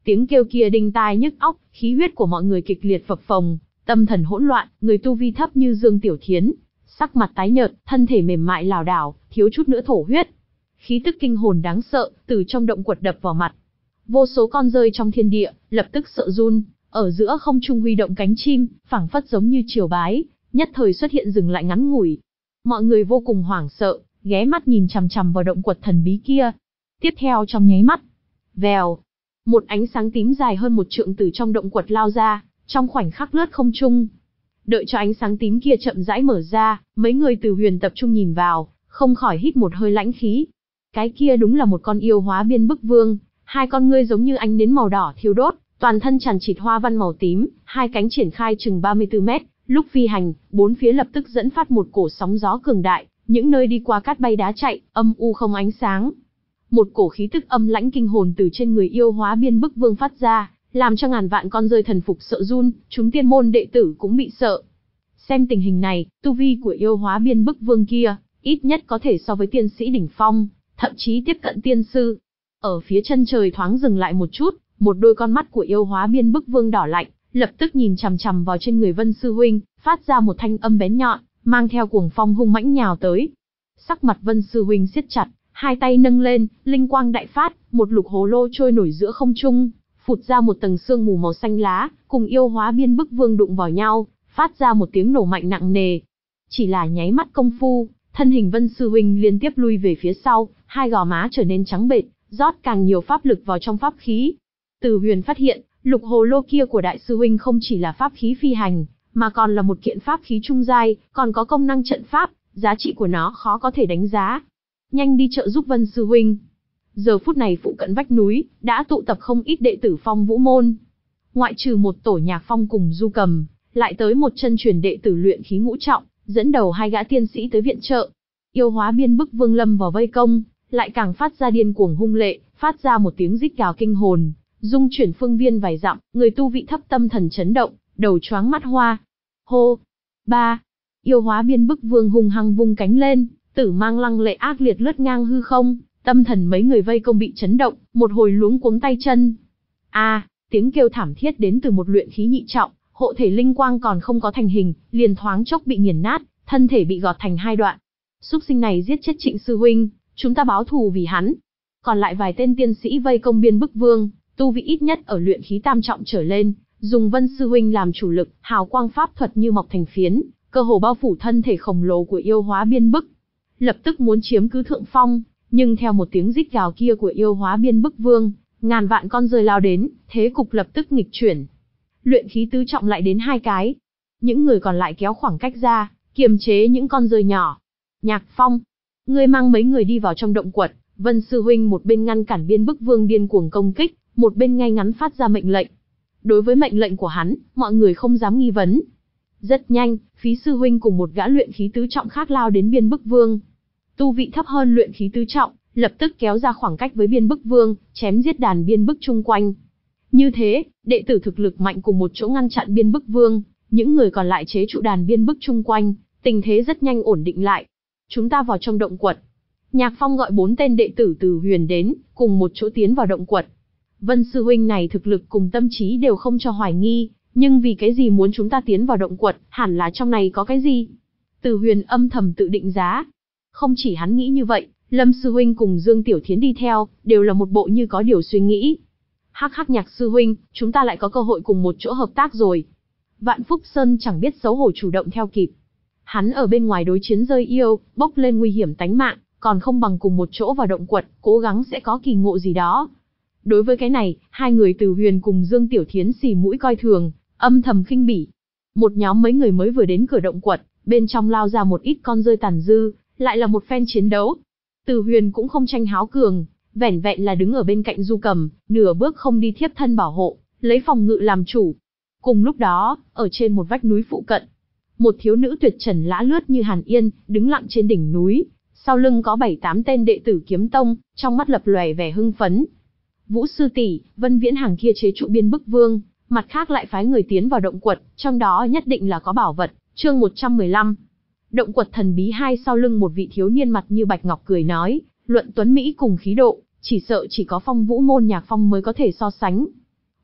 Tiếng kêu kia đinh tai nhức óc, khí huyết của mọi người kịch liệt phập phồng, tâm thần hỗn loạn, người tu vi thấp như Dương Tiểu Thiến, sắc mặt tái nhợt, thân thể mềm mại lảo đảo, thiếu chút nữa thổ huyết. Khí tức kinh hồn đáng sợ, từ trong động quật đập vào mặt. Vô số con rơi trong thiên địa, lập tức sợ run, ở giữa không trung huy động cánh chim, phảng phất giống như triều bái, nhất thời xuất hiện dừng lại ngắn ngủi. Mọi người vô cùng hoảng sợ, ghé mắt nhìn chằm chằm vào động quật thần bí kia. Tiếp theo trong nháy mắt, vèo, một ánh sáng tím dài hơn một trượng từ trong động quật lao ra, trong khoảnh khắc lướt không trung. Đợi cho ánh sáng tím kia chậm rãi mở ra, mấy người Từ Huyền tập trung nhìn vào, không khỏi hít một hơi lãnh khí. Cái kia đúng là một con yêu hóa biên bức vương, hai con ngươi giống như ánh nến màu đỏ thiêu đốt, toàn thân chằng chịt hoa văn màu tím, hai cánh triển khai chừng ba mươi tư mét, lúc phi hành, bốn phía lập tức dẫn phát một cổ sóng gió cường đại, những nơi đi qua cát bay đá chạy, âm u không ánh sáng. Một cổ khí tức âm lãnh kinh hồn từ trên người yêu hóa biên bức vương phát ra, làm cho ngàn vạn con rơi thần phục sợ run, chúng tiên môn đệ tử cũng bị sợ. Xem tình hình này, tu vi của yêu hóa biên bức vương kia, ít nhất có thể so với tiên sĩ đỉnh phong, thậm chí tiếp cận tiên sư. Ở phía chân trời thoáng dừng lại một chút, một đôi con mắt của yêu hóa biên bức vương đỏ lạnh, lập tức nhìn chằm chằm vào trên người Vân Sư Huynh, phát ra một thanh âm bén nhọn, mang theo cuồng phong hung mãnh nhào tới. Sắc mặt Vân Sư Huynh siết chặt, hai tay nâng lên, linh quang đại phát, một lục hồ lô trôi nổi giữa không trung, phụt ra một tầng sương mù màu xanh lá, cùng yêu hóa biên bức vương đụng vào nhau, phát ra một tiếng nổ mạnh nặng nề. Chỉ là nháy mắt công phu, thân hình Vân Sư Huynh liên tiếp lui về phía sau, hai gò má trở nên trắng bệch, rót càng nhiều pháp lực vào trong pháp khí. Từ Huyền phát hiện, lục hồ lô kia của đại sư huynh không chỉ là pháp khí phi hành, mà còn là một kiện pháp khí trung giai, còn có công năng trận pháp, giá trị của nó khó có thể đánh giá. Nhanh đi trợ giúp Vân sư huynh. Giờ phút này phụ cận vách núi, đã tụ tập không ít đệ tử Phong Vũ môn. Ngoại trừ một tổ nhạc phong cùng Du Cầm, lại tới một chân truyền đệ tử luyện khí ngũ trọng, dẫn đầu hai gã tiên sĩ tới viện trợ. Yêu hóa biên bức vương lâm vào vây công, lại càng phát ra điên cuồng hung lệ, phát ra một tiếng rít gào kinh hồn, dung chuyển phương viên vài dặm, người tu vị thấp tâm thần chấn động, đầu choáng mắt hoa. Hô! Ba! Yêu hóa biên bức vương hung hăng vung cánh lên, tử mang lăng lệ ác liệt lướt ngang hư không, tâm thần mấy người vây công bị chấn động, một hồi luống cuống tay chân. A! À, tiếng kêu thảm thiết đến từ một luyện khí nhị trọng, hộ thể linh quang còn không có thành hình, liền thoáng chốc bị nghiền nát, thân thể bị gọt thành hai đoạn. Súc sinh này giết chết Trịnh sư huynh, chúng ta báo thù vì hắn. Còn lại vài tên tiên sĩ vây công biên bức vương, tu vị ít nhất ở luyện khí tam trọng trở lên, dùng Vân sư huynh làm chủ lực, hào quang pháp thuật như mọc thành phiến, cơ hồ bao phủ thân thể khổng lồ của yêu hóa biên bức. Lập tức muốn chiếm cứ thượng phong, nhưng theo một tiếng rít gào kia của yêu hóa biên bức vương, ngàn vạn con rơi lao đến, thế cục lập tức nghịch chuyển. Luyện khí tứ trọng lại đến hai cái. Những người còn lại kéo khoảng cách ra, kiềm chế những con rơi nhỏ. Nhạc Phong, ngươi mang mấy người đi vào trong động quật. Vân sư huynh một bên ngăn cản biên bức vương điên cuồng công kích, một bên ngay ngắn phát ra mệnh lệnh. Đối với mệnh lệnh của hắn, mọi người không dám nghi vấn. Rất nhanh, Phí sư huynh cùng một gã luyện khí tứ trọng khác lao đến biên bức vương. Tu vị thấp hơn luyện khí tứ trọng, lập tức kéo ra khoảng cách với biên bức vương, chém giết đàn biên bức chung quanh. Như thế, đệ tử thực lực mạnh cùng một chỗ ngăn chặn biên bức vương, những người còn lại chế trụ đàn biên bức chung quanh, tình thế rất nhanh ổn định lại. Chúng ta vào trong động quật. Nhạc Phong gọi bốn tên đệ tử Từ Huyền đến, cùng một chỗ tiến vào động quật. Vân sư huynh này thực lực cùng tâm trí đều không cho hoài nghi, nhưng vì cái gì muốn chúng ta tiến vào động quật, hẳn là trong này có cái gì? Từ Huyền âm thầm tự định giá. Không chỉ hắn nghĩ như vậy, Lâm sư huynh cùng Dương Tiểu Thiến đi theo, đều là một bộ như có điều suy nghĩ. Hắc hắc Nhạc sư huynh, chúng ta lại có cơ hội cùng một chỗ hợp tác rồi. Vạn Phúc Sơn chẳng biết xấu hổ chủ động theo kịp. Hắn ở bên ngoài đối chiến rơi yêu, bốc lên nguy hiểm tánh mạng, còn không bằng cùng một chỗ vào động quật, cố gắng sẽ có kỳ ngộ gì đó. Đối với cái này, hai người Từ Huyền cùng Dương Tiểu Thiến xì mũi coi thường, âm thầm khinh bỉ. Một nhóm mấy người mới vừa đến cửa động quật, bên trong lao ra một ít con rơi tàn dư, lại là một phen chiến đấu. Từ Huyền cũng không tranh háo cường, vẻn vẹn là đứng ở bên cạnh Du Cầm, nửa bước không đi thiếp thân bảo hộ, lấy phòng ngự làm chủ. Cùng lúc đó, ở trên một vách núi phụ cận, một thiếu nữ tuyệt trần lã lướt như Hàn Yên, đứng lặng trên đỉnh núi, sau lưng có bảy tám tên đệ tử Kiếm Tông, trong mắt lập lòe vẻ hưng phấn. Vũ sư tỷ, Vân Viễn Hàng kia chế trụ biên bức vương, mặt khác lại phái người tiến vào động quật, trong đó nhất định là có bảo vật. Chương một trăm mười lăm. Động quật thần bí hai, sau lưng một vị thiếu niên mặt như bạch ngọc cười nói, luận tuấn mỹ cùng khí độ, chỉ sợ chỉ có Phong Vũ môn Nhạc Phong mới có thể so sánh.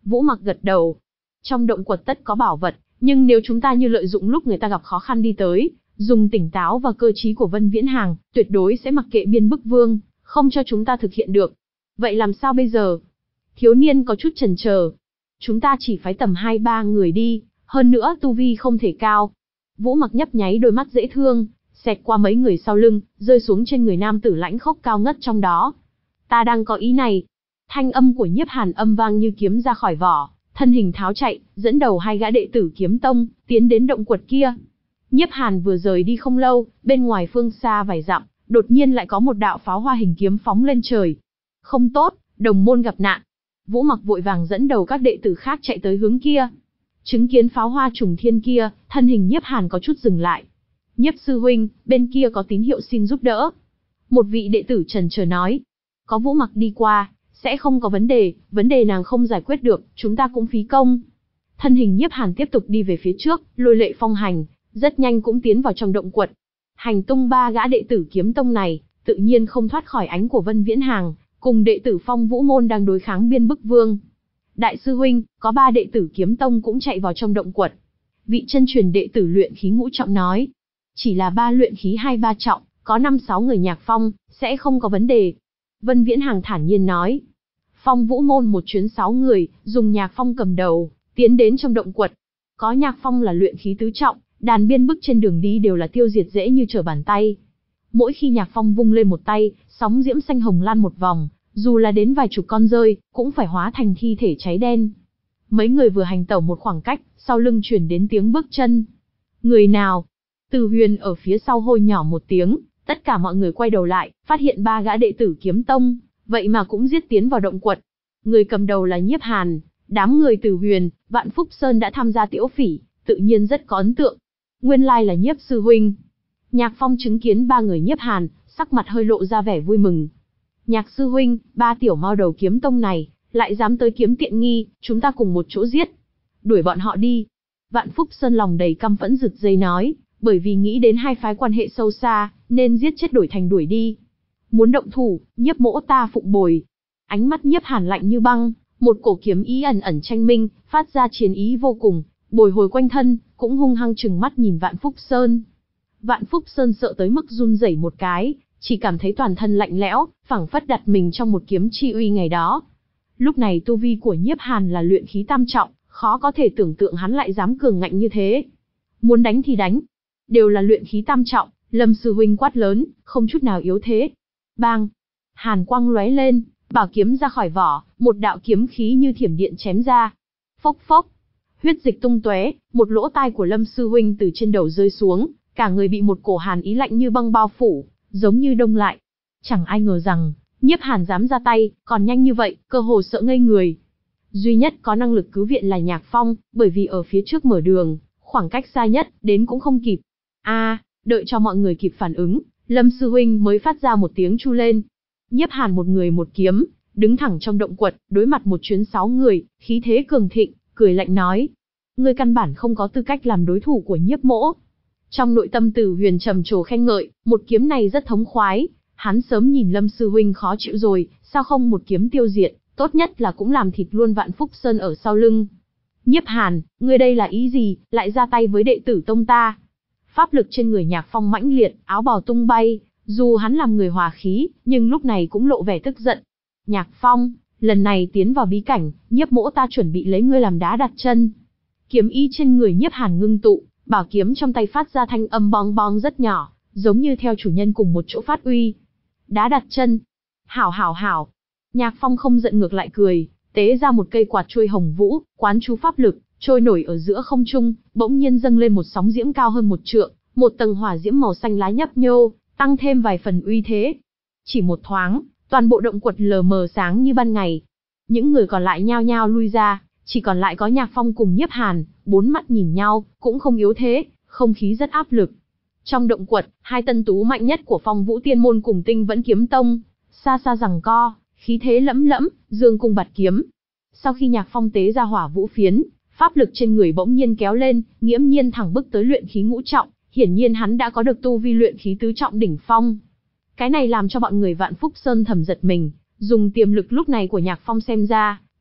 Vũ Mặc gật đầu. Trong động quật tất có bảo vật, nhưng nếu chúng ta như lợi dụng lúc người ta gặp khó khăn đi tới, dùng tỉnh táo và cơ trí của Vân Viễn Hàng, tuyệt đối sẽ mặc kệ Biên Bức Vương, không cho chúng ta thực hiện được. Vậy làm sao bây giờ? Thiếu niên có chút chần chờ. Chúng ta chỉ phái tầm hai ba người đi, hơn nữa tu vi không thể cao. Vũ Mặc nhấp nháy đôi mắt dễ thương, xẹt qua mấy người sau lưng, rơi xuống trên người nam tử lãnh khốc cao ngất trong đó. Ta đang có ý này. Thanh âm của Nhiếp Hàn âm vang như kiếm ra khỏi vỏ, thân hình tháo chạy, dẫn đầu hai gã đệ tử Kiếm Tông, tiến đến động quật kia. Nhiếp Hàn vừa rời đi không lâu, bên ngoài phương xa vài dặm, đột nhiên lại có một đạo pháo hoa hình kiếm phóng lên trời. Không tốt, đồng môn gặp nạn. Vũ Mặc vội vàng dẫn đầu các đệ tử khác chạy tới hướng kia. Chứng kiến pháo hoa trùng thiên kia, thân hình Nhiếp Hàn có chút dừng lại. Nhiếp sư huynh, bên kia có tín hiệu xin giúp đỡ. Một vị đệ tử trần chờ nói. Có Vũ Mặc đi qua, sẽ không có vấn đề, vấn đề nàng không giải quyết được, chúng ta cũng phí công. Thân hình Nhiếp Hàn tiếp tục đi về phía trước, lôi lệ phong hành, rất nhanh cũng tiến vào trong động quật. Hành tung ba gã đệ tử Kiếm Tông này, tự nhiên không thoát khỏi ánh của Vân Viễn Hàng, cùng đệ tử Phong Vũ Môn đang đối kháng Biên Bức Vương. Đại sư huynh, có ba đệ tử Kiếm Tông cũng chạy vào trong động quật. Vị chân truyền đệ tử luyện khí ngũ trọng nói. Chỉ là ba luyện khí hai ba trọng, có năm sáu người nhạc phong, sẽ không có vấn đề. Vân Viễn Hàng thản nhiên nói. Phong Vũ Môn một chuyến sáu người, dùng nhạc phong cầm đầu, tiến đến trong động quật. Có nhạc phong là luyện khí tứ trọng, đàn biên bức trên đường đi đều là tiêu diệt dễ như trở bàn tay. Mỗi khi nhạc phong vung lên một tay, sóng diễm xanh hồng lan một vòng, dù là đến vài chục con rơi, cũng phải hóa thành thi thể cháy đen. Mấy người vừa hành tẩu một khoảng cách, sau lưng truyền đến tiếng bước chân. Người nào? Từ Huyền ở phía sau hô nhỏ một tiếng, tất cả mọi người quay đầu lại, phát hiện ba gã đệ tử Kiếm Tông, vậy mà cũng giết tiến vào động quật. Người cầm đầu là Nhiếp Hàn, đám người Từ Huyền, Vạn Phúc Sơn đã tham gia tiễu phỉ, tự nhiên rất có ấn tượng. Nguyên lai là Nhiếp sư huynh. Nhạc Phong chứng kiến ba người Nhiếp Hàn, sắc mặt hơi lộ ra vẻ vui mừng. Nhạc sư huynh, ba tiểu mao đầu Kiếm Tông này, lại dám tới kiếm tiện nghi, chúng ta cùng một chỗ giết. Đuổi bọn họ đi. Vạn Phúc Sơn lòng đầy căm phẫn rực dây nói, bởi vì nghĩ đến hai phái quan hệ sâu xa, nên giết chết đổi thành đuổi đi. Muốn động thủ, Nhiếp mỗ ta phụng bồi. Ánh mắt Nhiếp Hàn lạnh như băng, một cổ kiếm ý ẩn ẩn tranh minh, phát ra chiến ý vô cùng, bồi hồi quanh thân, cũng hung hăng trừng mắt nhìn Vạn Phúc Sơn. Vạn Phúc Sơn sợ tới mức run rẩy một cái, chỉ cảm thấy toàn thân lạnh lẽo, phảng phất đặt mình trong một kiếm chi uy ngày đó. Lúc này tu vi của Nhiếp Hàn là luyện khí tam trọng, khó có thể tưởng tượng hắn lại dám cường ngạnh như thế. Muốn đánh thì đánh. Đều là luyện khí tam trọng, Lâm sư huynh quát lớn, không chút nào yếu thế. Bang! Hàn quang lóe lên, bảo kiếm ra khỏi vỏ, một đạo kiếm khí như thiểm điện chém ra. Phốc phốc! Huyết dịch tung tóe, một lỗ tai của Lâm sư huynh từ trên đầu rơi xuống, cả người bị một cổ hàn ý lạnh như băng bao phủ, giống như đông lại. Chẳng ai ngờ rằng, Nhiếp Hàn dám ra tay, còn nhanh như vậy, cơ hồ sợ ngây người. Duy nhất có năng lực cứu viện là Nhạc Phong, bởi vì ở phía trước mở đường, khoảng cách xa nhất, đến cũng không kịp. A, à, đợi cho mọi người kịp phản ứng, Lâm sư huynh mới phát ra một tiếng chu lên. Nhiếp Hàn một người một kiếm, đứng thẳng trong động quật, đối mặt một chuyến sáu người, khí thế cường thịnh, cười lạnh nói: "Ngươi căn bản không có tư cách làm đối thủ của Nhiếp mỗ." Trong nội tâm Từ Huyền trầm trồ khen ngợi, một kiếm này rất thống khoái, hắn sớm nhìn Lâm sư huynh khó chịu rồi, sao không một kiếm tiêu diệt, tốt nhất là cũng làm thịt luôn Vạn Phúc Sơn ở sau lưng. Nhiếp Hàn, ngươi đây là ý gì, lại ra tay với đệ tử tông ta? Pháp lực trên người Nhạc Phong mãnh liệt, áo bào tung bay, dù hắn làm người hòa khí, nhưng lúc này cũng lộ vẻ tức giận. Nhạc Phong, lần này tiến vào bí cảnh, Nhiếp mỗ ta chuẩn bị lấy ngươi làm đá đặt chân. Kiếm ý trên người Nhiếp Hàn ngưng tụ, bảo kiếm trong tay phát ra thanh âm bong bong rất nhỏ, giống như theo chủ nhân cùng một chỗ phát uy. Đá đặt chân. Hảo hảo hảo. Nhạc Phong không giận ngược lại cười, tế ra một cây quạt chuôi hồng vũ, quán chú pháp lực, trôi nổi ở giữa không trung, bỗng nhiên dâng lên một sóng diễm cao hơn một trượng, một tầng hỏa diễm màu xanh lá nhấp nhô, tăng thêm vài phần uy thế. Chỉ một thoáng, toàn bộ động quật lờ mờ sáng như ban ngày. Những người còn lại nhao nhao lui ra, chỉ còn lại có Nhạc Phong cùng Nhiếp Hàn, bốn mắt nhìn nhau, cũng không yếu thế, không khí rất áp lực. Trong động quật, hai tân tú mạnh nhất của Phong Vũ Tiên môn cùng Tinh Vẫn Kiếm Tông, xa xa giằng co, khí thế lẫm lẫm, dương cung bạt kiếm. Sau khi Nhạc Phong tế ra hỏa vũ phiến, pháp lực trên người bỗng nhiên kéo lên, nghiễm nhiên thẳng bước tới luyện khí ngũ trọng, hiển nhiên hắn đã có được tu vi luyện khí tứ trọng đỉnh phong. Cái này làm cho bọn người Vạn Phúc Sơn thầm giật mình, dùng tiềm lực lúc này của Nhạc Phong xem ra,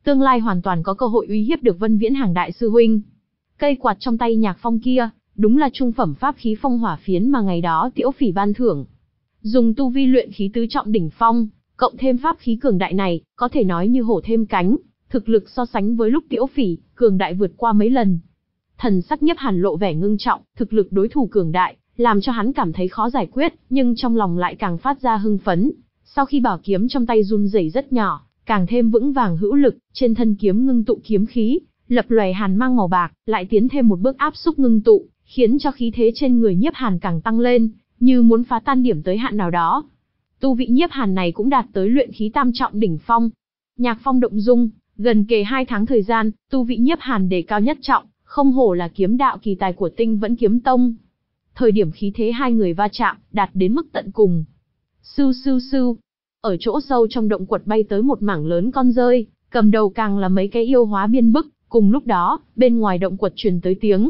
tương lai hoàn toàn có cơ hội uy hiếp được Vân Viễn Hàng đại sư huynh. Cây quạt trong tay Nhạc Phong kia, đúng là trung phẩm pháp khí phong hỏa phiến mà ngày đó Tiễu Phỉ ban thưởng. Dùng tu vi luyện khí tứ trọng đỉnh phong, cộng thêm pháp khí cường đại này, có thể nói như hổ thêm cánh, thực lực so sánh với lúc Tiễu Phỉ, cường đại vượt qua mấy lần. Thần sắc Nhiếp Hàn lộ vẻ ngưng trọng, thực lực đối thủ cường đại, làm cho hắn cảm thấy khó giải quyết, nhưng trong lòng lại càng phát ra hưng phấn. Sau khi bảo kiếm trong tay run rẩy rất nhỏ, càng thêm vững vàng hữu lực, trên thân kiếm ngưng tụ kiếm khí, lập lòe hàn mang màu bạc, lại tiến thêm một bước áp xúc ngưng tụ, khiến cho khí thế trên người Nhiếp Hàn càng tăng lên, như muốn phá tan điểm tới hạn nào đó. Tu vị Nhiếp Hàn này cũng đạt tới luyện khí tam trọng đỉnh phong. Nhạc Phong động dung, gần kề hai tháng thời gian, tu vị Nhiếp Hàn đề cao nhất trọng, không hổ là kiếm đạo kỳ tài của Tinh Vẫn Kiếm Tông. Thời điểm khí thế hai người va chạm, đạt đến mức tận cùng. Sưu sưu sưu, ở chỗ sâu trong động quật bay tới một mảng lớn con rơi, cầm đầu càng là mấy cái yêu hóa biên bức, cùng lúc đó, bên ngoài động quật truyền tới tiếng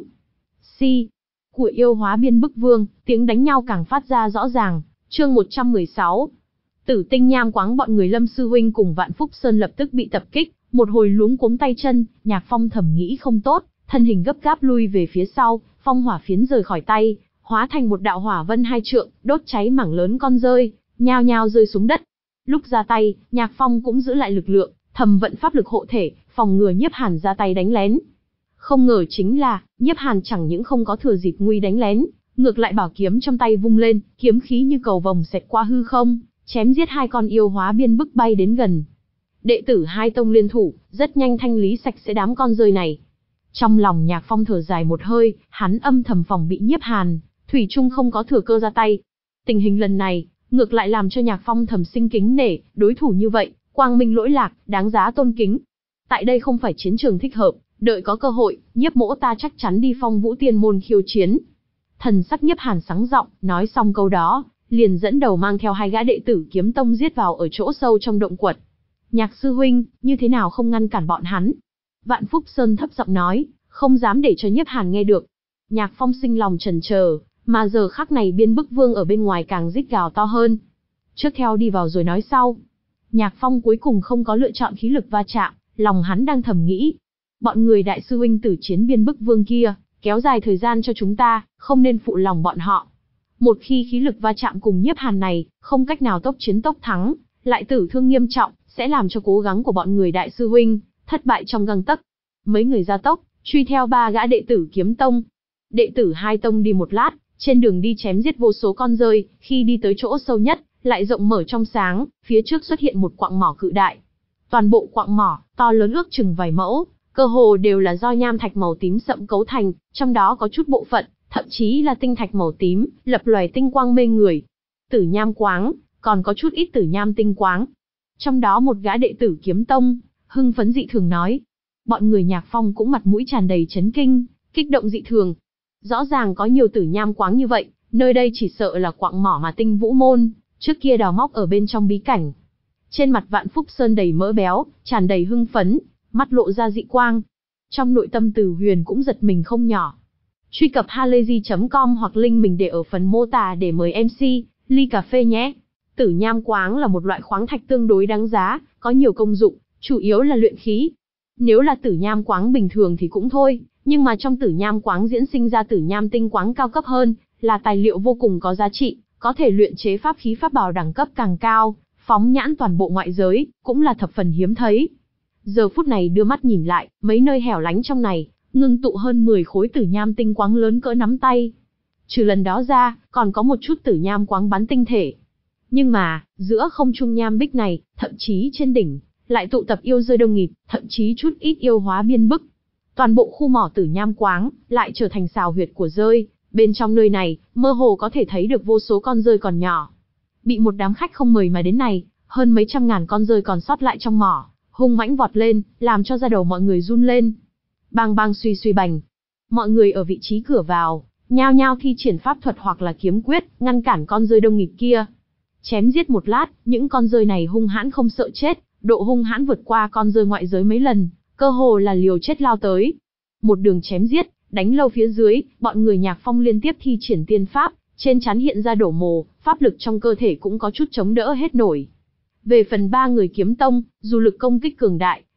si của yêu hóa biên bức vương, tiếng đánh nhau càng phát ra rõ ràng. Chương một trăm mười sáu. Tử Tinh Nham Quáng bọn người Lâm sư huynh cùng Vạn Phúc Sơn lập tức bị tập kích, một hồi luống cuống tay chân, Nhạc Phong thầm nghĩ không tốt, thân hình gấp gáp lui về phía sau, phong hỏa phiến rời khỏi tay, hóa thành một đạo hỏa vân hai trượng, đốt cháy mảng lớn con rơi, nhao nhao rơi xuống đất. Lúc ra tay, Nhạc Phong cũng giữ lại lực lượng, thầm vận pháp lực hộ thể, phòng ngừa Nhiếp Hàn ra tay đánh lén. Không ngờ chính là, Nhiếp Hàn chẳng những không có thừa dịp nguy đánh lén, ngược lại bảo kiếm trong tay vung lên, kiếm khí như cầu vồng xẹt qua hư không, chém giết hai con yêu hóa biên bức bay đến gần. Đệ tử hai tông liên thủ, rất nhanh thanh lý sạch sẽ đám con rơi này. Trong lòng Nhạc Phong thở dài một hơi, hắn âm thầm phòng bị Nhiếp Hàn, thủy chung không có thừa cơ ra tay. Tình hình lần này, ngược lại làm cho Nhạc Phong thầm sinh kính nể, đối thủ như vậy, quang minh lỗi lạc, đáng giá tôn kính. Tại đây không phải chiến trường thích hợp, đợi có cơ hội, Nhiếp mỗ ta chắc chắn đi Phong Vũ Tiên môn khiêu chiến. Thần sắc Nhiếp Hàn sáng giọng, nói xong câu đó, liền dẫn đầu mang theo hai gã đệ tử Kiếm Tông giết vào ở chỗ sâu trong động quật. Nhạc sư huynh, như thế nào không ngăn cản bọn hắn? Vạn Phúc Sơn thấp giọng nói, không dám để cho Nhiếp Hàn nghe được. Nhạc Phong sinh lòng chần chờ, mà giờ khắc này biên bức vương ở bên ngoài càng rít gào to hơn. Trước theo đi vào rồi nói sau. Nhạc Phong cuối cùng không có lựa chọn khí lực va chạm, lòng hắn đang thầm nghĩ. Bọn người đại sư huynh tử chiến biên bức vương kia, kéo dài thời gian cho chúng ta, không nên phụ lòng bọn họ. Một khi khí lực va chạm cùng Nhiếp Hàn này, không cách nào tốc chiến tốc thắng, lại tử thương nghiêm trọng, sẽ làm cho cố gắng của bọn người đại sư huynh thất bại trong gang tấc. Mấy người ra tốc, truy theo ba gã đệ tử Kiếm Tông. Đệ tử hai tông đi một lát, trên đường đi chém giết vô số con rơi, khi đi tới chỗ sâu nhất, lại rộng mở trong sáng, phía trước xuất hiện một quặng mỏ cự đại. Toàn bộ quặng mỏ, to lớn ước chừng vài mẫu, cơ hồ đều là do nham thạch màu tím sậm cấu thành, trong đó có chút bộ phận, thậm chí là tinh thạch màu tím, lập lòe tinh quang mê người. Tử nham quáng, còn có chút ít tử nham tinh quáng. Trong đó một gã đệ tử Kiếm Tông, hưng phấn dị thường nói. Bọn người Nhạc Phong cũng mặt mũi tràn đầy chấn kinh, kích động dị thường. Rõ ràng có nhiều tử nham quáng như vậy, nơi đây chỉ sợ là quặng mỏ mà Tinh Vũ môn trước kia đào móc ở bên trong bí cảnh. Trên mặt Vạn Phúc Sơn đầy mỡ béo, tràn đầy hưng phấn, mắt lộ ra dị quang. Trong nội tâm Từ Huyền cũng giật mình không nhỏ. Truy cập halayzi chấm com hoặc link mình để ở phần mô tả để mời em xê, ly cà phê nhé. Tử nham quáng là một loại khoáng thạch tương đối đáng giá, có nhiều công dụng, chủ yếu là luyện khí. Nếu là tử nham quáng bình thường thì cũng thôi, nhưng mà trong tử nham quáng diễn sinh ra tử nham tinh quáng cao cấp hơn, là tài liệu vô cùng có giá trị, có thể luyện chế pháp khí pháp bảo đẳng cấp càng cao, phóng nhãn toàn bộ ngoại giới, cũng là thập phần hiếm thấy. Giờ phút này đưa mắt nhìn lại, mấy nơi hẻo lánh trong này, ngưng tụ hơn mười khối tử nham tinh quáng lớn cỡ nắm tay. Trừ lần đó ra, còn có một chút tử nham quáng bán tinh thể. Nhưng mà, giữa không trung nham bích này, thậm chí trên đỉnh, lại tụ tập yêu rơi đông nghịt, thậm chí chút ít yêu hóa biên bức. Toàn bộ khu mỏ tử nham quáng, lại trở thành xào huyệt của rơi, bên trong nơi này, mơ hồ có thể thấy được vô số con rơi còn nhỏ. Bị một đám khách không mời mà đến này, hơn mấy trăm ngàn con rơi còn sót lại trong mỏ, hung mãnh vọt lên, làm cho da đầu mọi người run lên. Bang bang suy suy bành. Mọi người ở vị trí cửa vào, nhao nhao thi triển pháp thuật hoặc là kiếm quyết, ngăn cản con rơi đông nghịt kia. Chém giết một lát, những con rơi này hung hãn không sợ chết, độ hung hãn vượt qua con rơi ngoại giới mấy lần, cơ hồ là liều chết lao tới. Một đường chém giết, đánh lâu phía dưới, bọn người Nhạc Phong liên tiếp thi triển tiên pháp, trên trán hiện ra đổ mồ, pháp lực trong cơ thể cũng có chút chống đỡ hết nổi. Về phần ba người Kiếm Tông, dù lực công kích cường đại,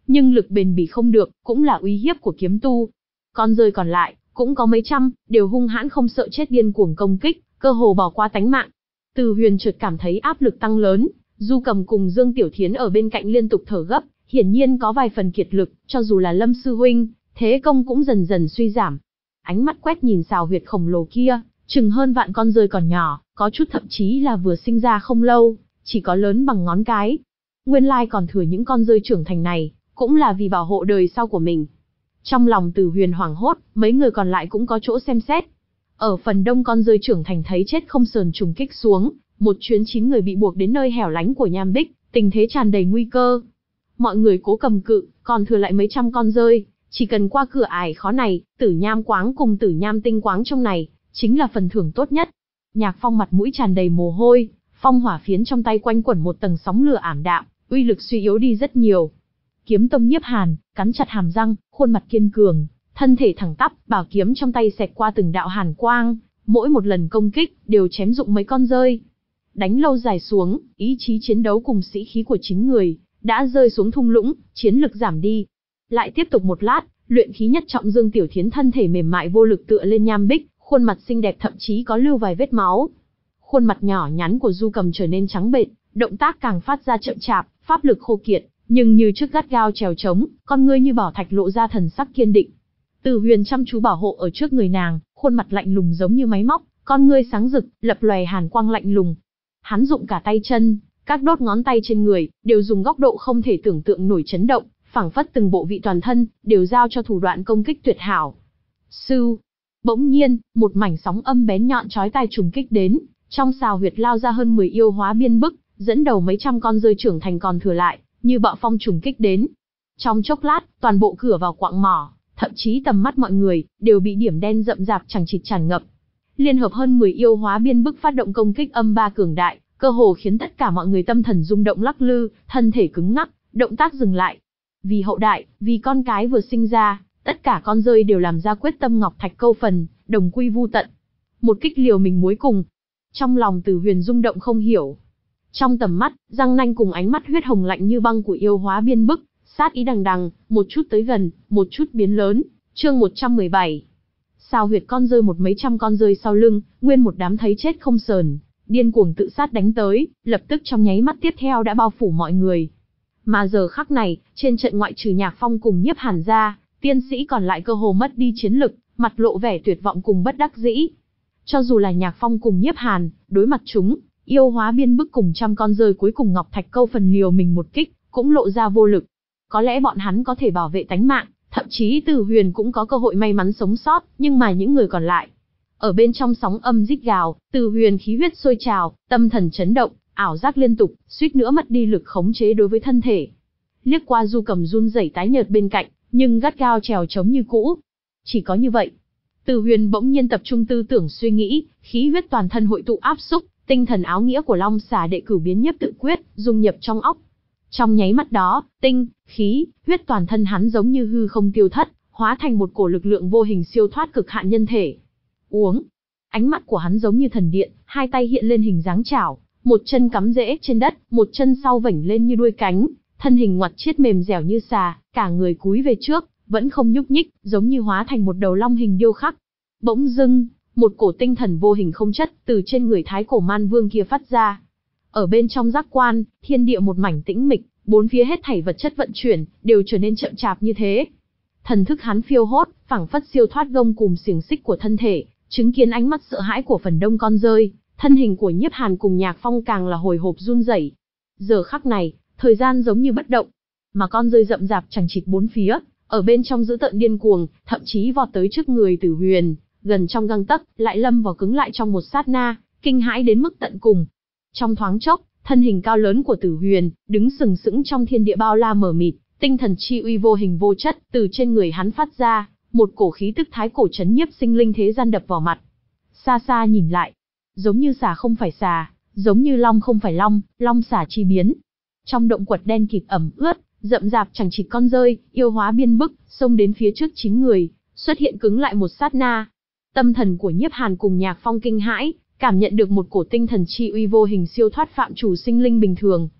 nhưng lực bền bỉ không được, cũng là uy hiếp của kiếm tu. Con rơi còn lại, cũng có mấy trăm, đều hung hãn không sợ chết điên cuồng công kích, cơ hồ bỏ qua tánh mạng. Từ Huyền chợt cảm thấy áp lực tăng lớn, Du Cầm cùng Dương Tiểu Thiến ở bên cạnh liên tục thở gấp, hiển nhiên có vài phần kiệt lực, cho dù là Lâm sư huynh, thế công cũng dần dần suy giảm. Ánh mắt quét nhìn xào huyệt khổng lồ kia, chừng hơn vạn con rơi còn nhỏ, có chút thậm chí là vừa sinh ra không lâu, chỉ có lớn bằng ngón cái. Nguyên lai còn thừa những con rơi trưởng thành này, cũng là vì bảo hộ đời sau của mình. Trong lòng Từ Huyền hoảng hốt, mấy người còn lại cũng có chỗ xem xét. Ở phần đông con rơi trưởng thành thấy chết không sờn trùng kích xuống, một chuyến chín người bị buộc đến nơi hẻo lánh của Nham Bích, tình thế tràn đầy nguy cơ. Mọi người cố cầm cự, còn thừa lại mấy trăm con rơi, chỉ cần qua cửa ải khó này, Tử Nham Quáng cùng Tử Nham Tinh Quáng trong này, chính là phần thưởng tốt nhất. Nhạc Phong mặt mũi tràn đầy mồ hôi, phong hỏa phiến trong tay quanh quẩn một tầng sóng lửa ảm đạm, uy lực suy yếu đi rất nhiều. Kiếm tông Nhiếp Hàn, cắn chặt hàm răng, khuôn mặt kiên cường, thân thể thẳng tắp, bảo kiếm trong tay xẹt qua từng đạo hàn quang, mỗi một lần công kích, đều chém dụng mấy con rơi. Đánh lâu dài xuống, ý chí chiến đấu cùng sĩ khí của chính người, đã rơi xuống thung lũng, chiến lực giảm đi. Lại tiếp tục một lát, luyện khí nhất trọng Dương Tiểu Thiến thân thể mềm mại vô lực tựa lên Nham Bích, khuôn mặt xinh đẹp thậm chí có lưu vài vết máu. Khuôn mặt nhỏ nhắn của Du Cầm trở nên trắng bệch, động tác càng phát ra chậm chạp, pháp lực khô kiệt, nhưng như trước gắt gao trèo trống, con ngươi như bảo thạch lộ ra thần sắc kiên định. Từ Huyền chăm chú bảo hộ ở trước người nàng, khuôn mặt lạnh lùng giống như máy móc, con ngươi sáng rực, lập lòe hàn quang lạnh lùng. Hắn dụng cả tay chân, các đốt ngón tay trên người, đều dùng góc độ không thể tưởng tượng nổi chấn động, phảng phất từng bộ vị toàn thân, đều giao cho thủ đoạn công kích tuyệt hảo. Sư, bỗng nhiên, một mảnh sóng âm bén nhọn chói tai trùng kích đến, trong xào huyệt lao ra hơn mười yêu hóa biên bức, dẫn đầu mấy trăm con rơi trưởng thành còn thừa lại, như bạo phong trùng kích đến. Trong chốc lát, toàn bộ cửa vào quặng mỏ, thậm chí tầm mắt mọi người, đều bị điểm đen rậm rạp chẳng chịt tràn ngập. Liên hợp hơn mười yêu hóa biên bức phát động công kích âm ba cường đại, cơ hồ khiến tất cả mọi người tâm thần rung động lắc lư, thân thể cứng ngắc, động tác dừng lại. Vì hậu đại, vì con cái vừa sinh ra, tất cả con rơi đều làm ra quyết tâm ngọc thạch câu phần, đồng quy vu tận. Một kích liều mình muối cùng. Trong lòng Từ Huyền rung động không hiểu. Trong tầm mắt, răng nanh cùng ánh mắt huyết hồng lạnh như băng của yêu hóa biên bức, sát ý đằng đằng, một chút tới gần, một chút biến lớn. Chương một trăm mười bảy. Xào huyệt con rơi một mấy trăm con rơi sau lưng, nguyên một đám thấy chết không sờn, điên cuồng tự sát đánh tới, lập tức trong nháy mắt tiếp theo đã bao phủ mọi người. Mà giờ khắc này, trên trận ngoại trừ Nhạc Phong cùng Nhiếp Hàn ra, tiên sĩ còn lại cơ hồ mất đi chiến lực, mặt lộ vẻ tuyệt vọng cùng bất đắc dĩ. Cho dù là Nhạc Phong cùng Nhiếp Hàn, đối mặt chúng, yêu hóa biên bức cùng trăm con rơi cuối cùng ngọc thạch câu phần liều mình một kích, cũng lộ ra vô lực. Có lẽ bọn hắn có thể bảo vệ tánh mạng, thậm chí Từ Huyền cũng có cơ hội may mắn sống sót, nhưng mà những người còn lại, ở bên trong sóng âm rít gào, Từ Huyền khí huyết sôi trào, tâm thần chấn động, ảo giác liên tục, suýt nữa mất đi lực khống chế đối với thân thể. Liếc qua Du Cầm run rẩy tái nhợt bên cạnh, nhưng gắt gao trèo chống như cũ. Chỉ có như vậy, Từ Huyền bỗng nhiên tập trung tư tưởng suy nghĩ, khí huyết toàn thân hội tụ áp xúc, tinh thần áo nghĩa của Long Xà đệ cửu biến nhiếp tự quyết, dung nhập trong óc. Trong nháy mắt đó, tinh, khí, huyết toàn thân hắn giống như hư không tiêu thất, hóa thành một cổ lực lượng vô hình siêu thoát cực hạn nhân thể. Uống. Ánh mắt của hắn giống như thần điện, hai tay hiện lên hình dáng chảo, một chân cắm rễ trên đất, một chân sau vểnh lên như đuôi cánh, thân hình ngoặt chiết mềm dẻo như xà, cả người cúi về trước, vẫn không nhúc nhích, giống như hóa thành một đầu long hình điêu khắc. Bỗng dưng, một cổ tinh thần vô hình không chất từ trên người Thái Cổ Man Vương kia phát ra. Ở bên trong giác quan, thiên địa một mảnh tĩnh mịch, bốn phía hết thảy vật chất vận chuyển, đều trở nên chậm chạp như thế. Thần thức hắn phiêu hốt, phảng phất siêu thoát gông cùm xiềng xích của thân thể, chứng kiến ánh mắt sợ hãi của phần đông con rơi, thân hình của Nhiếp Hàn cùng Nhạc Phong càng là hồi hộp run rẩy. Giờ khắc này, thời gian giống như bất động, mà con rơi rậm rạp chằng chịt bốn phía, ở bên trong dữ tợn điên cuồng, thậm chí vọt tới trước người Tử Huyền, gần trong gang tấc, lại lâm vào cứng lại trong một sát na, kinh hãi đến mức tận cùng. Trong thoáng chốc, thân hình cao lớn của Tử Huyền, đứng sừng sững trong thiên địa bao la mờ mịt, tinh thần chi uy vô hình vô chất, từ trên người hắn phát ra, một cổ khí tức thái cổ chấn nhiếp sinh linh thế gian đập vào mặt. Xa xa nhìn lại, giống như xà không phải xà, giống như long không phải long, long xà chi biến. Trong động quật đen kịt ẩm ướt, rậm rạp chẳng chịt con rơi, yêu hóa biên bức, xông đến phía trước chính người, xuất hiện cứng lại một sát na. Tâm thần của Nhiếp Hàn cùng Nhạc Phong kinh hãi, cảm nhận được một cổ tinh thần chi uy vô hình siêu thoát phạm chủ sinh linh bình thường.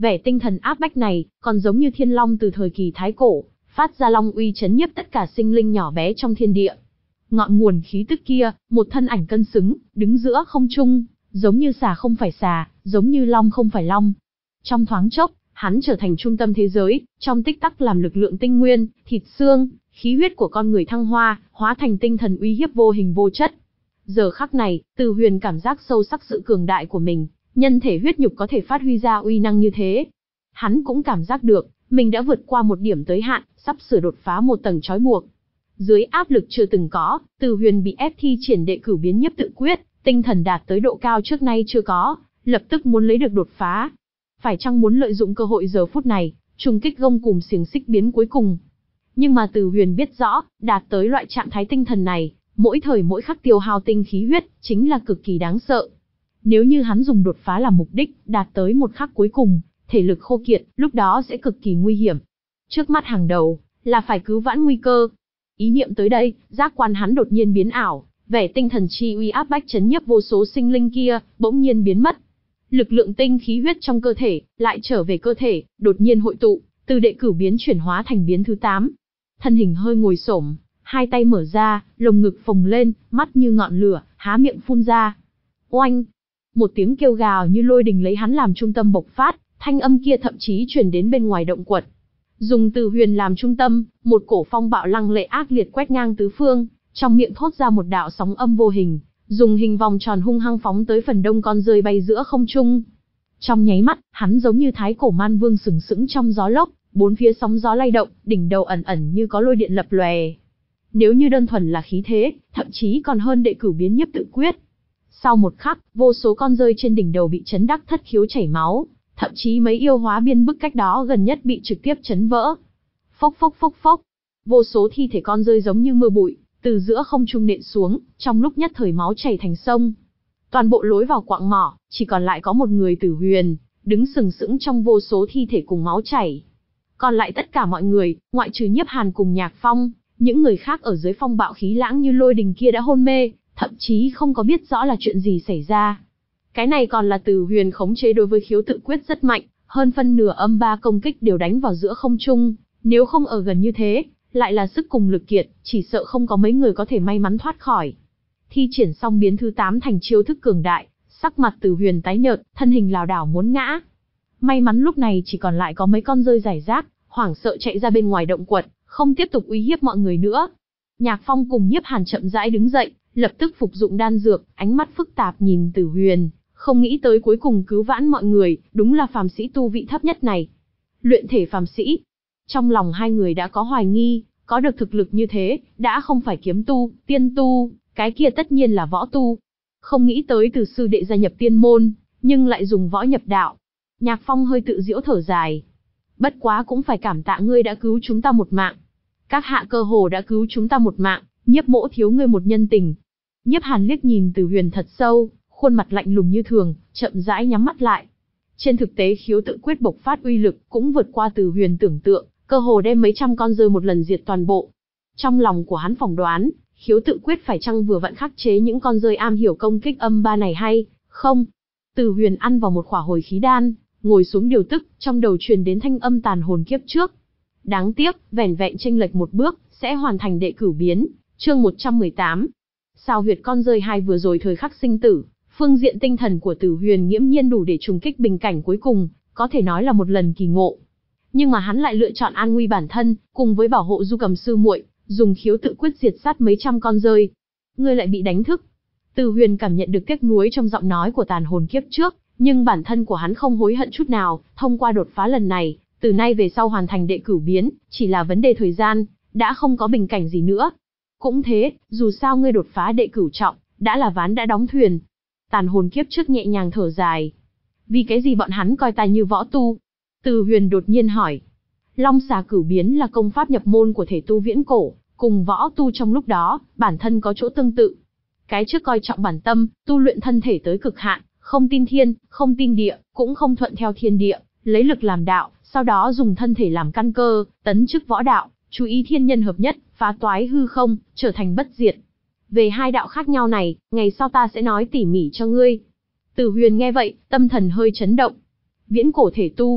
Vẻ tinh thần áp bách này, còn giống như thiên long từ thời kỳ thái cổ, phát ra long uy chấn nhiếp tất cả sinh linh nhỏ bé trong thiên địa. Ngọn nguồn khí tức kia, một thân ảnh cân xứng, đứng giữa không trung, giống như xà không phải xà, giống như long không phải long. Trong thoáng chốc, hắn trở thành trung tâm thế giới, trong tích tắc làm lực lượng tinh nguyên, thịt xương, khí huyết của con người thăng hoa, hóa thành tinh thần uy hiếp vô hình vô chất. Giờ khắc này, Từ Huyền cảm giác sâu sắc sự cường đại của mình, nhân thể huyết nhục có thể phát huy ra uy năng như thế. Hắn cũng cảm giác được, mình đã vượt qua một điểm tới hạn, sắp sửa đột phá một tầng trói buộc. Dưới áp lực chưa từng có, Từ Huyền bị ép thi triển đệ cửu biến nhiếp tự quyết, tinh thần đạt tới độ cao trước nay chưa có, lập tức muốn lấy được đột phá. Phải chăng muốn lợi dụng cơ hội giờ phút này, trùng kích gông cùm xiềng xích biến cuối cùng. Nhưng mà Từ Huyền biết rõ, đạt tới loại trạng thái tinh thần này, mỗi thời mỗi khắc tiêu hao tinh khí huyết, chính là cực kỳ đáng sợ. Nếu như hắn dùng đột phá làm mục đích, đạt tới một khắc cuối cùng, thể lực khô kiệt, lúc đó sẽ cực kỳ nguy hiểm. Trước mắt hàng đầu, là phải cứu vãn nguy cơ. Ý niệm tới đây, giác quan hắn đột nhiên biến ảo, vẻ tinh thần chi uy áp bách chấn nhiếp vô số sinh linh kia, bỗng nhiên biến mất. Lực lượng tinh khí huyết trong cơ thể, lại trở về cơ thể, đột nhiên hội tụ, từ đệ cửu biến chuyển hóa thành biến thứ tám. Thân hình hơi ngồi xổm, hai tay mở ra, lồng ngực phồng lên, mắt như ngọn lửa, há miệng phun ra. Oanh! Một tiếng kêu gào như lôi đình lấy hắn làm trung tâm bộc phát, thanh âm kia thậm chí truyền đến bên ngoài động quật. Dùng Từ Huyền làm trung tâm, một cổ phong bạo lăng lệ ác liệt quét ngang tứ phương, trong miệng thốt ra một đạo sóng âm vô hình, dùng hình vòng tròn hung hăng phóng tới phần đông con rơi bay giữa không trung. Trong nháy mắt, hắn giống như thái cổ man vương sừng sững trong gió lốc, bốn phía sóng gió lay động, đỉnh đầu ẩn ẩn như có lôi điện lập lòe. Nếu như đơn thuần là khí thế, thậm chí còn hơn đệ cửu biến nhiếp tự quyết. Sau một khắc, vô số con rơi trên đỉnh đầu bị chấn đắc thất khiếu chảy máu, thậm chí mấy yêu hóa biên bức cách đó gần nhất bị trực tiếp chấn vỡ. Phốc phốc phốc phốc, vô số thi thể con rơi giống như mưa bụi, từ giữa không trung nện xuống, trong lúc nhất thời máu chảy thành sông. Toàn bộ lối vào quạng mỏ, chỉ còn lại có một người Tử Huyền, đứng sừng sững trong vô số thi thể cùng máu chảy. Còn lại tất cả mọi người, ngoại trừ Nhiếp Hàn cùng Nhạc Phong, những người khác ở dưới phong bạo khí lãng như lôi đình kia đã hôn mê, thậm chí không có biết rõ là chuyện gì xảy ra. Cái này còn là Từ Huyền khống chế đối với khiếu tự quyết rất mạnh, hơn phân nửa âm ba công kích đều đánh vào giữa không trung, nếu không ở gần như thế, lại là sức cùng lực kiệt, chỉ sợ không có mấy người có thể may mắn thoát khỏi. Thi triển xong biến thứ tám thành chiêu thức cường đại, sắc mặt Từ Huyền tái nhợt, thân hình lảo đảo muốn ngã. May mắn lúc này chỉ còn lại có mấy con rơi rải rác, hoảng sợ chạy ra bên ngoài động quật, không tiếp tục uy hiếp mọi người nữa. Nhạc Phong cùng Nhiếp Hàn chậm rãi đứng dậy, lập tức phục dụng đan dược, ánh mắt phức tạp nhìn Từ Huyền, không nghĩ tới cuối cùng cứu vãn mọi người, đúng là phàm sĩ tu vị thấp nhất này. Luyện thể phàm sĩ. Trong lòng hai người đã có hoài nghi, có được thực lực như thế, đã không phải kiếm tu, tiên tu, cái kia tất nhiên là võ tu. Không nghĩ tới Từ sư đệ gia nhập tiên môn, nhưng lại dùng võ nhập đạo. Nhạc Phong hơi tự giễu thở dài. Bất quá cũng phải cảm tạ ngươi đã cứu chúng ta một mạng. Các hạ cơ hồ đã cứu chúng ta một mạng, Nhiếp mỗ thiếu ngươi một nhân tình. Nhiếp Hàn liếc nhìn Từ Huyền thật sâu, khuôn mặt lạnh lùng như thường, chậm rãi nhắm mắt lại. Trên thực tế khiếu tự quyết bộc phát uy lực cũng vượt qua Từ Huyền tưởng tượng, cơ hồ đem mấy trăm con rơi một lần diệt toàn bộ. Trong lòng của hắn phỏng đoán, khiếu tự quyết phải chăng vừa vặn khắc chế những con rơi am hiểu công kích âm ba này hay không? Từ Huyền ăn vào một khỏa hồi khí đan, ngồi xuống điều tức, trong đầu truyền đến thanh âm tàn hồn kiếp trước. Đáng tiếc, vẻn vẹn chênh lệch một bước, sẽ hoàn thành đệ cửu biến, chương một trăm mười tám. Sao huyệt con rơi hai vừa rồi thời khắc sinh tử, phương diện tinh thần của Tử Huyền nghiễm nhiên đủ để trùng kích bình cảnh cuối cùng, có thể nói là một lần kỳ ngộ. Nhưng mà hắn lại lựa chọn an nguy bản thân, cùng với bảo hộ Du Cầm sư muội, dùng khiếu tự quyết diệt sát mấy trăm con rơi. Ngươi lại bị đánh thức. Tử Huyền cảm nhận được tiếc nuối trong giọng nói của tàn hồn kiếp trước, nhưng bản thân của hắn không hối hận chút nào, thông qua đột phá lần này, từ nay về sau hoàn thành đệ cửu biến, chỉ là vấn đề thời gian, đã không có bình cảnh gì nữa. Cũng thế, dù sao ngươi đột phá đệ cửu trọng, đã là ván đã đóng thuyền. Tàn hồn kiếp trước nhẹ nhàng thở dài. Vì cái gì bọn hắn coi ta như võ tu? Từ Huyền đột nhiên hỏi. Long xà cửu biến là công pháp nhập môn của thể tu viễn cổ, cùng võ tu trong lúc đó, bản thân có chỗ tương tự. Cái trước coi trọng bản tâm, tu luyện thân thể tới cực hạn, không tin thiên, không tin địa, cũng không thuận theo thiên địa, lấy lực làm đạo, sau đó dùng thân thể làm căn cơ, tấn chức võ đạo, chú ý thiên nhân hợp nhất, phá toái hư không, trở thành bất diệt. Về hai đạo khác nhau này, ngày sau ta sẽ nói tỉ mỉ cho ngươi. Từ Huyền nghe vậy, tâm thần hơi chấn động. Viễn cổ thể tu,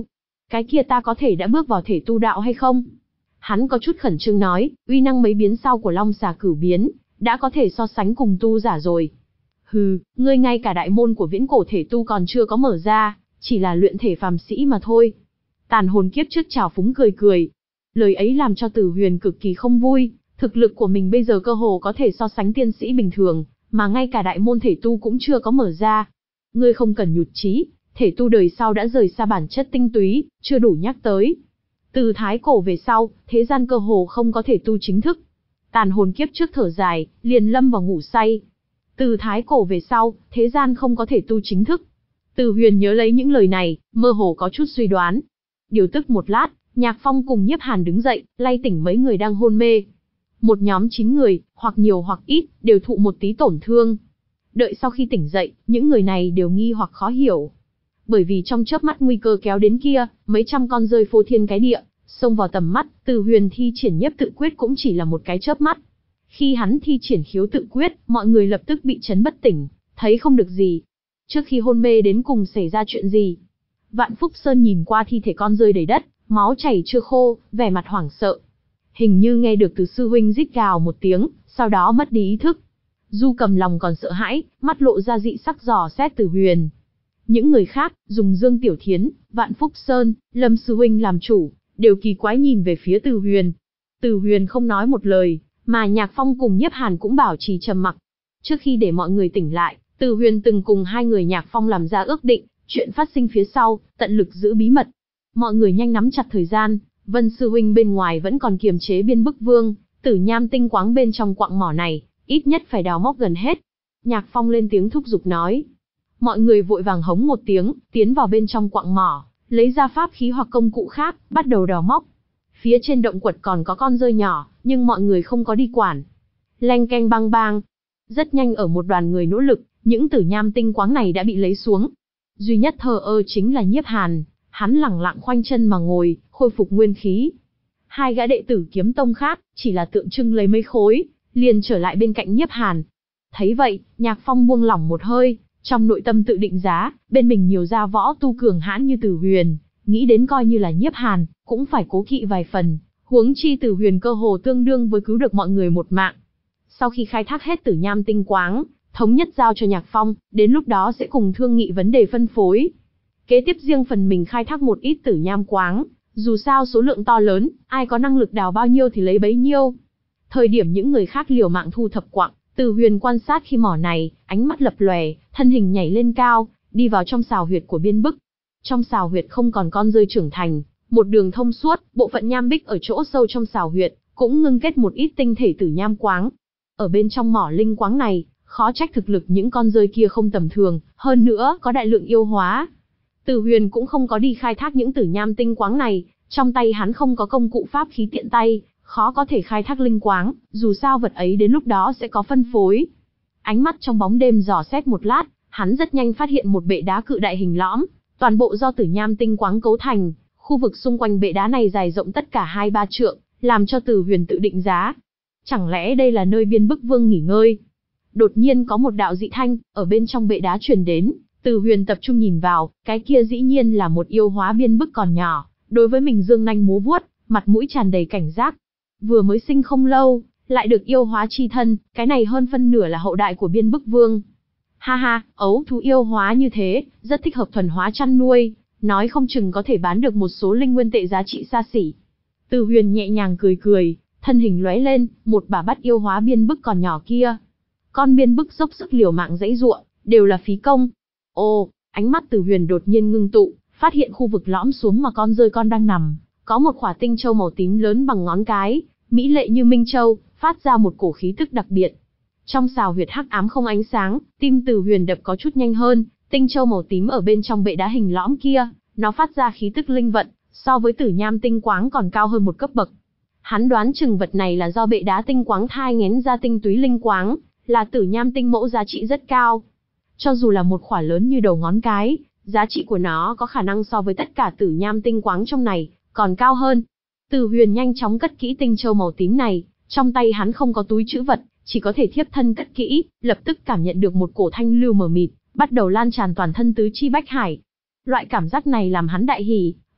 Cái kia ta có thể đã bước vào thể tu đạo hay không? Hắn có chút khẩn trương nói, uy năng mấy biến sau của Long Xà Cửu biến, đã có thể so sánh cùng tu giả rồi. Hừ, ngươi ngay cả đại môn của viễn cổ thể tu còn chưa có mở ra, chỉ là luyện thể phàm sĩ mà thôi. Tàn hồn kiếp trước trào phúng cười cười. Lời ấy làm cho Tử Huyền cực kỳ không vui, thực lực của mình bây giờ cơ hồ có thể so sánh tiên sĩ bình thường, mà ngay cả đại môn thể tu cũng chưa có mở ra. Ngươi không cần nhụt chí, thể tu đời sau đã rời xa bản chất tinh túy, chưa đủ nhắc tới. Từ thái cổ về sau, thế gian cơ hồ không có thể tu chính thức. Tàn hồn kiếp trước thở dài, liền lâm vào ngủ say. Từ thái cổ về sau, thế gian không có thể tu chính thức. Từ Huyền nhớ lấy những lời này, mơ hồ có chút suy đoán. Điều tức một lát, Nhạc Phong cùng Nhiếp Hàn đứng dậy, lay tỉnh mấy người đang hôn mê. Một nhóm chín người, hoặc nhiều hoặc ít, đều thụ một tí tổn thương. Đợi sau khi tỉnh dậy, những người này đều nghi hoặc khó hiểu. Bởi vì trong chớp mắt nguy cơ kéo đến kia, mấy trăm con rơi phô thiên cái địa, xông vào tầm mắt, Từ Huyền thi triển nhiếp tự quyết cũng chỉ là một cái chớp mắt. Khi hắn thi triển khiếu tự quyết, mọi người lập tức bị chấn bất tỉnh, thấy không được gì. Trước khi hôn mê đến cùng xảy ra chuyện gì? Vạn Phúc Sơn nhìn qua thi thể con rơi đầy đất, máu chảy chưa khô, vẻ mặt hoảng sợ. Hình như nghe được từ sư huynh rít gào một tiếng, sau đó mất đi ý thức. Du Cầm lòng còn sợ hãi, mắt lộ ra dị sắc dò xét Từ Huyền. Những người khác, dùng Dương Tiểu Thiến, Vạn Phúc Sơn, Lâm sư huynh làm chủ, đều kỳ quái nhìn về phía Từ Huyền. Từ Huyền không nói một lời, mà Nhạc Phong cùng Nhiếp Hàn cũng bảo trì trầm mặc. Trước khi để mọi người tỉnh lại, Từ Huyền từng cùng hai người Nhạc Phong làm ra ước định, chuyện phát sinh phía sau, tận lực giữ bí mật. Mọi người nhanh nắm chặt thời gian, Vân sư huynh bên ngoài vẫn còn kiềm chế Biên Bức Vương, Tử Nham tinh quáng bên trong quặng mỏ này, ít nhất phải đào móc gần hết. Nhạc Phong lên tiếng thúc giục nói. Mọi người vội vàng hống một tiếng, tiến vào bên trong quặng mỏ, lấy ra pháp khí hoặc công cụ khác, bắt đầu đào móc. Phía trên động quật còn có con rơi nhỏ, nhưng mọi người không có đi quản. Leng keng bang bang. Rất nhanh ở một đoàn người nỗ lực, những tử nham tinh quáng này đã bị lấy xuống. Duy nhất thờ ơ chính là Nhiếp Hàn, hắn lẳng lặng khoanh chân mà ngồi, khôi phục nguyên khí. Hai gã đệ tử Kiếm Tông khác, chỉ là tượng trưng lấy mấy khối, liền trở lại bên cạnh Nhiếp Hàn. Thấy vậy, Nhạc Phong buông lỏng một hơi, trong nội tâm tự định giá, bên mình nhiều gia võ tu cường hãn như Từ Huyền, nghĩ đến coi như là Nhiếp Hàn, cũng phải cố kỵ vài phần, huống chi Từ Huyền cơ hồ tương đương với cứu được mọi người một mạng. Sau khi khai thác hết tử nham tinh quáng, thống nhất giao cho Nhạc Phong, đến lúc đó sẽ cùng thương nghị vấn đề phân phối. Kế tiếp riêng phần mình khai thác một ít tử nham quáng, dù sao số lượng to lớn, ai có năng lực đào bao nhiêu thì lấy bấy nhiêu. Thời điểm những người khác liều mạng thu thập quặng, Từ Huyền quan sát khi mỏ này, ánh mắt lập lòe, thân hình nhảy lên cao, đi vào trong sào huyệt của Biên Bức. Trong sào huyệt không còn con rơi trưởng thành, một đường thông suốt, bộ phận nham bích ở chỗ sâu trong sào huyệt, cũng ngưng kết một ít tinh thể tử nham quáng. Ở bên trong mỏ linh quáng này, khó trách thực lực những con rơi kia không tầm thường, hơn nữa có đại lượng yêu hóa. Từ Huyền cũng không có đi khai thác những tử nham tinh quáng này, trong tay hắn không có công cụ pháp khí tiện tay, khó có thể khai thác linh quáng, dù sao vật ấy đến lúc đó sẽ có phân phối. Ánh mắt trong bóng đêm dò xét một lát, hắn rất nhanh phát hiện một bệ đá cự đại hình lõm, toàn bộ do tử nham tinh quáng cấu thành, khu vực xung quanh bệ đá này dài rộng tất cả hai ba trượng, làm cho Từ Huyền tự định giá. Chẳng lẽ đây là nơi Biên Bức Vương nghỉ ngơi? Đột nhiên có một đạo dị thanh, ở bên trong bệ đá truyền đến, Từ Huyền tập trung nhìn vào, cái kia dĩ nhiên là một yêu hóa Biên Bức còn nhỏ, đối với mình dương nanh múa vuốt, mặt mũi tràn đầy cảnh giác. Vừa mới sinh không lâu, lại được yêu hóa chi thân, cái này hơn phân nửa là hậu đại của Biên Bức Vương. Ha ha, ấu thú yêu hóa như thế, rất thích hợp thuần hóa chăn nuôi, nói không chừng có thể bán được một số linh nguyên tệ giá trị xa xỉ. Từ Huyền nhẹ nhàng cười cười, thân hình lóe lên, một bà bắt yêu hóa Biên Bức còn nhỏ kia. Con Biên Bức dốc sức liều mạng giãy giụa, đều là phí công. Ồ, ánh mắt Từ Huyền đột nhiên ngưng tụ, phát hiện khu vực lõm xuống mà con rơi con đang nằm, có một khỏa tinh châu màu tím lớn bằng ngón cái, mỹ lệ như minh châu, phát ra một cổ khí tức đặc biệt. Trong sào huyệt hắc ám không ánh sáng, tim Từ Huyền đập có chút nhanh hơn, tinh châu màu tím ở bên trong bệ đá hình lõm kia, nó phát ra khí tức linh vận, so với tử nham tinh quáng còn cao hơn một cấp bậc. Hắn đoán chừng vật này là do bệ đá tinh quáng thai nghén ra tinh túy linh quáng, là tử nham tinh mẫu giá trị rất cao. Cho dù là một khỏa lớn như đầu ngón cái, giá trị của nó có khả năng so với tất cả tử nham tinh quáng trong này, còn cao hơn. Từ Huyền nhanh chóng cất kỹ tinh châu màu tím này, trong tay hắn không có túi trữ vật, chỉ có thể thiếp thân cất kỹ, lập tức cảm nhận được một cổ thanh lưu mờ mịt, bắt đầu lan tràn toàn thân tứ chi bách hải. Loại cảm giác này làm hắn đại hỉ,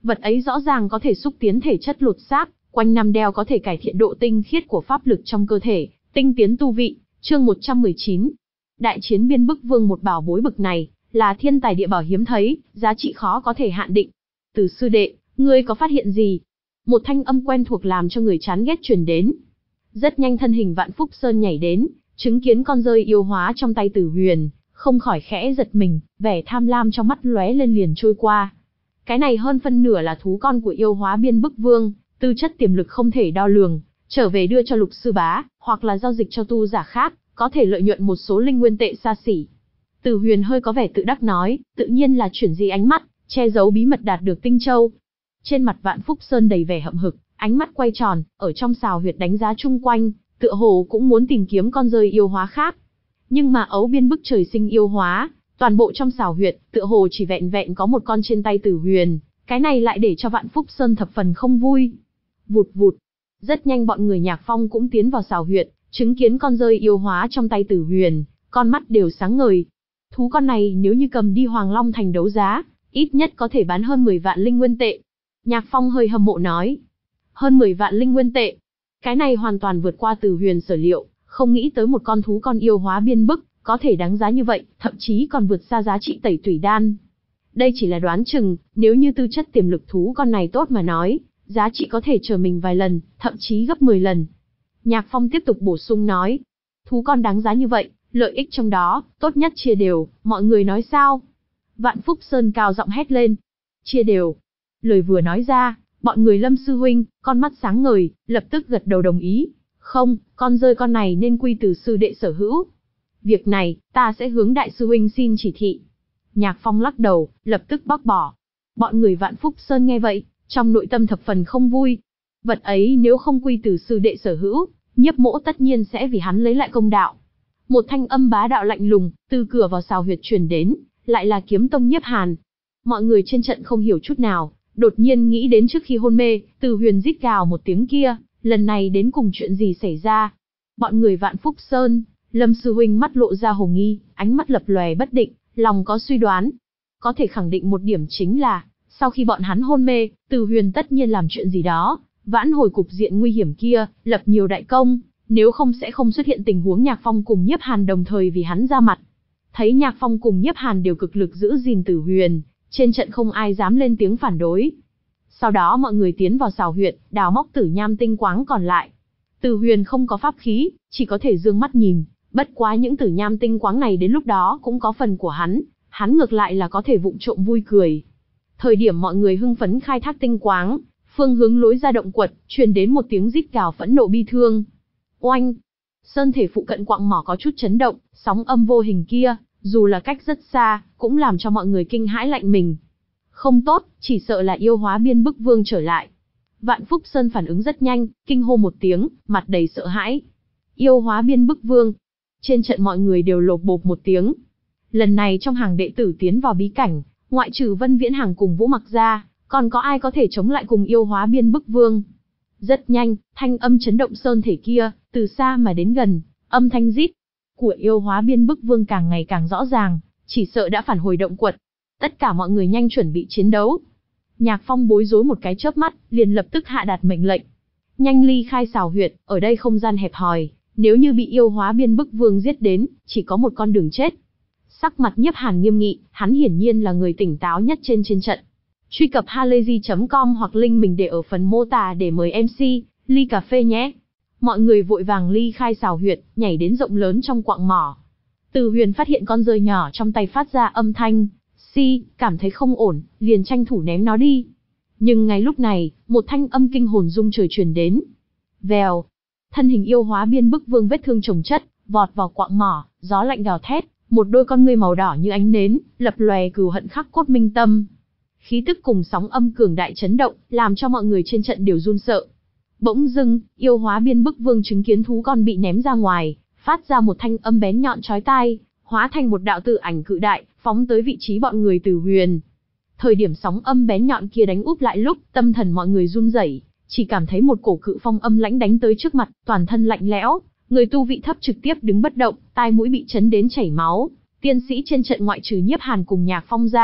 Vật ấy rõ ràng có thể xúc tiến thể chất lột xác, quanh năm đeo có thể cải thiện độ tinh khiết của pháp lực trong cơ thể, tinh tiến tu vị. Chương một trăm mười chín. Đại chiến Biên Bức Vương. Một bảo bối bực này là thiên tài địa bảo hiếm thấy, giá trị khó có thể hạn định. Từ sư đệ, ngươi có phát hiện gì? Một thanh âm quen thuộc làm cho người chán ghét truyền đến. Rất nhanh thân hình Vạn Phúc Sơn nhảy đến, chứng kiến con rơi yêu hóa trong tay Tử Huyền, không khỏi khẽ giật mình, vẻ tham lam trong mắt lóe lên liền trôi qua. Cái này hơn phân nửa là thú con của yêu hóa Biên Bức Vương, tư chất tiềm lực không thể đo lường, trở về đưa cho Lục sư bá, hoặc là giao dịch cho tu giả khác, có thể lợi nhuận một số linh nguyên tệ xa xỉ. Tử Huyền hơi có vẻ tự đắc nói, tự nhiên là chuyển di ánh mắt, che giấu bí mật đạt được Tinh Châu. Trên mặt Vạn Phúc Sơn đầy vẻ hậm hực, ánh mắt quay tròn, ở trong sào huyệt đánh giá chung quanh, tựa hồ cũng muốn tìm kiếm con rơi yêu hóa khác. Nhưng mà ấu Biên Bức trời sinh yêu hóa, toàn bộ trong sào huyệt, tựa hồ chỉ vẹn vẹn có một con trên tay Tử Huyền, cái này lại để cho Vạn Phúc Sơn thập phần không vui. Vụt vụt. Rất nhanh bọn người Nhạc Phong cũng tiến vào sào huyệt, chứng kiến con rơi yêu hóa trong tay Tử Huyền, con mắt đều sáng ngời. Thú con này nếu như cầm đi Hoàng Long Thành đấu giá, ít nhất có thể bán hơn mười vạn linh nguyên tệ. Nhạc Phong hơi hâm mộ nói. Hơn mười vạn linh nguyên tệ. Cái này hoàn toàn vượt qua Tử Huyền sở liệu, không nghĩ tới một con thú con yêu hóa Biên Bức, có thể đáng giá như vậy, thậm chí còn vượt xa giá trị tẩy tủy đan. Đây chỉ là đoán chừng, nếu như tư chất tiềm lực thú con này tốt mà nói, giá trị có thể trở mình vài lần, thậm chí gấp mười lần. Nhạc Phong tiếp tục bổ sung nói, thú con đáng giá như vậy, lợi ích trong đó, tốt nhất chia đều, mọi người nói sao? Vạn Phúc Sơn cao giọng hét lên, chia đều. Lời vừa nói ra, bọn người Lâm sư huynh, con mắt sáng ngời, lập tức gật đầu đồng ý. Không, con rơi con này nên quy từ sư đệ sở hữu. Việc này, ta sẽ hướng đại sư huynh xin chỉ thị. Nhạc Phong lắc đầu, lập tức bác bỏ. Bọn người Vạn Phúc Sơn nghe vậy, trong nội tâm thập phần không vui. Vật ấy nếu không quy từ sư đệ sở hữu, Nhiếp Mỗ tất nhiên sẽ vì hắn lấy lại công đạo. Một thanh âm bá đạo lạnh lùng, từ cửa vào sào huyệt truyền đến, lại là Kiếm Tông Nhiếp Hàn. Mọi người trên trận không hiểu chút nào, đột nhiên nghĩ đến trước khi hôn mê, Từ Huyền rít gào một tiếng kia, lần này đến cùng chuyện gì xảy ra? Bọn người Vạn Phúc Sơn, Lâm sư huynh mắt lộ ra hồ nghi, ánh mắt lập lòe bất định, lòng có suy đoán. Có thể khẳng định một điểm chính là, sau khi bọn hắn hôn mê, Từ Huyền tất nhiên làm chuyện gì đó, vãn hồi cục diện nguy hiểm kia, lập nhiều đại công, nếu không sẽ không xuất hiện tình huống Nhạc Phong cùng Nhiếp Hàn đồng thời vì hắn ra mặt. Thấy Nhạc Phong cùng Nhiếp Hàn đều cực lực giữ gìn Tử Huyền, trên trận không ai dám lên tiếng phản đối. Sau đó mọi người tiến vào sào huyệt, đào móc tử nham tinh quáng còn lại. Tử Huyền không có pháp khí, chỉ có thể dương mắt nhìn, bất quá những tử nham tinh quáng này đến lúc đó cũng có phần của hắn, hắn ngược lại là có thể vụng trộm vui cười. Thời điểm mọi người hưng phấn khai thác tinh quáng, phương hướng lối ra động quật, truyền đến một tiếng rít gào phẫn nộ bi thương. Oanh! Sơn thể phụ cận quặng mỏ có chút chấn động, sóng âm vô hình kia, dù là cách rất xa, cũng làm cho mọi người kinh hãi lạnh mình. Không tốt, chỉ sợ là yêu hóa Biên Bức Vương trở lại. Vạn Phúc Sơn phản ứng rất nhanh, kinh hô một tiếng, mặt đầy sợ hãi. Yêu hóa Biên Bức Vương. Trên trận mọi người đều lột bột một tiếng. Lần này trong hàng đệ tử tiến vào bí cảnh, ngoại trừ Vân Viễn Hàng cùng Vũ Mặc ra, còn có ai có thể chống lại cùng yêu hóa Biên Bức Vương? Rất nhanh, thanh âm chấn động sơn thể kia, từ xa mà đến gần, âm thanh rít của yêu hóa Biên Bức Vương càng ngày càng rõ ràng, chỉ sợ đã phản hồi động quật. Tất cả mọi người nhanh chuẩn bị chiến đấu. Nhạc Phong bối rối một cái chớp mắt, liền lập tức hạ đạt mệnh lệnh. Nhanh ly khai sào huyệt, ở đây không gian hẹp hòi, nếu như bị yêu hóa Biên Bức Vương giết đến, chỉ có một con đường chết. Sắc mặt Nhiếp Hàn nghiêm nghị, hắn hiển nhiên là người tỉnh táo nhất trên trên trận. Truy cập halayzi chấm com hoặc link mình để ở phần mô tả để mời em xê, ly cà phê nhé. Mọi người vội vàng ly khai sào huyệt, nhảy đến rộng lớn trong quặng mỏ. Từ Huyền phát hiện con rơi nhỏ trong tay phát ra âm thanh, si, cảm thấy không ổn, liền tranh thủ ném nó đi. Nhưng ngay lúc này, một thanh âm kinh hồn rung trời truyền đến. Vèo, thân hình yêu hóa Biên Bức Vương vết thương chồng chất, vọt vào quặng mỏ, gió lạnh gào thét, một đôi con ngươi màu đỏ như ánh nến, lập lòe cừu hận khắc cốt minh tâm. Khí tức cùng sóng âm cường đại chấn động, làm cho mọi người trên trận đều run sợ. Bỗng dưng, yêu hóa Biên Bức Vương chứng kiến thú con bị ném ra ngoài, phát ra một thanh âm bén nhọn chói tai, hóa thành một đạo tự ảnh cự đại, phóng tới vị trí bọn người Tử Huyền. Thời điểm sóng âm bén nhọn kia đánh úp lại lúc, tâm thần mọi người run rẩy, chỉ cảm thấy một cổ cự phong âm lãnh đánh tới trước mặt, toàn thân lạnh lẽo, người tu vị thấp trực tiếp đứng bất động, tai mũi bị chấn đến chảy máu. Tiên sĩ trên trận ngoại trừ Nhiếp Hàn cùng Nhạc Phong ra,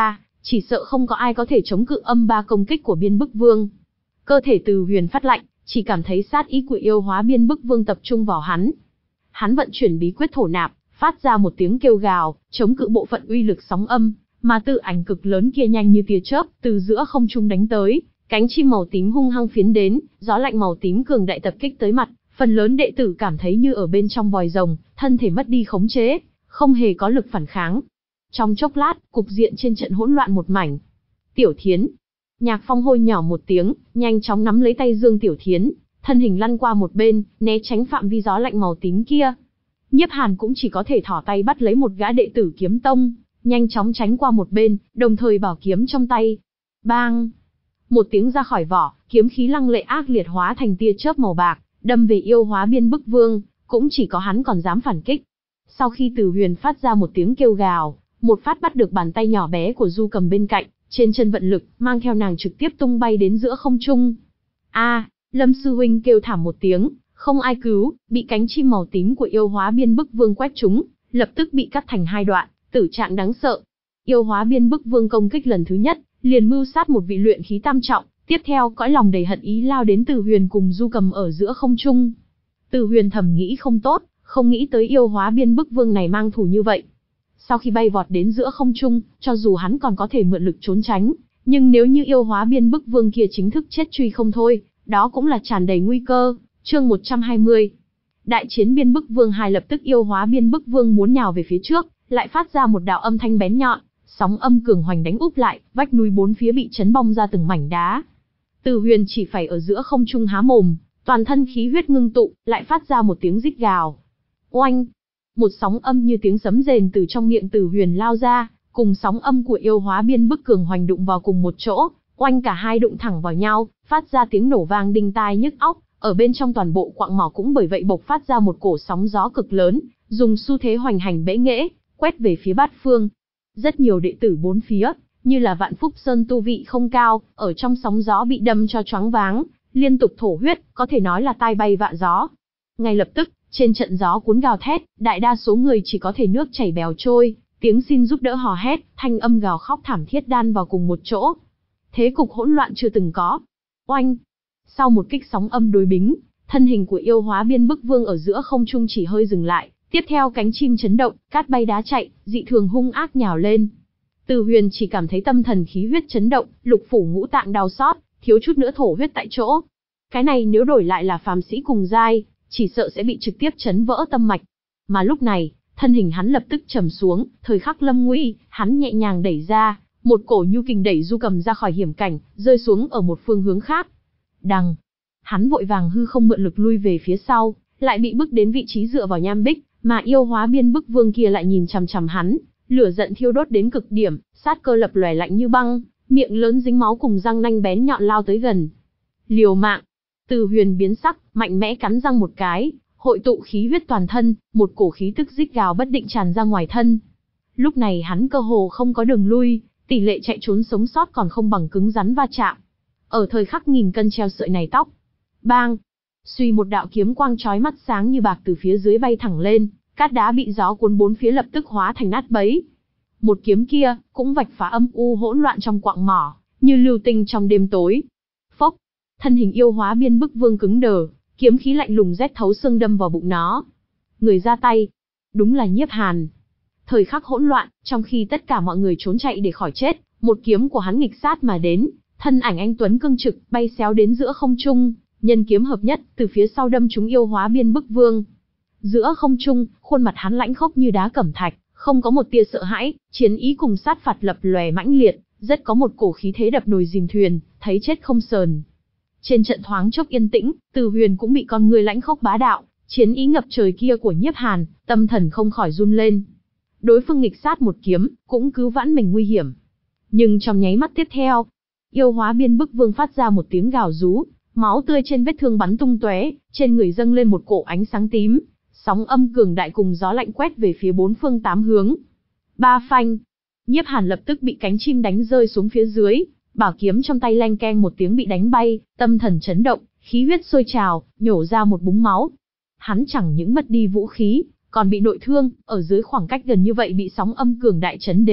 chỉ sợ không có ai có thể chống cự âm ba công kích của Biên Bức Vương. Cơ thể Từ Huyền phát lạnh, chỉ cảm thấy sát ý của yêu hóa Biên Bức Vương tập trung vào hắn. Hắn vận chuyển bí quyết thổ nạp, phát ra một tiếng kêu gào, chống cự bộ phận uy lực sóng âm, mà tự ảnh cực lớn kia nhanh như tia chớp, từ giữa không trung đánh tới, cánh chim màu tím hung hăng phiến đến, gió lạnh màu tím cường đại tập kích tới mặt, phần lớn đệ tử cảm thấy như ở bên trong vòi rồng, thân thể mất đi khống chế, không hề có lực phản kháng. Trong chốc lát, cục diện trên trận hỗn loạn một mảnh. Tiểu Thiến. Nhạc Phong hôi nhỏ một tiếng, nhanh chóng nắm lấy tay Dương Tiểu Thiến, thân hình lăn qua một bên, né tránh phạm vi gió lạnh màu tím kia. Nhiếp Hàn cũng chỉ có thể thỏ tay bắt lấy một gã đệ tử Kiếm Tông, nhanh chóng tránh qua một bên, đồng thời bảo kiếm trong tay. Bang! Một tiếng ra khỏi vỏ, kiếm khí lăng lệ ác liệt hóa thành tia chớp màu bạc, đâm về yêu hóa Biên Bức Vương, cũng chỉ có hắn còn dám phản kích. Sau khi Từ Huyền phát ra một tiếng kêu gào, một phát bắt được bàn tay nhỏ bé của Du Cầm bên cạnh, trên chân vận lực, mang theo nàng trực tiếp tung bay đến giữa không trung. A, Lâm sư huynh kêu thảm một tiếng, không ai cứu, bị cánh chim màu tím của yêu hóa Biên Bức Vương quét trúng, lập tức bị cắt thành hai đoạn, tử trạng đáng sợ. Yêu hóa Biên Bức Vương công kích lần thứ nhất, liền mưu sát một vị luyện khí tam trọng, tiếp theo cõi lòng đầy hận ý lao đến Từ Huyền cùng Du Cầm ở giữa không trung. Từ Huyền thầm nghĩ không tốt, không nghĩ tới yêu hóa Biên Bức Vương này mang thù như vậy. Sau khi bay vọt đến giữa không trung, cho dù hắn còn có thể mượn lực trốn tránh, nhưng nếu như yêu hóa Biên Bức Vương kia chính thức chết truy không thôi, đó cũng là tràn đầy nguy cơ. Chương một trăm hai mươi. Đại chiến Biên Bức Vương hai. Lập tức yêu hóa Biên Bức Vương muốn nhào về phía trước, lại phát ra một đạo âm thanh bén nhọn, sóng âm cường hoành đánh úp lại, vách núi bốn phía bị chấn bong ra từng mảnh đá. Từ Huyền chỉ phải ở giữa không trung há mồm, toàn thân khí huyết ngưng tụ, lại phát ra một tiếng rít gào. Oanh! Một sóng âm như tiếng sấm rền từ trong miệng Từ Huyền lao ra, cùng sóng âm của yêu hóa Biên Bức cường hoành đụng vào cùng một chỗ, oanh cả hai đụng thẳng vào nhau, phát ra tiếng nổ vang đinh tai nhức óc. Ở bên trong toàn bộ quặng mỏ cũng bởi vậy bộc phát ra một cổ sóng gió cực lớn, dùng xu thế hoành hành bẽ nghễ, quét về phía bát phương. Rất nhiều đệ tử bốn phía, như là Vạn Phúc Sơn tu vị không cao, ở trong sóng gió bị đâm cho choáng váng, liên tục thổ huyết, có thể nói là tai bay vạ gió. Ngay lập tức, trên trận gió cuốn gào thét, đại đa số người chỉ có thể nước chảy bèo trôi, tiếng xin giúp đỡ hò hét, thanh âm gào khóc thảm thiết đan vào cùng một chỗ. Thế cục hỗn loạn chưa từng có. Oanh! Sau một kích sóng âm đối bính, thân hình của yêu hóa Biên Bức Vương ở giữa không trung chỉ hơi dừng lại, tiếp theo cánh chim chấn động, cát bay đá chạy, dị thường hung ác nhào lên. Từ Huyền chỉ cảm thấy tâm thần khí huyết chấn động, lục phủ ngũ tạng đau xót, thiếu chút nữa thổ huyết tại chỗ. Cái này nếu đổi lại là phàm sĩ cùng giai, chỉ sợ sẽ bị trực tiếp chấn vỡ tâm mạch. Mà lúc này, thân hình hắn lập tức trầm xuống, thời khắc lâm nguy, hắn nhẹ nhàng đẩy ra, một cổ nhu kình đẩy Du Cầm ra khỏi hiểm cảnh, rơi xuống ở một phương hướng khác. Đằng, hắn vội vàng hư không mượn lực lui về phía sau, lại bị bức đến vị trí dựa vào nham bích, mà yêu hóa Biên Bức Vương kia lại nhìn chằm chằm hắn, lửa giận thiêu đốt đến cực điểm, sát cơ lập lòe lạnh như băng, miệng lớn dính máu cùng răng nanh bén nhọn lao tới gần. Liều mạng! Từ Huyền biến sắc, mạnh mẽ cắn răng một cái, hội tụ khí huyết toàn thân, một cổ khí tức rít gào bất định tràn ra ngoài thân. Lúc này hắn cơ hồ không có đường lui, tỷ lệ chạy trốn sống sót còn không bằng cứng rắn va chạm. Ở thời khắc nghìn cân treo sợi này tóc. Bang! Suy một đạo kiếm quang chói mắt sáng như bạc từ phía dưới bay thẳng lên, cát đá bị gió cuốn bốn phía lập tức hóa thành nát bấy. Một kiếm kia, cũng vạch phá âm u hỗn loạn trong quặng mỏ, như lưu tinh trong đêm tối. Phốc! Thân hình yêu hóa Biên Bức Vương cứng đờ, kiếm khí lạnh lùng rét thấu xương đâm vào bụng nó. Người ra tay, đúng là Nhiếp Hàn. Thời khắc hỗn loạn, trong khi tất cả mọi người trốn chạy để khỏi chết, một kiếm của hắn nghịch sát mà đến, thân ảnh anh tuấn cương trực, bay xéo đến giữa không trung, nhân kiếm hợp nhất, từ phía sau đâm trúng yêu hóa Biên Bức Vương. Giữa không trung, khuôn mặt hắn lãnh khốc như đá cẩm thạch, không có một tia sợ hãi, chiến ý cùng sát phạt lập lòe mãnh liệt, rất có một cổ khí thế đập nồi dìm thuyền, thấy chết không sờn. Trên trận thoáng chốc yên tĩnh, Từ Huyền cũng bị con người lãnh khốc bá đạo, chiến ý ngập trời kia của Nhiếp Hàn, tâm thần không khỏi run lên. Đối phương nghịch sát một kiếm, cũng cứu vãn mình nguy hiểm. Nhưng trong nháy mắt tiếp theo, yêu hóa Biên Bức Vương phát ra một tiếng gào rú, máu tươi trên vết thương bắn tung tóe, trên người dâng lên một cổ ánh sáng tím, sóng âm cường đại cùng gió lạnh quét về phía bốn phương tám hướng. Ba phanh, Nhiếp Hàn lập tức bị cánh chim đánh rơi xuống phía dưới, bảo kiếm trong tay leng keng một tiếng bị đánh bay, tâm thần chấn động, khí huyết sôi trào, nhổ ra một búng máu. Hắn chẳng những mất đi vũ khí, còn bị nội thương, ở dưới khoảng cách gần như vậy bị sóng âm cường đại chấn đến,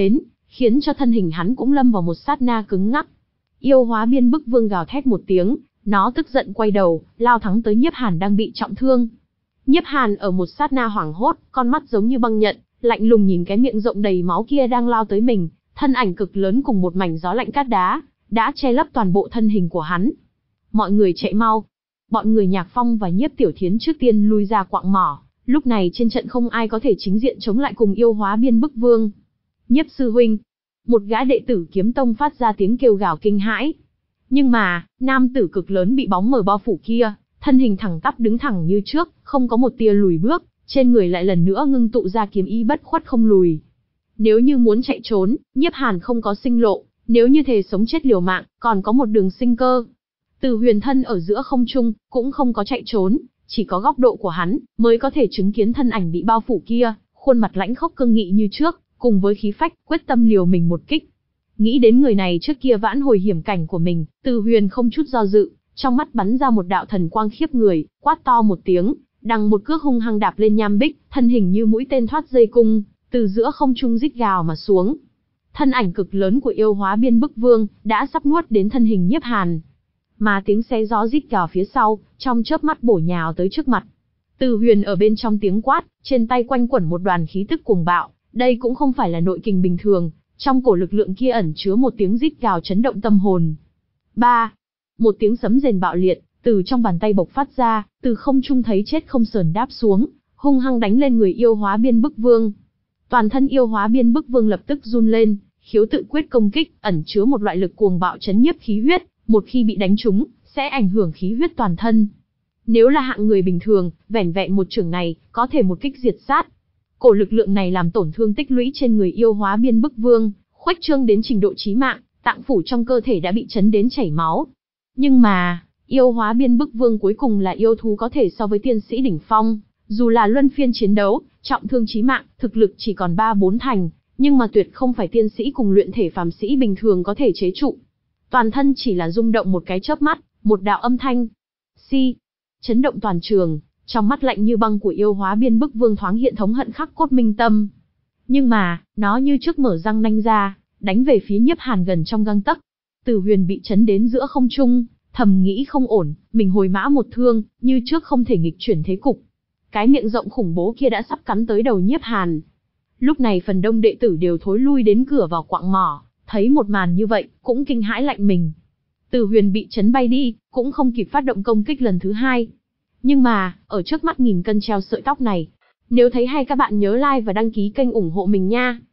khiến cho thân hình hắn cũng lâm vào một sát na cứng ngắc. Yêu hóa biên bức vương gào thét một tiếng, nó tức giận quay đầu, lao thẳng tới Nhiếp Hàn đang bị trọng thương. Nhiếp Hàn ở một sát na hoảng hốt, con mắt giống như băng nhận, lạnh lùng nhìn cái miệng rộng đầy máu kia đang lao tới mình, thân ảnh cực lớn cùng một mảnh gió lạnh cát đá, đã che lấp toàn bộ thân hình của hắn. Mọi người chạy mau. Bọn người Nhạc Phong và Nhiếp Tiểu Thiến trước tiên lui ra quạng mỏ, lúc này trên trận không ai có thể chính diện chống lại cùng yêu hóa biên bức vương. Nhiếp sư huynh. Một gã đệ tử Kiếm Tông phát ra tiếng kêu gào kinh hãi. Nhưng mà, nam tử cực lớn bị bóng mờ bao phủ kia, thân hình thẳng tắp đứng thẳng như trước, không có một tia lùi bước, trên người lại lần nữa ngưng tụ ra kiếm ý bất khuất không lùi. Nếu như muốn chạy trốn, Nhiếp Hàn không có sinh lộ, nếu như thề sống chết liều mạng, còn có một đường sinh cơ. Từ Huyền thân ở giữa không trung, cũng không có chạy trốn, chỉ có góc độ của hắn, mới có thể chứng kiến thân ảnh bị bao phủ kia, khuôn mặt lãnh khốc cương nghị như trước, cùng với khí phách, quyết tâm liều mình một kích. Nghĩ đến người này trước kia vãn hồi hiểm cảnh của mình, Từ Huyền không chút do dự, trong mắt bắn ra một đạo thần quang khiếp người, quát to một tiếng, đằng một cước hung hăng đạp lên nham bích, thân hình như mũi tên thoát dây cung, từ giữa không trung rít gào mà xuống. Thân ảnh cực lớn của yêu hóa biên bức vương đã sắp nuốt đến thân hình Nhiếp Hàn, mà tiếng xé gió rít gào phía sau, trong chớp mắt bổ nhào tới trước mặt. Từ Huyền ở bên trong tiếng quát, trên tay quanh quẩn một đoàn khí tức cuồng bạo, đây cũng không phải là nội kình bình thường, trong cổ lực lượng kia ẩn chứa một tiếng rít gào chấn động tâm hồn. Ba, một tiếng sấm rền bạo liệt từ trong bàn tay bộc phát ra, từ không trung thấy chết không sờn đáp xuống, hung hăng đánh lên người yêu hóa biên bức vương. Toàn thân yêu hóa biên bức vương lập tức run lên, khiếu tự quyết công kích, ẩn chứa một loại lực cuồng bạo chấn nhiếp khí huyết, một khi bị đánh trúng, sẽ ảnh hưởng khí huyết toàn thân. Nếu là hạng người bình thường, vẻn vẹn một chưởng này, có thể một kích diệt sát. Cổ lực lượng này làm tổn thương tích lũy trên người yêu hóa biên bức vương, khuếch trương đến trình độ chí mạng, tạng phủ trong cơ thể đã bị chấn đến chảy máu. Nhưng mà, yêu hóa biên bức vương cuối cùng là yêu thú có thể so với tiên sĩ đỉnh phong, dù là luân phiên chiến đấu, trọng thương chí mạng, thực lực chỉ còn ba bốn thành, nhưng mà tuyệt không phải tiên sĩ cùng luyện thể phàm sĩ bình thường có thể chế trụ. Toàn thân chỉ là rung động một cái chớp mắt, một đạo âm thanh si chấn động toàn trường, trong mắt lạnh như băng của yêu hóa biên bức vương thoáng hiện thống hận khắc cốt minh tâm. Nhưng mà, nó như trước mở răng nanh ra, đánh về phía Nhiếp Hàn gần trong gang tấc. Từ Huyền bị chấn đến giữa không trung, thầm nghĩ không ổn, mình hồi mã một thương, như trước không thể nghịch chuyển thế cục. Cái miệng rộng khủng bố kia đã sắp cắn tới đầu Nhiếp Hàn. Lúc này phần đông đệ tử đều thối lui đến cửa vào quạng mỏ, thấy một màn như vậy, cũng kinh hãi lạnh mình. Từ Huyền bị chấn bay đi, cũng không kịp phát động công kích lần thứ hai. Nhưng mà, ở trước mắt nghìn cân treo sợi tóc này, nếu thấy hay các bạn nhớ like và đăng ký kênh ủng hộ mình nha.